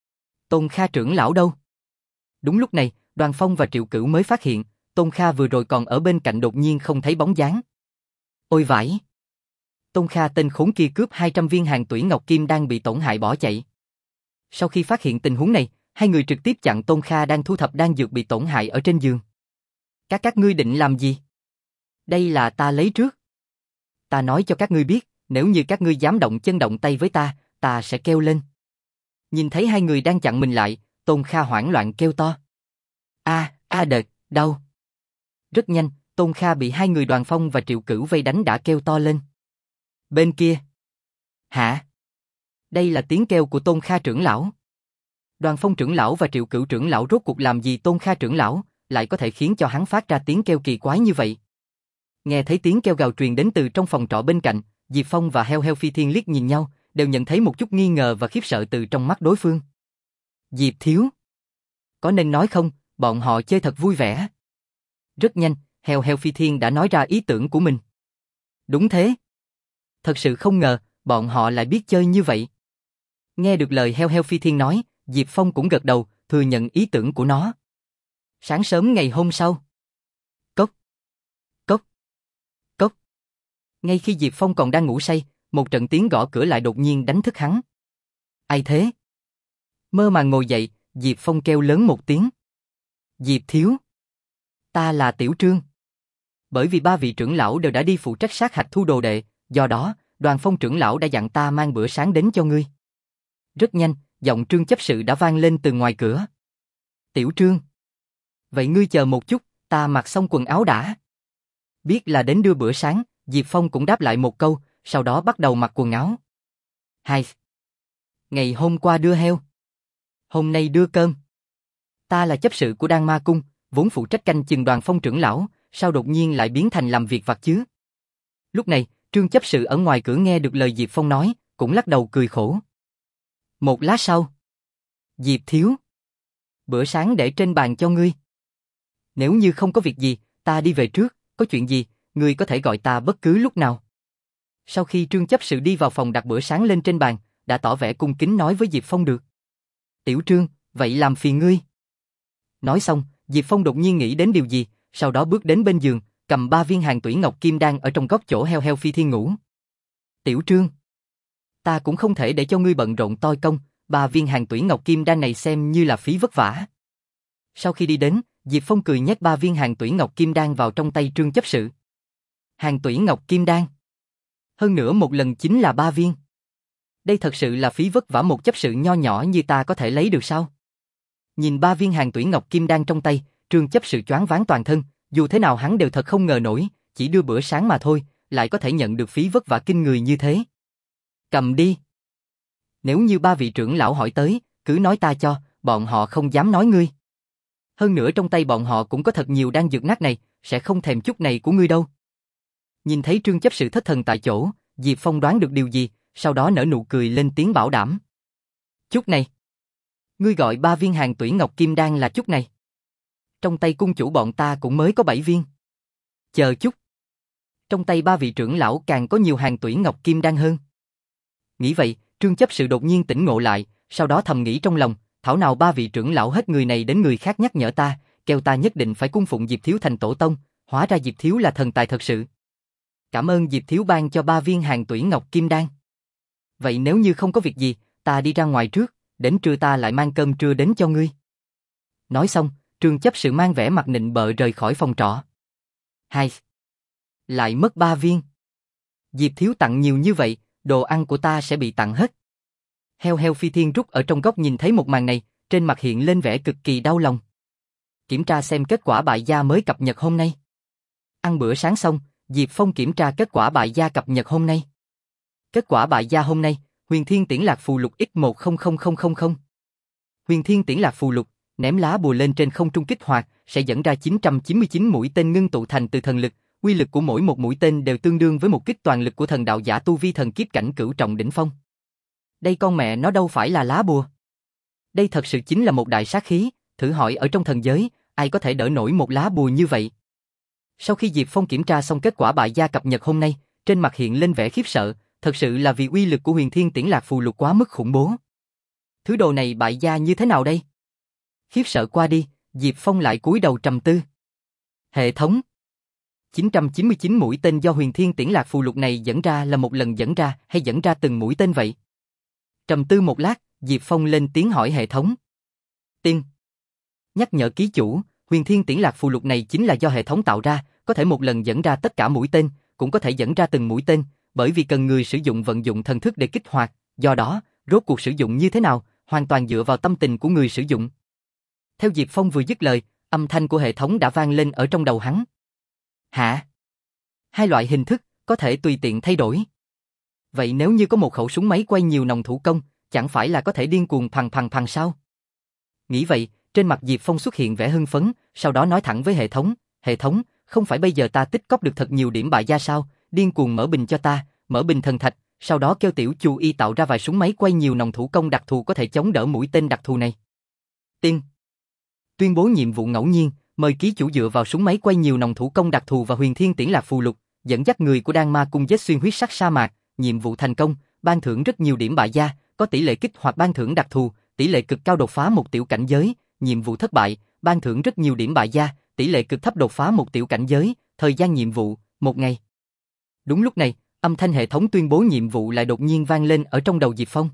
A: Tôn Kha trưởng lão đâu? Đúng lúc này, Đoàn Phong và Triệu Cửu mới phát hiện, Tôn Kha vừa rồi còn ở bên cạnh đột nhiên không thấy bóng dáng. Ôi vãi! Tôn Kha tên khốn kia cướp hai trăm viên hàng tuyển ngọc kim đang bị tổn hại bỏ chạy. Sau khi phát hiện tình huống này, hai người trực tiếp chặn Tôn Kha đang thu thập đan dược bị tổn hại ở trên giường. Các các ngươi định làm gì? Đây là ta lấy trước. Ta nói cho các ngươi biết, nếu như các ngươi dám động chân động tay với ta, ta sẽ kêu lên. Nhìn thấy hai người đang chặn mình lại, Tôn Kha hoảng loạn kêu to. A, a đệt, đau. Rất nhanh, Tôn Kha bị hai người Đoàn Phong và Triệu Cửu vây đánh đã kêu to lên. Bên kia. Hả? Đây là tiếng kêu của Tôn Kha trưởng lão. Đoàn Phong trưởng lão và Triệu Cửu trưởng lão rốt cuộc làm gì Tôn Kha trưởng lão, lại có thể khiến cho hắn phát ra tiếng kêu kỳ quái như vậy? Nghe thấy tiếng kêu gào truyền đến từ trong phòng trọ bên cạnh, Diệp Phong và Heo Heo Phi Thiên liếc nhìn nhau, đều nhận thấy một chút nghi ngờ và khiếp sợ từ trong mắt đối phương. Diệp thiếu. Có nên nói không, bọn họ chơi thật vui vẻ. Rất nhanh, Heo Heo Phi Thiên đã nói ra ý tưởng của mình. Đúng thế. Thật sự không ngờ, bọn họ lại biết chơi như vậy. Nghe được lời Heo Heo Phi Thiên nói, Diệp Phong cũng gật đầu, thừa nhận ý tưởng của nó. Sáng sớm ngày hôm sau. Cốc. Cốc. Cốc. Ngay khi Diệp Phong còn đang ngủ say, một trận tiếng gõ cửa lại đột nhiên đánh thức hắn. Ai thế? Mơ màng ngồi dậy, Diệp Phong kêu lớn một tiếng. Diệp thiếu. Ta là Tiểu Trương. Bởi vì ba vị trưởng lão đều đã đi phụ trách sát hạch thu đồ đệ, do đó, Đoàn Phong trưởng lão đã dặn ta mang bữa sáng đến cho ngươi. Rất nhanh, giọng Trương chấp sự đã vang lên từ ngoài cửa. Tiểu Trương. Vậy ngươi chờ một chút, ta mặc xong quần áo đã. Biết là đến đưa bữa sáng, Diệp Phong cũng đáp lại một câu, sau đó bắt đầu mặc quần áo. Hai. Ngày hôm qua đưa heo. Hôm nay đưa cơm. Ta là chấp sự của Đan Ma Cung, vốn phụ trách canh chừng Đoàn Phong trưởng lão, sao đột nhiên lại biến thành làm việc vặt chứ? Lúc này, Trương chấp sự ở ngoài cửa nghe được lời Diệp Phong nói, cũng lắc đầu cười khổ. Một lát sau. Diệp thiếu. Bữa sáng để trên bàn cho ngươi. Nếu như không có việc gì, ta đi về trước, có chuyện gì, ngươi có thể gọi ta bất cứ lúc nào. Sau khi Trương chấp sự đi vào phòng đặt bữa sáng lên trên bàn, đã tỏ vẻ cung kính nói với Diệp Phong được. Tiểu Trương, vậy làm phiền ngươi. Nói xong, Diệp Phong đột nhiên nghĩ đến điều gì, sau đó bước đến bên giường, cầm ba viên hàng tủy ngọc kim đan ở trong góc chỗ Heo Heo Phi Thiên ngủ. Tiểu Trương, ta cũng không thể để cho ngươi bận rộn toi công, ba viên hàng tủy ngọc kim đan này xem như là phí vất vả. Sau khi đi đến, Diệp Phong cười nhét ba viên hàng tủy ngọc kim đan vào trong tay Trương chấp sự. Hàng tủy ngọc kim đan. Hơn nữa một lần chính là ba viên. Đây thật sự là phí vất vả một chấp sự nho nhỏ như ta có thể lấy được sao? Nhìn ba viên hàng tủy ngọc kim đan trong tay, Trương chấp sự choáng váng toàn thân, dù thế nào hắn đều thật không ngờ nổi, chỉ đưa bữa sáng mà thôi, lại có thể nhận được phí vất vả kinh người như thế. Cầm đi. Nếu như ba vị trưởng lão hỏi tới, cứ nói ta cho, bọn họ không dám nói ngươi. Hơn nữa trong tay bọn họ cũng có thật nhiều đan dược nát này, sẽ không thèm chút này của ngươi đâu. Nhìn thấy Trương chấp sự thất thần tại chỗ, Diệp Phong đoán được điều gì, sau đó nở nụ cười lên tiếng bảo đảm. Chút này. Ngươi gọi ba viên hàng tủy ngọc kim đan là chút này. Trong tay cung chủ bọn ta cũng mới có bảy viên. Chờ chút. Trong tay ba vị trưởng lão càng có nhiều hàng tủy ngọc kim đan hơn. Nghĩ vậy, Trương chấp sự đột nhiên tỉnh ngộ lại, sau đó thầm nghĩ trong lòng, thảo nào ba vị trưởng lão hết người này đến người khác nhắc nhở ta, kêu ta nhất định phải cung phụng Diệp thiếu thành tổ tông, hóa ra Diệp thiếu là thần tài thật sự. Cảm ơn Diệp thiếu ban cho ba viên hàng tủy ngọc kim đan. Vậy nếu như không có việc gì, ta đi ra ngoài trước, đến trưa ta lại mang cơm trưa đến cho ngươi. Nói xong, Trương chấp sự mang vẻ mặt nịnh bợ rời khỏi phòng trọ. Hai. Lại mất ba viên. Diệp thiếu tặng nhiều như vậy, đồ ăn của ta sẽ bị tặng hết. Heo Heo Phi Thiên rút ở trong góc nhìn thấy một màn này, trên mặt hiện lên vẻ cực kỳ đau lòng. Kiểm tra xem kết quả bại gia mới cập nhật hôm nay. Ăn bữa sáng xong, Diệp Phong kiểm tra kết quả bại gia cập nhật hôm nay. Kết quả bại gia hôm nay, Huyền Thiên Tiễn Lạc phù lục x một không không không không không. Huyền Thiên Tiễn Lạc phù lục, ném lá bùa lên trên không trung kích hoạt, sẽ dẫn ra chín trăm chín mươi chín mũi tên ngưng tụ thành từ thần lực, uy lực của mỗi một mũi tên đều tương đương với một kích toàn lực của thần đạo giả tu vi thần kiếp cảnh cửu trọng đỉnh phong. Đây con mẹ nó đâu phải là lá bùa. Đây thật sự chính là một đại sát khí, thử hỏi ở trong thần giới, ai có thể đỡ nổi một lá bùa như vậy. Sau khi Diệp Phong kiểm tra xong kết quả bại gia cập nhật hôm nay, trên mặt hiện lên vẻ khiếp sợ, thật sự là vì uy lực của Huyền Thiên Tiễn Lạc phù lục quá mức khủng bố. Thứ đồ này bại gia như thế nào đây? Khiếp sợ qua đi, Diệp Phong lại cúi đầu trầm tư. Hệ thống. chín trăm chín mươi chín mũi tên do Huyền Thiên Tiễn Lạc phù lục này dẫn ra là một lần dẫn ra hay dẫn ra từng mũi tên vậy? Trầm tư một lát, Diệp Phong lên tiếng hỏi hệ thống. Tin. Nhắc nhở ký chủ, huyền thiên tiễn lạc phù lục này chính là do hệ thống tạo ra, có thể một lần dẫn ra tất cả mũi tên, cũng có thể dẫn ra từng mũi tên, bởi vì cần người sử dụng vận dụng thần thức để kích hoạt, do đó, rốt cuộc sử dụng như thế nào, hoàn toàn dựa vào tâm tình của người sử dụng. Theo Diệp Phong vừa dứt lời, âm thanh của hệ thống đã vang lên ở trong đầu hắn. Hả? Hai loại hình thức, có thể tùy tiện thay đổi. Vậy nếu như có một khẩu súng máy quay nhiều nòng thủ công, chẳng phải là có thể điên cuồng phằng phằng phằng sao? Nghĩ vậy, trên mặt Diệp Phong xuất hiện vẻ hưng phấn, sau đó nói thẳng với hệ thống, hệ thống, không phải bây giờ ta tích cóp được thật nhiều điểm bại gia sao, điên cuồng mở bình cho ta, mở bình thần thạch, sau đó kêu tiểu chu y tạo ra vài súng máy quay nhiều nòng thủ công đặc thù có thể chống đỡ mũi tên đặc thù này. Tin. Tuyên bố nhiệm vụ ngẫu nhiên, mời ký chủ dựa vào súng máy quay nhiều nòng thủ công đặc thù và huyền thiên tiễn lạc phù lục, dẫn dắt người của Đan Ma cung giết xuyên huyết sắc sa mạc, nhiệm vụ thành công, ban thưởng rất nhiều điểm bại gia, có tỷ lệ kích hoạt ban thưởng đặc thù, tỷ lệ cực cao đột phá một tiểu cảnh giới, nhiệm vụ thất bại, ban thưởng rất nhiều điểm bại gia, tỷ lệ cực thấp đột phá một tiểu cảnh giới, thời gian nhiệm vụ, một ngày. Đúng lúc này, âm thanh hệ thống tuyên bố nhiệm vụ lại đột nhiên vang lên ở trong đầu Diệp Phong.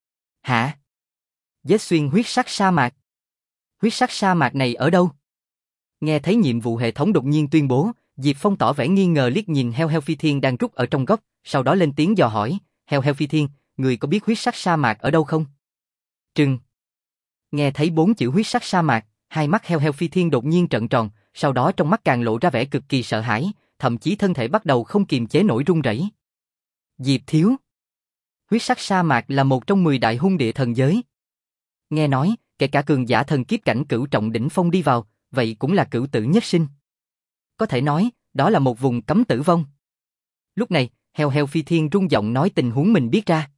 A: Hả? Giết xuyên huyết sắc sa mạc? Huyết sắc sa mạc này ở đâu? Nghe thấy nhiệm vụ hệ thống đột nhiên tuyên bố, Diệp Phong tỏ vẻ nghi ngờ liếc nhìn Heo Heo Phi Thiên đang rút ở trong góc, sau đó lên tiếng dò hỏi, Heo Heo Phi Thiên, người có biết huyết sắc sa mạc ở đâu không? Trừng. Nghe thấy bốn chữ huyết sắc sa mạc, hai mắt Heo Heo Phi Thiên đột nhiên trợn tròn, sau đó trong mắt càng lộ ra vẻ cực kỳ sợ hãi, thậm chí thân thể bắt đầu không kiềm chế nổi run rẩy. Diệp thiếu. Huyết sắc sa mạc là một trong mười đại hung địa thần giới. Nghe nói, kể cả cường giả thần kiếp cảnh cửu trọng đỉnh phong đi vào, vậy cũng là cửu tử nhất sinh. Có thể nói, đó là một vùng cấm tử vong. Lúc này, Heo Heo Phi Thiên rung giọng nói tình huống mình biết ra.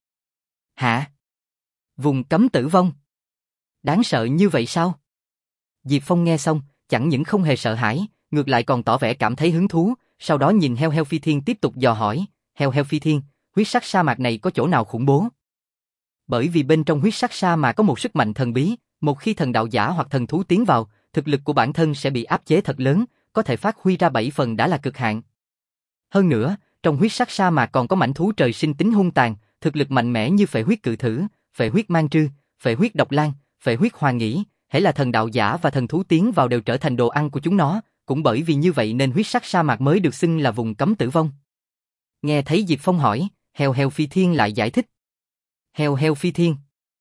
A: Hả? Vùng cấm tử vong? Đáng sợ như vậy sao? Diệp Phong nghe xong, chẳng những không hề sợ hãi, ngược lại còn tỏ vẻ cảm thấy hứng thú, sau đó nhìn Heo Heo Phi Thiên tiếp tục dò hỏi, Heo Heo Phi Thiên, huyết sắc sa mạc này có chỗ nào khủng bố? Bởi vì bên trong huyết sắc sa mạc có một sức mạnh thần bí, một khi thần đạo giả hoặc thần thú tiến vào, thực lực của bản thân sẽ bị áp chế thật lớn, có thể phát huy ra bảy phần đã là cực hạn. Hơn nữa, trong huyết sắc sa mạc còn có mãnh thú trời sinh tính hung tàn, thực lực mạnh mẽ như phệ huyết cự thử, phệ huyết mang trư, phệ huyết độc lang, phệ huyết hoàng nghĩ, hễ là thần đạo giả và thần thú tiến vào đều trở thành đồ ăn của chúng nó, cũng bởi vì như vậy nên huyết sắc sa mạc mới được xưng là vùng cấm tử vong. Nghe thấy Diệp Phong hỏi, Heo Heo Phi Thiên lại giải thích. Heo Heo Phi Thiên,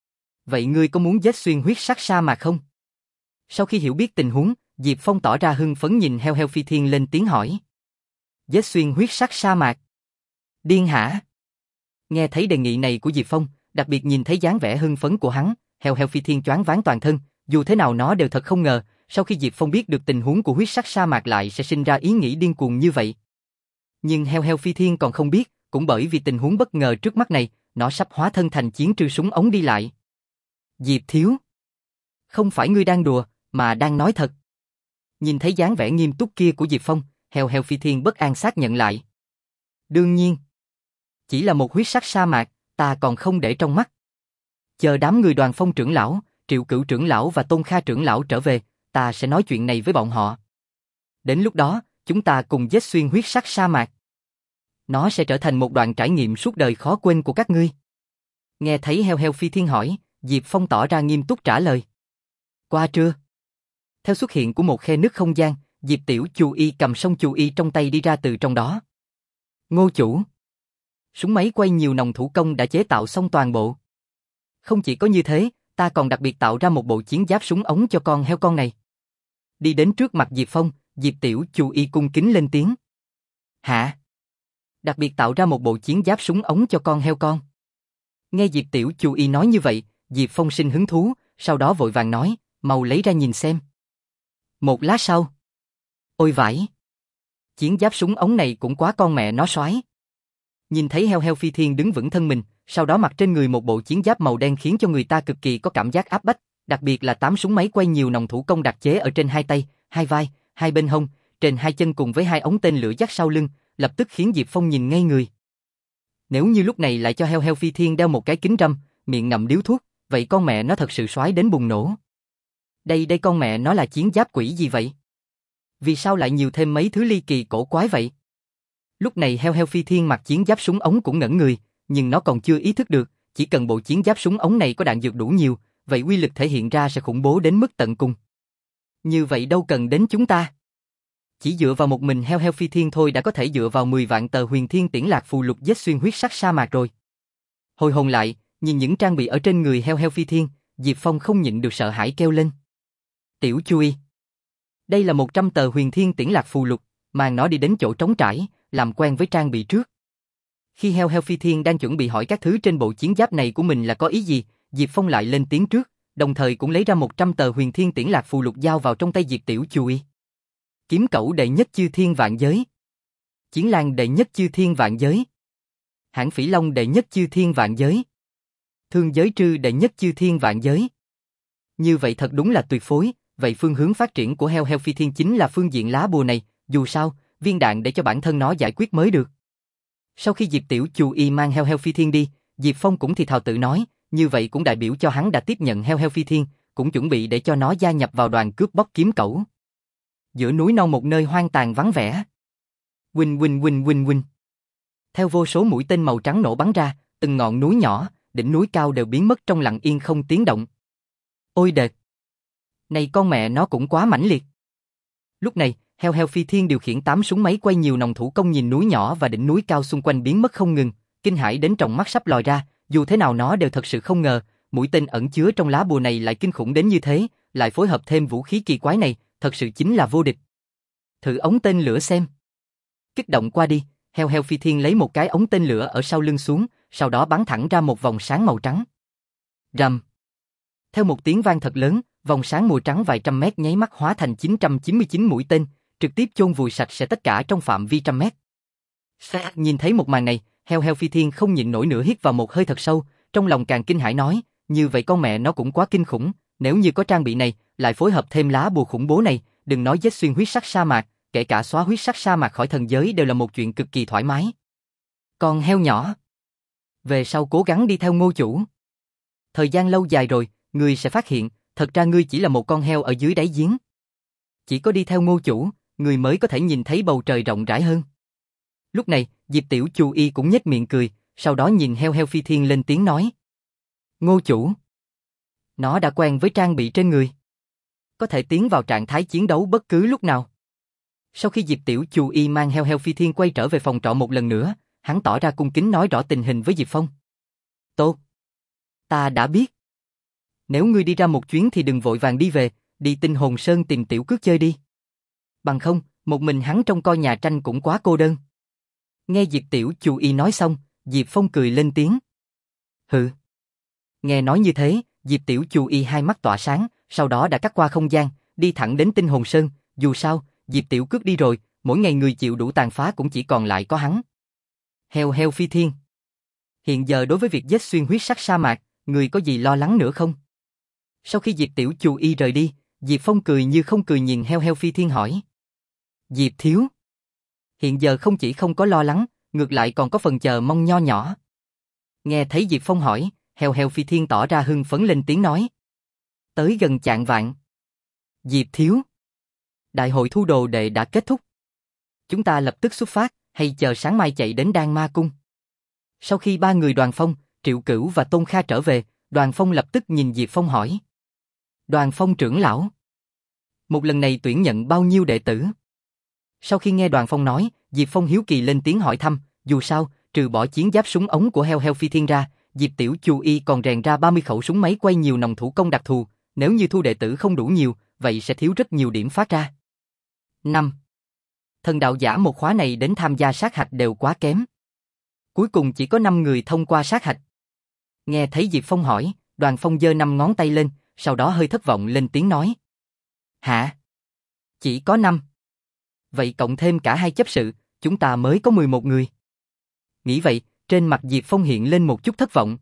A: vậy ngươi có muốn giết xuyên huyết sắc sa mạc không? Sau khi hiểu biết tình huống, Diệp Phong tỏ ra hưng phấn nhìn Heo Heo Phi Thiên lên tiếng hỏi. Giết xuyên huyết sắc sa mạc? Điên hả? Nghe thấy đề nghị này của Diệp Phong, đặc biệt nhìn thấy dáng vẻ hưng phấn của hắn, Heo Heo Phi Thiên choáng váng toàn thân, dù thế nào nó đều thật không ngờ, sau khi Diệp Phong biết được tình huống của huyết sắc sa mạc lại sẽ sinh ra ý nghĩ điên cuồng như vậy. Nhưng Heo Heo Phi Thiên còn không biết, cũng bởi vì tình huống bất ngờ trước mắt này, nó sắp hóa thân thành chiến trư súng ống đi lại. Diệp thiếu, không phải ngươi đang đùa, mà đang nói thật. Nhìn thấy dáng vẻ nghiêm túc kia của Diệp Phong, Heo Heo Phi Thiên bất an xác nhận lại. Đương nhiên, chỉ là một huyết sắc sa mạc, ta còn không để trong mắt. Chờ đám người Đoàn Phong trưởng lão, Triệu Cửu trưởng lão và Tôn Kha trưởng lão trở về, ta sẽ nói chuyện này với bọn họ. Đến lúc đó, chúng ta cùng giết xuyên huyết sắc sa mạc. Nó sẽ trở thành một đoạn trải nghiệm suốt đời khó quên của các ngươi. Nghe thấy Heo Heo Phi Thiên hỏi, Diệp Phong tỏ ra nghiêm túc trả lời. Qua trưa. Theo xuất hiện của một khe nứt không gian, Diệp Tiểu Chu Y cầm song Chu Y trong tay đi ra từ trong đó. Ngô chủ. Súng máy quay nhiều nòng thủ công đã chế tạo xong toàn bộ. Không chỉ có như thế, ta còn đặc biệt tạo ra một bộ chiến giáp súng ống cho con heo con này. Đi đến trước mặt Diệp Phong, Diệp Tiểu Chu Y cung kính lên tiếng. Hả? Đặc biệt tạo ra một bộ chiến giáp súng ống cho con heo con. Nghe Diệp Tiểu Chu Y nói như vậy, Diệp Phong sinh hứng thú, sau đó vội vàng nói, mau lấy ra nhìn xem. Một lát sau. Ôi vãi! Chiến giáp súng ống này cũng quá con mẹ nó xoái. Nhìn thấy Heo Heo Phi Thiên đứng vững thân mình, sau đó mặc trên người một bộ chiến giáp màu đen khiến cho người ta cực kỳ có cảm giác áp bách, đặc biệt là tám súng máy quay nhiều nòng thủ công đặc chế ở trên hai tay, hai vai, hai bên hông, trên hai chân cùng với hai ống tên lửa dắt sau lưng, lập tức khiến Diệp Phong nhìn ngây người. Nếu như lúc này lại cho Heo Heo Phi Thiên đeo một cái kính râm, miệng ngậm điếu thuốc, vậy con mẹ nó thật sự xoái đến bùng nổ. Đây đây con mẹ nó là chiến giáp quỷ gì vậy? Vì sao lại nhiều thêm mấy thứ ly kỳ cổ quái vậy? Lúc này Heo Heo Phi Thiên mặc chiến giáp súng ống cũng ngẩn người, nhưng nó còn chưa ý thức được, chỉ cần bộ chiến giáp súng ống này có đạn dược đủ nhiều, vậy uy lực thể hiện ra sẽ khủng bố đến mức tận cùng. Như vậy đâu cần đến chúng ta. Chỉ dựa vào một mình heo heo phi thiên thôi đã có thể dựa vào mười vạn tờ huyền thiên tiễn lạc phù lục giết xuyên huyết sắc sa mạc rồi. Hồi hồn lại, nhìn những trang bị ở trên người heo heo phi thiên, Diệp Phong không nhịn được sợ hãi kêu lên. Tiểu Chui. Đây là một trăm tờ huyền thiên tiễn lạc phù lục, mang nó đi đến chỗ trống trải, làm quen với trang bị trước. Khi heo heo phi thiên đang chuẩn bị hỏi các thứ trên bộ chiến giáp này của mình là có ý gì, Diệp Phong lại lên tiếng trước, đồng thời cũng lấy ra một trăm tờ huyền thiên tiễn lạc phù lục giao vào trong tay Diệp Tiểu Chui. Kiếm cẩu đệ nhất chư thiên vạn giới. Chiến lang đệ nhất chư thiên vạn giới. Hãn phỉ long đệ nhất chư thiên vạn giới. Thương giới trư đệ nhất chư thiên vạn giới. Như vậy thật đúng là tuyệt phối, vậy phương hướng phát triển của heo heo phi thiên chính là phương diện lá bùa này, dù sao, viên đạn để cho bản thân nó giải quyết mới được. Sau khi Diệp Tiểu Chui mang heo heo phi thiên đi, Diệp Phong cũng thì thào tự nói, như vậy cũng đại biểu cho hắn đã tiếp nhận heo heo phi thiên, cũng chuẩn bị để cho nó gia nhập vào đoàn cướp bóc kiếm cẩu. Giữa núi non một nơi hoang tàn vắng vẻ. Huỳnh huỳnh huỳnh huỳnh huỳnh. Theo vô số mũi tên màu trắng nổ bắn ra, từng ngọn núi nhỏ, đỉnh núi cao đều biến mất trong lặng yên không tiếng động. Ôi đệt! Này con mẹ nó cũng quá mãnh liệt. Lúc này, heo heo phi thiên điều khiển tám súng máy quay nhiều nòng thủ công nhìn núi nhỏ và đỉnh núi cao xung quanh biến mất không ngừng, kinh hãi đến tròng mắt sắp lòi ra, dù thế nào nó đều thật sự không ngờ, mũi tên ẩn chứa trong lá bùa này lại kinh khủng đến như thế, lại phối hợp thêm vũ khí kỳ quái này, thật sự chính là vô địch. Thử ống tên lửa xem. Kích động qua đi, heo heo phi thiên lấy một cái ống tên lửa ở sau lưng xuống, sau đó bắn thẳng ra một vòng sáng màu trắng. Rầm. Theo một tiếng vang thật lớn, vòng sáng màu trắng vài trăm mét nháy mắt hóa thành chín trăm chín mươi chín mũi tên, trực tiếp chôn vùi sạch sẽ tất cả trong phạm vi trăm mét. Xa, nhìn thấy một màn này, heo heo phi thiên không nhịn nổi nữa hít vào một hơi thật sâu, trong lòng càng kinh hãi nói, như vậy con mẹ nó cũng quá kinh khủng, nếu như có trang bị này, lại phối hợp thêm lá bùa khủng bố này, đừng nói giết xuyên huyết sắc sa mạc, kể cả xóa huyết sắc sa mạc khỏi thần giới đều là một chuyện cực kỳ thoải mái. Con heo nhỏ, về sau cố gắng đi theo Ngô chủ. Thời gian lâu dài rồi, ngươi sẽ phát hiện, thật ra ngươi chỉ là một con heo ở dưới đáy giếng. Chỉ có đi theo Ngô chủ, ngươi mới có thể nhìn thấy bầu trời rộng rãi hơn. Lúc này, Diệp Tiểu Chui cũng nhếch miệng cười, sau đó nhìn heo heo phi thiên lên tiếng nói. Ngô chủ. Nó đã quen với trang bị trên người, có thể tiến vào trạng thái chiến đấu bất cứ lúc nào. Sau khi Diệp Tiểu Chui mang heo heo phi thiên quay trở về phòng trọ một lần nữa, hắn tỏ ra cung kính nói rõ tình hình với Diệp Phong. Tốt. Ta đã biết. Nếu ngươi đi ra một chuyến thì đừng vội vàng đi về, đi Tinh Hồn Sơn tìm Tiểu Cước chơi đi. Bằng không, một mình hắn trông coi nhà tranh cũng quá cô đơn. Nghe Diệp Tiểu Chui nói xong, Diệp Phong cười lên tiếng. Hừ. Nghe nói như thế, Diệp Tiểu Chui hai mắt tỏa sáng, sau đó đã cắt qua không gian, đi thẳng đến Tinh Hồn Sơn, dù sao, Diệp Tiểu Cước đi rồi, mỗi ngày người chịu đủ tàn phá cũng chỉ còn lại có hắn. Heo heo phi thiên. Hiện giờ đối với việc giết xuyên huyết sắc sa mạc, người có gì lo lắng nữa không? Sau khi Diệp Tiểu Chui rời đi, Diệp Phong cười như không cười nhìn heo heo phi thiên hỏi. Diệp thiếu. Hiện giờ không chỉ không có lo lắng, ngược lại còn có phần chờ mong nho nhỏ. Nghe thấy Diệp Phong hỏi, heo heo phi thiên tỏ ra hưng phấn lên tiếng nói. Tới gần chạng vạn. Diệp thiếu. Đại hội thu đồ đệ đã kết thúc. Chúng ta lập tức xuất phát, hay chờ sáng mai chạy đến Đan Ma Cung? Sau khi ba người Đoàn Phong, Triệu Cửu và Tôn Kha trở về, Đoàn Phong lập tức nhìn Diệp Phong hỏi. Đoàn Phong trưởng lão. Một lần này tuyển nhận bao nhiêu đệ tử? Sau khi nghe Đoàn Phong nói, Diệp Phong hiếu kỳ lên tiếng hỏi thăm, dù sao, trừ bỏ chiến giáp súng ống của heo heo phi thiên ra, Diệp Tiểu Chui còn rèn ra ba mươi khẩu súng máy quay nhiều nòng thủ công đặc thù, nếu như thu đệ tử không đủ nhiều, vậy sẽ thiếu rất nhiều điểm phát ra. năm. Thần đạo giả một khóa này đến tham gia sát hạch đều quá kém. Cuối cùng chỉ có năm người thông qua sát hạch. Nghe thấy Diệp Phong hỏi, Đoàn Phong giơ năm ngón tay lên, sau đó hơi thất vọng lên tiếng nói. Hả? Chỉ có năm. Vậy cộng thêm cả hai chấp sự, chúng ta mới có mười một người. Nghĩ vậy, trên mặt Diệp Phong hiện lên một chút thất vọng.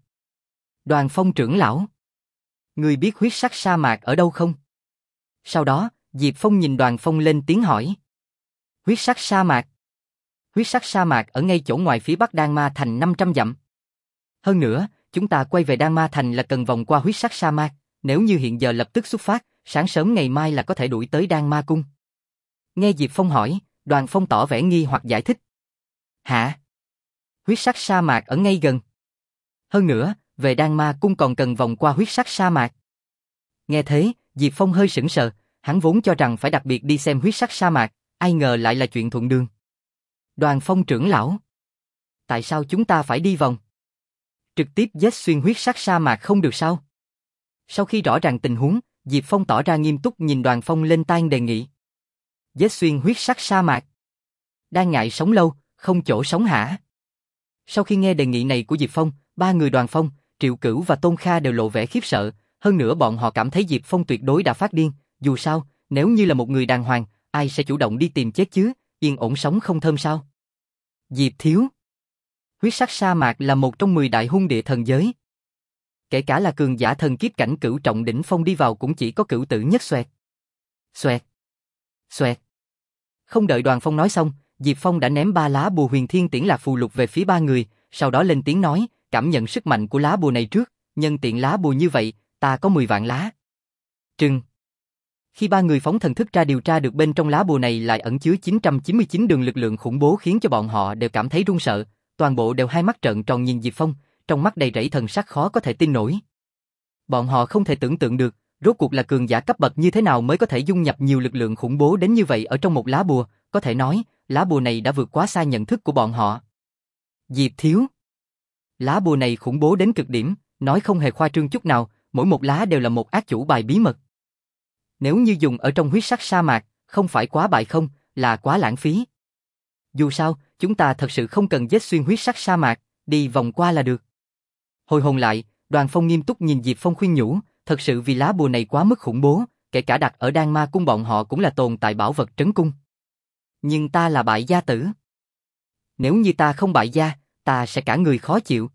A: Đoàn Phong trưởng lão. Người biết huyết sắc sa mạc ở đâu không? Sau đó, Diệp Phong nhìn Đoàn Phong lên tiếng hỏi. Huyết sắc sa mạc. Huyết sắc sa mạc ở ngay chỗ ngoài phía bắc Đan Ma Thành năm trăm dặm. Hơn nữa, chúng ta quay về Đan Ma Thành là cần vòng qua huyết sắc sa mạc, nếu như hiện giờ lập tức xuất phát, sáng sớm ngày mai là có thể đuổi tới Đan Ma Cung. Nghe Diệp Phong hỏi, Đoàn Phong tỏ vẻ nghi hoặc giải thích. Hả? Huyết sắc sa mạc ở ngay gần. Hơn nữa, về Đan Ma Cung còn cần vòng qua huyết sắc sa mạc. Nghe thế, Diệp Phong hơi sững sờ, hắn vốn cho rằng phải đặc biệt đi xem huyết sắc sa mạc, ai ngờ lại là chuyện thuận đường. Đoàn Phong trưởng lão, tại sao chúng ta phải đi vòng? Trực tiếp giết xuyên huyết sắc sa mạc không được sao? Sau khi rõ ràng tình huống, Diệp Phong tỏ ra nghiêm túc nhìn Đoàn Phong lên tai đề nghị. Giết xuyên huyết sắc sa mạc. Đang ngại sống lâu, không chỗ sống hả? Sau khi nghe đề nghị này của Diệp Phong, ba người Đoàn Phong, Triệu Cửu và Tôn Kha đều lộ vẻ khiếp sợ, hơn nữa bọn họ cảm thấy Diệp Phong tuyệt đối đã phát điên, dù sao, nếu như là một người đàng hoàng, ai sẽ chủ động đi tìm chết chứ, yên ổn sống không thơm sao? Diệp thiếu. Huyết sắc sa mạc là một trong mười đại hung địa thần giới. Kể cả là cường giả thần kiếp cảnh cửu trọng đỉnh phong đi vào cũng chỉ có cửu tử nhất xoẹt. Xoẹt. Xoẹt. Không đợi Đoàn Phong nói xong, Diệp Phong đã ném ba lá bùa huyền thiên tiễn lạc phù lục về phía ba người, sau đó lên tiếng nói, cảm nhận sức mạnh của lá bùa này trước, nhân tiện lá bùa như vậy, ta có mười vạn lá. Trừng. Khi ba người phóng thần thức ra điều tra được bên trong lá bùa này lại ẩn chứa chín trăm chín mươi chín đường lực lượng khủng bố khiến cho bọn họ đều cảm thấy run sợ, toàn bộ đều hai mắt trợn tròn nhìn Diệp Phong, trong mắt đầy rẫy thần sắc khó có thể tin nổi. Bọn họ không thể tưởng tượng được, rốt cuộc là cường giả cấp bậc như thế nào mới có thể dung nhập nhiều lực lượng khủng bố đến như vậy ở trong một lá bùa, có thể nói, lá bùa này đã vượt quá xa nhận thức của bọn họ. Diệp thiếu. Lá bùa này khủng bố đến cực điểm, nói không hề khoa trương chút nào, mỗi một lá đều là một ác chủ bài bí mật. Nếu như dùng ở trong huyết sắc sa mạc, không phải quá bại không, là quá lãng phí. Dù sao, chúng ta thật sự không cần giết xuyên huyết sắc sa mạc, đi vòng qua là được. Hồi hồn lại, Đoàn Phong nghiêm túc nhìn Diệp Phong khuyên nhủ, thật sự vì lá bùa này quá mức khủng bố, kể cả đặt ở Đan Ma Cung bọn họ cũng là tồn tại bảo vật trấn cung. Nhưng ta là bại gia tử. Nếu như ta không bại gia, ta sẽ cả người khó chịu.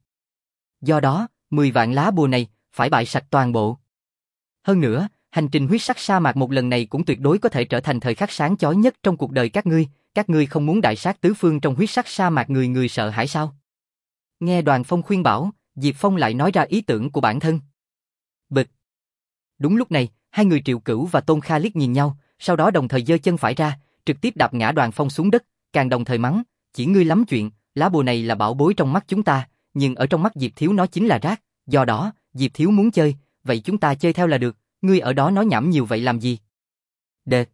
A: Do đó, mười vạn lá bùa này, phải bại sạch toàn bộ. Hơn nữa, hành trình huyết sắc sa mạc một lần này cũng tuyệt đối có thể trở thành thời khắc sáng chói nhất trong cuộc đời các ngươi, các ngươi không muốn đại sát tứ phương trong huyết sắc sa mạc người người sợ hãi sao? Nghe Đoàn Phong khuyên bảo, Diệp Phong lại nói ra ý tưởng của bản thân. Bịch. Đúng lúc này, hai người Triệu Cửu và Tôn Kha liếc nhìn nhau, sau đó đồng thời giơ chân phải ra, trực tiếp đạp ngã Đoàn Phong xuống đất, càng đồng thời mắng, chỉ ngươi lắm chuyện, lá bùa này là bảo bối trong mắt chúng ta, nhưng ở trong mắt Diệp thiếu nó chính là rác, do đó, Diệp thiếu muốn chơi, vậy chúng ta chơi theo là được, ngươi ở đó nói nhảm nhiều vậy làm gì? Đệt.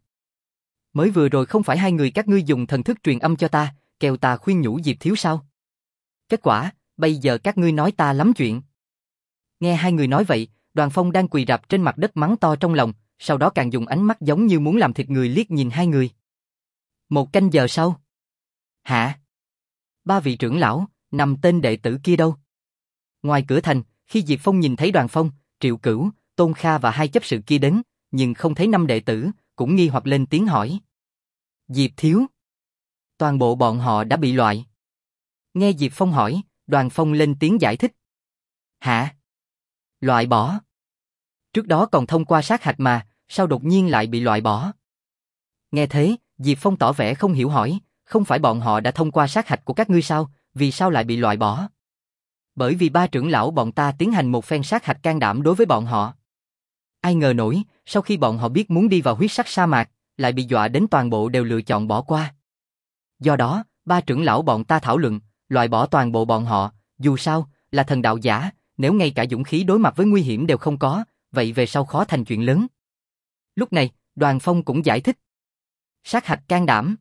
A: Mới vừa rồi không phải hai người các ngươi dùng thần thức truyền âm cho ta, kêu ta khuyên nhủ Diệp thiếu sao? Kết quả, bây giờ các ngươi nói ta lắm chuyện. Nghe hai người nói vậy, Đoàn Phong đang quỳ rạp trên mặt đất mắng to trong lòng, sau đó càng dùng ánh mắt giống như muốn làm thịt người liếc nhìn hai người. Một canh giờ sau. Hả? Ba vị trưởng lão, năm tên đệ tử kia đâu? Ngoài cửa thành, khi Diệp Phong nhìn thấy Đoàn Phong, Triệu Cửu, Tôn Kha và hai chấp sự kia đến, nhưng không thấy năm đệ tử, cũng nghi hoặc lên tiếng hỏi. Diệp thiếu. Toàn bộ bọn họ đã bị loại. Nghe Diệp Phong hỏi, Đoàn Phong lên tiếng giải thích. Hả? Loại bỏ? Trước đó còn thông qua sát hạch mà, sao đột nhiên lại bị loại bỏ? Nghe thế, Diệp Phong tỏ vẻ không hiểu hỏi, không phải bọn họ đã thông qua sát hạch của các ngươi sao, vì sao lại bị loại bỏ? Bởi vì ba trưởng lão bọn ta tiến hành một phen sát hạch can đảm đối với bọn họ. Ai ngờ nổi, sau khi bọn họ biết muốn đi vào huyết sắc sa mạc, lại bị dọa đến toàn bộ đều lựa chọn bỏ qua. Do đó, ba trưởng lão bọn ta thảo luận, loại bỏ toàn bộ bọn họ, dù sao, là thần đạo giả, nếu ngay cả dũng khí đối mặt với nguy hiểm đều không có, vậy về sau khó thành chuyện lớn. Lúc này, Đoàn Phong cũng giải thích. Sát hạch can đảm.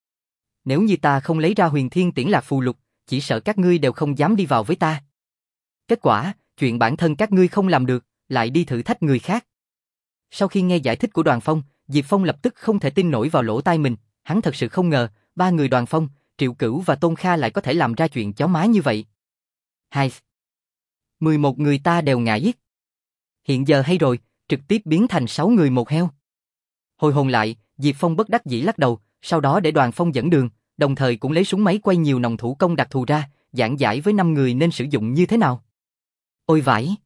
A: Nếu như ta không lấy ra huyền thiên tiễn lạc phù lục, chỉ sợ các ngươi đều không dám đi vào với ta. Kết quả, chuyện bản thân các ngươi không làm được, lại đi thử thách người khác. Sau khi nghe giải thích của Đoàn Phong, Diệp Phong lập tức không thể tin nổi vào lỗ tai mình, hắn thật sự không ngờ, ba người Đoàn Phong, Triệu Cửu và Tôn Kha lại có thể làm ra chuyện chó má như vậy. Hai. mười một người ta đều ngã giết. Hiện giờ hay rồi, trực tiếp biến thành sáu người một heo. Hồi hồn lại, Diệp Phong bất đắc dĩ lắc đầu, sau đó để Đoàn Phong dẫn đường, đồng thời cũng lấy súng máy quay nhiều nòng thủ công đặc thù ra, giảng giải với năm người nên sử dụng như thế nào. Ôi vãi!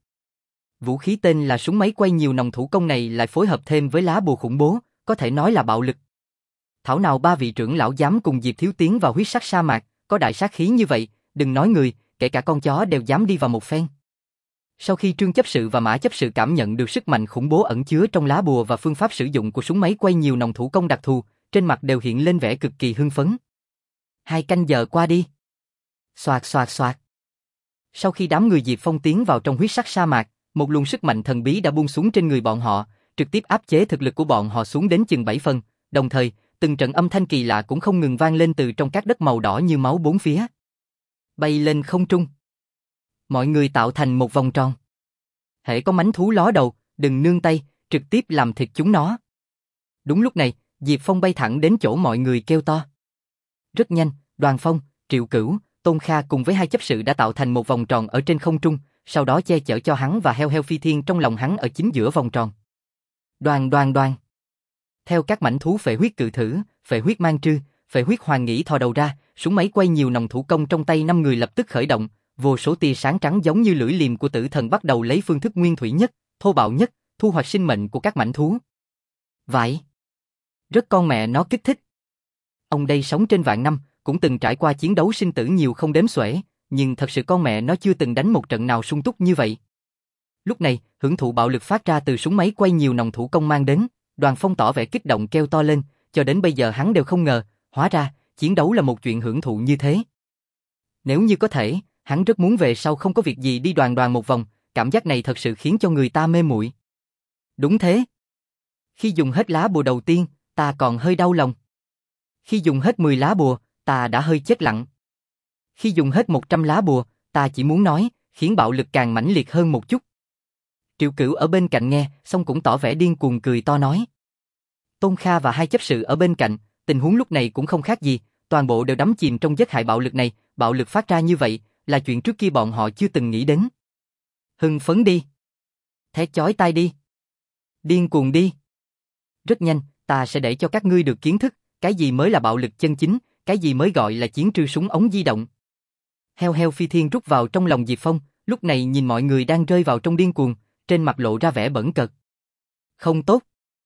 A: Vũ khí tên là súng máy quay nhiều nòng thủ công này lại phối hợp thêm với lá bùa khủng bố, có thể nói là bạo lực. Thảo nào ba vị trưởng lão dám cùng Diệp thiếu tiến vào huyết sắc sa mạc, có đại sát khí như vậy, đừng nói người, kể cả con chó đều dám đi vào một phen. Sau khi Trương chấp sự và Mã chấp sự cảm nhận được sức mạnh khủng bố ẩn chứa trong lá bùa và phương pháp sử dụng của súng máy quay nhiều nòng thủ công đặc thù, trên mặt đều hiện lên vẻ cực kỳ hưng phấn. Hai canh giờ qua đi. Xoạt xoạt xoạt. Sau khi đám người Diệp Phong tiến vào trong huyết sắc sa mạc, một luồng sức mạnh thần bí đã buông xuống trên người bọn họ, trực tiếp áp chế thực lực của bọn họ xuống đến chừng bảy phần, đồng thời, từng trận âm thanh kỳ lạ cũng không ngừng vang lên từ trong các đất màu đỏ như máu bốn phía. Bay lên không trung. Mọi người tạo thành một vòng tròn. Hễ có mánh thú ló đầu, đừng nương tay, trực tiếp làm thịt chúng nó. Đúng lúc này, Diệp Phong bay thẳng đến chỗ mọi người kêu to. Rất nhanh, Đoàn Phong, Triệu Cửu, Tôn Kha cùng với hai chấp sự đã tạo thành một vòng tròn ở trên không trung, sau đó che chở cho hắn và heo heo phi thiên trong lòng hắn ở chính giữa vòng tròn. Đoàn đoàn đoàn. Theo các mảnh thú phệ huyết cự thử, phệ huyết mang trư, phệ huyết hoàng nghĩ thò đầu ra, súng máy quay nhiều nòng thủ công trong tay năm người lập tức khởi động, vô số tia sáng trắng giống như lưỡi liềm của tử thần bắt đầu lấy phương thức nguyên thủy nhất, thô bạo nhất, thu hoạch sinh mệnh của các mảnh thú. Vãi! Rất con mẹ nó kích thích. Ông đây sống trên vạn năm, cũng từng trải qua chiến đấu sinh tử nhiều không đếm xuể, nhưng thật sự con mẹ nó chưa từng đánh một trận nào sung túc như vậy. Lúc này, hưởng thụ bạo lực phát ra từ súng máy quay nhiều nòng thủ công mang đến, Đoàn Phong tỏ vẻ kích động kêu to lên, cho đến bây giờ hắn đều không ngờ, hóa ra, chiến đấu là một chuyện hưởng thụ như thế. Nếu như có thể, hắn rất muốn về sau không có việc gì đi đoàn đoàn một vòng, cảm giác này thật sự khiến cho người ta mê muội. Đúng thế. Khi dùng hết lá bùa đầu tiên, ta còn hơi đau lòng. Khi dùng hết mười lá bùa, ta đã hơi chết lặng. Khi dùng hết một trăm lá bùa, ta chỉ muốn nói, khiến bạo lực càng mãnh liệt hơn một chút. Triệu Cửu ở bên cạnh nghe, xong cũng tỏ vẻ điên cuồng cười to nói. Tôn Kha và hai chấp sự ở bên cạnh, tình huống lúc này cũng không khác gì, toàn bộ đều đắm chìm trong giấc hại bạo lực này, bạo lực phát ra như vậy, là chuyện trước kia bọn họ chưa từng nghĩ đến. Hưng phấn đi. Thét chói tai đi. Điên cuồng đi. Rất nhanh, ta sẽ để cho các ngươi được kiến thức, cái gì mới là bạo lực chân chính, cái gì mới gọi là chiến trư súng ống di động. Heo heo phi thiên rút vào trong lòng Diệp Phong, lúc này nhìn mọi người đang rơi vào trong điên cuồng, trên mặt lộ ra vẻ bẩn cợt. Không tốt.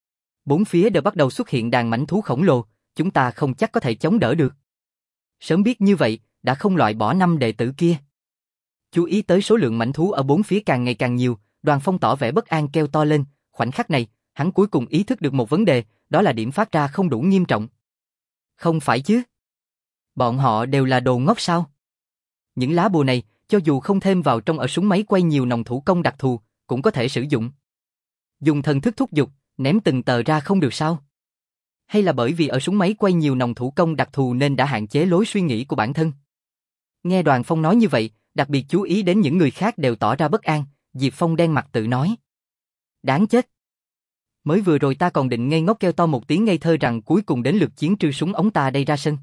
A: Bốn phía đều bắt đầu xuất hiện đàn mãnh thú khổng lồ, chúng ta không chắc có thể chống đỡ được. Sớm biết như vậy, đã không loại bỏ năm đệ tử kia. Chú ý tới số lượng mãnh thú ở bốn phía càng ngày càng nhiều, Đoàn Phong tỏ vẻ bất an kêu to lên, khoảnh khắc này, hắn cuối cùng ý thức được một vấn đề, đó là điểm phát ra không đủ nghiêm trọng. Không phải chứ? Bọn họ đều là đồ ngốc sao? Những lá bùa này, cho dù không thêm vào trong ở súng máy quay nhiều nòng thủ công đặc thù, cũng có thể sử dụng. Dùng thần thức thúc giục, ném từng tờ ra không được sao? Hay là bởi vì ở súng máy quay nhiều nòng thủ công đặc thù nên đã hạn chế lối suy nghĩ của bản thân? Nghe Đoàn Phong nói như vậy, đặc biệt chú ý đến những người khác đều tỏ ra bất an, Diệp Phong đen mặt tự nói. Đáng chết. Mới vừa rồi ta còn định ngây ngốc kêu to một tiếng ngây thơ rằng cuối cùng đến lượt chiến trư súng ống ta đây ra sân.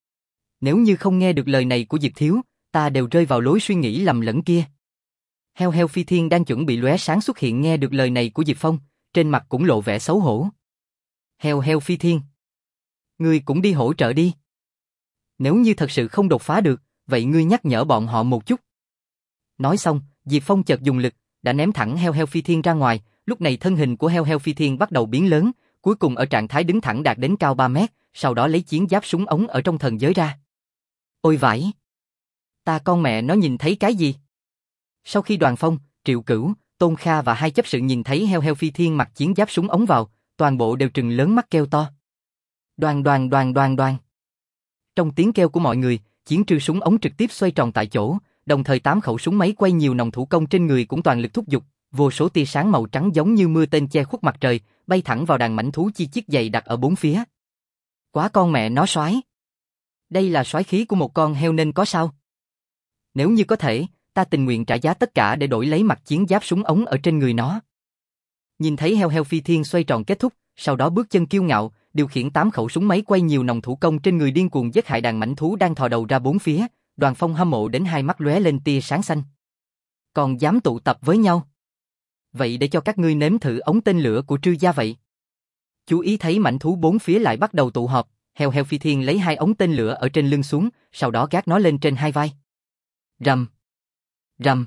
A: Nếu như không nghe được lời này của Diệp Thiếu, ta đều rơi vào lối suy nghĩ lầm lẫn kia. Heo heo phi thiên đang chuẩn bị lóe sáng xuất hiện nghe được lời này của Diệp Phong, trên mặt cũng lộ vẻ xấu hổ. Heo heo phi thiên. Ngươi cũng đi hỗ trợ đi. Nếu như thật sự không đột phá được, vậy ngươi nhắc nhở bọn họ một chút. Nói xong, Diệp Phong chợt dùng lực, đã ném thẳng heo heo phi thiên ra ngoài, lúc này thân hình của heo heo phi thiên bắt đầu biến lớn, cuối cùng ở trạng thái đứng thẳng đạt đến cao ba mét, sau đó lấy chiến giáp súng ống ở trong thần giới ra. Ôi vãi! Ta con mẹ nó nhìn thấy cái gì? Sau khi Đoàn Phong, Triệu Cửu, Tôn Kha và hai chấp sự nhìn thấy heo heo phi thiên mặc chiến giáp súng ống vào, toàn bộ đều trừng lớn mắt kêu to. Đoàn đoàn đoàn đoàn đoàn. Trong tiếng kêu của mọi người, chiến trư súng ống trực tiếp xoay tròn tại chỗ, đồng thời tám khẩu súng máy quay nhiều nòng thủ công trên người cũng toàn lực thúc giục, vô số tia sáng màu trắng giống như mưa tên che khuất mặt trời, bay thẳng vào đàn mãnh thú chi chít dày đặc ở bốn phía. Quá con mẹ nó soái. Đây là soái khí của một con heo nên có sao? Nếu như có thể, ta tình nguyện trả giá tất cả để đổi lấy mặc chiến giáp súng ống ở trên người nó. Nhìn thấy heo heo phi thiên xoay tròn kết thúc, sau đó bước chân kiêu ngạo, điều khiển tám khẩu súng máy quay nhiều nòng thủ công trên người điên cuồng giết hại đàn mãnh thú đang thò đầu ra bốn phía, Đoàn Phong hâm mộ đến hai mắt lóe lên tia sáng xanh. Còn dám tụ tập với nhau? Vậy để cho các ngươi nếm thử ống tên lửa của Trư gia vậy. Chú ý thấy mãnh thú bốn phía lại bắt đầu tụ họp, heo heo phi thiên lấy hai ống tên lửa ở trên lưng xuống, sau đó gác nó lên trên hai vai. Rầm, rầm,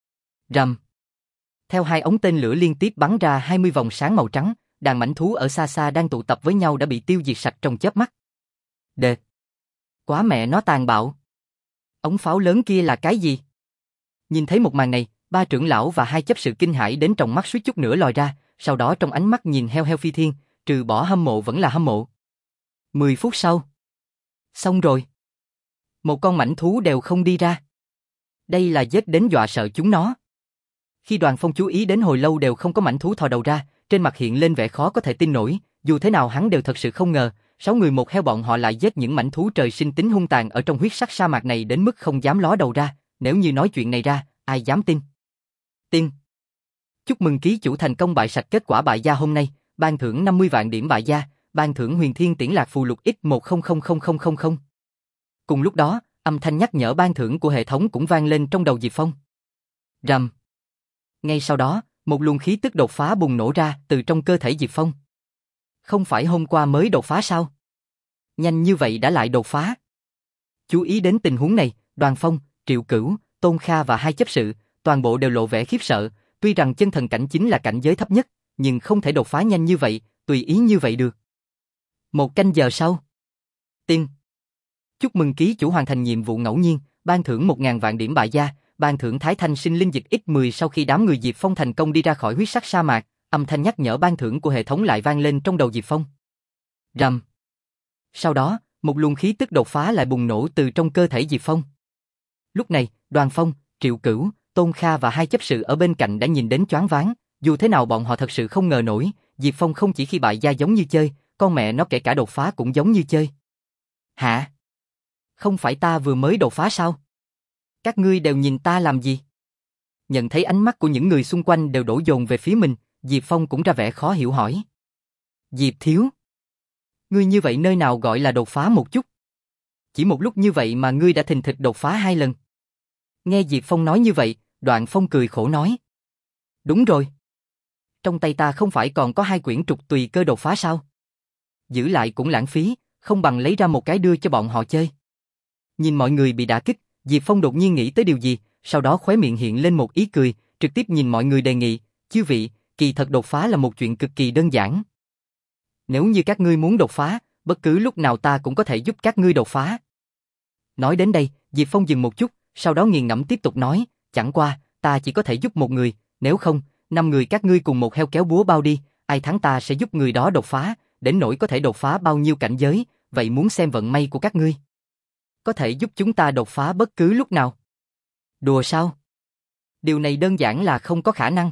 A: rầm. Theo hai ống tên lửa liên tiếp bắn ra hai mươi vòng sáng màu trắng, đàn mãnh thú ở xa xa đang tụ tập với nhau đã bị tiêu diệt sạch trong chớp mắt. Đệt! Quá mẹ nó tàn bạo! Ống pháo lớn kia là cái gì? Nhìn thấy một màn này, ba trưởng lão và hai chấp sự kinh hãi đến trong mắt suýt chút nữa lòi ra, sau đó trong ánh mắt nhìn heo heo phi thiên, trừ bỏ hâm mộ vẫn là hâm mộ. Mười phút sau. Xong rồi. Một con mãnh thú đều không đi ra. Đây là giết đến dọa sợ chúng nó. Khi Đoàn Phong chú ý đến hồi lâu đều không có mãnh thú thò đầu ra, trên mặt hiện lên vẻ khó có thể tin nổi, dù thế nào hắn đều thật sự không ngờ, sáu người một heo bọn họ lại giết những mãnh thú trời sinh tính hung tàn ở trong huyết sắc sa mạc này đến mức không dám ló đầu ra, nếu như nói chuyện này ra, ai dám tin. Tin. Chúc mừng ký chủ thành công bại sạch kết quả bại gia hôm nay, ban thưởng năm mươi vạn điểm bại gia, ban thưởng huyền thiên tiễn lạc phù lục x một không không không không không không. Cùng lúc đó, âm thanh nhắc nhở ban thưởng của hệ thống cũng vang lên trong đầu Diệp Phong. Rầm. Ngay sau đó, một luồng khí tức đột phá bùng nổ ra từ trong cơ thể Diệp Phong. Không phải hôm qua mới đột phá sao? Nhanh như vậy đã lại đột phá. Chú ý đến tình huống này, Đoàn Phong, Triệu Cửu, Tôn Kha và hai chấp sự, toàn bộ đều lộ vẻ khiếp sợ, tuy rằng chân thần cảnh chính là cảnh giới thấp nhất, nhưng không thể đột phá nhanh như vậy, tùy ý như vậy được. Một canh giờ sau. Tiên. Chúc mừng ký chủ hoàn thành nhiệm vụ ngẫu nhiên, ban thưởng một ngàn vạn điểm bại gia, ban thưởng Thái Thanh sinh linh dịch x mười sau khi đám người Diệp Phong thành công đi ra khỏi huyết sắc sa mạc, âm thanh nhắc nhở ban thưởng của hệ thống lại vang lên trong đầu Diệp Phong. Rầm. Sau đó, một luồng khí tức đột phá lại bùng nổ từ trong cơ thể Diệp Phong. Lúc này, Đoàn Phong, Triệu Cửu, Tôn Kha và hai chấp sự ở bên cạnh đã nhìn đến choáng váng, dù thế nào bọn họ thật sự không ngờ nổi, Diệp Phong không chỉ khi bại gia giống như chơi, con mẹ nó kể cả đột phá cũng giống như chơi. Hả? Không phải ta vừa mới đột phá sao? Các ngươi đều nhìn ta làm gì? Nhận thấy ánh mắt của những người xung quanh đều đổ dồn về phía mình, Diệp Phong cũng ra vẻ khó hiểu hỏi. Diệp thiếu. Ngươi như vậy nơi nào gọi là đột phá một chút? Chỉ một lúc như vậy mà ngươi đã thình thịch đột phá hai lần. Nghe Diệp Phong nói như vậy, Đoạn Phong cười khổ nói. Đúng rồi. Trong tay ta không phải còn có hai quyển trục tùy cơ đột phá sao? Giữ lại cũng lãng phí, không bằng lấy ra một cái đưa cho bọn họ chơi. Nhìn mọi người bị đả kích, Diệp Phong đột nhiên nghĩ tới điều gì, sau đó khóe miệng hiện lên một ý cười, trực tiếp nhìn mọi người đề nghị, chư vị, kỳ thật đột phá là một chuyện cực kỳ đơn giản. Nếu như các ngươi muốn đột phá, bất cứ lúc nào ta cũng có thể giúp các ngươi đột phá. Nói đến đây, Diệp Phong dừng một chút, sau đó nghiền ngẫm tiếp tục nói, chẳng qua, ta chỉ có thể giúp một người, nếu không, năm người các ngươi cùng một heo kéo búa bao đi, ai thắng ta sẽ giúp người đó đột phá, đến nỗi có thể đột phá bao nhiêu cảnh giới, vậy muốn xem vận may của các ngươi. Có thể giúp chúng ta đột phá bất cứ lúc nào. Đùa sao? Điều này đơn giản là không có khả năng.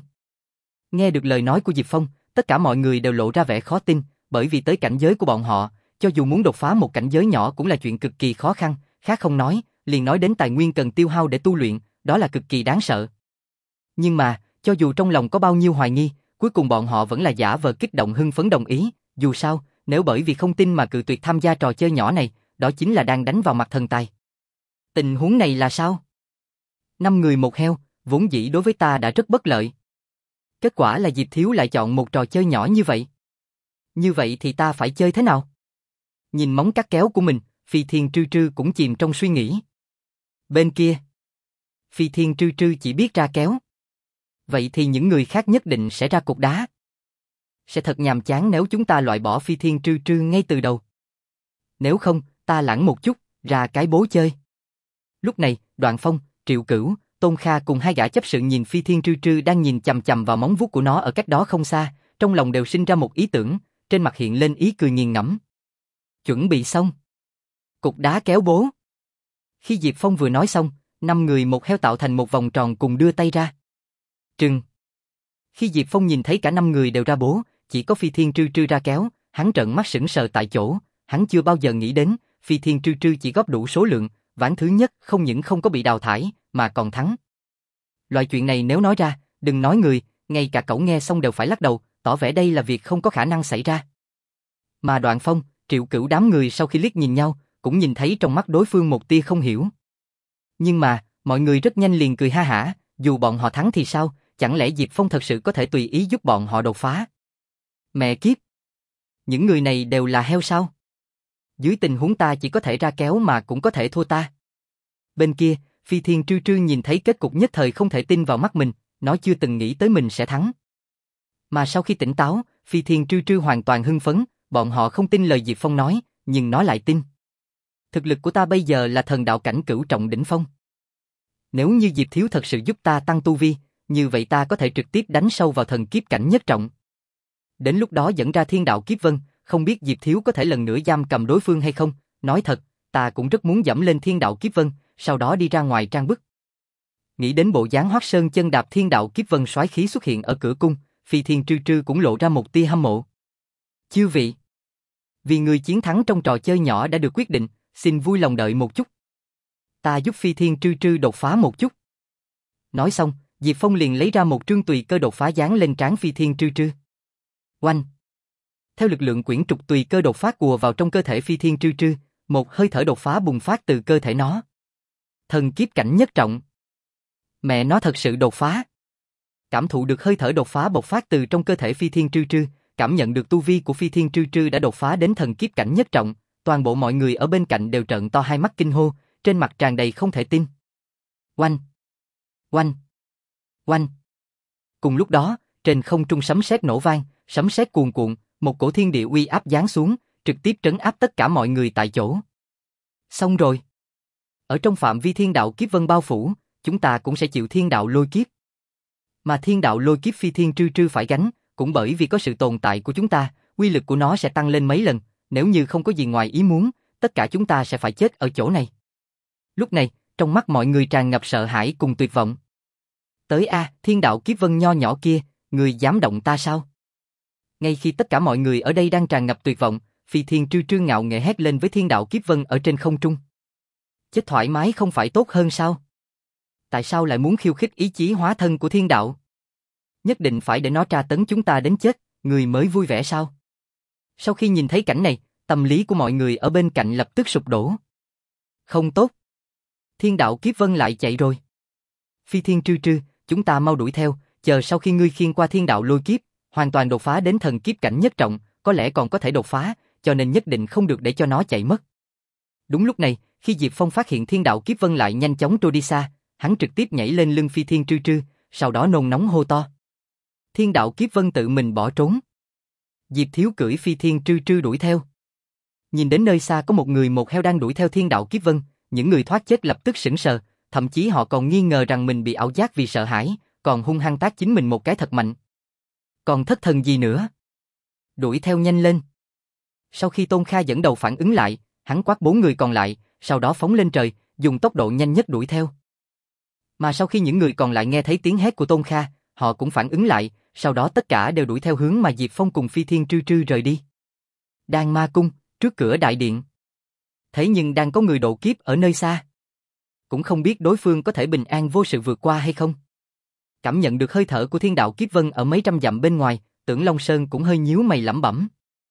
A: Nghe được lời nói của Diệp Phong, tất cả mọi người đều lộ ra vẻ khó tin, bởi vì tới cảnh giới của bọn họ, cho dù muốn đột phá một cảnh giới nhỏ cũng là chuyện cực kỳ khó khăn, khác không nói, liền nói đến tài nguyên cần tiêu hao để tu luyện, đó là cực kỳ đáng sợ. Nhưng mà, cho dù trong lòng có bao nhiêu hoài nghi, cuối cùng bọn họ vẫn là giả vờ kích động hưng phấn đồng ý, dù sao, nếu bởi vì không tin mà cự tuyệt tham gia trò chơi nhỏ này, đó chính là đang đánh vào mặt thần tài. Tình huống này là sao? Năm người một heo, vốn dĩ đối với ta đã rất bất lợi. Kết quả là Diệp Thiếu lại chọn một trò chơi nhỏ như vậy. Như vậy thì ta phải chơi thế nào? Nhìn móng cắt kéo của mình, Phi Thiên Trư Trư cũng chìm trong suy nghĩ. Bên kia, Phi Thiên Trư Trư chỉ biết ra kéo. Vậy thì những người khác nhất định sẽ ra cục đá. Sẽ thật nhàm chán nếu chúng ta loại bỏ Phi Thiên Trư Trư ngay từ đầu. Nếu không, ta lãng một chút, ra cái bố chơi. Lúc này, Đoạn Phong, Triệu Cửu, Tôn Kha cùng hai gã chấp sự nhìn Phi Thiên Trư Trư đang nhìn chằm chằm vào móng vuốt của nó ở cách đó không xa, trong lòng đều sinh ra một ý tưởng, trên mặt hiện lên ý cười nghiền ngẫm. Chuẩn bị xong. Cục đá kéo bố. Khi Diệp Phong vừa nói xong, năm người một heo tạo thành một vòng tròn cùng đưa tay ra. Trừng. Khi Diệp Phong nhìn thấy cả năm người đều ra bố, chỉ có Phi Thiên Trư Trư ra kéo, hắn trợn mắt sững sờ tại chỗ, hắn chưa bao giờ nghĩ đến, Phi Thiên Trư Trư chỉ góp đủ số lượng, ván thứ nhất không những không có bị đào thải, mà còn thắng. Loại chuyện này nếu nói ra, đừng nói người, ngay cả cậu nghe xong đều phải lắc đầu, tỏ vẻ đây là việc không có khả năng xảy ra. Mà Đoạn Phong, Triệu Cửu đám người sau khi liếc nhìn nhau, cũng nhìn thấy trong mắt đối phương một tia không hiểu. Nhưng mà, mọi người rất nhanh liền cười ha hả, dù bọn họ thắng thì sao, chẳng lẽ Diệp Phong thật sự có thể tùy ý giúp bọn họ đột phá? Mẹ kiếp! Những người này đều là heo sao? Dưới tình huống ta chỉ có thể ra kéo mà cũng có thể thua ta. Bên kia, Phi Thiên Trư Trư nhìn thấy kết cục nhất thời không thể tin vào mắt mình, nó chưa từng nghĩ tới mình sẽ thắng. Mà sau khi tỉnh táo, Phi Thiên Trư Trư hoàn toàn hưng phấn, bọn họ không tin lời Diệp Phong nói, nhưng nó lại tin. Thực lực của ta bây giờ là thần đạo cảnh cửu trọng đỉnh phong. Nếu như Diệp Thiếu thật sự giúp ta tăng tu vi, như vậy ta có thể trực tiếp đánh sâu vào thần kiếp cảnh nhất trọng. Đến lúc đó dẫn ra thiên đạo kiếp vân, không biết Diệp Thiếu có thể lần nữa giam cầm đối phương hay không, nói thật, ta cũng rất muốn dẫm lên thiên đạo kiếp vân, sau đó đi ra ngoài trang bức. Nghĩ đến bộ dáng Hoắc Sơn chân đạp thiên đạo kiếp vân soái khí xuất hiện ở cửa cung, Phi Thiên Trư Trư cũng lộ ra một tia hâm mộ. Chư vị, vì người chiến thắng trong trò chơi nhỏ đã được quyết định, xin vui lòng đợi một chút. Ta giúp Phi Thiên Trư Trư đột phá một chút. Nói xong, Diệp Phong liền lấy ra một trương tùy cơ đột phá dán lên trán Phi Thiên Trư Trư. Oanh! Theo lực lượng quyển trục tùy cơ đột phá ùa vào trong cơ thể Phi Thiên Trư Trư, một hơi thở đột phá bùng phát từ cơ thể nó. Thần kiếp cảnh nhất trọng. Mẹ nó thật sự đột phá. Cảm thụ được hơi thở đột phá bộc phát từ trong cơ thể Phi Thiên Trư Trư, cảm nhận được tu vi của Phi Thiên Trư Trư đã đột phá đến thần kiếp cảnh nhất trọng, toàn bộ mọi người ở bên cạnh đều trợn to hai mắt kinh hô, trên mặt tràn đầy không thể tin. Oanh! Oanh! Oanh! Cùng lúc đó, trên không trung sấm sét nổ vang, sấm sét cuồn cuộn, một cổ thiên địa uy áp giáng xuống, trực tiếp trấn áp tất cả mọi người tại chỗ. Xong rồi. Ở trong phạm vi thiên đạo kiếp vân bao phủ, chúng ta cũng sẽ chịu thiên đạo lôi kiếp. Mà thiên đạo lôi kiếp Phi Thiên Trư Trư phải gánh, cũng bởi vì có sự tồn tại của chúng ta, uy lực của nó sẽ tăng lên mấy lần, nếu như không có gì ngoài ý muốn, tất cả chúng ta sẽ phải chết ở chỗ này. Lúc này, trong mắt mọi người tràn ngập sợ hãi cùng tuyệt vọng. Tới a, thiên đạo kiếp vân nho nhỏ kia, người dám động ta sao? Ngay khi tất cả mọi người ở đây đang tràn ngập tuyệt vọng, Phi Thiên Trư Trư ngạo nghễ hét lên với thiên đạo kiếp vân ở trên không trung. Chết thoải mái không phải tốt hơn sao? Tại sao lại muốn khiêu khích ý chí hóa thân của thiên đạo? Nhất định phải để nó tra tấn chúng ta đến chết, người mới vui vẻ sao? Sau khi nhìn thấy cảnh này, tâm lý của mọi người ở bên cạnh lập tức sụp đổ. Không tốt. Thiên đạo kiếp vân lại chạy rồi. Phi Thiên Trư Trư, chúng ta mau đuổi theo, chờ sau khi ngươi khiên qua thiên đạo lôi kiếp, hoàn toàn đột phá đến thần kiếp cảnh nhất trọng, có lẽ còn có thể đột phá, cho nên nhất định không được để cho nó chạy mất. Đúng lúc này, khi Diệp Phong phát hiện thiên đạo kiếp vân lại nhanh chóng trôi đi xa, hắn trực tiếp nhảy lên lưng Phi Thiên Trư Trư, sau đó nôn nóng hô to. Thiên đạo kiếp vân tự mình bỏ trốn. Diệp Thiếu cưỡi Phi Thiên Trư Trư đuổi theo. Nhìn đến nơi xa có một người một heo đang đuổi theo thiên đạo kiếp vân, những người thoát chết lập tức sững sờ, thậm chí họ còn nghi ngờ rằng mình bị ảo giác vì sợ hãi, còn hung hăng tát chính mình một cái thật mạnh. Còn thất thần gì nữa? Đuổi theo nhanh lên. Sau khi Tôn Kha dẫn đầu phản ứng lại, hắn quát bốn người còn lại, sau đó phóng lên trời, dùng tốc độ nhanh nhất đuổi theo. Mà sau khi những người còn lại nghe thấy tiếng hét của Tôn Kha, họ cũng phản ứng lại, sau đó tất cả đều đuổi theo hướng mà Diệp Phong cùng Phi Thiên Trư Trư rời đi. Đan Ma Cung, trước cửa đại điện. Thế nhưng đang có người độ kiếp ở nơi xa. Cũng không biết đối phương có thể bình an vô sự vượt qua hay không. Cảm nhận được hơi thở của thiên đạo kiếp vân ở mấy trăm dặm bên ngoài, Tưởng Long Sơn cũng hơi nhíu mày lẩm bẩm.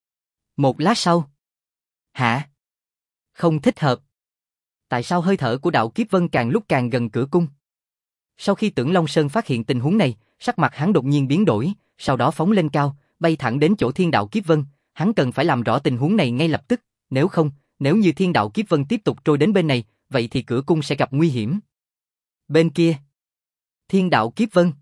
A: Một lát sau. Hả? Không thích hợp. Tại sao hơi thở của đạo kiếp vân càng lúc càng gần cửa cung? Sau khi Tưởng Long Sơn phát hiện tình huống này, sắc mặt hắn đột nhiên biến đổi, sau đó phóng lên cao, bay thẳng đến chỗ thiên đạo kiếp vân. Hắn cần phải làm rõ tình huống này ngay lập tức, nếu không, nếu như thiên đạo kiếp vân tiếp tục trôi đến bên này, vậy thì cửa cung sẽ gặp nguy hiểm. Bên kia. Thiên đạo kiếp vân.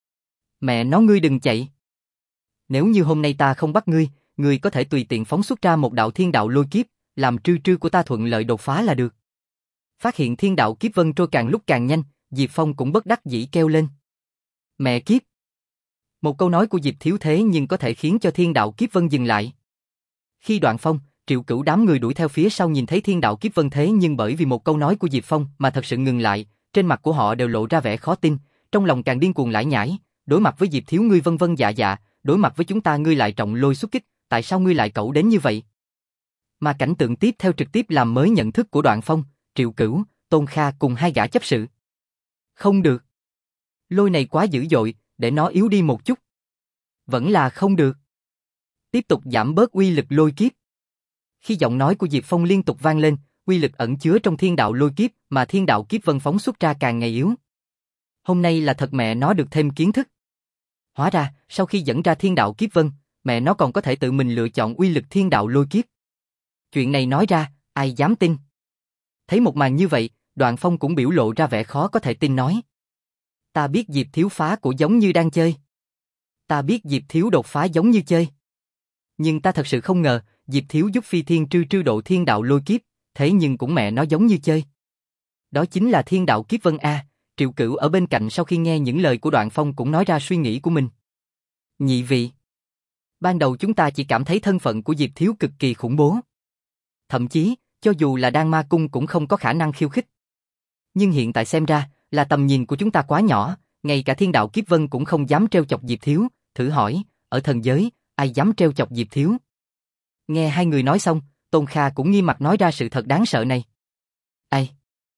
A: Mẹ nó ngươi đừng chạy. Nếu như hôm nay ta không bắt ngươi, ngươi có thể tùy tiện phóng xuất ra một đạo thiên đạo lôi kiếp, làm Trư Trư của ta thuận lợi đột phá là được. Phát hiện thiên đạo kiếp vân trôi càng lúc càng nhanh, Diệp Phong cũng bất đắc dĩ kêu lên. Mẹ kiếp. Một câu nói của Diệp Thiếu thế nhưng có thể khiến cho thiên đạo kiếp vân dừng lại. Khi Đoạn Phong, Triệu Cửu đám người đuổi theo phía sau nhìn thấy thiên đạo kiếp vân thế nhưng bởi vì một câu nói của Diệp Phong mà thật sự ngừng lại, trên mặt của họ đều lộ ra vẻ khó tin, trong lòng càng điên cuồng lải nhải, đối mặt với Diệp Thiếu ngươi vân vân dạ dạ, đối mặt với chúng ta ngươi lại trọng lôi xuất kích, tại sao ngươi lại cẩu đến như vậy? Mà cảnh tượng tiếp theo trực tiếp làm mới nhận thức của Đoạn Phong, Triệu Cửu, Tôn Kha cùng hai gã chấp sự. Không được. Lôi này quá dữ dội, để nó yếu đi một chút. Vẫn là không được. Tiếp tục giảm bớt uy lực lôi kiếp. Khi giọng nói của Diệp Phong liên tục vang lên, uy lực ẩn chứa trong thiên đạo lôi kiếp mà thiên đạo kiếp vân phóng xuất ra càng ngày yếu. Hôm nay là thật mẹ nó được thêm kiến thức. Hóa ra, sau khi dẫn ra thiên đạo kiếp vân, mẹ nó còn có thể tự mình lựa chọn uy lực thiên đạo lôi kiếp. Chuyện này nói ra, ai dám tin? Thấy một màn như vậy, Đoạn Phong cũng biểu lộ ra vẻ khó có thể tin nói. Ta biết Diệp Thiếu phá của giống như đang chơi. Ta biết Diệp Thiếu đột phá giống như chơi. Nhưng ta thật sự không ngờ, Diệp Thiếu giúp Phi Thiên Trư Trư độ thiên đạo lôi kiếp, thế nhưng cũng mẹ nó giống như chơi. Đó chính là thiên đạo kiếp vân A. Triệu Cửu ở bên cạnh sau khi nghe những lời của Đoạn Phong cũng nói ra suy nghĩ của mình. Nhị vị. Ban đầu chúng ta chỉ cảm thấy thân phận của Diệp Thiếu cực kỳ khủng bố. Thậm chí, cho dù là Đan Ma Cung cũng không có khả năng khiêu khích. Nhưng hiện tại xem ra, Là tầm nhìn của chúng ta quá nhỏ, ngay cả thiên đạo kiếp vân cũng không dám trêu chọc Diệp Thiếu, thử hỏi, ở thần giới, ai dám trêu chọc Diệp Thiếu? Nghe hai người nói xong, Tôn Kha cũng nghiêm mặt nói ra sự thật đáng sợ này. Ai?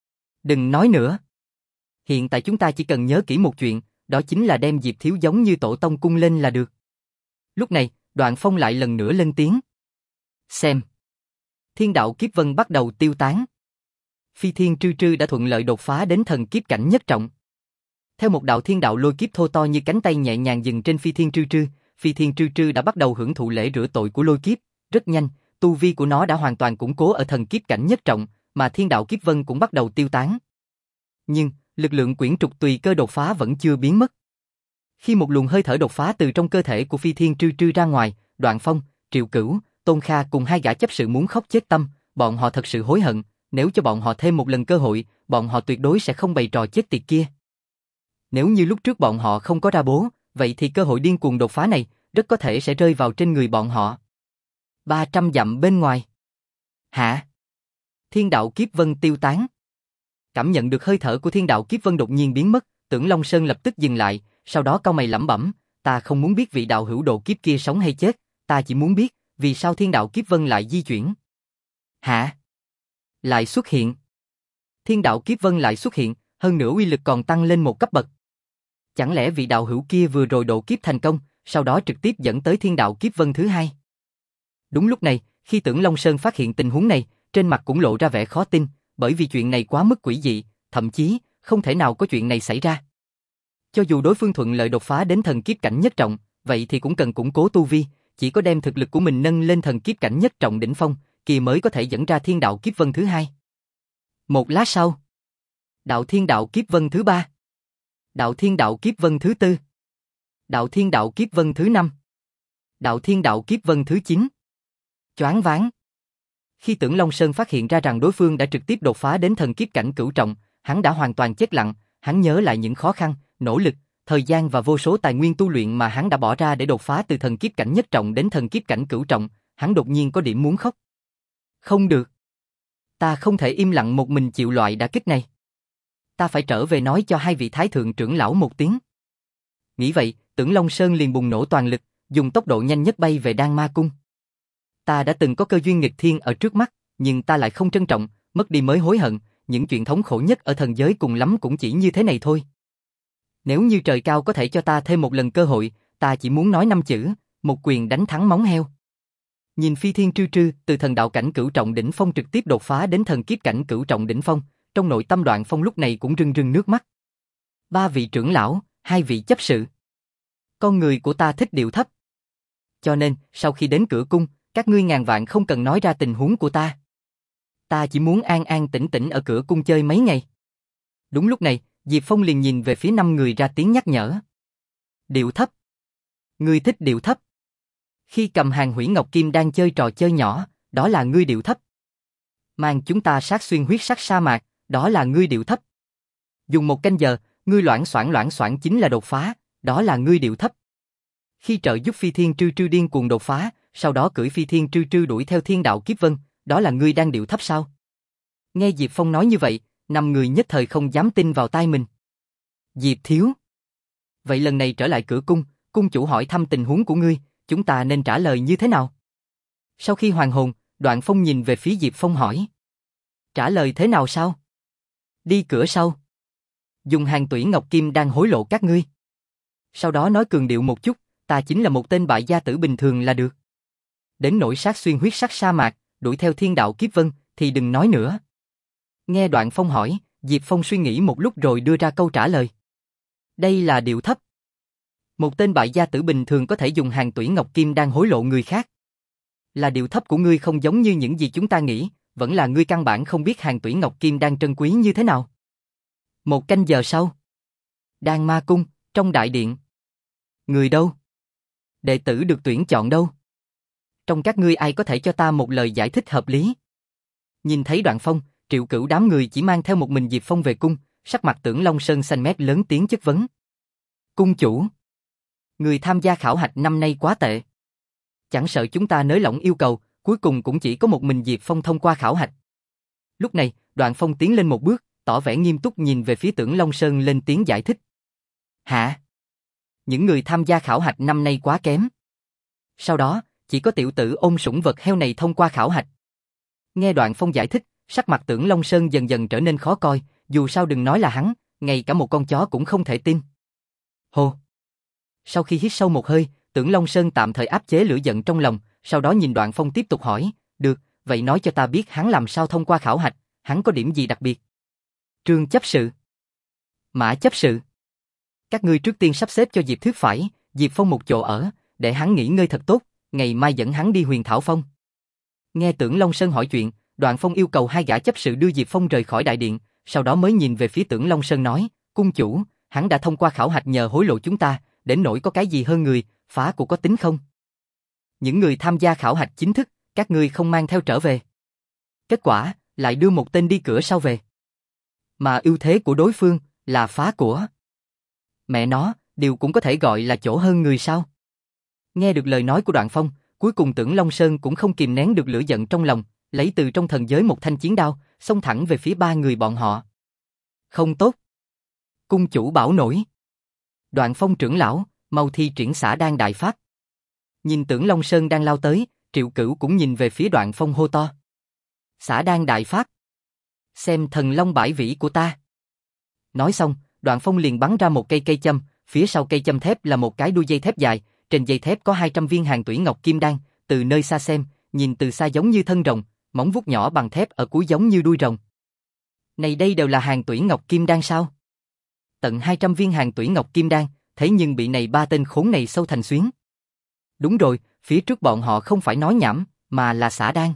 A: Đừng nói nữa. Hiện tại chúng ta chỉ cần nhớ kỹ một chuyện, đó chính là đem Diệp Thiếu giống như tổ tông cung lên là được. Lúc này, Đoạn Phong lại lần nữa lên tiếng. Xem. Thiên đạo kiếp vân bắt đầu tiêu tán. Phi Thiên Trư Trư đã thuận lợi đột phá đến thần kiếp cảnh nhất trọng. Theo một đạo thiên đạo lôi kiếp thô to như cánh tay nhẹ nhàng dừng trên Phi Thiên Trư Trư, Phi Thiên Trư Trư đã bắt đầu hưởng thụ lễ rửa tội của lôi kiếp. Rất nhanh, tu vi của nó đã hoàn toàn củng cố ở thần kiếp cảnh nhất trọng, mà thiên đạo kiếp vân cũng bắt đầu tiêu tán. Nhưng, lực lượng quyển trục tùy cơ đột phá vẫn chưa biến mất. Khi một luồng hơi thở đột phá từ trong cơ thể của Phi Thiên Trư Trư ra ngoài, Đoạn Phong, Triệu Cửu, Tôn Kha cùng hai gã chấp sự muốn khóc chết tâm, bọn họ thật sự hối hận, nếu cho bọn họ thêm một lần cơ hội, bọn họ tuyệt đối sẽ không bày trò chết tiệt kia. Nếu như lúc trước bọn họ không có ra bố, vậy thì cơ hội điên cuồng đột phá này, rất có thể sẽ rơi vào trên người bọn họ. ba trăm dặm bên ngoài. Hả? Thiên đạo kiếp vân tiêu tán. Cảm nhận được hơi thở của thiên đạo kiếp vân đột nhiên biến mất, Tưởng Long Sơn lập tức dừng lại, sau đó cau mày lẩm bẩm, ta không muốn biết vị đạo hữu độ kiếp kia sống hay chết, ta chỉ muốn biết, vì sao thiên đạo kiếp vân lại di chuyển. Hả? Lại xuất hiện. Thiên đạo kiếp vân lại xuất hiện, hơn nữa uy lực còn tăng lên một cấp bậc. Chẳng lẽ vị đạo hữu kia vừa rồi độ kiếp thành công, sau đó trực tiếp dẫn tới thiên đạo kiếp vân thứ hai? Đúng lúc này, khi Tưởng Long Sơn phát hiện tình huống này, trên mặt cũng lộ ra vẻ khó tin, bởi vì chuyện này quá mức quỷ dị, thậm chí, không thể nào có chuyện này xảy ra. Cho dù đối phương thuận lợi đột phá đến thần kiếp cảnh nhất trọng, vậy thì cũng cần củng cố tu vi, chỉ có đem thực lực của mình nâng lên thần kiếp cảnh nhất trọng đỉnh phong, kỳ mới có thể dẫn ra thiên đạo kiếp vân thứ hai. Một lát sau, đạo thiên đạo kiếp vân thứ ba, đạo thiên đạo kiếp vân thứ tư, đạo thiên đạo kiếp vân thứ năm, đạo thiên đạo kiếp vân thứ chín. Choáng váng. Khi Tưởng Long Sơn phát hiện ra rằng đối phương đã trực tiếp đột phá đến thần kiếp cảnh cửu trọng, hắn đã hoàn toàn chết lặng, hắn nhớ lại những khó khăn, nỗ lực, thời gian và vô số tài nguyên tu luyện mà hắn đã bỏ ra để đột phá từ thần kiếp cảnh nhất trọng đến thần kiếp cảnh cửu trọng, hắn đột nhiên có điểm muốn khóc. Không được. Ta không thể im lặng một mình chịu loại đả kích này. Ta phải trở về nói cho hai vị thái thượng trưởng lão một tiếng. Nghĩ vậy, Tưởng Long Sơn liền bùng nổ toàn lực, dùng tốc độ nhanh nhất bay về Đan Ma Cung. Ta đã từng có cơ duyên nghịch thiên ở trước mắt, nhưng ta lại không trân trọng, mất đi mới hối hận, những chuyện thống khổ nhất ở thần giới cùng lắm cũng chỉ như thế này thôi. Nếu như trời cao có thể cho ta thêm một lần cơ hội, ta chỉ muốn nói năm chữ, một quyền đánh thắng móng heo. Nhìn Phi Thiên Trư Trư từ thần đạo cảnh cửu trọng đỉnh phong trực tiếp đột phá đến thần kiếp cảnh cửu trọng đỉnh phong, trong nội tâm Đoạn Phong lúc này cũng rưng rưng nước mắt. Ba vị trưởng lão, hai vị chấp sự. Con người của ta thích điệu thấp. Cho nên, sau khi đến cửa cung, các ngươi ngàn vạn không cần nói ra tình huống của ta. Ta chỉ muốn an an tĩnh tĩnh ở cửa cung chơi mấy ngày. Đúng lúc này, Diệp Phong liền nhìn về phía năm người ra tiếng nhắc nhở. Điệu thấp. Ngươi thích điệu thấp. Khi cầm hàng Hủy Ngọc Kim đang chơi trò chơi nhỏ, đó là ngươi điệu thấp. Mang chúng ta sát xuyên huyết sắc sa mạc, đó là ngươi điệu thấp. Dùng một canh giờ, ngươi loảng xoảng loảng xoảng chính là đột phá, đó là ngươi điệu thấp. Khi trợ giúp Phi Thiên Trư Trư điên cuồng đột phá, sau đó cưỡi Phi Thiên Trư Trư đuổi theo thiên đạo kiếp vân, đó là ngươi đang điệu thấp sao? Nghe Diệp Phong nói như vậy, năm người nhất thời không dám tin vào tai mình. Diệp thiếu. Vậy lần này trở lại cửa cung, cung chủ hỏi thăm tình huống của ngươi, chúng ta nên trả lời như thế nào? Sau khi hoàn hồn, Đoạn Phong nhìn về phía Diệp Phong hỏi. Trả lời thế nào sao? Đi cửa sau. Dùng hàng tuyển Ngọc Kim đang hối lộ các ngươi. Sau đó nói cường điệu một chút, ta chính là một tên bại gia tử bình thường là được. Đến nỗi sát xuyên huyết sắc sa mạc, đuổi theo thiên đạo kiếp vân, thì đừng nói nữa. Nghe Đoạn Phong hỏi, Diệp Phong suy nghĩ một lúc rồi đưa ra câu trả lời. Đây là điệu thấp. Một tên bại gia tử bình thường có thể dùng hàng tuyển Ngọc Kim đang hối lộ người khác. Là điệu thấp của ngươi không giống như những gì chúng ta nghĩ, vẫn là ngươi căn bản không biết hàng tuyển Ngọc Kim đang trân quý như thế nào. Một canh giờ sau. Đan Ma Cung, trong đại điện. Người đâu? Đệ tử được tuyển chọn đâu? Trong các ngươi ai có thể cho ta một lời giải thích hợp lý? Nhìn thấy Đoạn Phong, Triệu Cửu đám người chỉ mang theo một mình Diệp Phong về cung, sắc mặt Tưởng Long Sơn xanh mét lớn tiếng chất vấn. Cung chủ, người tham gia khảo hạch năm nay quá tệ. Chẳng sợ chúng ta nới lỏng yêu cầu, cuối cùng cũng chỉ có một mình Diệp Phong thông qua khảo hạch. Lúc này, Đoạn Phong tiến lên một bước, tỏ vẻ nghiêm túc nhìn về phía Tưởng Long Sơn lên tiếng giải thích. Hả? Những người tham gia khảo hạch năm nay quá kém. Sau đó, chỉ có tiểu tử ôm sủng vật heo này thông qua khảo hạch. Nghe Đoạn Phong giải thích, sắc mặt Tưởng Long Sơn dần dần trở nên khó coi, dù sao đừng nói là hắn, ngay cả một con chó cũng không thể tin. Hô! Sau khi hít sâu một hơi, Tưởng Long Sơn tạm thời áp chế lửa giận trong lòng, sau đó nhìn Đoạn Phong tiếp tục hỏi, được, vậy nói cho ta biết hắn làm sao thông qua khảo hạch, hắn có điểm gì đặc biệt? Trương chấp sự. Mã chấp sự. Các ngươi trước tiên sắp xếp cho Diệp Thuyết phải, Diệp Phong một chỗ ở, để hắn nghỉ ngơi thật tốt, ngày mai dẫn hắn đi Huyền Thảo Phong. Nghe Tưởng Long Sơn hỏi chuyện, Đoạn Phong yêu cầu hai gã chấp sự đưa Diệp Phong rời khỏi đại điện, sau đó mới nhìn về phía Tưởng Long Sơn nói, cung chủ, hắn đã thông qua khảo hạch nhờ hối lộ chúng ta, đến nỗi có cái gì hơn người, phá của có tính không? Những người tham gia khảo hạch chính thức, các ngươi không mang theo trở về. Kết quả, lại đưa một tên đi cửa sau về. Mà ưu thế của đối phương, là phá của. Mẹ nó, điều cũng có thể gọi là chỗ hơn người sao? Nghe được lời nói của Đoạn Phong, cuối cùng Tưởng Long Sơn cũng không kìm nén được lửa giận trong lòng, lấy từ trong thần giới một thanh chiến đao, xông thẳng về phía ba người bọn họ. Không tốt. Cung chủ bảo nổi. Đoạn Phong trưởng lão, mau thi triển xả đan đại pháp. Nhìn Tưởng Long Sơn đang lao tới, Triệu Cửu cũng nhìn về phía Đoạn Phong hô to. Xả đan đại pháp. Xem thần long bãi vĩ của ta. Nói xong, Đoạn Phong liền bắn ra một cây cây châm, phía sau cây châm thép là một cái đuôi dây thép dài, trên dây thép có hai trăm viên hàng tủy ngọc kim đan, từ nơi xa xem, nhìn từ xa giống như thân rồng, móng vuốt nhỏ bằng thép ở cuối giống như đuôi rồng. Này đây đều là hàng tủy ngọc kim đan sao? Tận hai trăm viên hàng tủy ngọc kim đan, thế nhưng bị này ba tên khốn này sâu thành xuyến. Đúng rồi, phía trước bọn họ không phải nói nhảm, mà là xả đan.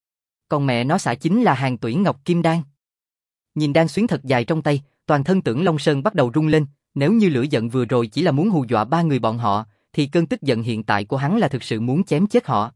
A: Còn mẹ nó xả chính là hàng tủy ngọc kim đan. Nhìn đan xuyến thật dài trong tay, toàn thân Tưởng Long Sơn bắt đầu rung lên, nếu như lửa giận vừa rồi chỉ là muốn hù dọa ba người bọn họ, thì cơn tức giận hiện tại của hắn là thực sự muốn chém chết họ.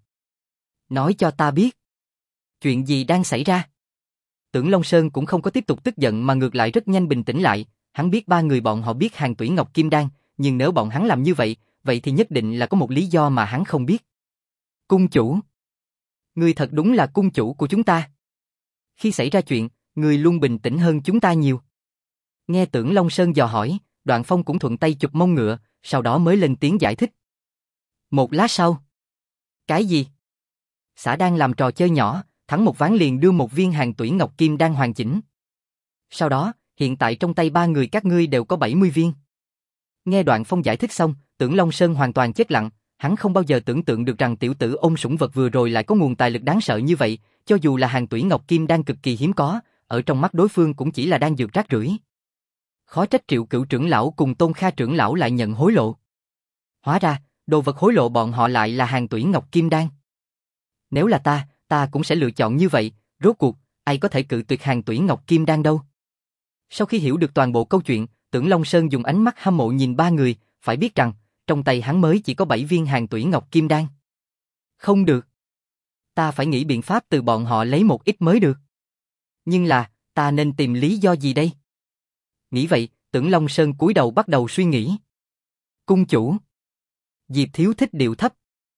A: Nói cho ta biết, chuyện gì đang xảy ra? Tưởng Long Sơn cũng không có tiếp tục tức giận mà ngược lại rất nhanh bình tĩnh lại, hắn biết ba người bọn họ biết hàng tủy ngọc kim đan, nhưng nếu bọn hắn làm như vậy, vậy thì nhất định là có một lý do mà hắn không biết. Cung chủ, ngươi thật đúng là cung chủ của chúng ta. Khi xảy ra chuyện, ngươi luôn bình tĩnh hơn chúng ta nhiều. Nghe Tưởng Long Sơn dò hỏi, Đoạn Phong cũng thuận tay chụp mông ngựa, sau đó mới lên tiếng giải thích. Một lát sau. Cái gì? Xã đang làm trò chơi nhỏ, thắng một ván liền đưa một viên hàng tủy ngọc kim đan hoàn chỉnh. Sau đó, hiện tại trong tay ba người các ngươi đều có bảy mươi viên. Nghe Đoạn Phong giải thích xong, Tưởng Long Sơn hoàn toàn chết lặng, hắn không bao giờ tưởng tượng được rằng tiểu tử ôm sủng vật vừa rồi lại có nguồn tài lực đáng sợ như vậy, cho dù là hàng tủy ngọc kim đan cực kỳ hiếm có, ở trong mắt đối phương cũng chỉ là đan dược rác rưởi. Khó trách Triệu Cửu trưởng lão cùng Tôn Kha trưởng lão lại nhận hối lộ. Hóa ra, đồ vật hối lộ bọn họ lại là hàng tủy ngọc kim đan. Nếu là ta, ta cũng sẽ lựa chọn như vậy, rốt cuộc, ai có thể cự tuyệt hàng tủy ngọc kim đan đâu. Sau khi hiểu được toàn bộ câu chuyện, Tưởng Long Sơn dùng ánh mắt hâm mộ nhìn ba người, phải biết rằng, trong tay hắn mới chỉ có bảy viên hàng tủy ngọc kim đan. Không được. Ta phải nghĩ biện pháp từ bọn họ lấy một ít mới được. Nhưng là, ta nên tìm lý do gì đây? Nghĩ vậy, Tưởng Long Sơn cúi đầu bắt đầu suy nghĩ. Cung chủ. Diệp Thiếu thích điệu thấp.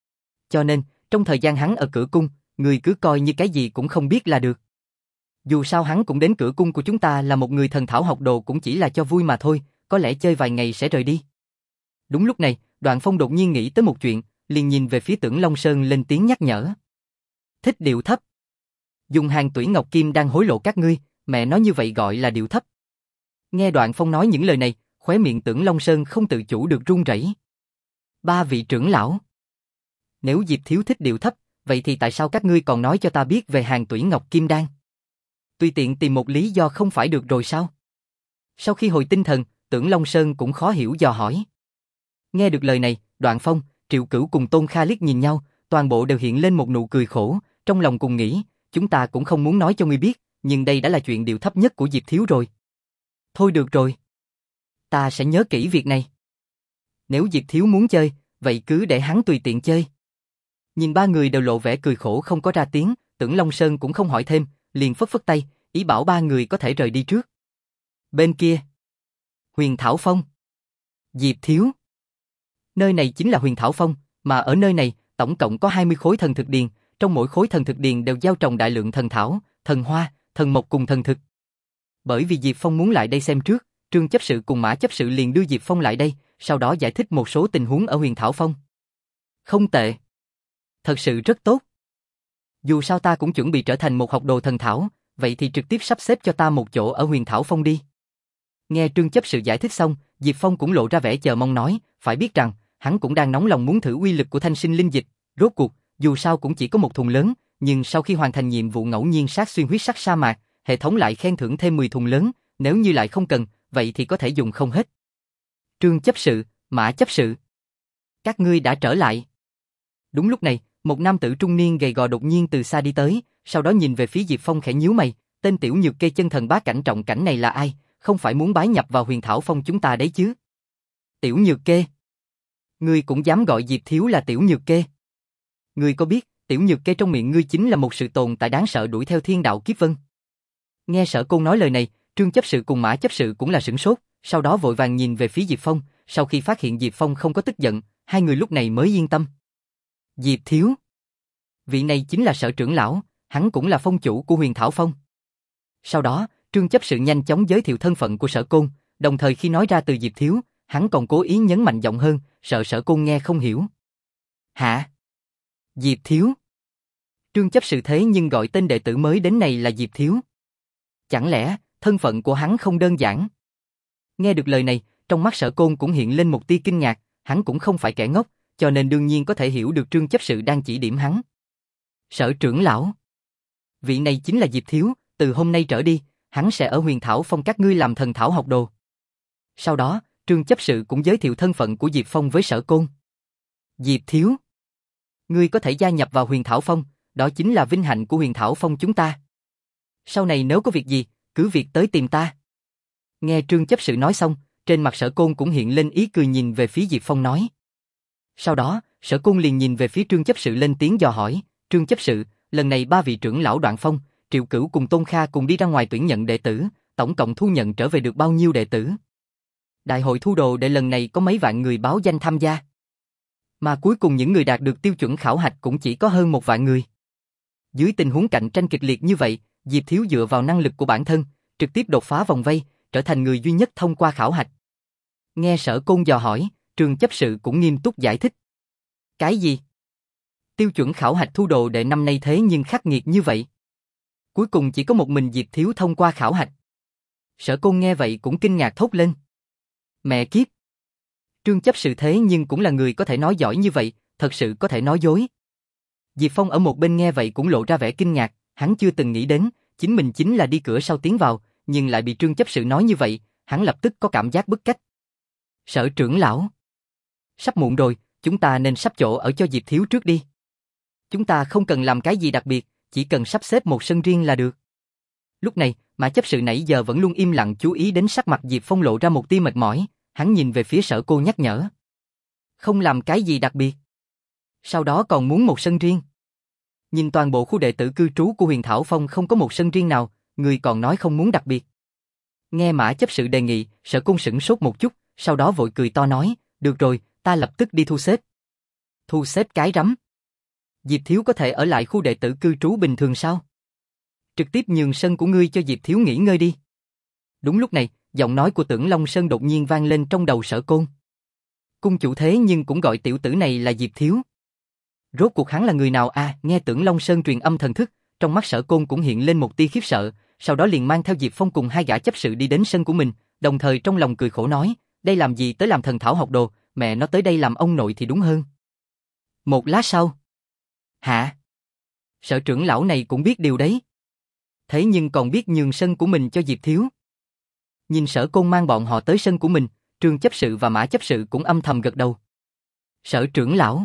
A: Cho nên, trong thời gian hắn ở cửa cung, người cứ coi như cái gì cũng không biết là được. Dù sao hắn cũng đến cửa cung của chúng ta là một người thần thảo học đồ cũng chỉ là cho vui mà thôi, có lẽ chơi vài ngày sẽ rời đi. Đúng lúc này, Đoạn Phong đột nhiên nghĩ tới một chuyện, liền nhìn về phía Tưởng Long Sơn lên tiếng nhắc nhở. Thích điệu thấp. Dùng hàng tủy ngọc kim đang hối lộ các ngươi, mẹ nói như vậy gọi là điệu thấp. Nghe Đoạn Phong nói những lời này, khóe miệng Tưởng Long Sơn không tự chủ được run rẩy. Ba vị trưởng lão. Nếu Diệp Thiếu thích điệu thấp, vậy thì tại sao các ngươi còn nói cho ta biết về hàng tủy ngọc kim đan? Tùy tiện tìm một lý do không phải được rồi sao? Sau khi hồi tinh thần, Tưởng Long Sơn cũng khó hiểu dò hỏi. Nghe được lời này, Đoạn Phong, Triệu Cửu cùng Tôn Kha liếc nhìn nhau, toàn bộ đều hiện lên một nụ cười khổ, trong lòng cùng nghĩ, chúng ta cũng không muốn nói cho ngươi biết, nhưng đây đã là chuyện điệu thấp nhất của Diệp Thiếu rồi. Thôi được rồi. Ta sẽ nhớ kỹ việc này. Nếu Diệp Thiếu muốn chơi, vậy cứ để hắn tùy tiện chơi. Nhìn ba người đều lộ vẻ cười khổ không có ra tiếng, Tưởng Long Sơn cũng không hỏi thêm, liền phất phất tay, ý bảo ba người có thể rời đi trước. Bên kia, Huyền Thảo Phong. Diệp Thiếu. Nơi này chính là Huyền Thảo Phong, mà ở nơi này, tổng cộng có hai mươi khối thần thực điền, trong mỗi khối thần thực điền đều gieo trồng đại lượng thần thảo, thần hoa, thần mộc cùng thần thực. Bởi vì Diệp Phong muốn lại đây xem trước, Trương chấp sự cùng Mã chấp sự liền đưa Diệp Phong lại đây, sau đó giải thích một số tình huống ở Huyền Thảo Phong. Không tệ. Thật sự rất tốt. Dù sao ta cũng chuẩn bị trở thành một học đồ thần thảo, vậy thì trực tiếp sắp xếp cho ta một chỗ ở Huyền Thảo Phong đi. Nghe Trương chấp sự giải thích xong, Diệp Phong cũng lộ ra vẻ chờ mong nói, phải biết rằng, hắn cũng đang nóng lòng muốn thử uy lực của thanh sinh linh dịch, rốt cuộc, dù sao cũng chỉ có một thùng lớn, nhưng sau khi hoàn thành nhiệm vụ ngẫu nhiên sát xuyên huyết sắc sa mạc, hệ thống lại khen thưởng thêm mười thùng lớn, nếu như lại không cần, vậy thì có thể dùng không hết. Trương chấp sự, Mã chấp sự, các ngươi đã trở lại. Đúng lúc này, một nam tử trung niên gầy gò đột nhiên từ xa đi tới, sau đó nhìn về phía Diệp Phong khẽ nhíu mày, tên tiểu nhược kê chân thần bá cảnh trọng cảnh này là ai, không phải muốn bái nhập vào Huyền Thảo Phong chúng ta đấy chứ? Tiểu nhược kê? Ngươi cũng dám gọi Diệp thiếu là tiểu nhược kê? Ngươi có biết, tiểu nhược kê trong miệng ngươi chính là một sự tồn tại đáng sợ đuổi theo thiên đạo kiếp vân. Nghe Sở Côn nói lời này, Trương chấp sự cùng Mã chấp sự cũng là sửng sốt, sau đó vội vàng nhìn về phía Diệp Phong, sau khi phát hiện Diệp Phong không có tức giận, hai người lúc này mới yên tâm. Diệp thiếu, vị này chính là Sở trưởng lão, hắn cũng là phong chủ của Huyền Thảo Phong. Sau đó, Trương chấp sự nhanh chóng giới thiệu thân phận của Sở Côn, đồng thời khi nói ra từ Diệp thiếu, hắn còn cố ý nhấn mạnh giọng hơn, sợ Sở Côn nghe không hiểu. Hả? Diệp thiếu? Trương chấp sự thế nhưng gọi tên đệ tử mới đến này là Diệp thiếu. Chẳng lẽ, thân phận của hắn không đơn giản? Nghe được lời này, trong mắt Sở Côn cũng hiện lên một tia kinh ngạc, hắn cũng không phải kẻ ngốc, cho nên đương nhiên có thể hiểu được Trương chấp sự đang chỉ điểm hắn. Sở trưởng lão, vị này chính là Diệp thiếu, từ hôm nay trở đi, hắn sẽ ở Huyền Thảo Phong các ngươi làm thần thảo học đồ. Sau đó, Trương chấp sự cũng giới thiệu thân phận của Diệp Phong với Sở Côn. Diệp thiếu, ngươi có thể gia nhập vào Huyền Thảo Phong, đó chính là vinh hạnh của Huyền Thảo Phong chúng ta. Sau này nếu có việc gì, cứ việc tới tìm ta. Nghe Trương chấp sự nói xong, trên mặt Sở Côn cũng hiện lên ý cười nhìn về phía Diệp Phong nói. Sau đó, Sở Côn liền nhìn về phía Trương chấp sự lên tiếng dò hỏi, Trương chấp sự, lần này ba vị trưởng lão Đoạn Phong, Triệu Cửu cùng Tôn Kha cùng đi ra ngoài tuyển nhận đệ tử, tổng cộng thu nhận trở về được bao nhiêu đệ tử? Đại hội thu đồ đệ lần này có mấy vạn người báo danh tham gia. Mà cuối cùng những người đạt được tiêu chuẩn khảo hạch cũng chỉ có hơn một vạn người. Dưới tình huống cạnh tranh kịch liệt như vậy, Diệp thiếu dựa vào năng lực của bản thân, trực tiếp đột phá vòng vây, trở thành người duy nhất thông qua khảo hạch. Nghe Sở Côn dò hỏi, Trương chấp sự cũng nghiêm túc giải thích. Cái gì? Tiêu chuẩn khảo hạch thu đồ đệ năm nay thế nhưng khắc nghiệt như vậy. Cuối cùng chỉ có một mình Diệp thiếu thông qua khảo hạch. Sở Côn nghe vậy cũng kinh ngạc thốt lên. Mẹ kiếp! Trương chấp sự thế nhưng cũng là người có thể nói giỏi như vậy, thật sự có thể nói dối. Diệp Phong ở một bên nghe vậy cũng lộ ra vẻ kinh ngạc, hắn chưa từng nghĩ đến, chính mình chính là đi cửa sau tiến vào, nhưng lại bị Trương chấp sự nói như vậy, hắn lập tức có cảm giác bức cách. Sở trưởng lão, sắp muộn rồi, chúng ta nên sắp chỗ ở cho Diệp thiếu trước đi. Chúng ta không cần làm cái gì đặc biệt, chỉ cần sắp xếp một sân riêng là được. Lúc này, Mã chấp sự nãy giờ vẫn luôn im lặng chú ý đến sắc mặt Diệp Phong lộ ra một tia mệt mỏi, hắn nhìn về phía Sở Cô nhắc nhở. Không làm cái gì đặc biệt. Sau đó còn muốn một sân riêng. Nhìn toàn bộ khu đệ tử cư trú của Huyền Thảo Phong không có một sân riêng nào, người còn nói không muốn đặc biệt. Nghe Mã chấp sự đề nghị, Sở Côn sửng sốt một chút, sau đó vội cười to nói, được rồi, ta lập tức đi thu xếp. Thu xếp cái rắm. Diệp thiếu có thể ở lại khu đệ tử cư trú bình thường sao? Trực tiếp nhường sân của ngươi cho Diệp thiếu nghỉ ngơi đi. Đúng lúc này, giọng nói của Tưởng Long Sơn đột nhiên vang lên trong đầu Sở Côn. Cung chủ thế nhưng cũng gọi tiểu tử này là Diệp thiếu. Rốt cuộc hắn là người nào à? Nghe Tưởng Long Sơn truyền âm thần thức, trong mắt Sở Côn cũng hiện lên một tia khiếp sợ, sau đó liền mang theo Diệp Phong cùng hai gã chấp sự đi đến sân của mình, đồng thời trong lòng cười khổ nói, đây làm gì tới làm thần thảo học đồ, mẹ nó tới đây làm ông nội thì đúng hơn. Một lát sau. Hả? Sở trưởng lão này cũng biết điều đấy. Thế nhưng còn biết nhường sân của mình cho Diệp thiếu. Nhìn Sở Côn mang bọn họ tới sân của mình, Trương chấp sự và Mã chấp sự cũng âm thầm gật đầu. Sở trưởng lão,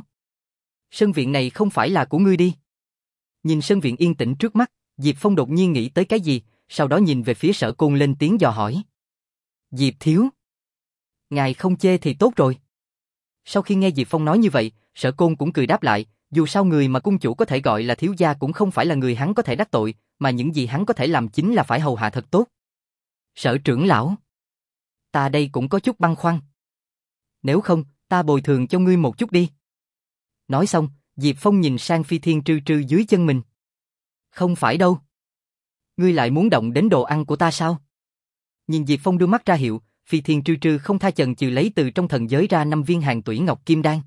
A: sân viện này không phải là của ngươi đi. Nhìn sân viện yên tĩnh trước mắt, Diệp Phong đột nhiên nghĩ tới cái gì, sau đó nhìn về phía Sở Côn lên tiếng dò hỏi. Diệp thiếu, ngài không chê thì tốt rồi. Sau khi nghe Diệp Phong nói như vậy, Sở Côn cũng cười đáp lại, dù sao người mà cung chủ có thể gọi là thiếu gia cũng không phải là người hắn có thể đắc tội, mà những gì hắn có thể làm chính là phải hầu hạ thật tốt. Sở trưởng lão, ta đây cũng có chút băn khoăn. Nếu không, ta bồi thường cho ngươi một chút đi. Nói xong, Diệp Phong nhìn sang phi thiên trư trư dưới chân mình. Không phải đâu. Ngươi lại muốn động đến đồ ăn của ta sao? Nhìn Diệp Phong đưa mắt ra hiệu, Phi Thiên Trư Trư không tha chần chừ lấy từ trong thần giới ra năm viên hàng tủy ngọc kim đan.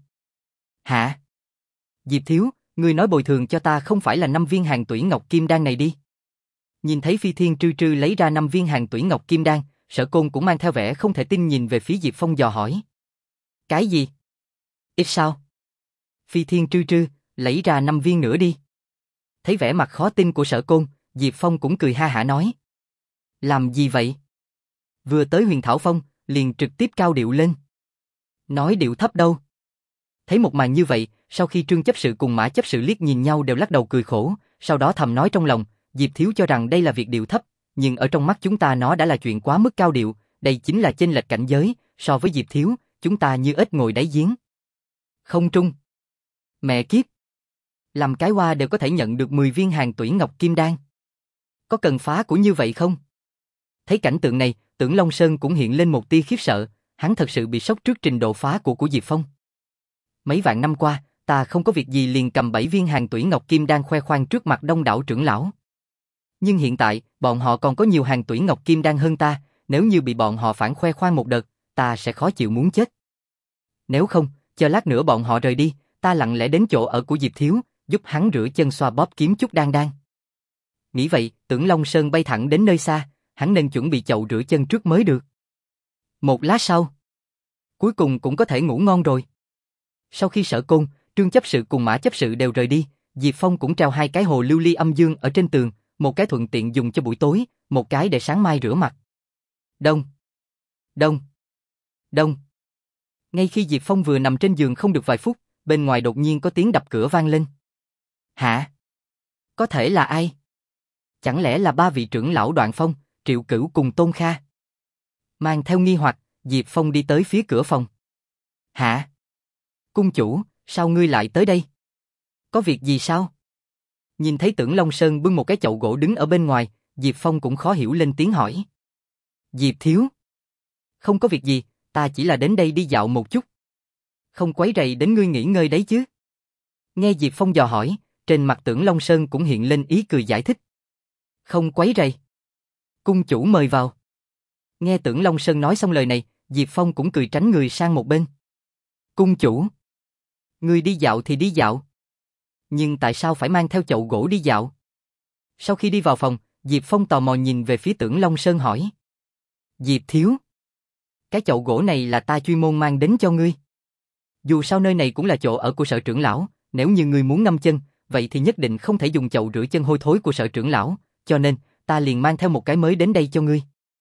A: Hả? Diệp thiếu, ngươi nói bồi thường cho ta không phải là năm viên hàng tủy ngọc kim đan này đi. Nhìn thấy Phi Thiên Trư Trư lấy ra năm viên hàng tủy ngọc kim đan, Sở Côn cũng mang theo vẻ không thể tin nhìn về phía Diệp Phong dò hỏi. Cái gì? Ít sao? Phi Thiên Trư Trư, lấy ra năm viên nữa đi. Thấy vẻ mặt khó tin của Sở Côn, Diệp Phong cũng cười ha hả nói. Làm gì vậy? Vừa tới Huyền Thảo Phong, liền trực tiếp cao điệu lên. Nói điệu thấp đâu? Thấy một màn như vậy, sau khi Trương chấp sự cùng Mã chấp sự liếc nhìn nhau đều lắc đầu cười khổ, sau đó thầm nói trong lòng, Diệp thiếu cho rằng đây là việc điệu thấp, nhưng ở trong mắt chúng ta nó đã là chuyện quá mức cao điệu, đây chính là chênh lệch cảnh giới, so với Diệp thiếu, chúng ta như ếch ngồi đáy giếng. Không trung. Mẹ kiếp. Làm cái hoa đều có thể nhận được mười viên hàng tủy ngọc kim đan. Có cần phá của như vậy không? Thấy cảnh tượng này, Tưởng Long Sơn cũng hiện lên một tia khiếp sợ, hắn thật sự bị sốc trước trình độ phá của của Diệp Phong. Mấy vạn năm qua, ta không có việc gì liền cầm bảy viên hàng tủy ngọc kim đan khoe khoang trước mặt đông đảo trưởng lão. Nhưng hiện tại, bọn họ còn có nhiều hàng tủy ngọc kim đan hơn ta, nếu như bị bọn họ phản khoe khoang một đợt, ta sẽ khó chịu muốn chết. Nếu không, chờ lát nữa bọn họ rời đi, ta lặng lẽ đến chỗ ở của Diệp thiếu, giúp hắn rửa chân xoa bóp kiếm chút đan đan. Nghĩ vậy, Tưởng Long Sơn bay thẳng đến nơi xa, hắn nên chuẩn bị chậu rửa chân trước mới được. Một lát sau, cuối cùng cũng có thể ngủ ngon rồi. Sau khi Sở Côn, Trương chấp sự cùng Mã chấp sự đều rời đi, Diệp Phong cũng treo hai cái hồ lưu ly âm dương ở trên tường, một cái thuận tiện dùng cho buổi tối, một cái để sáng mai rửa mặt. Đông, đông, đông. Ngay khi Diệp Phong vừa nằm trên giường không được vài phút, bên ngoài đột nhiên có tiếng đập cửa vang lên. Hả? Có thể là ai? Chẳng lẽ là ba vị trưởng lão Đoạn Phong, Triệu Cửu cùng Tôn Kha? Mang theo nghi hoặc, Diệp Phong đi tới phía cửa phòng. Hả? Cung chủ, sao ngươi lại tới đây? Có việc gì sao? Nhìn thấy Tưởng Long Sơn bưng một cái chậu gỗ đứng ở bên ngoài, Diệp Phong cũng khó hiểu lên tiếng hỏi. Diệp thiếu. Không có việc gì, ta chỉ là đến đây đi dạo một chút. Không quấy rầy đến ngươi nghỉ ngơi đấy chứ. Nghe Diệp Phong dò hỏi, trên mặt Tưởng Long Sơn cũng hiện lên ý cười giải thích. Không quấy rầy. Cung chủ mời vào. Nghe Tưởng Long Sơn nói xong lời này, Diệp Phong cũng cười tránh người sang một bên. Cung chủ. Ngươi đi dạo thì đi dạo. Nhưng tại sao phải mang theo chậu gỗ đi dạo? Sau khi đi vào phòng, Diệp Phong tò mò nhìn về phía Tưởng Long Sơn hỏi. Diệp thiếu. Cái chậu gỗ này là ta chuyên môn mang đến cho ngươi. Dù sao nơi này cũng là chỗ ở của Sở trưởng lão, nếu như ngươi muốn ngâm chân, vậy thì nhất định không thể dùng chậu rửa chân hôi thối của Sở trưởng lão, cho nên ta liền mang theo một cái mới đến đây cho ngươi.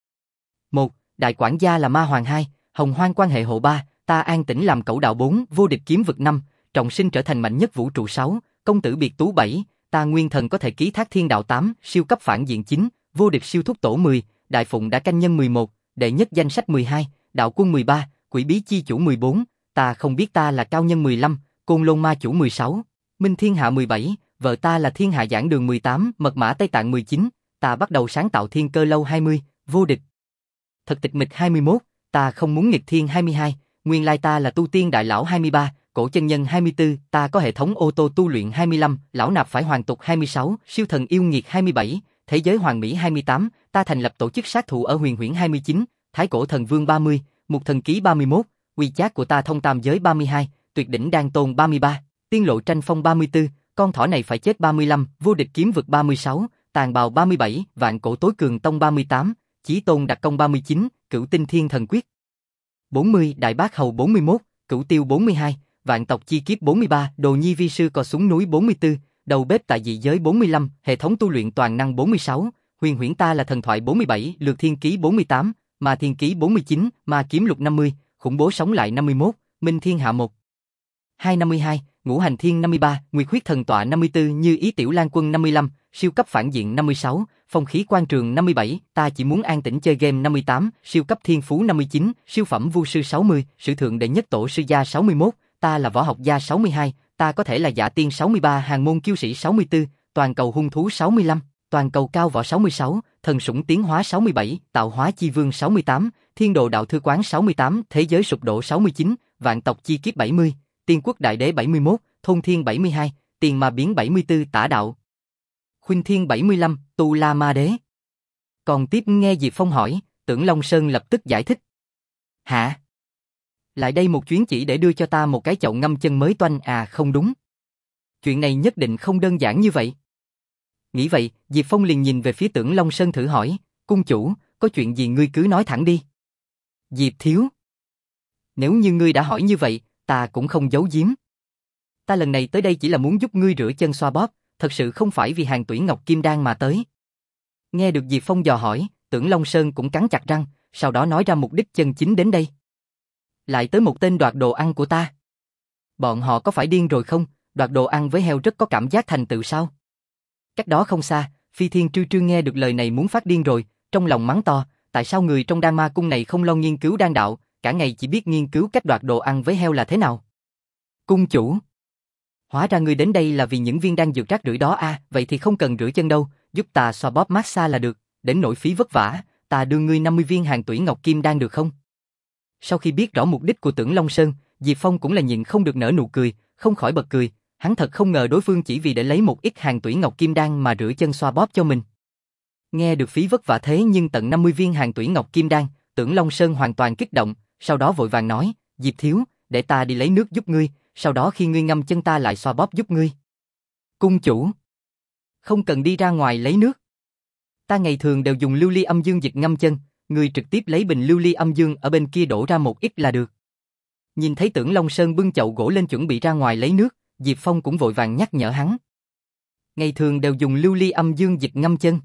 A: Một, đại quản gia là Ma Hoàng hai, Hồng Hoang quan hệ hộ ba, ta An Tĩnh làm cẩu đạo bốn, vô địch kiếm vực năm, trọng sinh trở thành mạnh nhất vũ trụ sáu, công tử biệt tú bảy, ta Nguyên Thần có thể ký thác thiên đạo tám, siêu cấp phản diện chín, vô địch siêu thúc tổ mười, đại phụng đã canh nhân mười một, đệ nhất danh sách mười hai, đạo quân mười ba, quỷ bí chi chủ mười bốn, ta không biết ta là cao nhân mười lăm, côn lôn ma chủ mười sáu, minh thiên hạ mười bảy, vợ ta là thiên hạ giảng đường mười tám, mật mã Tây Tạng mười chín, ta bắt đầu sáng tạo thiên cơ lâu hai mươi, vô địch. Thật tịch mịch hai mươi mốt, ta không muốn nghịch thiên hai mươi hai, nguyên lai ta là tu tiên đại lão hai mươi ba, cổ chân nhân hai mươi tư, ta có hệ thống ô tô tu luyện hai mươi lăm, lão nạp phải hoàn tục hai mươi sáu, siêu thần yêu nghiệt hai mươi bảy, thế giới hoàng mỹ hai mươi tám, ta thành lập tổ chức sát thủ ở huyền huyễn hai mươi chín, thái cổ thần vương ba mươi, mục thần ký ba mươi mốt, quy chát của ta thông tam giới ba mươi hai, tuyệt đỉnh đan tôn ba mươi ba, tiên lộ tranh phong ba mươi tư, con thỏ này phải chết ba mươi lăm, vô địch kiếm vực ba mươi sáu, tàn bào ba mươi bảy, vạn cổ tối cường tông ba mươi tám, chí tôn đặc công ba mươi chín, cửu tinh thiên thần quyết bốn mươi, đại bác hầu bốn mươi mốt, cửu tiêu bốn mươi hai, vạn tộc chi kiếp bốn mươi ba, đồ nhi vi sư cò súng núi bốn mươi tư, đầu bếp tại dị giới bốn mươi lăm, hệ thống tu luyện toàn năng bốn mươi sáu, huyền huyễn ta là thần thoại bốn mươi bảy, lược thiên ký bốn mươi tám, ma thiên ký bốn mươi chín, ma kiếm lục năm mươi, khủng bố sống lại năm mươi mốt, minh thiên hạ một, hai năm mươi hai, ngũ hành thiên năm mươi ba, nguyệt huyết thần tọa năm mươi tư, như ý tiểu lan quân năm mươi lăm, siêu cấp phản diện năm mươi sáu, phong khí quan trường năm mươi bảy, ta chỉ muốn an tĩnh chơi game năm mươi tám, siêu cấp thiên phú năm mươi chín, siêu phẩm vu sư sáu mươi, sử thượng đệ nhất tổ sư gia sáu mươi mốt, ta là võ học gia sáu mươi hai, ta có thể là dạ tiên sáu mươi ba, hàng môn kiêu sĩ sáu mươi tư, toàn cầu hung thú sáu mươi lăm, toàn cầu cao võ sáu mươi sáu, thần sủng tiến hóa sáu mươi bảy, tạo hóa chi vương sáu mươi tám, thiên đồ đạo thư quán sáu mươi tám, thế giới sụp đổ sáu mươi chín, vạn tộc chi kiếp bảy mươi, tiên quốc đại đế bảy mươi mốt, thôn thiên bảy mươi hai, tiền ma biến bảy mươi tư, tả đạo Khuynh Thiên bảy mươi lăm, Tu La Ma Đế. Còn tiếp nghe Diệp Phong hỏi, Tưởng Long Sơn lập tức giải thích. Hả? Lại đây một chuyến chỉ để đưa cho ta một cái chậu ngâm chân mới toanh à? Không đúng. Chuyện này nhất định không đơn giản như vậy. Nghĩ vậy, Diệp Phong liền nhìn về phía Tưởng Long Sơn thử hỏi, cung chủ, có chuyện gì ngươi cứ nói thẳng đi. Diệp thiếu. Nếu như ngươi đã hỏi như vậy, ta cũng không giấu giếm. Ta lần này tới đây chỉ là muốn giúp ngươi rửa chân xoa bóp, thật sự không phải vì hàng tuyển ngọc kim đan mà tới. Nghe được Diệp Phong dò hỏi, Tưởng Long Sơn cũng cắn chặt răng, sau đó nói ra mục đích chân chính đến đây. Lại tới một tên đoạt đồ ăn của ta. Bọn họ có phải điên rồi không, đoạt đồ ăn với heo rất có cảm giác thành tựu sao? Cách đó không xa, Phi Thiên Trư Trư nghe được lời này muốn phát điên rồi, trong lòng mắng to, tại sao người trong Đan Ma Cung này không lo nghiên cứu đan đạo, cả ngày chỉ biết nghiên cứu cách đoạt đồ ăn với heo là thế nào? Cung chủ. Hóa ra ngươi đến đây là vì những viên đan dược rác rưởi đó à, vậy thì không cần rửa chân đâu, giúp ta xoa bóp massage là được, đến nỗi phí vất vả, ta đưa ngươi năm mươi viên hàng tuyển ngọc kim đan được không? Sau khi biết rõ mục đích của Tưởng Long Sơn, Diệp Phong cũng là nhịn không được nở nụ cười, không khỏi bật cười, hắn thật không ngờ đối phương chỉ vì để lấy một ít hàng tuyển ngọc kim đan mà rửa chân xoa bóp cho mình. Nghe được phí vất vả thế nhưng tận năm mươi viên hàng tuyển ngọc kim đan, Tưởng Long Sơn hoàn toàn kích động, sau đó vội vàng nói, Diệp thiếu, để ta đi lấy nước giúp ngươi, sau đó khi ngươi ngâm chân ta lại xoa bóp giúp ngươi. Cung chủ. Không cần đi ra ngoài lấy nước. Ta ngày thường đều dùng lưu ly âm dương dịch ngâm chân, ngươi trực tiếp lấy bình lưu ly âm dương ở bên kia đổ ra một ít là được. Nhìn thấy Tưởng Long Sơn bưng chậu gỗ lên chuẩn bị ra ngoài lấy nước, Diệp Phong cũng vội vàng nhắc nhở hắn. Ngày thường đều dùng lưu ly âm dương dịch ngâm chân.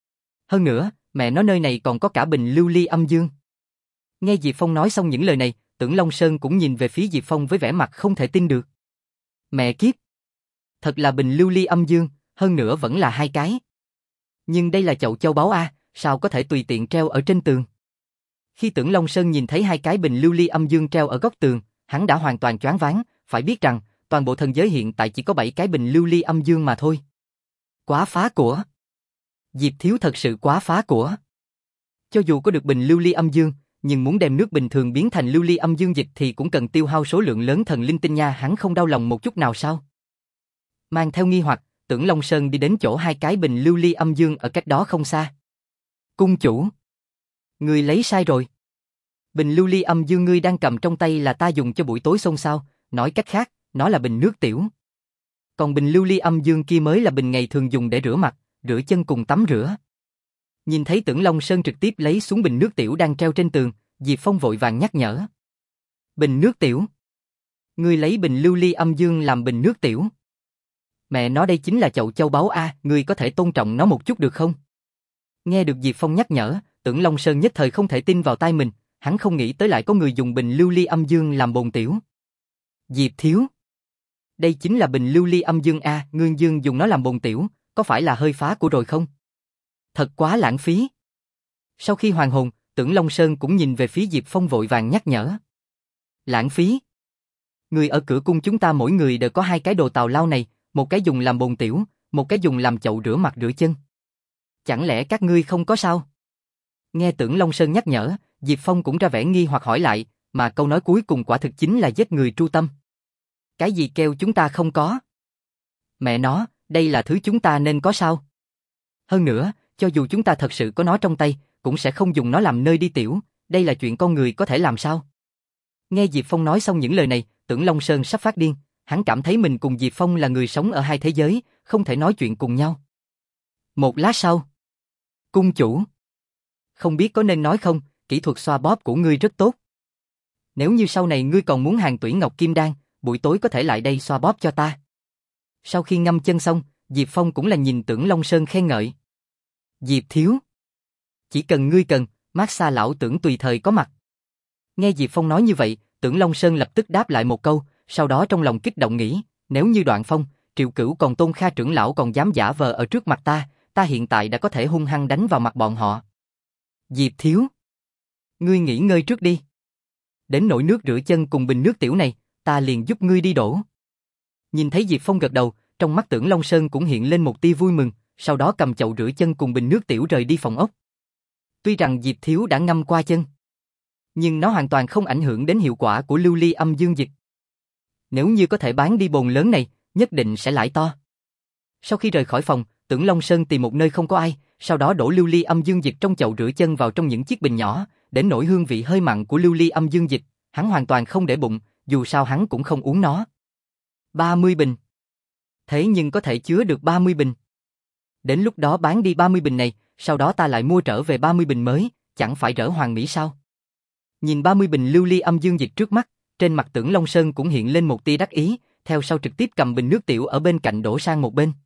A: Hơn nữa, mẹ nói nơi này còn có cả bình lưu ly âm dương. Nghe Diệp Phong nói xong những lời này, Tưởng Long Sơn cũng nhìn về phía Diệp Phong với vẻ mặt không thể tin được. Mẹ kiếp! Thật là bình lưu ly âm dương, hơn nữa vẫn là hai cái. Nhưng đây là chậu châu báu a, sao có thể tùy tiện treo ở trên tường? Khi Tưởng Long Sơn nhìn thấy hai cái bình lưu ly âm dương treo ở góc tường, hắn đã hoàn toàn choáng váng, phải biết rằng, toàn bộ thần giới hiện tại chỉ có bảy cái bình lưu ly âm dương mà thôi. Quá phá của! Diệp thiếu thật sự quá phá của! Cho dù có được bình lưu ly âm dương, nhưng muốn đem nước bình thường biến thành lưu ly âm dương dịch thì cũng cần tiêu hao số lượng lớn thần linh tinh nha, hắn không đau lòng một chút nào sao? Mang theo nghi hoặc, Tưởng Long Sơn đi đến chỗ hai cái bình lưu ly âm dương ở cách đó không xa. Cung chủ! Ngươi lấy sai rồi. Bình lưu ly âm dương ngươi đang cầm trong tay là ta dùng cho buổi tối xông xao, nói cách khác, nó là bình nước tiểu. Còn bình lưu ly âm dương kia mới là bình ngày thường dùng để rửa mặt, rửa chân cùng tắm rửa. Nhìn thấy Tưởng Long Sơn trực tiếp lấy xuống bình nước tiểu đang treo trên tường, Diệp Phong vội vàng nhắc nhở. Bình nước tiểu? Ngươi lấy bình lưu ly âm dương làm bình nước tiểu? Mẹ nói đây chính là chậu châu báu a, ngươi có thể tôn trọng nó một chút được không? Nghe được Diệp Phong nhắc nhở, Tưởng Long Sơn nhất thời không thể tin vào tai mình, hắn không nghĩ tới lại có người dùng bình lưu ly âm dương làm bồn tiểu. Diệp thiếu. Đây chính là bình lưu ly âm dương a, ngươi dương dùng nó làm bồn tiểu, có phải là hơi phá của rồi không? Thật quá lãng phí. Sau khi hoàn hồn, Tưởng Long Sơn cũng nhìn về phía Diệp Phong vội vàng nhắc nhở. Lãng phí? Người ở cửa cung chúng ta mỗi người đều có hai cái đồ tào lao này, một cái dùng làm bồn tiểu, một cái dùng làm chậu rửa mặt rửa chân. Chẳng lẽ các ngươi không có sao? Nghe Tưởng Long Sơn nhắc nhở, Diệp Phong cũng ra vẻ nghi hoặc hỏi lại, mà câu nói cuối cùng quả thực chính là giết người tru tâm. Cái gì kêu chúng ta không có? Mẹ nó, đây là thứ chúng ta nên có sao? Hơn nữa, cho dù chúng ta thật sự có nó trong tay, cũng sẽ không dùng nó làm nơi đi tiểu, đây là chuyện con người có thể làm sao? Nghe Diệp Phong nói xong những lời này, Tưởng Long Sơn sắp phát điên, hắn cảm thấy mình cùng Diệp Phong là người sống ở hai thế giới, không thể nói chuyện cùng nhau. Một lát sau, cung chủ, không biết có nên nói không, kỹ thuật xoa bóp của ngươi rất tốt. Nếu như sau này ngươi còn muốn hàng tuyển ngọc kim đan, buổi tối có thể lại đây xoa bóp cho ta. Sau khi ngâm chân xong, Diệp Phong cũng là nhìn Tưởng Long Sơn khen ngợi. Diệp thiếu, chỉ cần ngươi cần, massage lão Tưởng tùy thời có mặt. Nghe Diệp Phong nói như vậy, Tưởng Long Sơn lập tức đáp lại một câu, sau đó trong lòng kích động nghĩ, nếu như Đoạn Phong, Triệu Cửu còn Tôn Kha trưởng lão còn dám giả vờ ở trước mặt ta, ta hiện tại đã có thể hung hăng đánh vào mặt bọn họ. Diệp thiếu, ngươi nghỉ ngơi trước đi. Đến nỗi nước rửa chân cùng bình nước tiểu này, ta liền giúp ngươi đi đổ. Nhìn thấy Diệp Phong gật đầu, trong mắt Tưởng Long Sơn cũng hiện lên một tia vui mừng, sau đó cầm chậu rửa chân cùng bình nước tiểu rời đi phòng ốc. Tuy rằng Diệp thiếu đã ngâm qua chân, nhưng nó hoàn toàn không ảnh hưởng đến hiệu quả của lưu ly âm dương dịch. Nếu như có thể bán đi bồn lớn này, nhất định sẽ lãi to. Sau khi rời khỏi phòng, Tưởng Long Sơn tìm một nơi không có ai, sau đó đổ lưu ly âm dương dịch trong chậu rửa chân vào trong những chiếc bình nhỏ, đến nỗi hương vị hơi mặn của lưu ly âm dương dịch, hắn hoàn toàn không để bụng, dù sao hắn cũng không uống nó. ba mươi bình. Thế nhưng có thể chứa được ba mươi bình. Đến lúc đó bán đi ba mươi bình này, sau đó ta lại mua trở về ba mươi bình mới, chẳng phải rỡ hoàng mỹ sao? Nhìn ba mươi bình lưu ly âm dương dịch trước mắt, trên mặt Tưởng Long Sơn cũng hiện lên một tia đắc ý, theo sau trực tiếp cầm bình nước tiểu ở bên cạnh đổ sang một bên.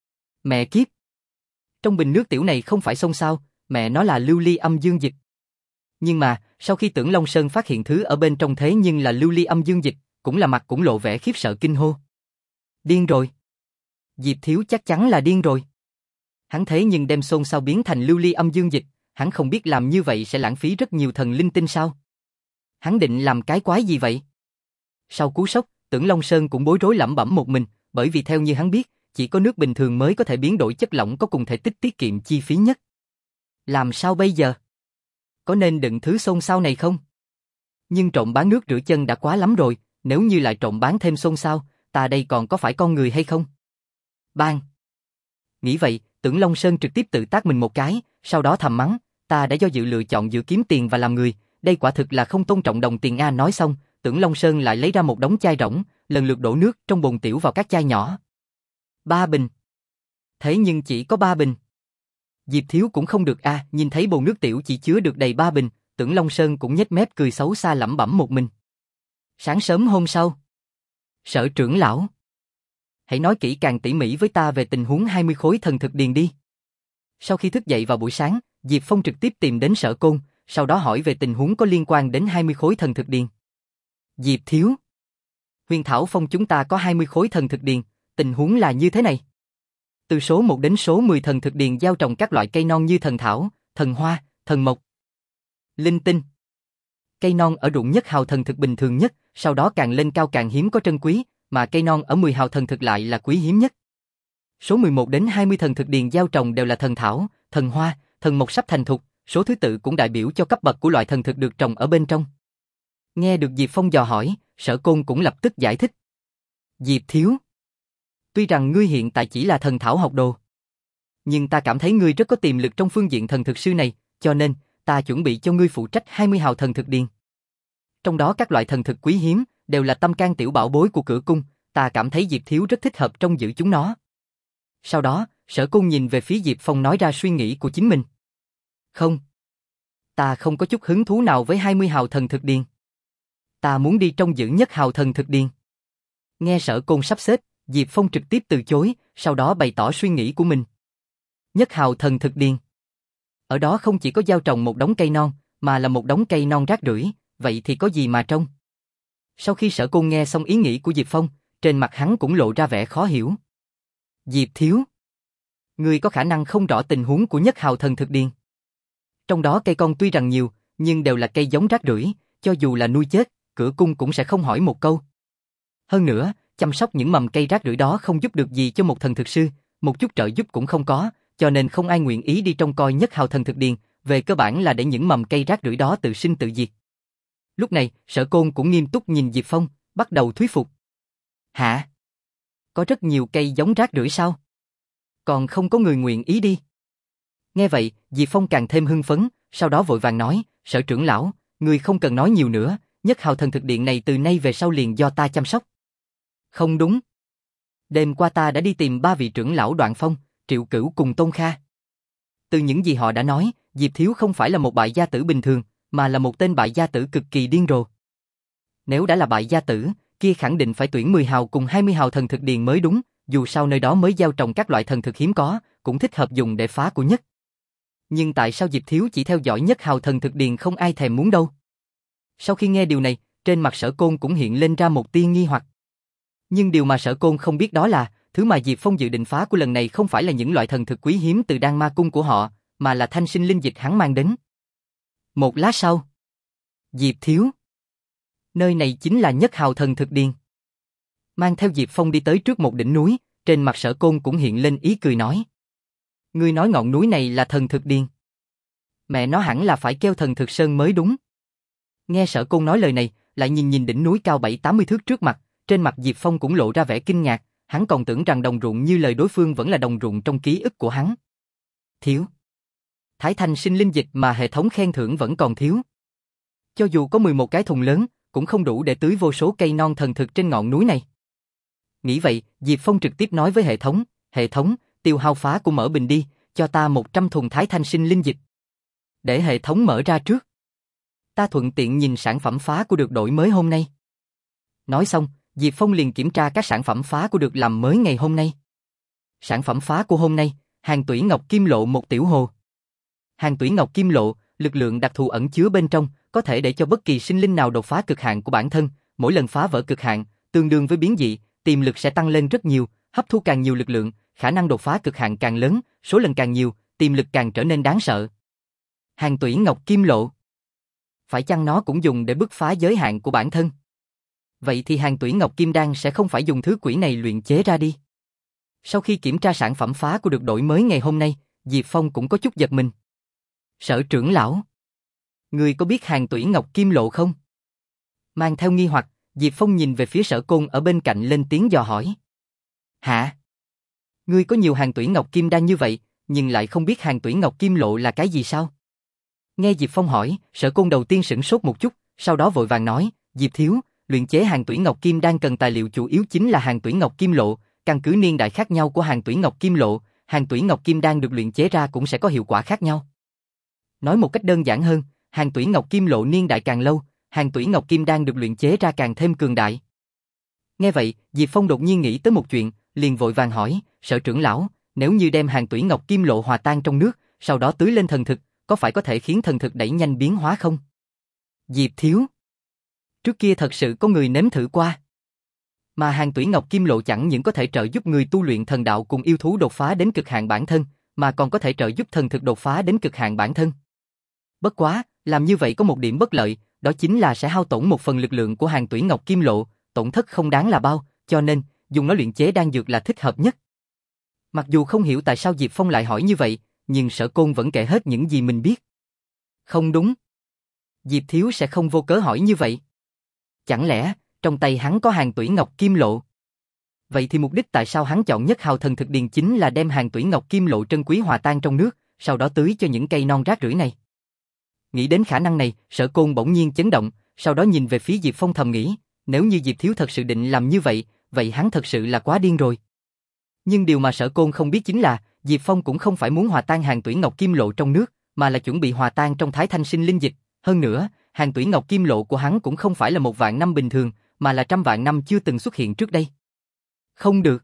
A: Mẹ kiếp! Trong bình nước tiểu này không phải xông sao, mẹ nó là lưu ly âm dương dịch. Nhưng mà, sau khi Tưởng Long Sơn phát hiện thứ ở bên trong thế nhưng là lưu ly âm dương dịch, cũng là mặt cũng lộ vẻ khiếp sợ kinh hô. Điên rồi! Diệp Thiếu chắc chắn là điên rồi. Hắn thế nhưng đem xôn xao biến thành lưu ly âm dương dịch, hắn không biết làm như vậy sẽ lãng phí rất nhiều thần linh tinh sao? Hắn định làm cái quái gì vậy? Sau cú sốc, Tưởng Long Sơn cũng bối rối lẩm bẩm một mình, bởi vì theo như hắn biết, chỉ có nước bình thường mới có thể biến đổi chất lỏng có cùng thể tích tiết kiệm chi phí nhất. Làm sao bây giờ? Có nên đựng thứ xôn xao này không? Nhưng trộn bán nước rửa chân đã quá lắm rồi, nếu như lại trộn bán thêm xôn xao, ta đây còn có phải con người hay không? Bang! Nghĩ vậy, Tưởng Long Sơn trực tiếp tự tát mình một cái, sau đó thầm mắng, ta đã do dự lựa chọn giữa kiếm tiền và làm người, đây quả thực là không tôn trọng đồng tiền a. Nói xong, Tưởng Long Sơn lại lấy ra một đống chai rỗng, lần lượt đổ nước trong bồn tiểu vào các chai nhỏ. Ba bình. Thế nhưng chỉ có ba bình. Diệp Thiếu cũng không được a, nhìn thấy bồn nước tiểu chỉ chứa được đầy ba bình, Tưởng Long Sơn cũng nhếch mép cười xấu xa lẩm bẩm một mình. Sáng sớm hôm sau, Sở trưởng lão, hãy nói kỹ càng tỉ mỉ với ta về tình huống hai mươi khối thần thực điền đi. Sau khi thức dậy vào buổi sáng, Diệp Phong trực tiếp tìm đến Sở Côn, sau đó hỏi về tình huống có liên quan đến hai mươi khối thần thực điền. Diệp Thiếu, Huyền Thảo Phong chúng ta có hai mươi khối thần thực điền, tình huống là như thế này. Từ số một đến số mười thần thực điền gieo trồng các loại cây non như thần thảo, thần hoa, thần mộc, linh tinh. Cây non ở ruộng nhất hào thần thực bình thường nhất, sau đó càng lên cao càng hiếm có trân quý, mà cây non ở mười hào thần thực lại là quý hiếm nhất. Số mười một đến hai mươi thần thực điền gieo trồng đều là thần thảo, thần hoa, thần mộc sắp thành thục, số thứ tự cũng đại biểu cho cấp bậc của loại thần thực được trồng ở bên trong. Nghe được Diệp Phong dò hỏi, Sở Côn cũng lập tức giải thích. Diệp Thiếu, tuy rằng ngươi hiện tại chỉ là thần thảo học đồ, nhưng ta cảm thấy ngươi rất có tiềm lực trong phương diện thần thực sư này, cho nên ta chuẩn bị cho ngươi phụ trách hai mươi hào thần thực điền. Trong đó các loại thần thực quý hiếm đều là tâm can tiểu bảo bối của cửa cung, ta cảm thấy Diệp Thiếu rất thích hợp trong giữ chúng nó. Sau đó, Sở Côn nhìn về phía Diệp Phong nói ra suy nghĩ của chính mình. Không, ta không có chút hứng thú nào với hai mươi hào thần thực điền. Ta muốn đi trong giữ nhất hào thần thực điền. Nghe Sở Côn sắp xếp, Diệp Phong trực tiếp từ chối, sau đó bày tỏ suy nghĩ của mình. Nhất hào thần thực điền. Ở đó không chỉ có gieo trồng một đống cây non, mà là một đống cây non rác rưởi, vậy thì có gì mà trông? Sau khi Sở Côn nghe xong ý nghĩ của Diệp Phong, trên mặt hắn cũng lộ ra vẻ khó hiểu. Diệp Thiếu, ngươi có khả năng không rõ tình huống của nhất hào thần thực điền. Trong đó cây con tuy rằng nhiều, nhưng đều là cây giống rác rưởi, cho dù là nuôi chết, cửa cung cũng sẽ không hỏi một câu. Hơn nữa, chăm sóc những mầm cây rác rưởi đó không giúp được gì cho một thần thực sư, một chút trợ giúp cũng không có, cho nên không ai nguyện ý đi trông coi nhất hào thần thực điền, về cơ bản là để những mầm cây rác rưởi đó tự sinh tự diệt. Lúc này, Sở Côn cũng nghiêm túc nhìn Diệp Phong, bắt đầu thuyết phục. Hả? Có rất nhiều cây giống rác rưởi sao? Còn không có người nguyện ý đi. Nghe vậy, Diệp Phong càng thêm hưng phấn, sau đó vội vàng nói, Sở trưởng lão, người không cần nói nhiều nữa, nhất hào thần thực điện này từ nay về sau liền do ta chăm sóc. Không đúng. Đêm qua ta đã đi tìm ba vị trưởng lão Đoạn Phong, Triệu Cửu cùng Tôn Kha. Từ những gì họ đã nói, Diệp Thiếu không phải là một bại gia tử bình thường, mà là một tên bại gia tử cực kỳ điên rồ. Nếu đã là bại gia tử, kia khẳng định phải tuyển mười hào cùng hai mươi hào thần thực điền mới đúng, dù sao nơi đó mới gieo trồng các loại thần thực hiếm có, cũng thích hợp dùng để phá của nhất. Nhưng tại sao Diệp Thiếu chỉ theo dõi nhất hào thần thực điền không ai thèm muốn đâu? Sau khi nghe điều này, trên mặt Sở Côn cũng hiện lên ra một tia nghi hoặc. Nhưng điều mà Sở Côn không biết đó là, thứ mà Diệp Phong dự định phá của lần này không phải là những loại thần thực quý hiếm từ Đan Ma Cung của họ, mà là thanh sinh linh dịch hắn mang đến. Một lát sau, Diệp Thiếu, nơi này chính là nhất hào thần thực điền. Mang theo Diệp Phong đi tới trước một đỉnh núi, trên mặt Sở Côn cũng hiện lên ý cười nói. Ngươi nói ngọn núi này là thần thực điền. Mẹ nó hẳn là phải kêu thần thực sơn mới đúng. Nghe Sở Côn nói lời này, lại nhìn nhìn đỉnh núi cao bảy tám mươi thước trước mặt, trên mặt Diệp Phong cũng lộ ra vẻ kinh ngạc, hắn còn tưởng rằng đồng ruộng như lời đối phương vẫn là đồng ruộng trong ký ức của hắn. Thiếu, Thái thanh sinh linh dịch mà hệ thống khen thưởng vẫn còn thiếu. Cho dù có mười một cái thùng lớn, cũng không đủ để tưới vô số cây non thần thực trên ngọn núi này. Nghĩ vậy, Diệp Phong trực tiếp nói với hệ thống, hệ thống, tiêu hao phá của mở bình đi, cho ta một trăm thùng thái thanh sinh linh dịch. Để hệ thống mở ra trước. Ta thuận tiện nhìn sản phẩm phá của được đổi mới hôm nay. Nói xong, Diệp Phong liền kiểm tra các sản phẩm phá của được làm mới ngày hôm nay. Sản phẩm phá của hôm nay, hàng tủy ngọc kim lộ một tiểu hồ. Hàng tủy ngọc kim lộ, lực lượng đặc thù ẩn chứa bên trong, có thể để cho bất kỳ sinh linh nào đột phá cực hạn của bản thân, mỗi lần phá vỡ cực hạn, tương đương với biến dị, tiềm lực sẽ tăng lên rất nhiều, hấp thu càng nhiều lực lượng, khả năng đột phá cực hạn càng lớn, số lần càng nhiều, tiềm lực càng trở nên đáng sợ. Hàng tủy ngọc kim lộ. Phải chăng nó cũng dùng để bứt phá giới hạn của bản thân? Vậy thì hàng tủy ngọc kim đan sẽ không phải dùng thứ quỷ này luyện chế ra đi. Sau khi kiểm tra sản phẩm phá của được đổi mới ngày hôm nay, Diệp Phong cũng có chút giật mình. Sở trưởng lão, người có biết hàng tủy ngọc kim lộ không? Mang theo nghi hoặc, Diệp Phong nhìn về phía Sở Côn ở bên cạnh lên tiếng dò hỏi. Hả? Ngươi có nhiều hàng tủy ngọc kim đan như vậy, nhưng lại không biết hàng tủy ngọc kim lộ là cái gì sao? Nghe Diệp Phong hỏi, Sở Côn đầu tiên sửng sốt một chút, sau đó vội vàng nói, Diệp thiếu, luyện chế hàng tủy ngọc kim đan cần tài liệu chủ yếu chính là hàng tủy ngọc kim lộ, căn cứ niên đại khác nhau của hàng tủy ngọc kim lộ, hàng tủy ngọc kim đan được luyện chế ra cũng sẽ có hiệu quả khác nhau. Nói một cách đơn giản hơn, hàng tủy ngọc kim lộ niên đại càng lâu, hàng tủy ngọc kim đan được luyện chế ra càng thêm cường đại. Nghe vậy, Diệp Phong đột nhiên nghĩ tới một chuyện, liền vội vàng hỏi, Sở trưởng lão, nếu như đem hàng tủy ngọc kim lộ hòa tan trong nước, sau đó tưới lên thần thực, có phải có thể khiến thần thực đẩy nhanh biến hóa không? Diệp thiếu, trước kia thật sự có người nếm thử qua. Mà hàng tủy ngọc kim lộ chẳng những có thể trợ giúp người tu luyện thần đạo cùng yêu thú đột phá đến cực hạn bản thân, mà còn có thể trợ giúp thần thực đột phá đến cực hạn bản thân. Bất quá, làm như vậy có một điểm bất lợi, đó chính là sẽ hao tổn một phần lực lượng của hàng tủy ngọc kim lộ, tổn thất không đáng là bao, cho nên, dùng nó luyện chế đan dược là thích hợp nhất. Mặc dù không hiểu tại sao Diệp Phong lại hỏi như vậy, nhưng Sở Côn vẫn kể hết những gì mình biết. Không đúng. Diệp thiếu sẽ không vô cớ hỏi như vậy. Chẳng lẽ, trong tay hắn có hàng tủy ngọc kim lộ? Vậy thì mục đích tại sao hắn chọn nhất hào thần thực điền chính là đem hàng tủy ngọc kim lộ trân quý hòa tan trong nước, sau đó tưới cho những cây non rác rưởi này? Nghĩ đến khả năng này, Sở Côn bỗng nhiên chấn động, sau đó nhìn về phía Diệp Phong thầm nghĩ, nếu như Diệp thiếu thật sự định làm như vậy, vậy hắn thật sự là quá điên rồi. Nhưng điều mà Sở Côn không biết chính là, Diệp Phong cũng không phải muốn hòa tan hàng tủy ngọc kim lộ trong nước, mà là chuẩn bị hòa tan trong thái thanh sinh linh dịch. Hơn nữa, hàng tủy ngọc kim lộ của hắn cũng không phải là một vạn năm bình thường, mà là trăm vạn năm chưa từng xuất hiện trước đây. Không được.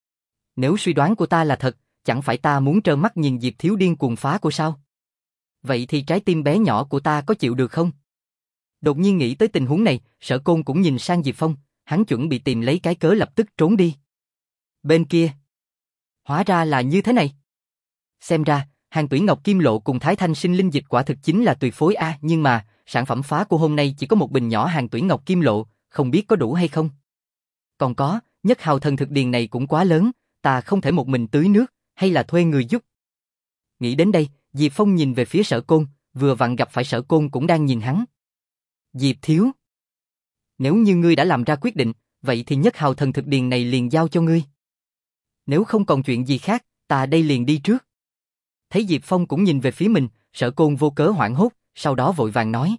A: Nếu suy đoán của ta là thật, chẳng phải ta muốn trơ mắt nhìn Diệp thiếu điên cuồng phá của sao? Vậy thì trái tim bé nhỏ của ta có chịu được không? Đột nhiên nghĩ tới tình huống này, Sở Côn cũng nhìn sang Diệp Phong, hắn chuẩn bị tìm lấy cái cớ lập tức trốn đi. Bên kia, hóa ra là như thế này. Xem ra, hàng tủy ngọc kim lộ cùng thái thanh sinh linh dịch quả thực chính là tuyệt phối a, nhưng mà, sản phẩm phá của hôm nay chỉ có một bình nhỏ hàng tủy ngọc kim lộ, không biết có đủ hay không. Còn có, nhất hào thần thực điền này cũng quá lớn, ta không thể một mình tưới nước, hay là thuê người giúp. Nghĩ đến đây, Diệp Phong nhìn về phía Sở Côn, vừa vặn gặp phải Sở Côn cũng đang nhìn hắn. Diệp thiếu, nếu như ngươi đã làm ra quyết định, vậy thì nhất hào thần thực điền này liền giao cho ngươi. Nếu không còn chuyện gì khác, ta đây liền đi trước. Thấy Diệp Phong cũng nhìn về phía mình, Sở Côn vô cớ hoảng hốt, sau đó vội vàng nói.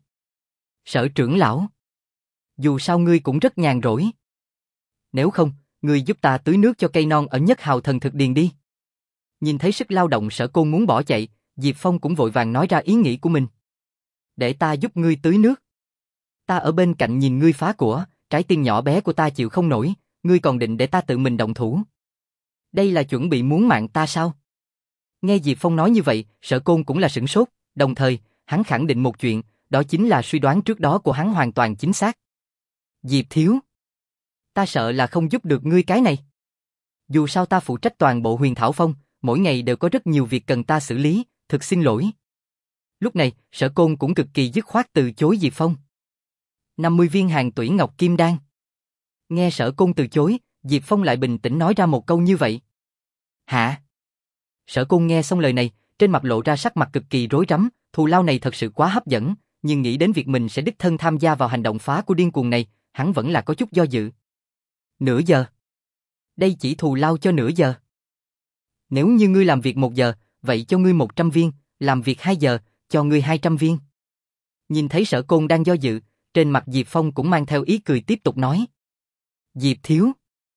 A: Sở trưởng lão, dù sao ngươi cũng rất nhàn rỗi. Nếu không, ngươi giúp ta tưới nước cho cây non ở nhất hào thần thực điền đi. Nhìn thấy sức lao động Sở Côn muốn bỏ chạy, Diệp Phong cũng vội vàng nói ra ý nghĩ của mình. Để ta giúp ngươi tưới nước. Ta ở bên cạnh nhìn ngươi phá của, trái tim nhỏ bé của ta chịu không nổi, ngươi còn định để ta tự mình động thủ. Đây là chuẩn bị muốn mạng ta sao? Nghe Diệp Phong nói như vậy, Sở Côn cũng là sửng sốt, đồng thời, hắn khẳng định một chuyện, đó chính là suy đoán trước đó của hắn hoàn toàn chính xác. Diệp thiếu, ta sợ là không giúp được ngươi cái này. Dù sao ta phụ trách toàn bộ Huyền Thảo Phong, mỗi ngày đều có rất nhiều việc cần ta xử lý, thực xin lỗi. Lúc này, Sở Côn cũng cực kỳ dứt khoát từ chối Diệp Phong. năm mươi viên hàng tủy ngọc kim đan. Nghe Sở Côn từ chối, Diệp Phong lại bình tĩnh nói ra một câu như vậy. Hả? Sở Côn nghe xong lời này, trên mặt lộ ra sắc mặt cực kỳ rối rắm, thù lao này thật sự quá hấp dẫn, nhưng nghĩ đến việc mình sẽ đích thân tham gia vào hành động phá của điên cuồng này, hắn vẫn là có chút do dự. Nửa giờ. Đây chỉ thù lao cho nửa giờ. Nếu như ngươi làm việc một giờ, vậy cho ngươi một trăm viên, làm việc hai giờ, cho ngươi hai trăm viên. Nhìn thấy Sở Côn đang do dự, trên mặt Diệp Phong cũng mang theo ý cười tiếp tục nói. Diệp thiếu,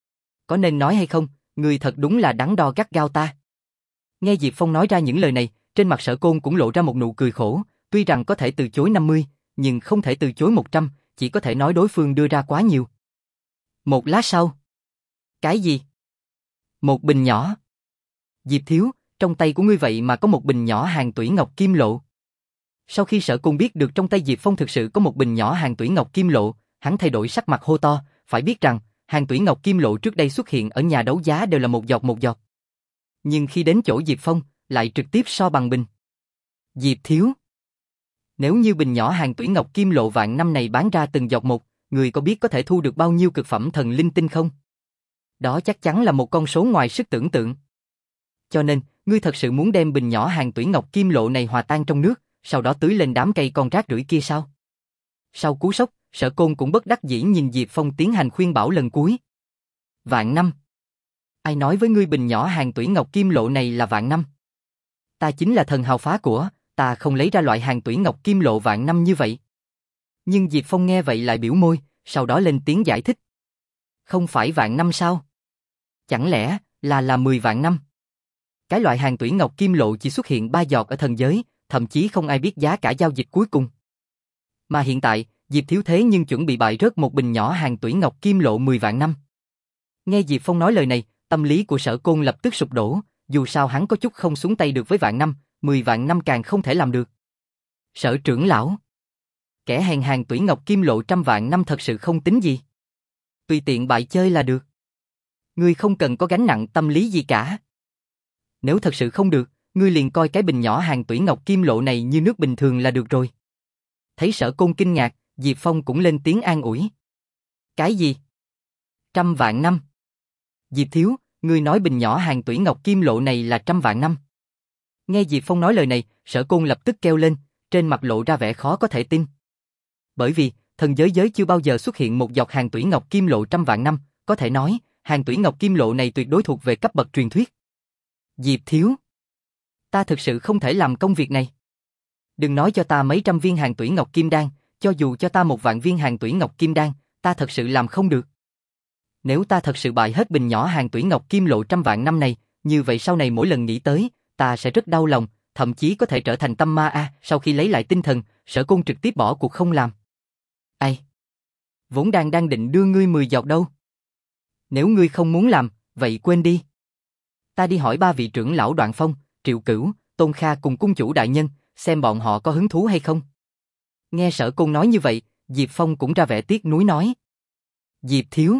A: có nên nói hay không, ngươi thật đúng là đắn đo gắt gao ta. Nghe Diệp Phong nói ra những lời này, trên mặt Sở Côn cũng lộ ra một nụ cười khổ, tuy rằng có thể từ chối năm mươi, nhưng không thể từ chối một trăm, chỉ có thể nói đối phương đưa ra quá nhiều. Một lát sau. Cái gì? Một bình nhỏ. Diệp thiếu, trong tay của ngươi vậy mà có một bình nhỏ hàng tủy ngọc kim lộ. Sau khi Sở Côn biết được trong tay Diệp Phong thực sự có một bình nhỏ hàng tủy ngọc kim lộ, hắn thay đổi sắc mặt hô to, phải biết rằng, hàng tủy ngọc kim lộ trước đây xuất hiện ở nhà đấu giá đều là một giọt một giọt. Nhưng khi đến chỗ Diệp Phong, lại trực tiếp so bằng bình. Diệp thiếu, nếu như bình nhỏ hàng tủy ngọc kim lộ vạn năm này bán ra từng giọt một, người có biết có thể thu được bao nhiêu cực phẩm thần linh tinh không? Đó chắc chắn là một con số ngoài sức tưởng tượng. Cho nên, ngươi thật sự muốn đem bình nhỏ hàng tủy ngọc kim lộ này hòa tan trong nước, sau đó tưới lên đám cây con rác rưởi kia sao? Sau cú sốc, Sở Côn cũng bất đắc dĩ nhìn Diệp Phong tiến hành khuyên bảo lần cuối. Vạn năm. Ai nói với ngươi bình nhỏ hàng tủy ngọc kim lộ này là vạn năm? Ta chính là thần hào phá của, ta không lấy ra loại hàng tủy ngọc kim lộ vạn năm như vậy. Nhưng Diệp Phong nghe vậy lại biểu môi, sau đó lên tiếng giải thích. Không phải vạn năm sao? Chẳng lẽ là là mười vạn năm? Cái loại hàng tủy ngọc kim lộ chỉ xuất hiện ba giọt ở thần giới, thậm chí không ai biết giá cả giao dịch cuối cùng. Mà hiện tại, Diệp thiếu thế nhưng chuẩn bị bại rớt một bình nhỏ hàng tủy ngọc kim lộ mười vạn năm. Nghe Diệp Phong nói lời này, tâm lý của Sở Côn lập tức sụp đổ, dù sao hắn có chút không xuống tay được với vạn năm, mười vạn năm càng không thể làm được. Sở trưởng lão, kẻ hèn hàng tủy ngọc kim lộ trăm vạn năm thật sự không tính gì. Tùy tiện bại chơi là được. Ngươi không cần có gánh nặng tâm lý gì cả. Nếu thật sự không được, ngươi liền coi cái bình nhỏ hàng tủy ngọc kim lộ này như nước bình thường là được rồi. Thấy Sở Côn kinh ngạc, Diệp Phong cũng lên tiếng an ủi. Cái gì? Trăm vạn năm? Diệp thiếu, ngươi nói bình nhỏ hàng tủy ngọc kim lộ này là trăm vạn năm. Nghe Diệp Phong nói lời này, Sở Côn lập tức kêu lên, trên mặt lộ ra vẻ khó có thể tin. Bởi vì, thần giới giới chưa bao giờ xuất hiện một giọt hàng tủy ngọc kim lộ trăm vạn năm, có thể nói, hàng tủy ngọc kim lộ này tuyệt đối thuộc về cấp bậc truyền thuyết. Diệp thiếu, ta thực sự không thể làm công việc này. Đừng nói cho ta mấy trăm viên hàng tủy ngọc kim đan, cho dù cho ta một vạn viên hàng tủy ngọc kim đan, ta thật sự làm không được. Nếu ta thật sự bại hết bình nhỏ hàng tủy ngọc kim lộ trăm vạn năm này, như vậy sau này mỗi lần nghĩ tới, ta sẽ rất đau lòng, thậm chí có thể trở thành tâm ma a. Sau khi lấy lại tinh thần, Sở Côn trực tiếp bỏ cuộc không làm. Ai? Vốn đang đang định đưa ngươi mười giọt đâu. Nếu ngươi không muốn làm, vậy quên đi. Ta đi hỏi ba vị trưởng lão Đoạn Phong, Triệu Cửu, Tôn Kha cùng cung chủ đại nhân, xem bọn họ có hứng thú hay không. Nghe Sở Côn nói như vậy, Diệp Phong cũng ra vẻ tiếc nuối nói. Diệp thiếu,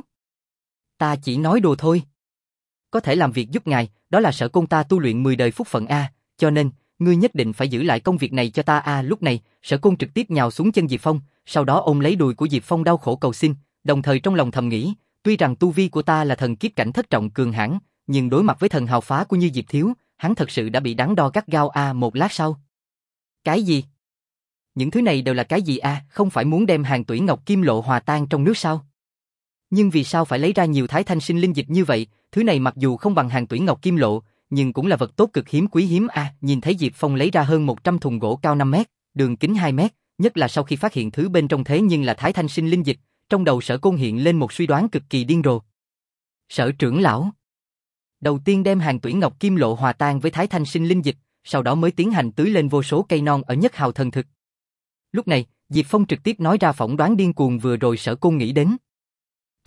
A: ta chỉ nói đùa thôi. Có thể làm việc giúp ngài, đó là Sở Côn ta tu luyện mười đời phúc phận a, cho nên, ngươi nhất định phải giữ lại công việc này cho ta a. Lúc này, Sở Côn trực tiếp nhào xuống chân Diệp Phong, sau đó ôm lấy đùi của Diệp Phong đau khổ cầu xin, đồng thời trong lòng thầm nghĩ, tuy rằng tu vi của ta là thần kiếp cảnh thất trọng cường hãn, nhưng đối mặt với thần hào phá của như Diệp thiếu, hắn thật sự đã bị đắn đo gắt gao a. Một lát sau. Cái gì? Những thứ này đều là cái gì a? Không phải muốn đem hàng tủy ngọc kim lộ hòa tan trong nước sao? Nhưng vì sao phải lấy ra nhiều thái thanh sinh linh dịch như vậy? Thứ này mặc dù không bằng hàng tủy ngọc kim lộ, nhưng cũng là vật tốt cực hiếm quý hiếm a. Nhìn thấy Diệp Phong lấy ra hơn một trăm thùng gỗ cao năm mét, đường kính hai mét, nhất là sau khi phát hiện thứ bên trong thế nhưng là thái thanh sinh linh dịch, trong đầu Sở Côn hiện lên một suy đoán cực kỳ điên rồ. Sở trưởng lão, đầu tiên đem hàng tủy ngọc kim lộ hòa tan với thái thanh sinh linh dịch, sau đó mới tiến hành tưới lên vô số cây non ở nhất hào thần thực. Lúc này, Diệp Phong trực tiếp nói ra phỏng đoán điên cuồng vừa rồi Sở Côn nghĩ đến. T.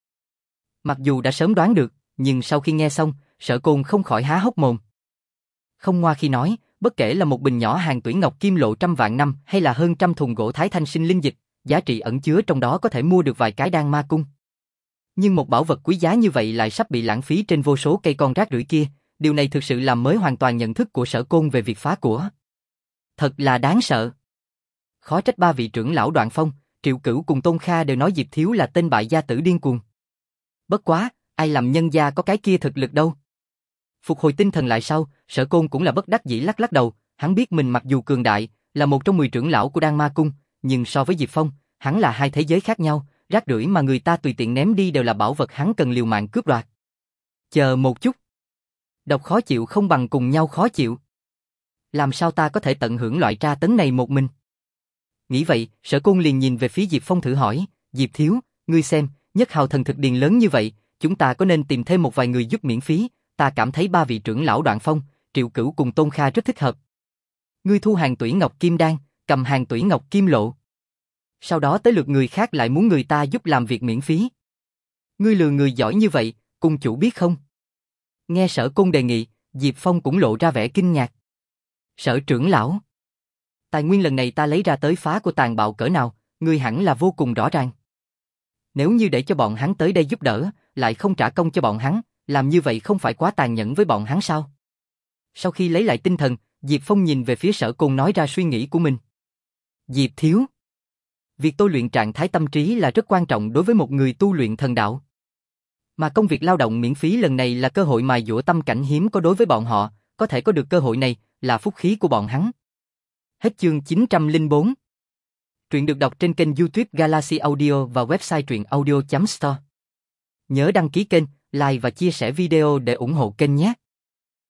A: Mặc dù đã sớm đoán được, nhưng sau khi nghe xong, Sở Côn không khỏi há hốc mồm. Không ngoa khi nói, bất kể là một bình nhỏ hàng tủy ngọc kim lộ trăm vạn năm hay là hơn trăm thùng gỗ thái thanh sinh linh dịch, giá trị ẩn chứa trong đó có thể mua được vài cái đan ma cung. Nhưng một bảo vật quý giá như vậy lại sắp bị lãng phí trên vô số cây con rác rưởi kia, điều này thực sự làm mới hoàn toàn nhận thức của Sở Côn về việc phá của. Thật là đáng sợ. Khó trách ba vị trưởng lão Đoạn Phong, Triệu Cửu cùng Tôn Kha đều nói Diệp thiếu là tên bại gia tử điên cuồng. Bất quá, ai làm nhân gia có cái kia thực lực đâu. Phục hồi tinh thần lại sau, Sở Côn cũng là bất đắc dĩ lắc lắc đầu, hắn biết mình mặc dù cường đại, là một trong mười trưởng lão của Đan Ma Cung, nhưng so với Diệp Phong, hắn là hai thế giới khác nhau, rác rưởi mà người ta tùy tiện ném đi đều là bảo vật hắn cần liều mạng cướp đoạt. Chờ một chút. Độc khó chịu không bằng cùng nhau khó chịu. làm sao ta có thể tận hưởng loại tra tấn này một mình? Nghĩ vậy, Sở Côn liền nhìn về phía Diệp Phong thử hỏi, Diệp Thiếu, ngươi xem, nhất hào thần thực điền lớn như vậy, chúng ta có nên tìm thêm một vài người giúp miễn phí, ta cảm thấy ba vị trưởng lão Đoạn Phong, Triệu Cửu cùng Tôn Kha rất thích hợp. Ngươi thu hàng tủy ngọc kim đan, cầm hàng tủy ngọc kim lộ. Sau đó tới lượt người khác lại muốn người ta giúp làm việc miễn phí. Ngươi lừa người giỏi như vậy, cung chủ biết không? Nghe Sở Côn đề nghị, Diệp Phong cũng lộ ra vẻ kinh ngạc. Sở trưởng lão, tài nguyên lần này ta lấy ra tới phá của tàn bạo cỡ nào, ngươi hẳn là vô cùng rõ ràng. Nếu như để cho bọn hắn tới đây giúp đỡ, lại không trả công cho bọn hắn, làm như vậy không phải quá tàn nhẫn với bọn hắn sao? Sau khi lấy lại tinh thần, Diệp Phong nhìn về phía Sở Côn nói ra suy nghĩ của mình. Diệp Thiếu, việc tôi luyện trạng thái tâm trí là rất quan trọng đối với một người tu luyện thần đạo. Mà công việc lao động miễn phí lần này là cơ hội mài dũa tâm cảnh hiếm có đối với bọn họ, có thể có được cơ hội này là phúc khí của bọn hắn. Hết chương chín trăm lẻ bốn. Truyện được đọc trên kênh YouTube Galaxy Audio và website truyện audio chấm store. Nhớ đăng ký kênh, like và chia sẻ video để ủng hộ kênh nhé.